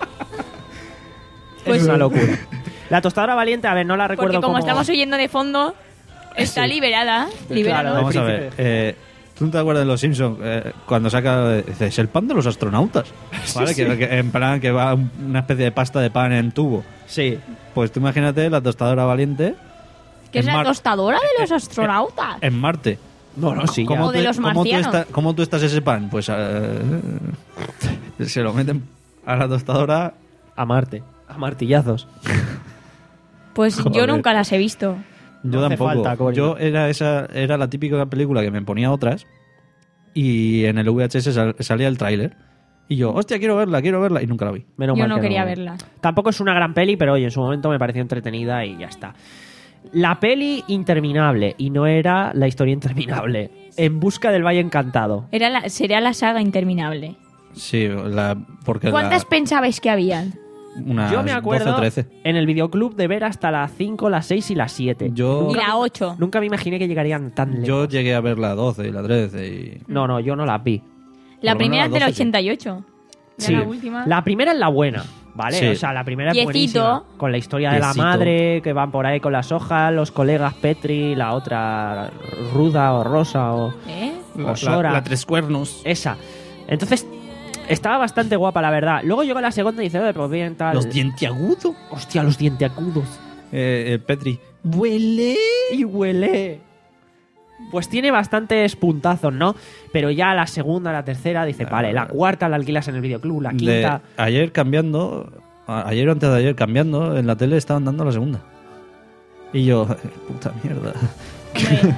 Pues es una locura. La Tostadora Valiente, a ver, no la recuerdo Porque como cómo... estamos oyendo de fondo, está Sí. liberada. Libera, Claro, ¿no? Vamos a ver, eh, ¿tú no te acuerdas de los Simpsons? Eh, cuando saca... Dice, es el pan de los astronautas. ¿Vale? Sí, que, sí. que en plan que va un- una especie de pasta de pan en tubo. Sí. Pues tú imagínate la tostadora valiente Que es en la Mar- tostadora de los astronautas. en Marte. No, no, sí, ¿Cómo O de tú- los cómo tú marcianos. esta- ¿Cómo tú estás ese pan? Pues eh, se lo meten a la tostadora. A Marte. A martillazos. Pues yo Joder. nunca las he visto. Yo No hace tampoco. falta, Cory. Yo era esa era la típica película que me ponía otras y en el V H S sal- salía el tráiler y yo, hostia, quiero verla, quiero verla y nunca la vi. Menos Yo mal no que quería verla. Tampoco es una gran peli, pero oye, en su momento me pareció entretenida y ya está. La peli interminable, y no era la historia interminable. En busca del Valle Encantado. Era la, sería la saga interminable. Sí, la, porque ¿Cuántas la, pensabais que habían? unas Yo me acuerdo doce o trece. en el videoclub de ver hasta las cinco, las seis y las siete. Yo, Y la ocho. Nunca me imaginé que llegarían tan lejos. yo llegué a ver la doce y la trece y... No, no, yo no las vi. La Por lo primera menos es del la doce, sí. ochenta y ocho. Ya Sí. la última. La primera es la buena, ¿vale? Sí. O sea, la primera es Piecito. buenísima. Con la historia de la Piecito. madre, que van por ahí con las hojas, los colegas Petri, la otra Ruda o Rosa o, ¿Eh? o Sora. La, la tres cuernos. Esa. Entonces, estaba bastante guapa, la verdad. Luego llegó la segunda y dice, "Oye, pues bien, tal". Los dientiagudos. Hostia, los dientiagudos. Eh, eh, Petri. Huele y huele. Pues tiene bastantes puntazos, ¿no? Pero ya la segunda, la tercera, dice, vale, la cuarta la alquilas en el videoclub, la quinta... De ayer cambiando, a- ayer o antes de ayer cambiando, en la tele estaban dando la segunda. Y yo, puta mierda. Hombre,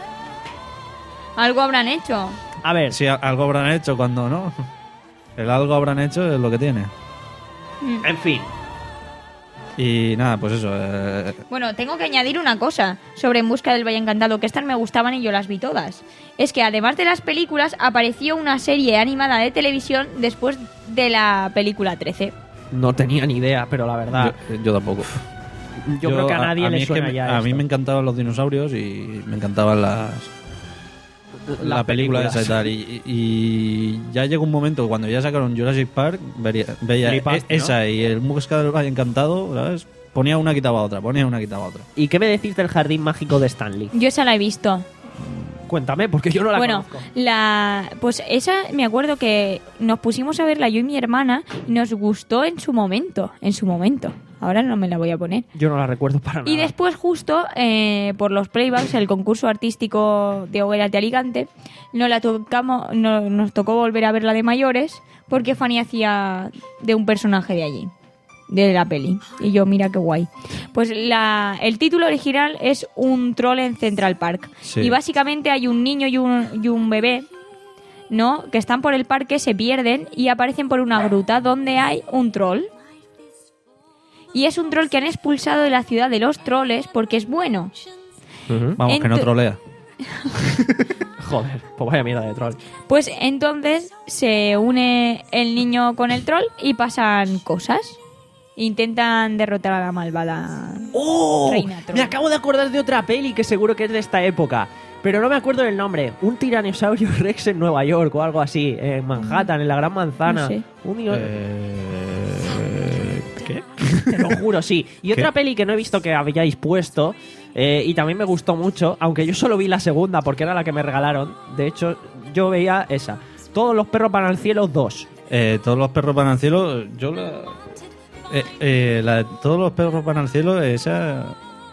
algo habrán hecho. A ver, Si a- algo habrán hecho cuando no. El algo habrán hecho es lo que tiene. en fin. Y nada, pues eso. eh, Bueno, tengo que añadir una cosa sobre En busca del Valle Encantado, que estas me gustaban y yo las vi todas. Es que además de las películas, apareció una serie animada de televisión después de la película trece. No tenía ni idea, pero la verdad... yo, yo tampoco. Yo, creo que a nadie mí le es que suena me- ya A mí esto. me encantaban los dinosaurios y me encantaban las... La Las película películas. esa y tal. Y, y ya llegó un momento cuando ya sacaron Jurassic Park, vería- veía Flipaste, e- ¿no? esa y el Busca del Valle Encantado, ¿sabes? Ponía una, quitaba otra, ponía una, quitaba otra. ¿Y qué me decís del jardín mágico de Stanley? Yo esa la he visto. Cuéntame, porque yo no la Bueno, conozco. la pues esa me acuerdo que nos pusimos a verla yo y mi hermana y nos gustó en su momento, en su momento. Ahora no me la voy a poner. Yo no la recuerdo para nada. Y después justo eh, por los playbacks, el concurso artístico de Hogueras de Alicante, nos la tocamos, no- nos tocó volver a verla de mayores porque Fanny hacía de un personaje de allí, de la peli. Y yo, mira qué guay. Pues la, el título original es Un troll en Central Park. Sí. Y básicamente hay un niño y un, y un bebé, ¿no? Que están por el parque, se pierden y aparecen por una gruta donde hay un troll. Y es un troll que han expulsado de la ciudad de los troles porque es bueno. Ujú. Vamos, que no Ento- trolea. Joder, pues vaya mierda de troll. Pues entonces se une el niño con el troll y pasan cosas. Intentan derrotar a la malvada ¡Oh! reina troll. Me acabo de acordar de otra peli que seguro que es de esta época. Pero no me acuerdo del nombre. Un tiranosaurio Rex en Nueva York o algo así. En Manhattan, en la Gran Manzana. No sé. Un dino- Eh, ¿Qué? Te lo juro, sí. Y otra peli que no he visto que habíais puesto, eh, y también me gustó mucho, aunque yo solo vi la segunda porque era la que me regalaron. De hecho, yo veía esa. Todos los perros van al cielo dos. Eh, todos los perros van al cielo. Yo la. Eh, eh, la de todos los perros van al cielo, esa.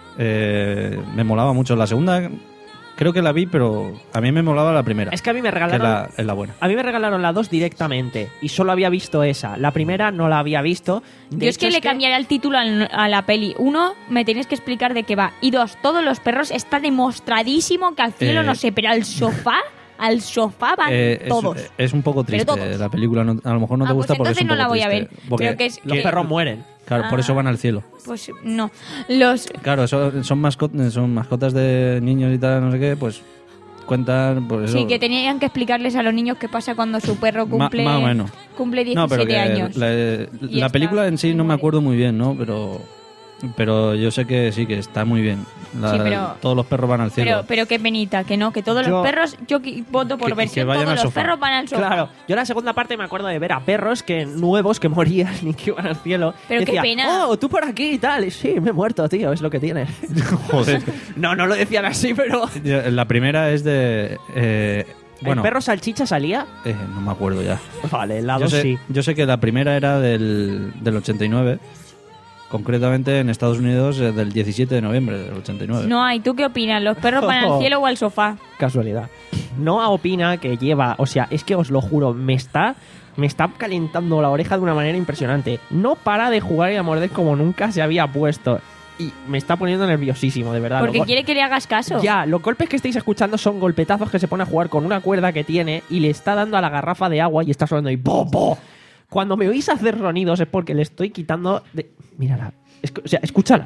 eh, me molaba mucho. La segunda. Creo que la vi, pero a mí me molaba la primera. Es que a mí me que regalaron... la, es la buena. A mí me regalaron la dos directamente y solo había visto esa. La primera no la había visto. De Yo es hecho, que le cambiaría el título al- a la peli. Uno, me tenéis que explicar de qué va. Y dos, todos los perros está demostradísimo que al cielo Eh, no sé, pero al sofá, al sofá van Eh, es, todos. es un poco Pero triste todos. la película. no- a lo mejor no te Ah, gusta pues porque es entonces un no poco la voy a triste, ver. porque Creo que es Los que- perros mueren. Claro, por Ah. eso van al cielo. Pues no. Los Claro, eso- son, mascotas, son mascotas de niños y tal, no sé qué, pues cuentan. Pues eso. sí, que tenían que explicarles a los niños qué pasa cuando su perro Ma- cumple, más o menos. cumple No, pero diecisiete que años. la, Y la está- película en sí y no me muere. acuerdo muy bien, ¿no? Pero pero yo sé que sí, que está muy bien. La- Sí, pero- todos los perros van al cielo. Pero, pero qué penita, que no, que todos Yo- los perros, yo qui- voto por Que- que versión, vayan todos al los sofá. perros van al sofá. Claro, yo la segunda parte me acuerdo de ver a perros que nuevos que morían y que iban al cielo. Pero Y qué decía, pena. Oh, tú por aquí y tal. Y sí, me he muerto, tío, es lo que tienes. Joder. No, no lo decían así, pero... La primera es de. eh, bueno, ¿El perro salchicha salía? eh, no me acuerdo ya. Vale, la Yo dos sé, sí. yo sé que la primera era del, del ochenta y nueve. Concretamente en Estados Unidos eh, del diecisiete de noviembre del ochenta y nueve. No hay, ¿tú qué opinas? ¿Los perros van al cielo o al sofá? Casualidad. Noah opina que lleva... O sea, es que os lo juro, me está... Me está calentando la oreja de una manera impresionante. No para de jugar y a morder como nunca se había puesto. Y me está poniendo nerviosísimo, de verdad. Porque Lo- quiere que le hagas caso. Ya, los golpes que estáis escuchando son golpetazos que se pone a jugar con una cuerda que tiene y le está dando a la garrafa de agua y está sonando y ¡bo, bo! Cuando me oís hacer sonidos es porque le estoy quitando de... Mírala. Escu- o sea, escúchala.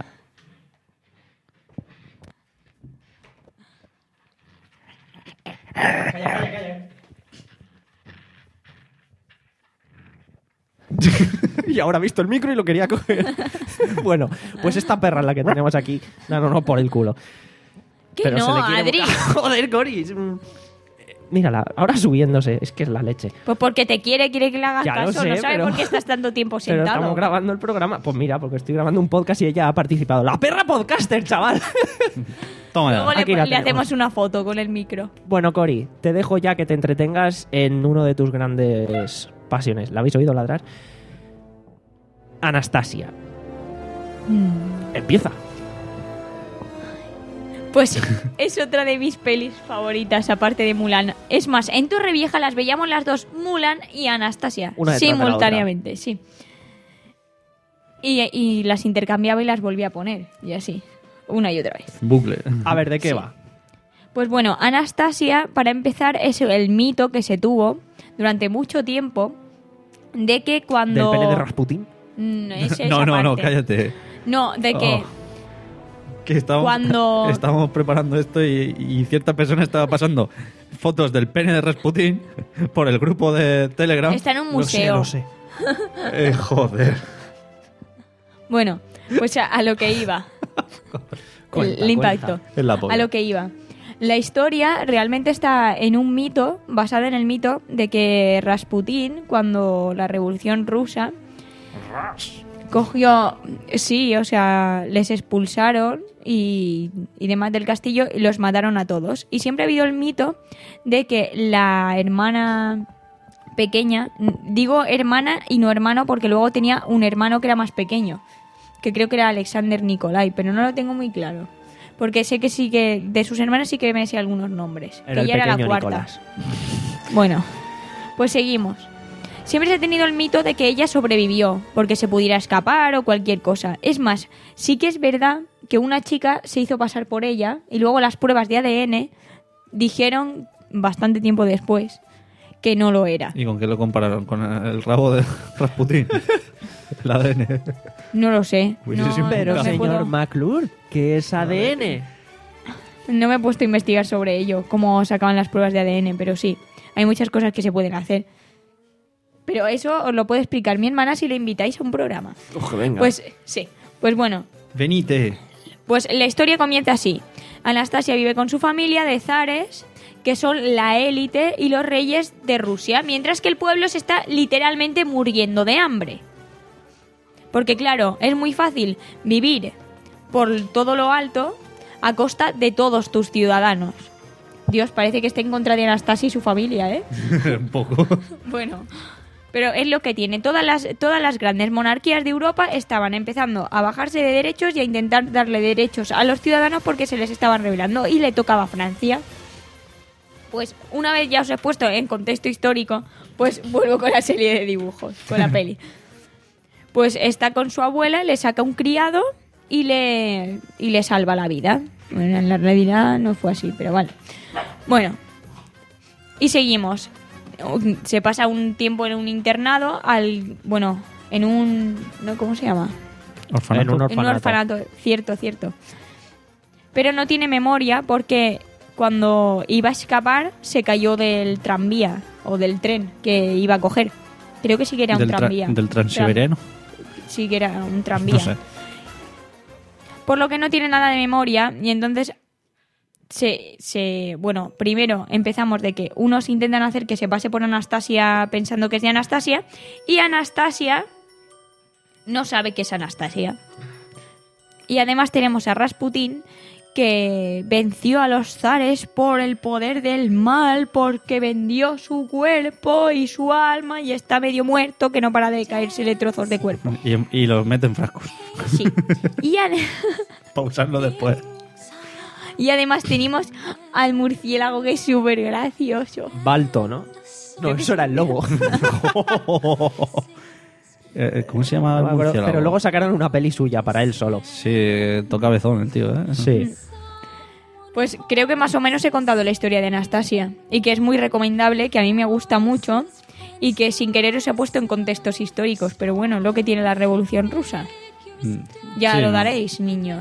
Y ahora ha visto el micro y lo quería coger. Bueno, pues esta perra es la que tenemos aquí. No, no, no, por el culo. Que Pero se no, le quiere Adri. mucho. Joder, Coris. Mm. Mírala, ahora subiéndose. Es que es la leche. Pues porque te quiere, quiere que le hagas Ya lo caso. sé, no sabe pero- por qué estás tanto tiempo Pero sentado. estamos grabando el programa. Pues mira, porque estoy grabando un podcast y ella ha participado. ¡La perra podcaster, chaval! Toma ya. Luego le, Aquí la le tenemos. hacemos una foto con el micro. Bueno, Cori, te dejo ya que te entretengas en uno de tus grandes pasiones. ¿La habéis oído ladrar? Anastasia. Mm. Empieza. Pues es otra de mis pelis favoritas, aparte de Mulan. Es más, en Torrevieja las veíamos las dos, Mulan y Anastasia, Una detrás de la simultáneamente, sí. Y, y las intercambiaba y las volvía a poner, y así, una y otra vez. Bucle. A ver, ¿de qué Sí. va? Pues bueno, Anastasia, para empezar, es el mito que se tuvo durante mucho tiempo de que cuando... ¿Del pene de Rasputín? Mm, es esa No, no, no, parte. cállate. No, de que... Oh. Que estábamos, Cuando- estábamos preparando esto y, y cierta persona estaba pasando fotos del pene de Rasputín por el grupo de Telegram. Está en un museo. Lo sé, lo sé. Eh, joder. Bueno, pues a, a lo que iba. Cuenta, el impacto. cuenta. Es la polla. A lo que iba. La historia realmente está en un mito, basada en el mito de que Rasputín, cuando la Revolución Rusa cogió, sí, o sea, les expulsaron y, y demás del castillo y los mataron a todos. Y siempre ha habido el mito de que la hermana pequeña, digo hermana y no hermano porque luego tenía un hermano que era más pequeño, que creo que era Alexander Nikolai, pero no lo tengo muy claro. Porque sé que sí que de sus hermanas sí que me sé algunos nombres. Era que el ella era la pequeño cuarta. Nicolás. Bueno, pues seguimos. Siempre se ha tenido el mito de que ella sobrevivió porque se pudiera escapar o cualquier cosa. Es más, sí que es verdad que una chica se hizo pasar por ella y luego las pruebas de A D N dijeron bastante tiempo después que no lo era. ¿Y con qué lo compararon? ¿Con el rabo de Rasputín? El A D N. No lo sé. Hubiese No, sido un Pero no me señor puedo- McClure, ¿qué es A D N? No me he puesto a investigar sobre ello, cómo sacaban las pruebas de A D N, pero sí, hay muchas cosas que se pueden hacer. Pero eso os lo puede explicar mi hermana si le invitáis a un programa. Ojo, venga. Pues sí, pues bueno, Venite. pues la historia comienza así. Anastasia vive con su familia de zares, que son la élite y los reyes de Rusia, mientras que el pueblo se está literalmente muriendo de hambre. Porque claro, es muy fácil vivir por todo lo alto a costa de todos tus ciudadanos. Dios, parece que está en contra de Anastasia y su familia, ¿eh? Un poco. Bueno, pero es lo que tiene. Todas las, todas las grandes monarquías de Europa estaban empezando a bajarse de derechos y a intentar darle derechos a los ciudadanos porque se les estaban revelando y le tocaba a Francia. Pues una vez ya os he puesto en contexto histórico, pues vuelvo con la serie de dibujos, con la peli. Pues está con su abuela, le saca un criado y le, y le salva la vida. Bueno, en la realidad no fue así, pero vale. Bueno, y seguimos. Se pasa un tiempo en un internado, al bueno, en un... ¿no? ¿Cómo se llama? Orfanato. En un En un orfanato. orfanato, cierto, cierto. Pero no tiene memoria porque cuando iba a escapar se cayó del tranvía o del tren que iba a coger. Creo que sí que era un del, tra- tranvía. del Transiberiano. Sí que era un tranvía. No sé. Por lo que no tiene nada de memoria y entonces se, se bueno, primero empezamos de que unos intentan hacer que se pase por Anastasia pensando que es de Anastasia y Anastasia no sabe que es Anastasia. Y además tenemos a Rasputín que venció a los zares por el poder del mal, porque vendió su cuerpo y su alma y está medio muerto que no para de caérsele trozos de cuerpo. Y, y los mete en frascos. Sí. Y, ade- Para usarlo después. y además tenemos al murciélago que es súper gracioso. Balto, ¿no? No, eso era el lobo. Eh, ¿Cómo se llama el No me acuerdo, murciélago? pero luego sacaron una peli suya para él solo. Sí, toca bezón el tío, ¿eh? Sí. Pues creo que más o menos he contado la historia de Anastasia y que es muy recomendable, que a mí me gusta mucho y que sin querer os he puesto en contextos históricos, pero bueno, lo que tiene la Revolución Rusa. Ya Sí, lo ¿no? daréis, niños.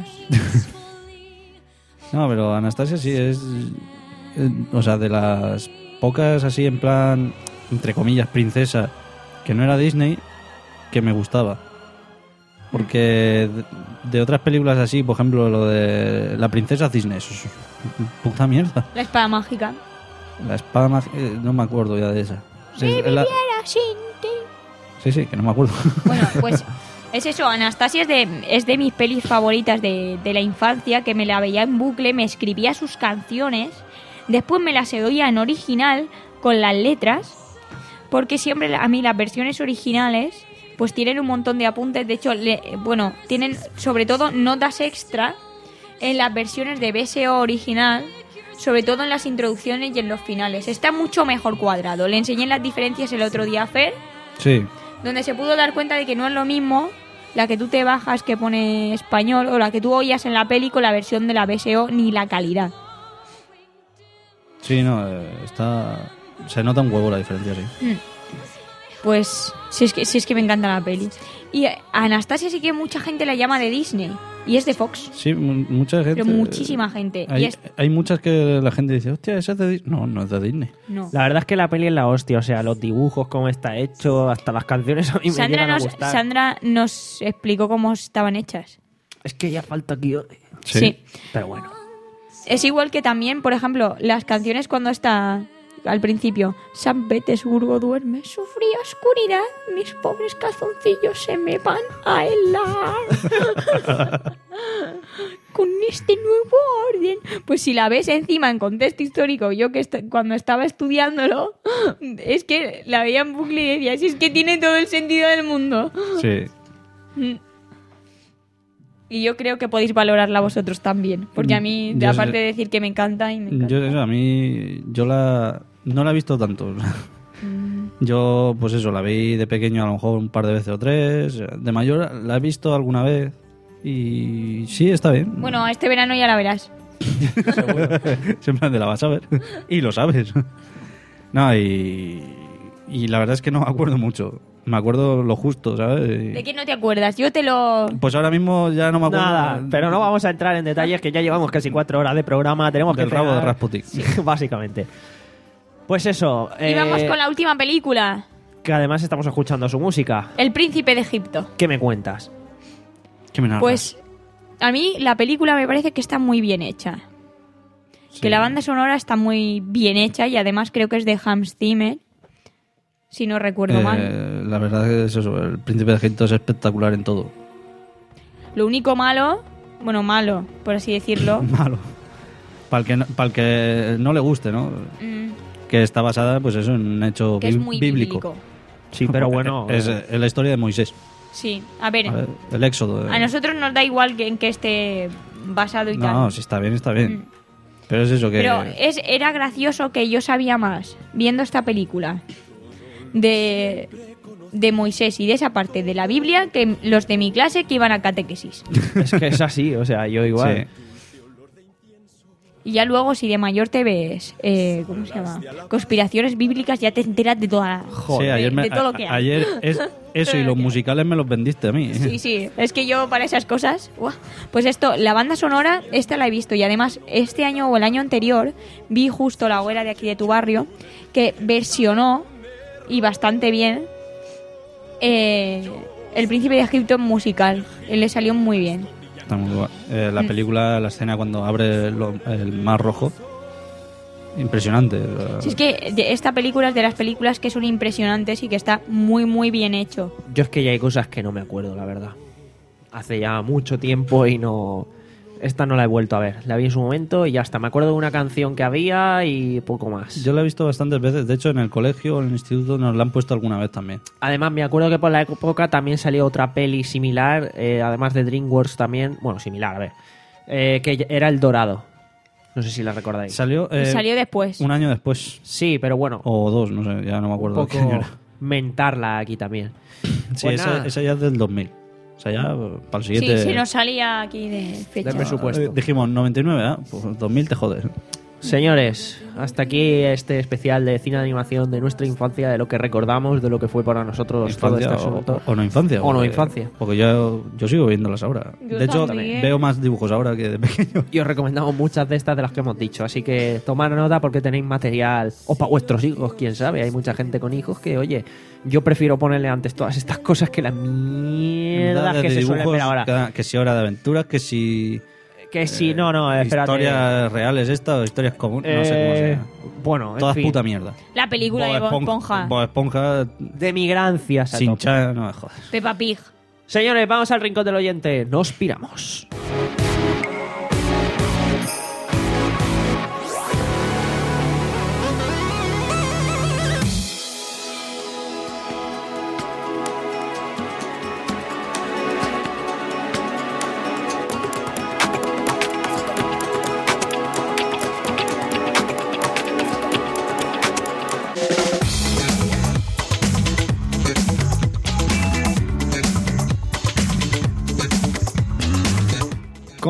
No, pero Anastasia sí es... eh, o sea, de las pocas así en plan, entre comillas, princesa, que no era Disney, que me gustaba. Porque de, de otras películas así, por ejemplo, lo de La princesa cisne, eso es puta mierda. La espada mágica. La espada mágica, eh, no me acuerdo ya de esa. Sí, Si es la- viviera sin ti. sí, sí, que no me acuerdo. Bueno, pues es eso, Anastasia es de, es de mis pelis favoritas de, de la infancia, que me la veía en bucle, me escribía sus canciones, después me las oía en original con las letras, porque siempre a mí las versiones originales pues tienen un montón de apuntes, de hecho, le- bueno, tienen sobre todo notas extra en las versiones de B S O original, sobre todo en las introducciones y en los finales. Está mucho mejor cuadrado. Le enseñé las diferencias el otro día a Fer, Sí. donde se pudo dar cuenta de que no es lo mismo la que tú te bajas que pone español o la que tú oías en la peli con la versión de la B S O, ni la calidad. Sí, no, eh, está... Se nota un huevo la diferencia, sí. Mm. Pues si es que si es que me encanta la peli. Y a Anastasia sí que mucha gente la llama de Disney y es de Fox. Sí, m- mucha gente... Pero muchísima gente. Hay, Y es- hay muchas que la gente dice, hostia, esa es de Disney. No, no es de Disney. No. La verdad es que la peli es la hostia, o sea, los dibujos, cómo está hecho, hasta las canciones a mí me Sandra llegan a nos, gustar. Sandra nos explicó cómo estaban hechas. Es que ya falta guión. Sí. Sí. Pero bueno. Es igual que también, por ejemplo, las canciones cuando está al principio, San Petersburgo duerme, su fría oscuridad, mis pobres calzoncillos se me van a helar. Con este nuevo orden. Pues si la ves encima en contexto histórico, yo que est- cuando estaba estudiándolo, es que la veía en bucle y decía, si es que tiene todo el sentido del mundo. Sí. Mm. Y yo creo que podéis valorarla vosotros también. Porque a mí, Yo aparte sé- de decir que me encanta, y me encanta. Yo, eso, a mí, yo la... No la he visto tanto. Yo, pues eso, la vi de pequeño a lo mejor un par de veces o tres. De mayor la he visto alguna vez. Y sí, está bien. Bueno, este verano ya la verás. Siempre te la vas a ver. Y lo sabes. No, y... Y la verdad es que no me acuerdo mucho. Me acuerdo lo justo, ¿sabes? Y- ¿De qué no te acuerdas? Yo te lo... Pues ahora mismo ya no me acuerdo. Nada, pero no vamos a entrar en detalles, que ya llevamos casi cuatro horas de programa. Tenemos Del que rabo pegar- de Rasputin. Sí, básicamente. Pues eso. Y vamos eh, con la última película. Que además estamos escuchando su música. El Príncipe de Egipto. ¿Qué me cuentas? ¿Qué me narras? Pues a mí la película me parece que está muy bien hecha. Que la banda sonora está muy bien hecha y además creo que es de Hans Zimmer, si no recuerdo Eh, mal. La verdad es eso. El Príncipe de Egipto es espectacular en todo. Lo único malo, bueno, malo, por así decirlo, Malo. Para el, que no, para el que no le guste, ¿no? mm, Que está basada, pues eso, en un hecho que es bí- muy bíblico. bíblico. Sí, pero bueno. Es, eh, es la historia de Moisés. Sí, a ver, A ver, el éxodo. a nosotros nos da igual que en que esté basado y No, tal. si está bien, está bien. Pero es eso que... Pero es, era gracioso que yo sabía más viendo esta película de, de Moisés y de esa parte de la Biblia que los de mi clase que iban a catequesis. es que es así, o sea, yo igual. Sí. Y ya luego, si de mayor te ves, eh, ¿cómo se llama? Conspiraciones bíblicas, ya te enteras de toda Sí, de, ayer, me- de todo lo a- que hay. ayer es, eso y los musicales me los vendiste a mí. Sí, sí, es que yo para esas cosas, ¡guau! Pues esto, la banda sonora, esta la he visto y además este año o el año anterior vi justo la abuela de aquí de tu barrio que versionó, y bastante bien, eh, El Príncipe de Egipto en musical, y le salió muy bien. Está muy guay. Eh, la Mm. película, la escena cuando abre lo- el mar rojo, impresionante. Si es que de- esta película es de las películas que son impresionantes y que está muy, muy bien hecho. Yo es que ya hay cosas que no me acuerdo, la verdad. Hace ya mucho tiempo y no... Esta no la he vuelto a ver. La vi en su momento y ya está. Me acuerdo de una canción que había y poco más. Yo la he visto bastantes veces. De hecho, en el colegio o en el instituto nos la han puesto alguna vez también. Además, me acuerdo que por la época también salió otra peli similar, eh, además de DreamWorks también. Bueno, similar, a ver. Eh, que era El Dorado. No sé si la recordáis. Salió, eh, Salió después. un año después. Sí, pero bueno. O dos, no sé, ya no me Un acuerdo de qué poco año era. mentarla aquí también. Sí, Pues esa, nada. esa ya es del dos mil. O sea, ya eh, para el Sí, siguiente... se nos salía aquí de fecha. Del presupuesto. Eh, dijimos noventa y nueve, ¿ah? Pues dos mil te jodes. Señores, hasta aquí este especial de cine de animación de nuestra infancia, de lo que recordamos, de lo que fue para nosotros todo Infancia este o, asunto. o no infancia. O no porque- infancia. Porque yo, yo sigo viéndolas ahora. Yo de hecho, también. veo más dibujos ahora que de pequeño. Y os recomendamos muchas de estas de las que hemos dicho, así que tomad nota porque tenéis material, o para vuestros hijos, quién sabe, hay mucha gente con hijos que, oye, yo prefiero ponerle antes todas estas cosas que las mierdas De que se suelen dibujos, ver ahora. Que, que si hora de aventuras, que si... Que si, no, no, espérate. Historias reales estas o historias comunes, no sé cómo Eh, sea. Bueno, en Todas fin, puta mierda. La película de Bob Esponja. Bob Esponja, de migrancias a sin tope. chan, no me jodas. Peppa Pig. Señores, vamos al rincón del oyente, nos piramos.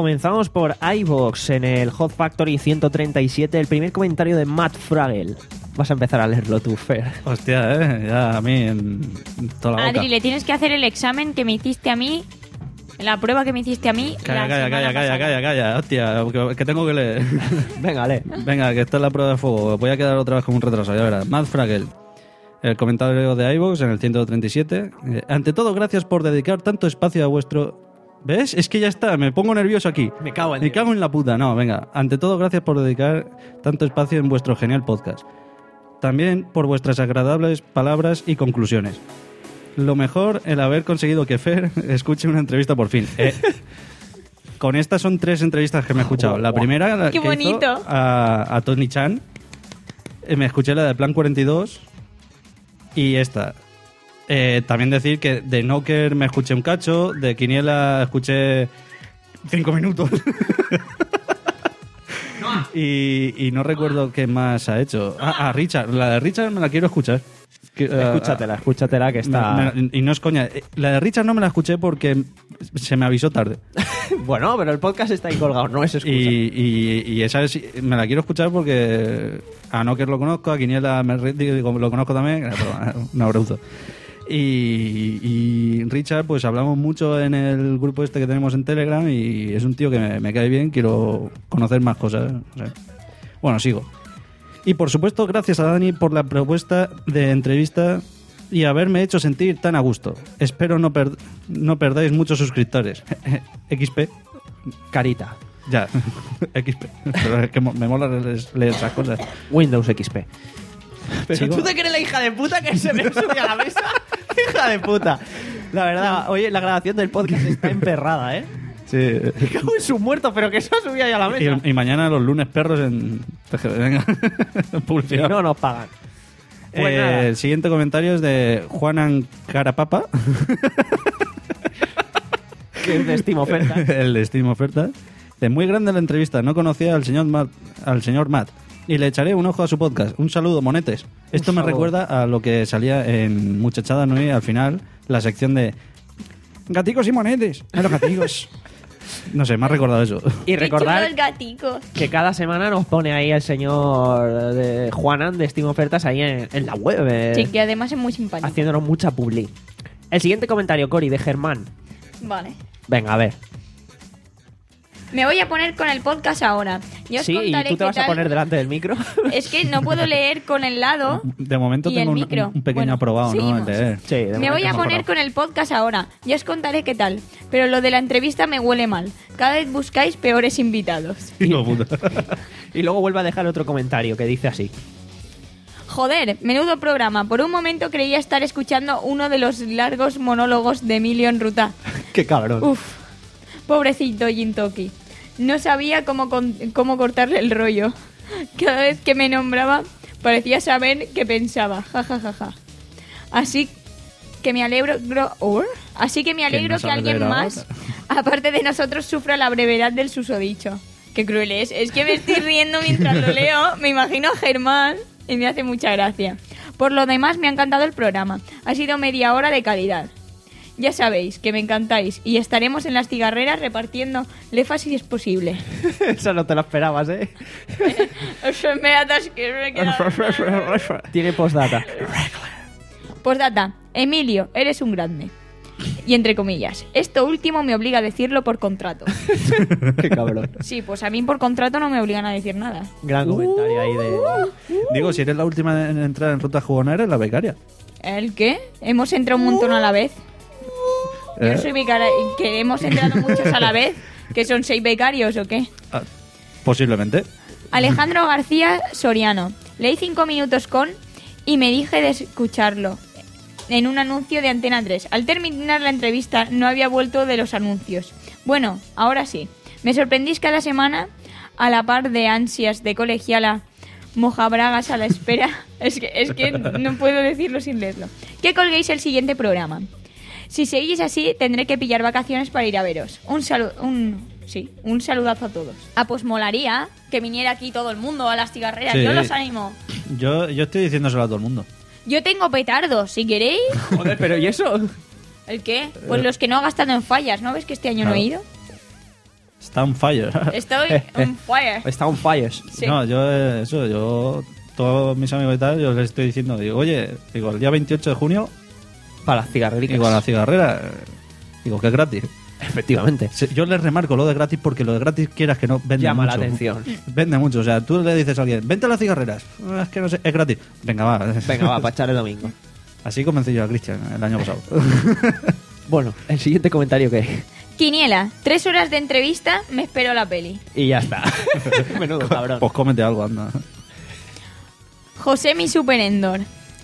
comenzamos por iVoox en el Hot Factory ciento treinta y siete, el primer comentario de Matt Fraggle. Vas a empezar a leerlo tú, Fer. Hostia, eh, ya a mí en toda la boca. Adri, le tienes que hacer el examen que me hiciste a mí, la prueba que me hiciste a mí. Calla, la calla, semana calla, calla, pasada. calla, calla, hostia, que, que tengo que leer. Venga, lee. Venga, que esta es la prueba de fuego. Voy a quedar otra vez como un retrasado, ya verás. Matt Fraggle. El comentario de iVoox en el ciento treinta y siete. Eh, Ante todo, gracias por dedicar tanto espacio a vuestro... ¿Ves? Es que ya está, me pongo nervioso aquí. Me cago en Me Dios. cago en la puta. No, venga. Ante todo, gracias por dedicar tanto espacio en vuestro genial podcast. También por vuestras agradables palabras y conclusiones. Lo mejor, el haber conseguido que Fer escuche una entrevista por fin. Eh, con estas son tres entrevistas que me he escuchado. La primera, la ¡Qué que hizo bonito! a, a Tony Chan. Eh, me escuché la de Plan cuarenta y dos. Y esta. Eh, también decir que de Knocker me escuché un cacho, de Quiniela escuché cinco minutos. y, y no recuerdo qué más ha hecho. Ah, ah, Richard. La de Richard me la quiero escuchar. Que, uh, Escúchatela, escúchatela que está... me- me- y no es coña. Eh, La de Richard no me la escuché porque se me avisó tarde. Bueno, pero el podcast está ahí colgado, no es excusa. Y, y, y esa sí- me la quiero escuchar porque a Knocker lo conozco, a Quiniela me re- digo, lo conozco también. Un abrazo. Y, y Richard, pues hablamos mucho en el grupo este que tenemos en Telegram y es un tío que me, me cae bien, quiero conocer más cosas. O sea, bueno, sigo. Y por supuesto, gracias a Dani por la propuesta de entrevista y haberme hecho sentir tan a gusto. Espero no, per- no perdáis muchos suscriptores. X P. Carita. Ya, X P. Pero es que mo- me mola leer, leer esas cosas. Windows X P. Pero Sigo. tú te crees la hija de puta que se me sube a la mesa. Hija de puta. La verdad, oye, la grabación del podcast está emperrada, ¿eh? Sí. Me cago en su muerto, pero que se ha subido ahí a la mesa. Y, y mañana los lunes perros en T G V. Venga, Si publicidad. no nos pagan. Pues Eh, nada. el siguiente comentario es de Juanan Carapapa. Que es de Steam Oferta. El de Steam Oferta. De muy grande la entrevista. No conocía al señor Matt, al señor Matt. Y le echaré un ojo a su podcast. Un saludo, monetes. Esto me saludo. recuerda a lo que salía en Muchachada Nui al final, la sección de gaticos y monetes. A los gaticos. No sé, me ha recordado eso. Y recordar Qué chulos gaticos. que cada semana nos pone ahí el señor de Juanan de Steam Ofertas ahí en, en la web. eh, Sí, que además es muy simpático. haciéndonos mucha publi. El siguiente comentario, Cori, de Germán. Vale. Venga, a ver. Me voy a poner con el podcast ahora. Yo os Sí, y contaré tú te qué vas a tal- poner delante del micro. Es que no puedo leer con el lado. De momento Y tengo el un, micro. un pequeño Bueno, aprobado, ¿no? seguimos. El leer. Sí, de Me voy a momento poner hemos con el podcast ahora. Ya os contaré qué tal. Pero lo de la entrevista me huele mal. Cada vez buscáis peores invitados. Hijo de puta. acordado. Y luego vuelve a dejar otro comentario que dice así. Joder, menudo programa. Por un momento creía estar escuchando uno de los largos monólogos de Emilio en Ruta. Qué cabrón. Uf, pobrecito Jintoki. No sabía cómo, con- cómo cortarle el rollo. Cada vez que me nombraba, parecía saber qué pensaba. Ja, ja, ja, ja. Así que me alegro... gro- ¿Oh? Así que me alegro no que sabe alguien leer más, ahora. aparte de nosotros, sufra la brevedad del susodicho. Qué cruel es. Es que me estoy riendo mientras lo leo. Me imagino a Germán y me hace mucha gracia. Por lo demás, me ha encantado el programa. Ha sido media hora de calidad. Ya sabéis que me encantáis y estaremos en las cigarreras repartiendo lefas si es posible. Eso no te lo esperabas, ¿eh? Me atasqué, me he quedado- Tiene postdata. Postdata, Emilio, eres un grande. Y entre comillas, esto último me obliga a decirlo por contrato. Qué cabrón. Sí, pues a mí por contrato no me obligan a decir nada. Gran comentario ahí de... Digo, si eres la última en entrar en ruta jugona, eres la becaria. ¿El qué? Hemos entrado un montón a la vez. Yo ¿Eh? soy becaria. ¿Que hemos entrado muchos a la vez? ¿Que son seis becarios o qué? Ah, posiblemente. Alejandro García Soriano. Leí cinco minutos con y me dije de escucharlo en un anuncio de Antena tres. Al terminar la entrevista no había vuelto de los anuncios. Bueno, ahora sí. Me sorprendís cada semana a la par de ansias de colegiala mojabragas a la espera. Es que, es que no puedo decirlo sin leerlo. Que colguéis el siguiente programa. Si seguís así, tendré que pillar vacaciones para ir a veros. Un saludo... Un... Sí, un saludazo a todos. Ah, pues molaría que viniera aquí todo el mundo a las cigarreras. Sí. Yo los animo. Yo, yo estoy diciéndoselo a todo el mundo. Yo tengo petardos, si queréis. Joder, pero ¿y eso? ¿El qué? Pues los que no ha gastado en fallas, ¿no ves que este año no he Claro. ido? Está on fire. Estoy on fire. Está on fire. Sí. No, yo eh, eso, yo todos mis amigos y tal, yo les estoy diciendo, digo, oye, digo, el día veintiocho de junio Para las cigarreras. digo, a la cigarrera, eh, digo, que es gratis. Efectivamente. Sí, yo les remarco lo de gratis porque lo de gratis, quieras que no, vende Llama mucho. la atención. Vende mucho, o sea, tú le dices a alguien, vente a las cigarreras, "Ah, es que no sé, es gratis. Venga, va. Venga, va, para echar el domingo. Así convencí yo a Cristian el año pasado. Bueno, el siguiente comentario que... Quiniela, tres horas de entrevista, me espero la peli. Y ya está. Menudo cabrón. Pues cómete algo, anda. José mi superendor.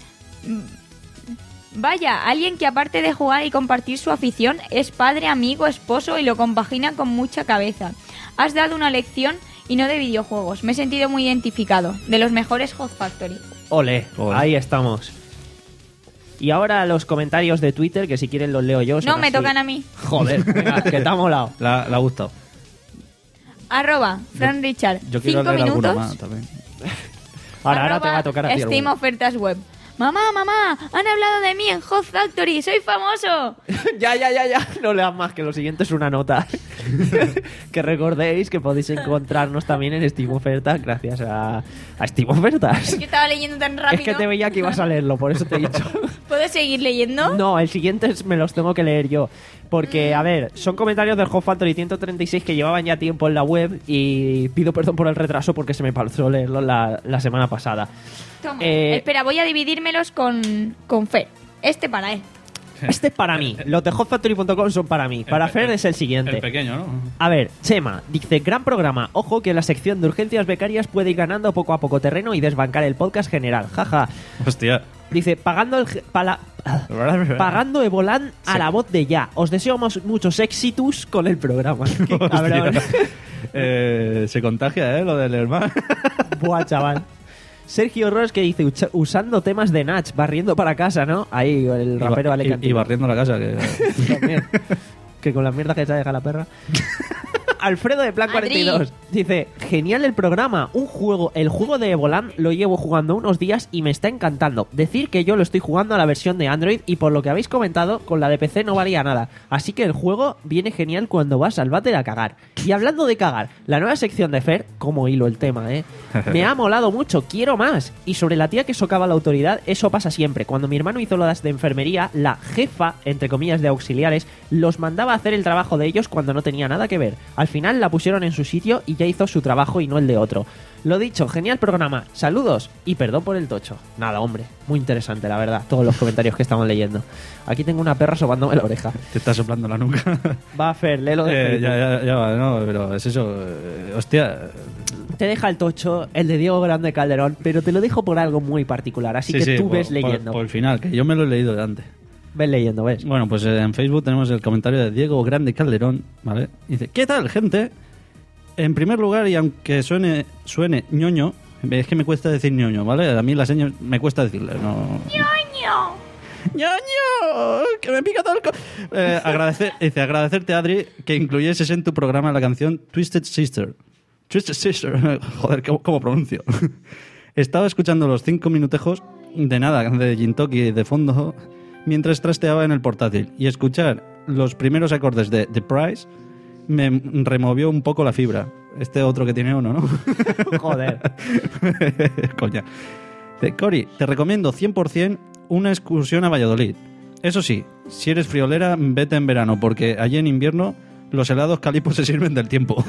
Vaya, alguien que aparte de jugar y compartir su afición, es padre, amigo, esposo y lo compagina con mucha cabeza. Has dado una lección y no de videojuegos. Me he sentido muy identificado. De los mejores Hot Factory. Ole, Ole. ahí estamos. Y ahora los comentarios de Twitter, que si quieren los leo yo. No, son me así. tocan a mí. Joder, venga, que te ha molado. La, la ha gustado. Arroba, Fran Yo- Richard. Yo quiero Cinco leer alguna minutos. más también. Ahora, ahora te Arroba va a tocar a ti Steam alguno. ofertas web. Mamá, mamá, han hablado de mí en Hot Factory, soy famoso. Ya, ya, ya, ya. No leas más, que lo siguiente es una nota. Que recordéis que podéis encontrarnos también en Steam Ofertas gracias a, a Steam Ofertas. Es que estaba leyendo tan rápido. Es que te veía que ibas a leerlo, por eso te he dicho. ¿Puedo seguir leyendo? No, el siguiente es- me los tengo que leer yo. Porque, a ver, son comentarios del Hot Factory ciento treinta y seis que llevaban ya tiempo en la web y pido perdón por el retraso porque se me pasó leerlos la, la semana pasada. Toma. Eh, Espera, voy a dividírmelos con, con Fer. Este para él. Este es para mí. Los de hot factory punto com son para mí. Para Fer es el siguiente. El pequeño, ¿no? A ver, Chema, dice, gran programa. Ojo que la sección de urgencias becarias puede ir ganando poco a poco terreno y desbancar el podcast general. Jaja. Hostia. Dice, pagando el ge- pala- pagando Evolan a Sí. la voz de ya. Os deseamos muchos éxitos con el programa. Qué cabrón. Hostia. Eh, se contagia, ¿eh? Lo del hermano. Buah, chaval. Sergio Ross que dice, "Ucha- usando temas de Nach, barriendo para casa, ¿no? Ahí, el rapero y, alicantino. y barriendo la casa. Que... También. Que con las mierdas que se deja la perra. Alfredo de Plan cuarenta y dos dice, genial el programa, un juego, el juego de Evolan lo llevo jugando unos días y me está encantando. Decir que yo lo estoy jugando a la versión de Android y por lo que habéis comentado, con la de P C no varía nada. Así que el juego viene genial cuando vas al váter a cagar. Y hablando de cagar, la nueva sección de Fer, como hilo el tema, ¿eh? Me ha molado mucho, quiero más. Y sobre la tía que socava la autoridad, eso pasa siempre. Cuando mi hermano hizo las de enfermería, la jefa, entre comillas, de auxiliares, los mandaba a hacer el trabajo de ellos cuando no tenía nada que ver. Al final la pusieron en su sitio y ya hizo su trabajo y no el de otro. Lo dicho, genial programa. Saludos y perdón por el tocho. Nada, hombre. Muy interesante, la verdad. Todos los comentarios que estamos leyendo. Aquí tengo una perra sobándome la oreja. Te está soplando la nuca. Va a Fer, léelo de Eh, Facebook. ya, ya, ya va, no, pero es eso. eh, hostia. Te deja el tocho, el de Diego Grande Calderón, pero te lo dejo por algo muy particular. Así Sí, que sí, tú por- ves por- leyendo. Por el final, que yo me lo he leído de antes. Ves leyendo, ves. Bueno, pues eh, en Facebook tenemos el comentario de Diego Grande Calderón, ¿vale? Dice, ¿qué tal, gente? En primer lugar, y aunque suene suene ñoño, es que me cuesta decir ñoño, ¿vale? A mí las señas me cuesta decirle, no... ¡Ñoño! ¡Ñoño! ¡Que me pica todo el co-! Eh, agradecer, dice, agradecerte, Adri, que incluyeses en tu programa la canción Twisted Sister. Twisted Sister. Joder, ¿cómo, cómo pronuncio? Estaba escuchando los cinco minutejos de nada, de Gintoki de fondo, mientras trasteaba en el portátil. Y escuchar los primeros acordes de The Price me removió un poco la fibra. Este otro que tiene uno, ¿no? Joder. Coña. Dice, Cori, te recomiendo cien por ciento una excursión a Valladolid. Eso sí, si eres friolera, vete en verano, porque allí en invierno los helados calipos se sirven del tiempo.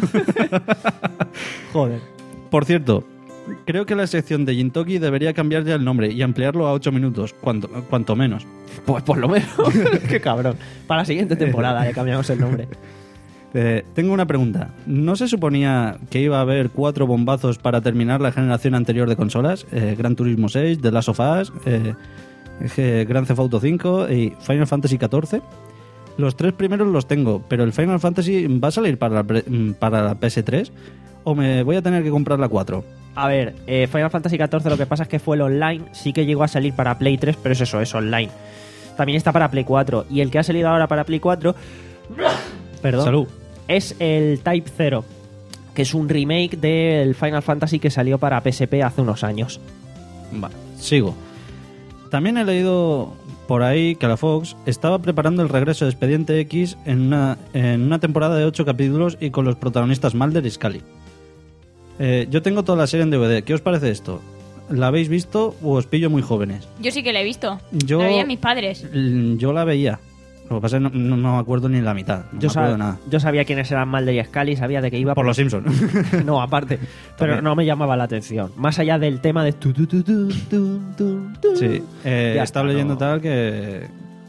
Joder. Por cierto, creo que la sección de Gintoki debería cambiar ya el nombre y ampliarlo a ocho minutos, cuanto, cuanto menos. Pues por lo menos. Qué cabrón. Para la siguiente temporada le cambiamos el nombre. Eh, tengo una pregunta. ¿No se suponía que iba a haber cuatro bombazos para terminar la generación anterior de consolas? Eh, Gran Turismo seis, The Last of Us, eh, eh, Grand Theft Auto cinco y Final Fantasy catorce. Los tres primeros los tengo, pero el Final Fantasy va a salir para la, pre- para la P S tres o me voy a tener que comprar la cuatro. A ver, eh, Final Fantasy catorce lo que pasa es que fue el online, sí que llegó a salir para Play tres, pero es eso, es online. También está para Play cuatro. Y el que ha salido ahora para Play cuatro... Perdón. Salud. Es el Type Zero, que es un remake del Final Fantasy que salió para P S P hace unos años. Vale, sigo. También he leído por ahí que la Fox estaba preparando el regreso de Expediente X en una, en una temporada de ocho capítulos y con los protagonistas Mulder y Scully. Eh, yo tengo toda la serie en D V D. ¿Qué os parece esto? ¿La habéis visto o os pillo muy jóvenes? Yo sí que la he visto. Yo- La veían mis padres. L- Yo la veía. Lo que pasa es que no, no- no me acuerdo ni la mitad. No Yo, me acuerdo de sab- nada. yo sabía quiénes eran Mulder y Scully, sabía de que iba Por los Simpsons. No, aparte. Pero También. no me llamaba la atención. Más allá del tema de... tu, tu, tu, tu, tu, tu, tu. Sí, eh, Ya estaba está, leyendo no. tal que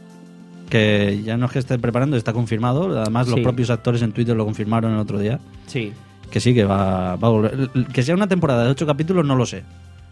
que ya no es que esté preparando, está confirmado. Además, los Sí. propios actores en Twitter lo confirmaron el otro día. Sí. Que sí, que va, va a volver. Que sea una temporada de ocho capítulos, no lo sé.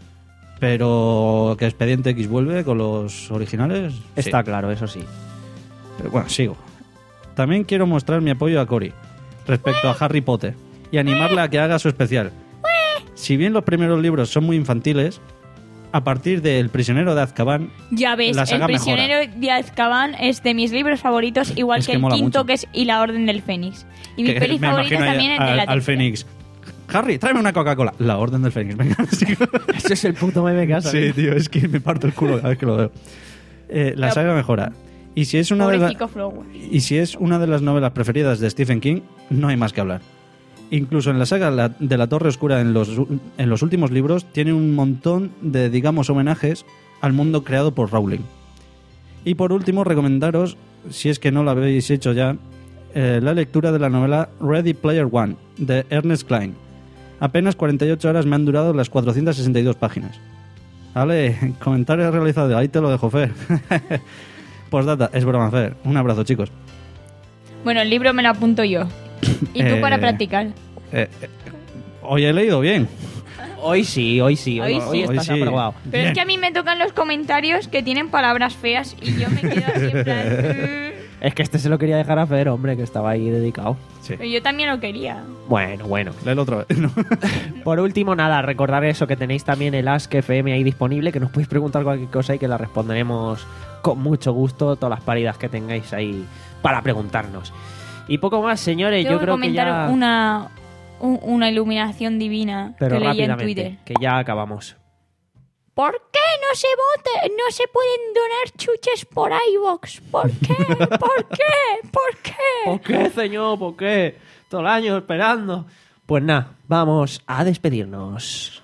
Pero que Expediente X vuelve con los originales. Está sí. claro, eso sí. Pero bueno, sigo. También quiero mostrar mi apoyo a Cory respecto a Harry Potter y animarla a que haga su especial. Si bien los primeros libros son muy infantiles, a partir de El prisionero de Azkaban, Ya ves, la El saga prisionero de Azkaban es de mis libros favoritos, igual Es que, que el mola quinto, mucho. que es Y la Orden del Fénix. Y mi que peli me favorita imagino ahí también es de al, la al tercera. Fénix. Harry, tráeme una Coca-Cola. La Orden del Fénix. Venga, sí. Ese es el puto meme que has Sí, tío, es que me parto el culo cada vez que lo veo. Eh, la saga mejora. Y si es una de las Pobrecito Flower. y si es una de las novelas preferidas de Stephen King, no hay más que hablar. Incluso en la saga la- de la Torre Oscura, en los, en los últimos libros, tiene un montón de, digamos, homenajes al mundo creado por Rowling. Y por último, recomendaros, si es que no lo habéis hecho ya, eh, la lectura de la novela Ready Player One, de Ernest Cline. Apenas cuarenta y ocho horas me han durado las cuatrocientas sesenta y dos páginas. Vale, comentario realizado, ahí te lo dejo, Fer. Postdata, es broma, Fer. Un abrazo, chicos. Bueno, el libro me lo apunto yo. ¿Y tú Eh, para practicar? Eh, eh, hoy he leído bien. Hoy sí, hoy sí. Hoy, Hoy hoy sí. estás Hoy sí. aprobado. Pero es que a mí me tocan los comentarios que tienen palabras feas y yo me quedo así en plan... Es que este se lo quería dejar a Fer, hombre, que estaba ahí dedicado. Sí. Pero yo también lo quería. Bueno, bueno. Léelo otra vez. ¿no? Por último, nada, recordar eso, que tenéis también el Ask F M ahí disponible, que nos podéis preguntar cualquier cosa y que la responderemos con mucho gusto, todas las paridas que tengáis ahí para preguntarnos. Y poco más, señores, Tengo yo que creo que comentar ya... una, un- una iluminación Pero divina que leí en rápidamente, Twitter. que ya acabamos. ¿Por qué no se vota, no se pueden donar chuches por iVoox? ¿Por qué? ¿Por qué? ¿Por qué? ¿Por qué, señor? ¿Por qué? Todo el año esperando. Pues nada, vamos a despedirnos.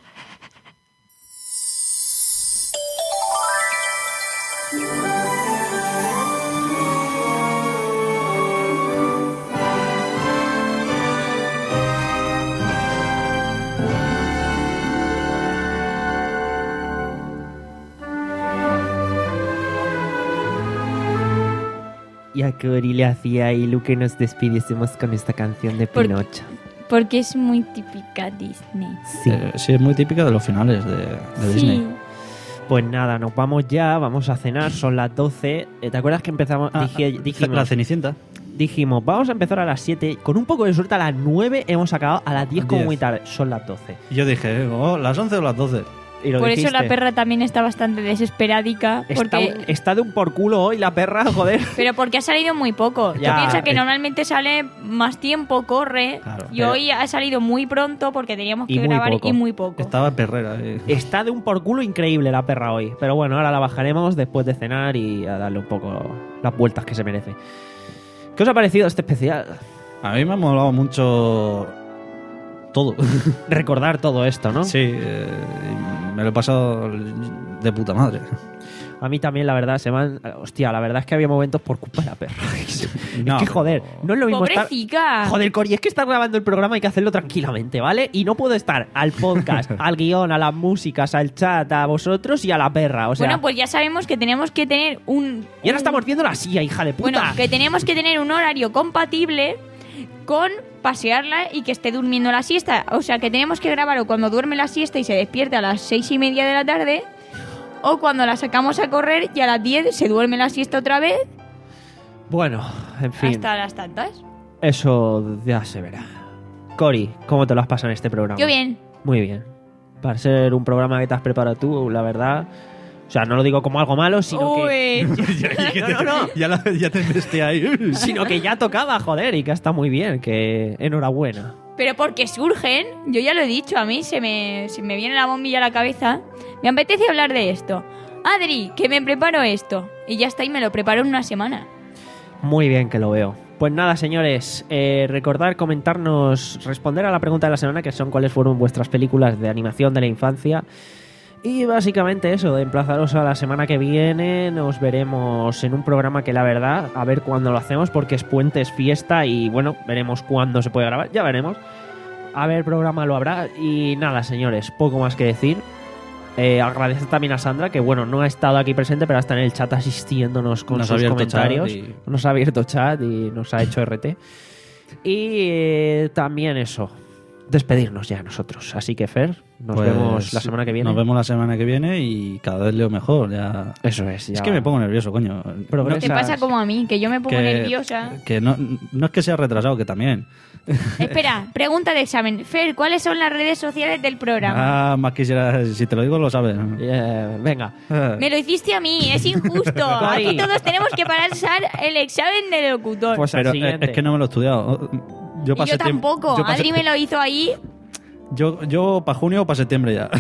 Y a Cory le hacía y Luke nos despidiésemos con esta canción de Por- Pinocho. Porque es muy típica Disney. Sí. Eh, sí, es muy típica de los finales de, de Sí. Disney. Pues nada, nos vamos ya, vamos a cenar, son las doce. Eh, ¿Te acuerdas que empezamos? Ah, Dije- ah, dijimos, la Cenicienta. dijimos, vamos a empezar a las siete. Con un poco de suerte a las nueve hemos acabado, a las diez como diez. muy tarde. Son las doce. Y yo dije, oh, las once o las doce. Y lo Por eso dijiste. la perra también está bastante desesperadica. Está, Porque... un- está de un por culo hoy la perra, joder. Pero porque ha salido muy poco. Ya, Tú piensas que eh. normalmente sale más tiempo, corre. Claro, y pero- hoy ha salido muy pronto porque teníamos Y que muy grabar poco. y muy poco. Estaba perrera. eh. Está de un por culo increíble la perra hoy. Pero bueno, ahora la bajaremos después de cenar y a darle un poco las vueltas que se merece. ¿Qué os ha parecido este especial? A mí me ha molado mucho todo. Recordar todo esto, ¿no? Sí, eh, me lo he pasado de puta madre. A mí también, la verdad, se van... Hostia, la verdad es que había momentos por culpa de la perra. No, es que, joder, no es lo mismo estar... Pobrecita. Joder, Cory, es que estar grabando el programa hay que hacerlo tranquilamente, ¿vale? Y no puedo estar al podcast, al guión, a las músicas, al chat, a vosotros y a la perra, o sea... Bueno, pues ya sabemos que tenemos que tener un... Y ahora un- estamos viendo la silla, hija de puta. Bueno, que tenemos que tener un horario compatible con pasearla y que esté durmiendo la siesta. O sea, que tenemos que grabar o cuando duerme la siesta y se despierta a las seis y media de la tarde, o cuando la sacamos a correr y a las diez se duerme la siesta otra vez Bueno, en fin, hasta las tantas. eso ya se verá. Cory, ¿cómo te lo has pasado en este programa? Yo bien. Muy bien. Para ser un programa que te has preparado tú, la verdad... O sea, no lo digo como algo malo, sino que... Uy. No, no, no. Ya, la- ya te investé ahí. Sino que ya tocaba, joder, y que está muy bien, que enhorabuena. Pero porque surgen, yo ya lo he dicho, a mí se me, se me viene la bombilla a la cabeza. Me apetece hablar de esto. Adri, que me preparo esto. Y ya está, y me lo preparo en una semana. Muy bien que lo veo. Pues nada, señores, eh, recordar, comentarnos, responder a la pregunta de la semana, que son cuáles fueron vuestras películas de animación de la infancia. Y básicamente eso, de emplazaros a la semana que viene. Nos veremos en un programa que la verdad, a ver cuándo lo hacemos, porque es puente, es fiesta y bueno, veremos cuándo se puede grabar, ya veremos. A ver, programa lo habrá. Y nada, señores, poco más que decir. Eh, agradecer también a Sandra, que bueno, no ha estado aquí presente, pero está en el chat asistiéndonos con Nos sus ha abierto comentarios. chat y- Nos ha abierto chat y nos ha hecho R T. Y eh, también eso, despedirnos ya nosotros. Así que Fer, nos Pues, vemos la semana que viene. Nos vemos la semana que viene y cada vez leo mejor. Ya... Eso es. Ya Es que me pongo nervioso, coño. Te pasa como a mí, que yo me pongo que- nerviosa. Que no, no es que sea retrasado, que también. Espera, pregunta de examen. Fer, ¿cuáles son las redes sociales del programa? Ah, más quisiera, si te lo digo, lo sabes. Eh, venga. Me lo hiciste a mí, es injusto. Aquí todos tenemos que pasar el examen de locutor. Pues Pero es, es que no me lo he estudiado. Yo, Y pasé yo tampoco. yo pasé- Adri me lo hizo ahí. Yo, yo para junio o para septiembre ya.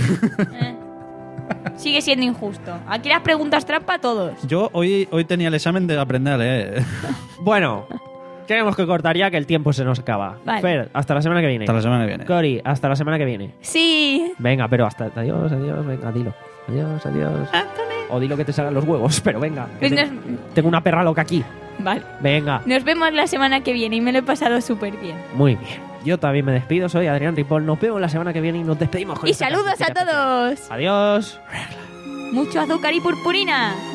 Sigue siendo injusto. Aquí las preguntas trampa a todos. Yo hoy, hoy tenía el examen de aprender a leer. Bueno, tenemos que cortar ya, que el tiempo se nos acaba. Vale. Fer, hasta la semana que viene. Hasta la semana que viene. Cori, hasta la semana que viene. Sí. Venga, pero hasta... Adiós, adiós, venga, dilo. Adiós, adiós. O dilo que te salgan los huevos, pero venga. que Pues te- nos- Tengo una perra loca aquí. Vale. Venga. Nos vemos la semana que viene y me lo he pasado súper bien. Muy bien. Yo también me despido, soy Adrián Ripoll. Nos vemos la semana que viene y nos despedimos con Y esta saludos a cancioncita. todos. Adiós. Mucho azúcar y purpurina.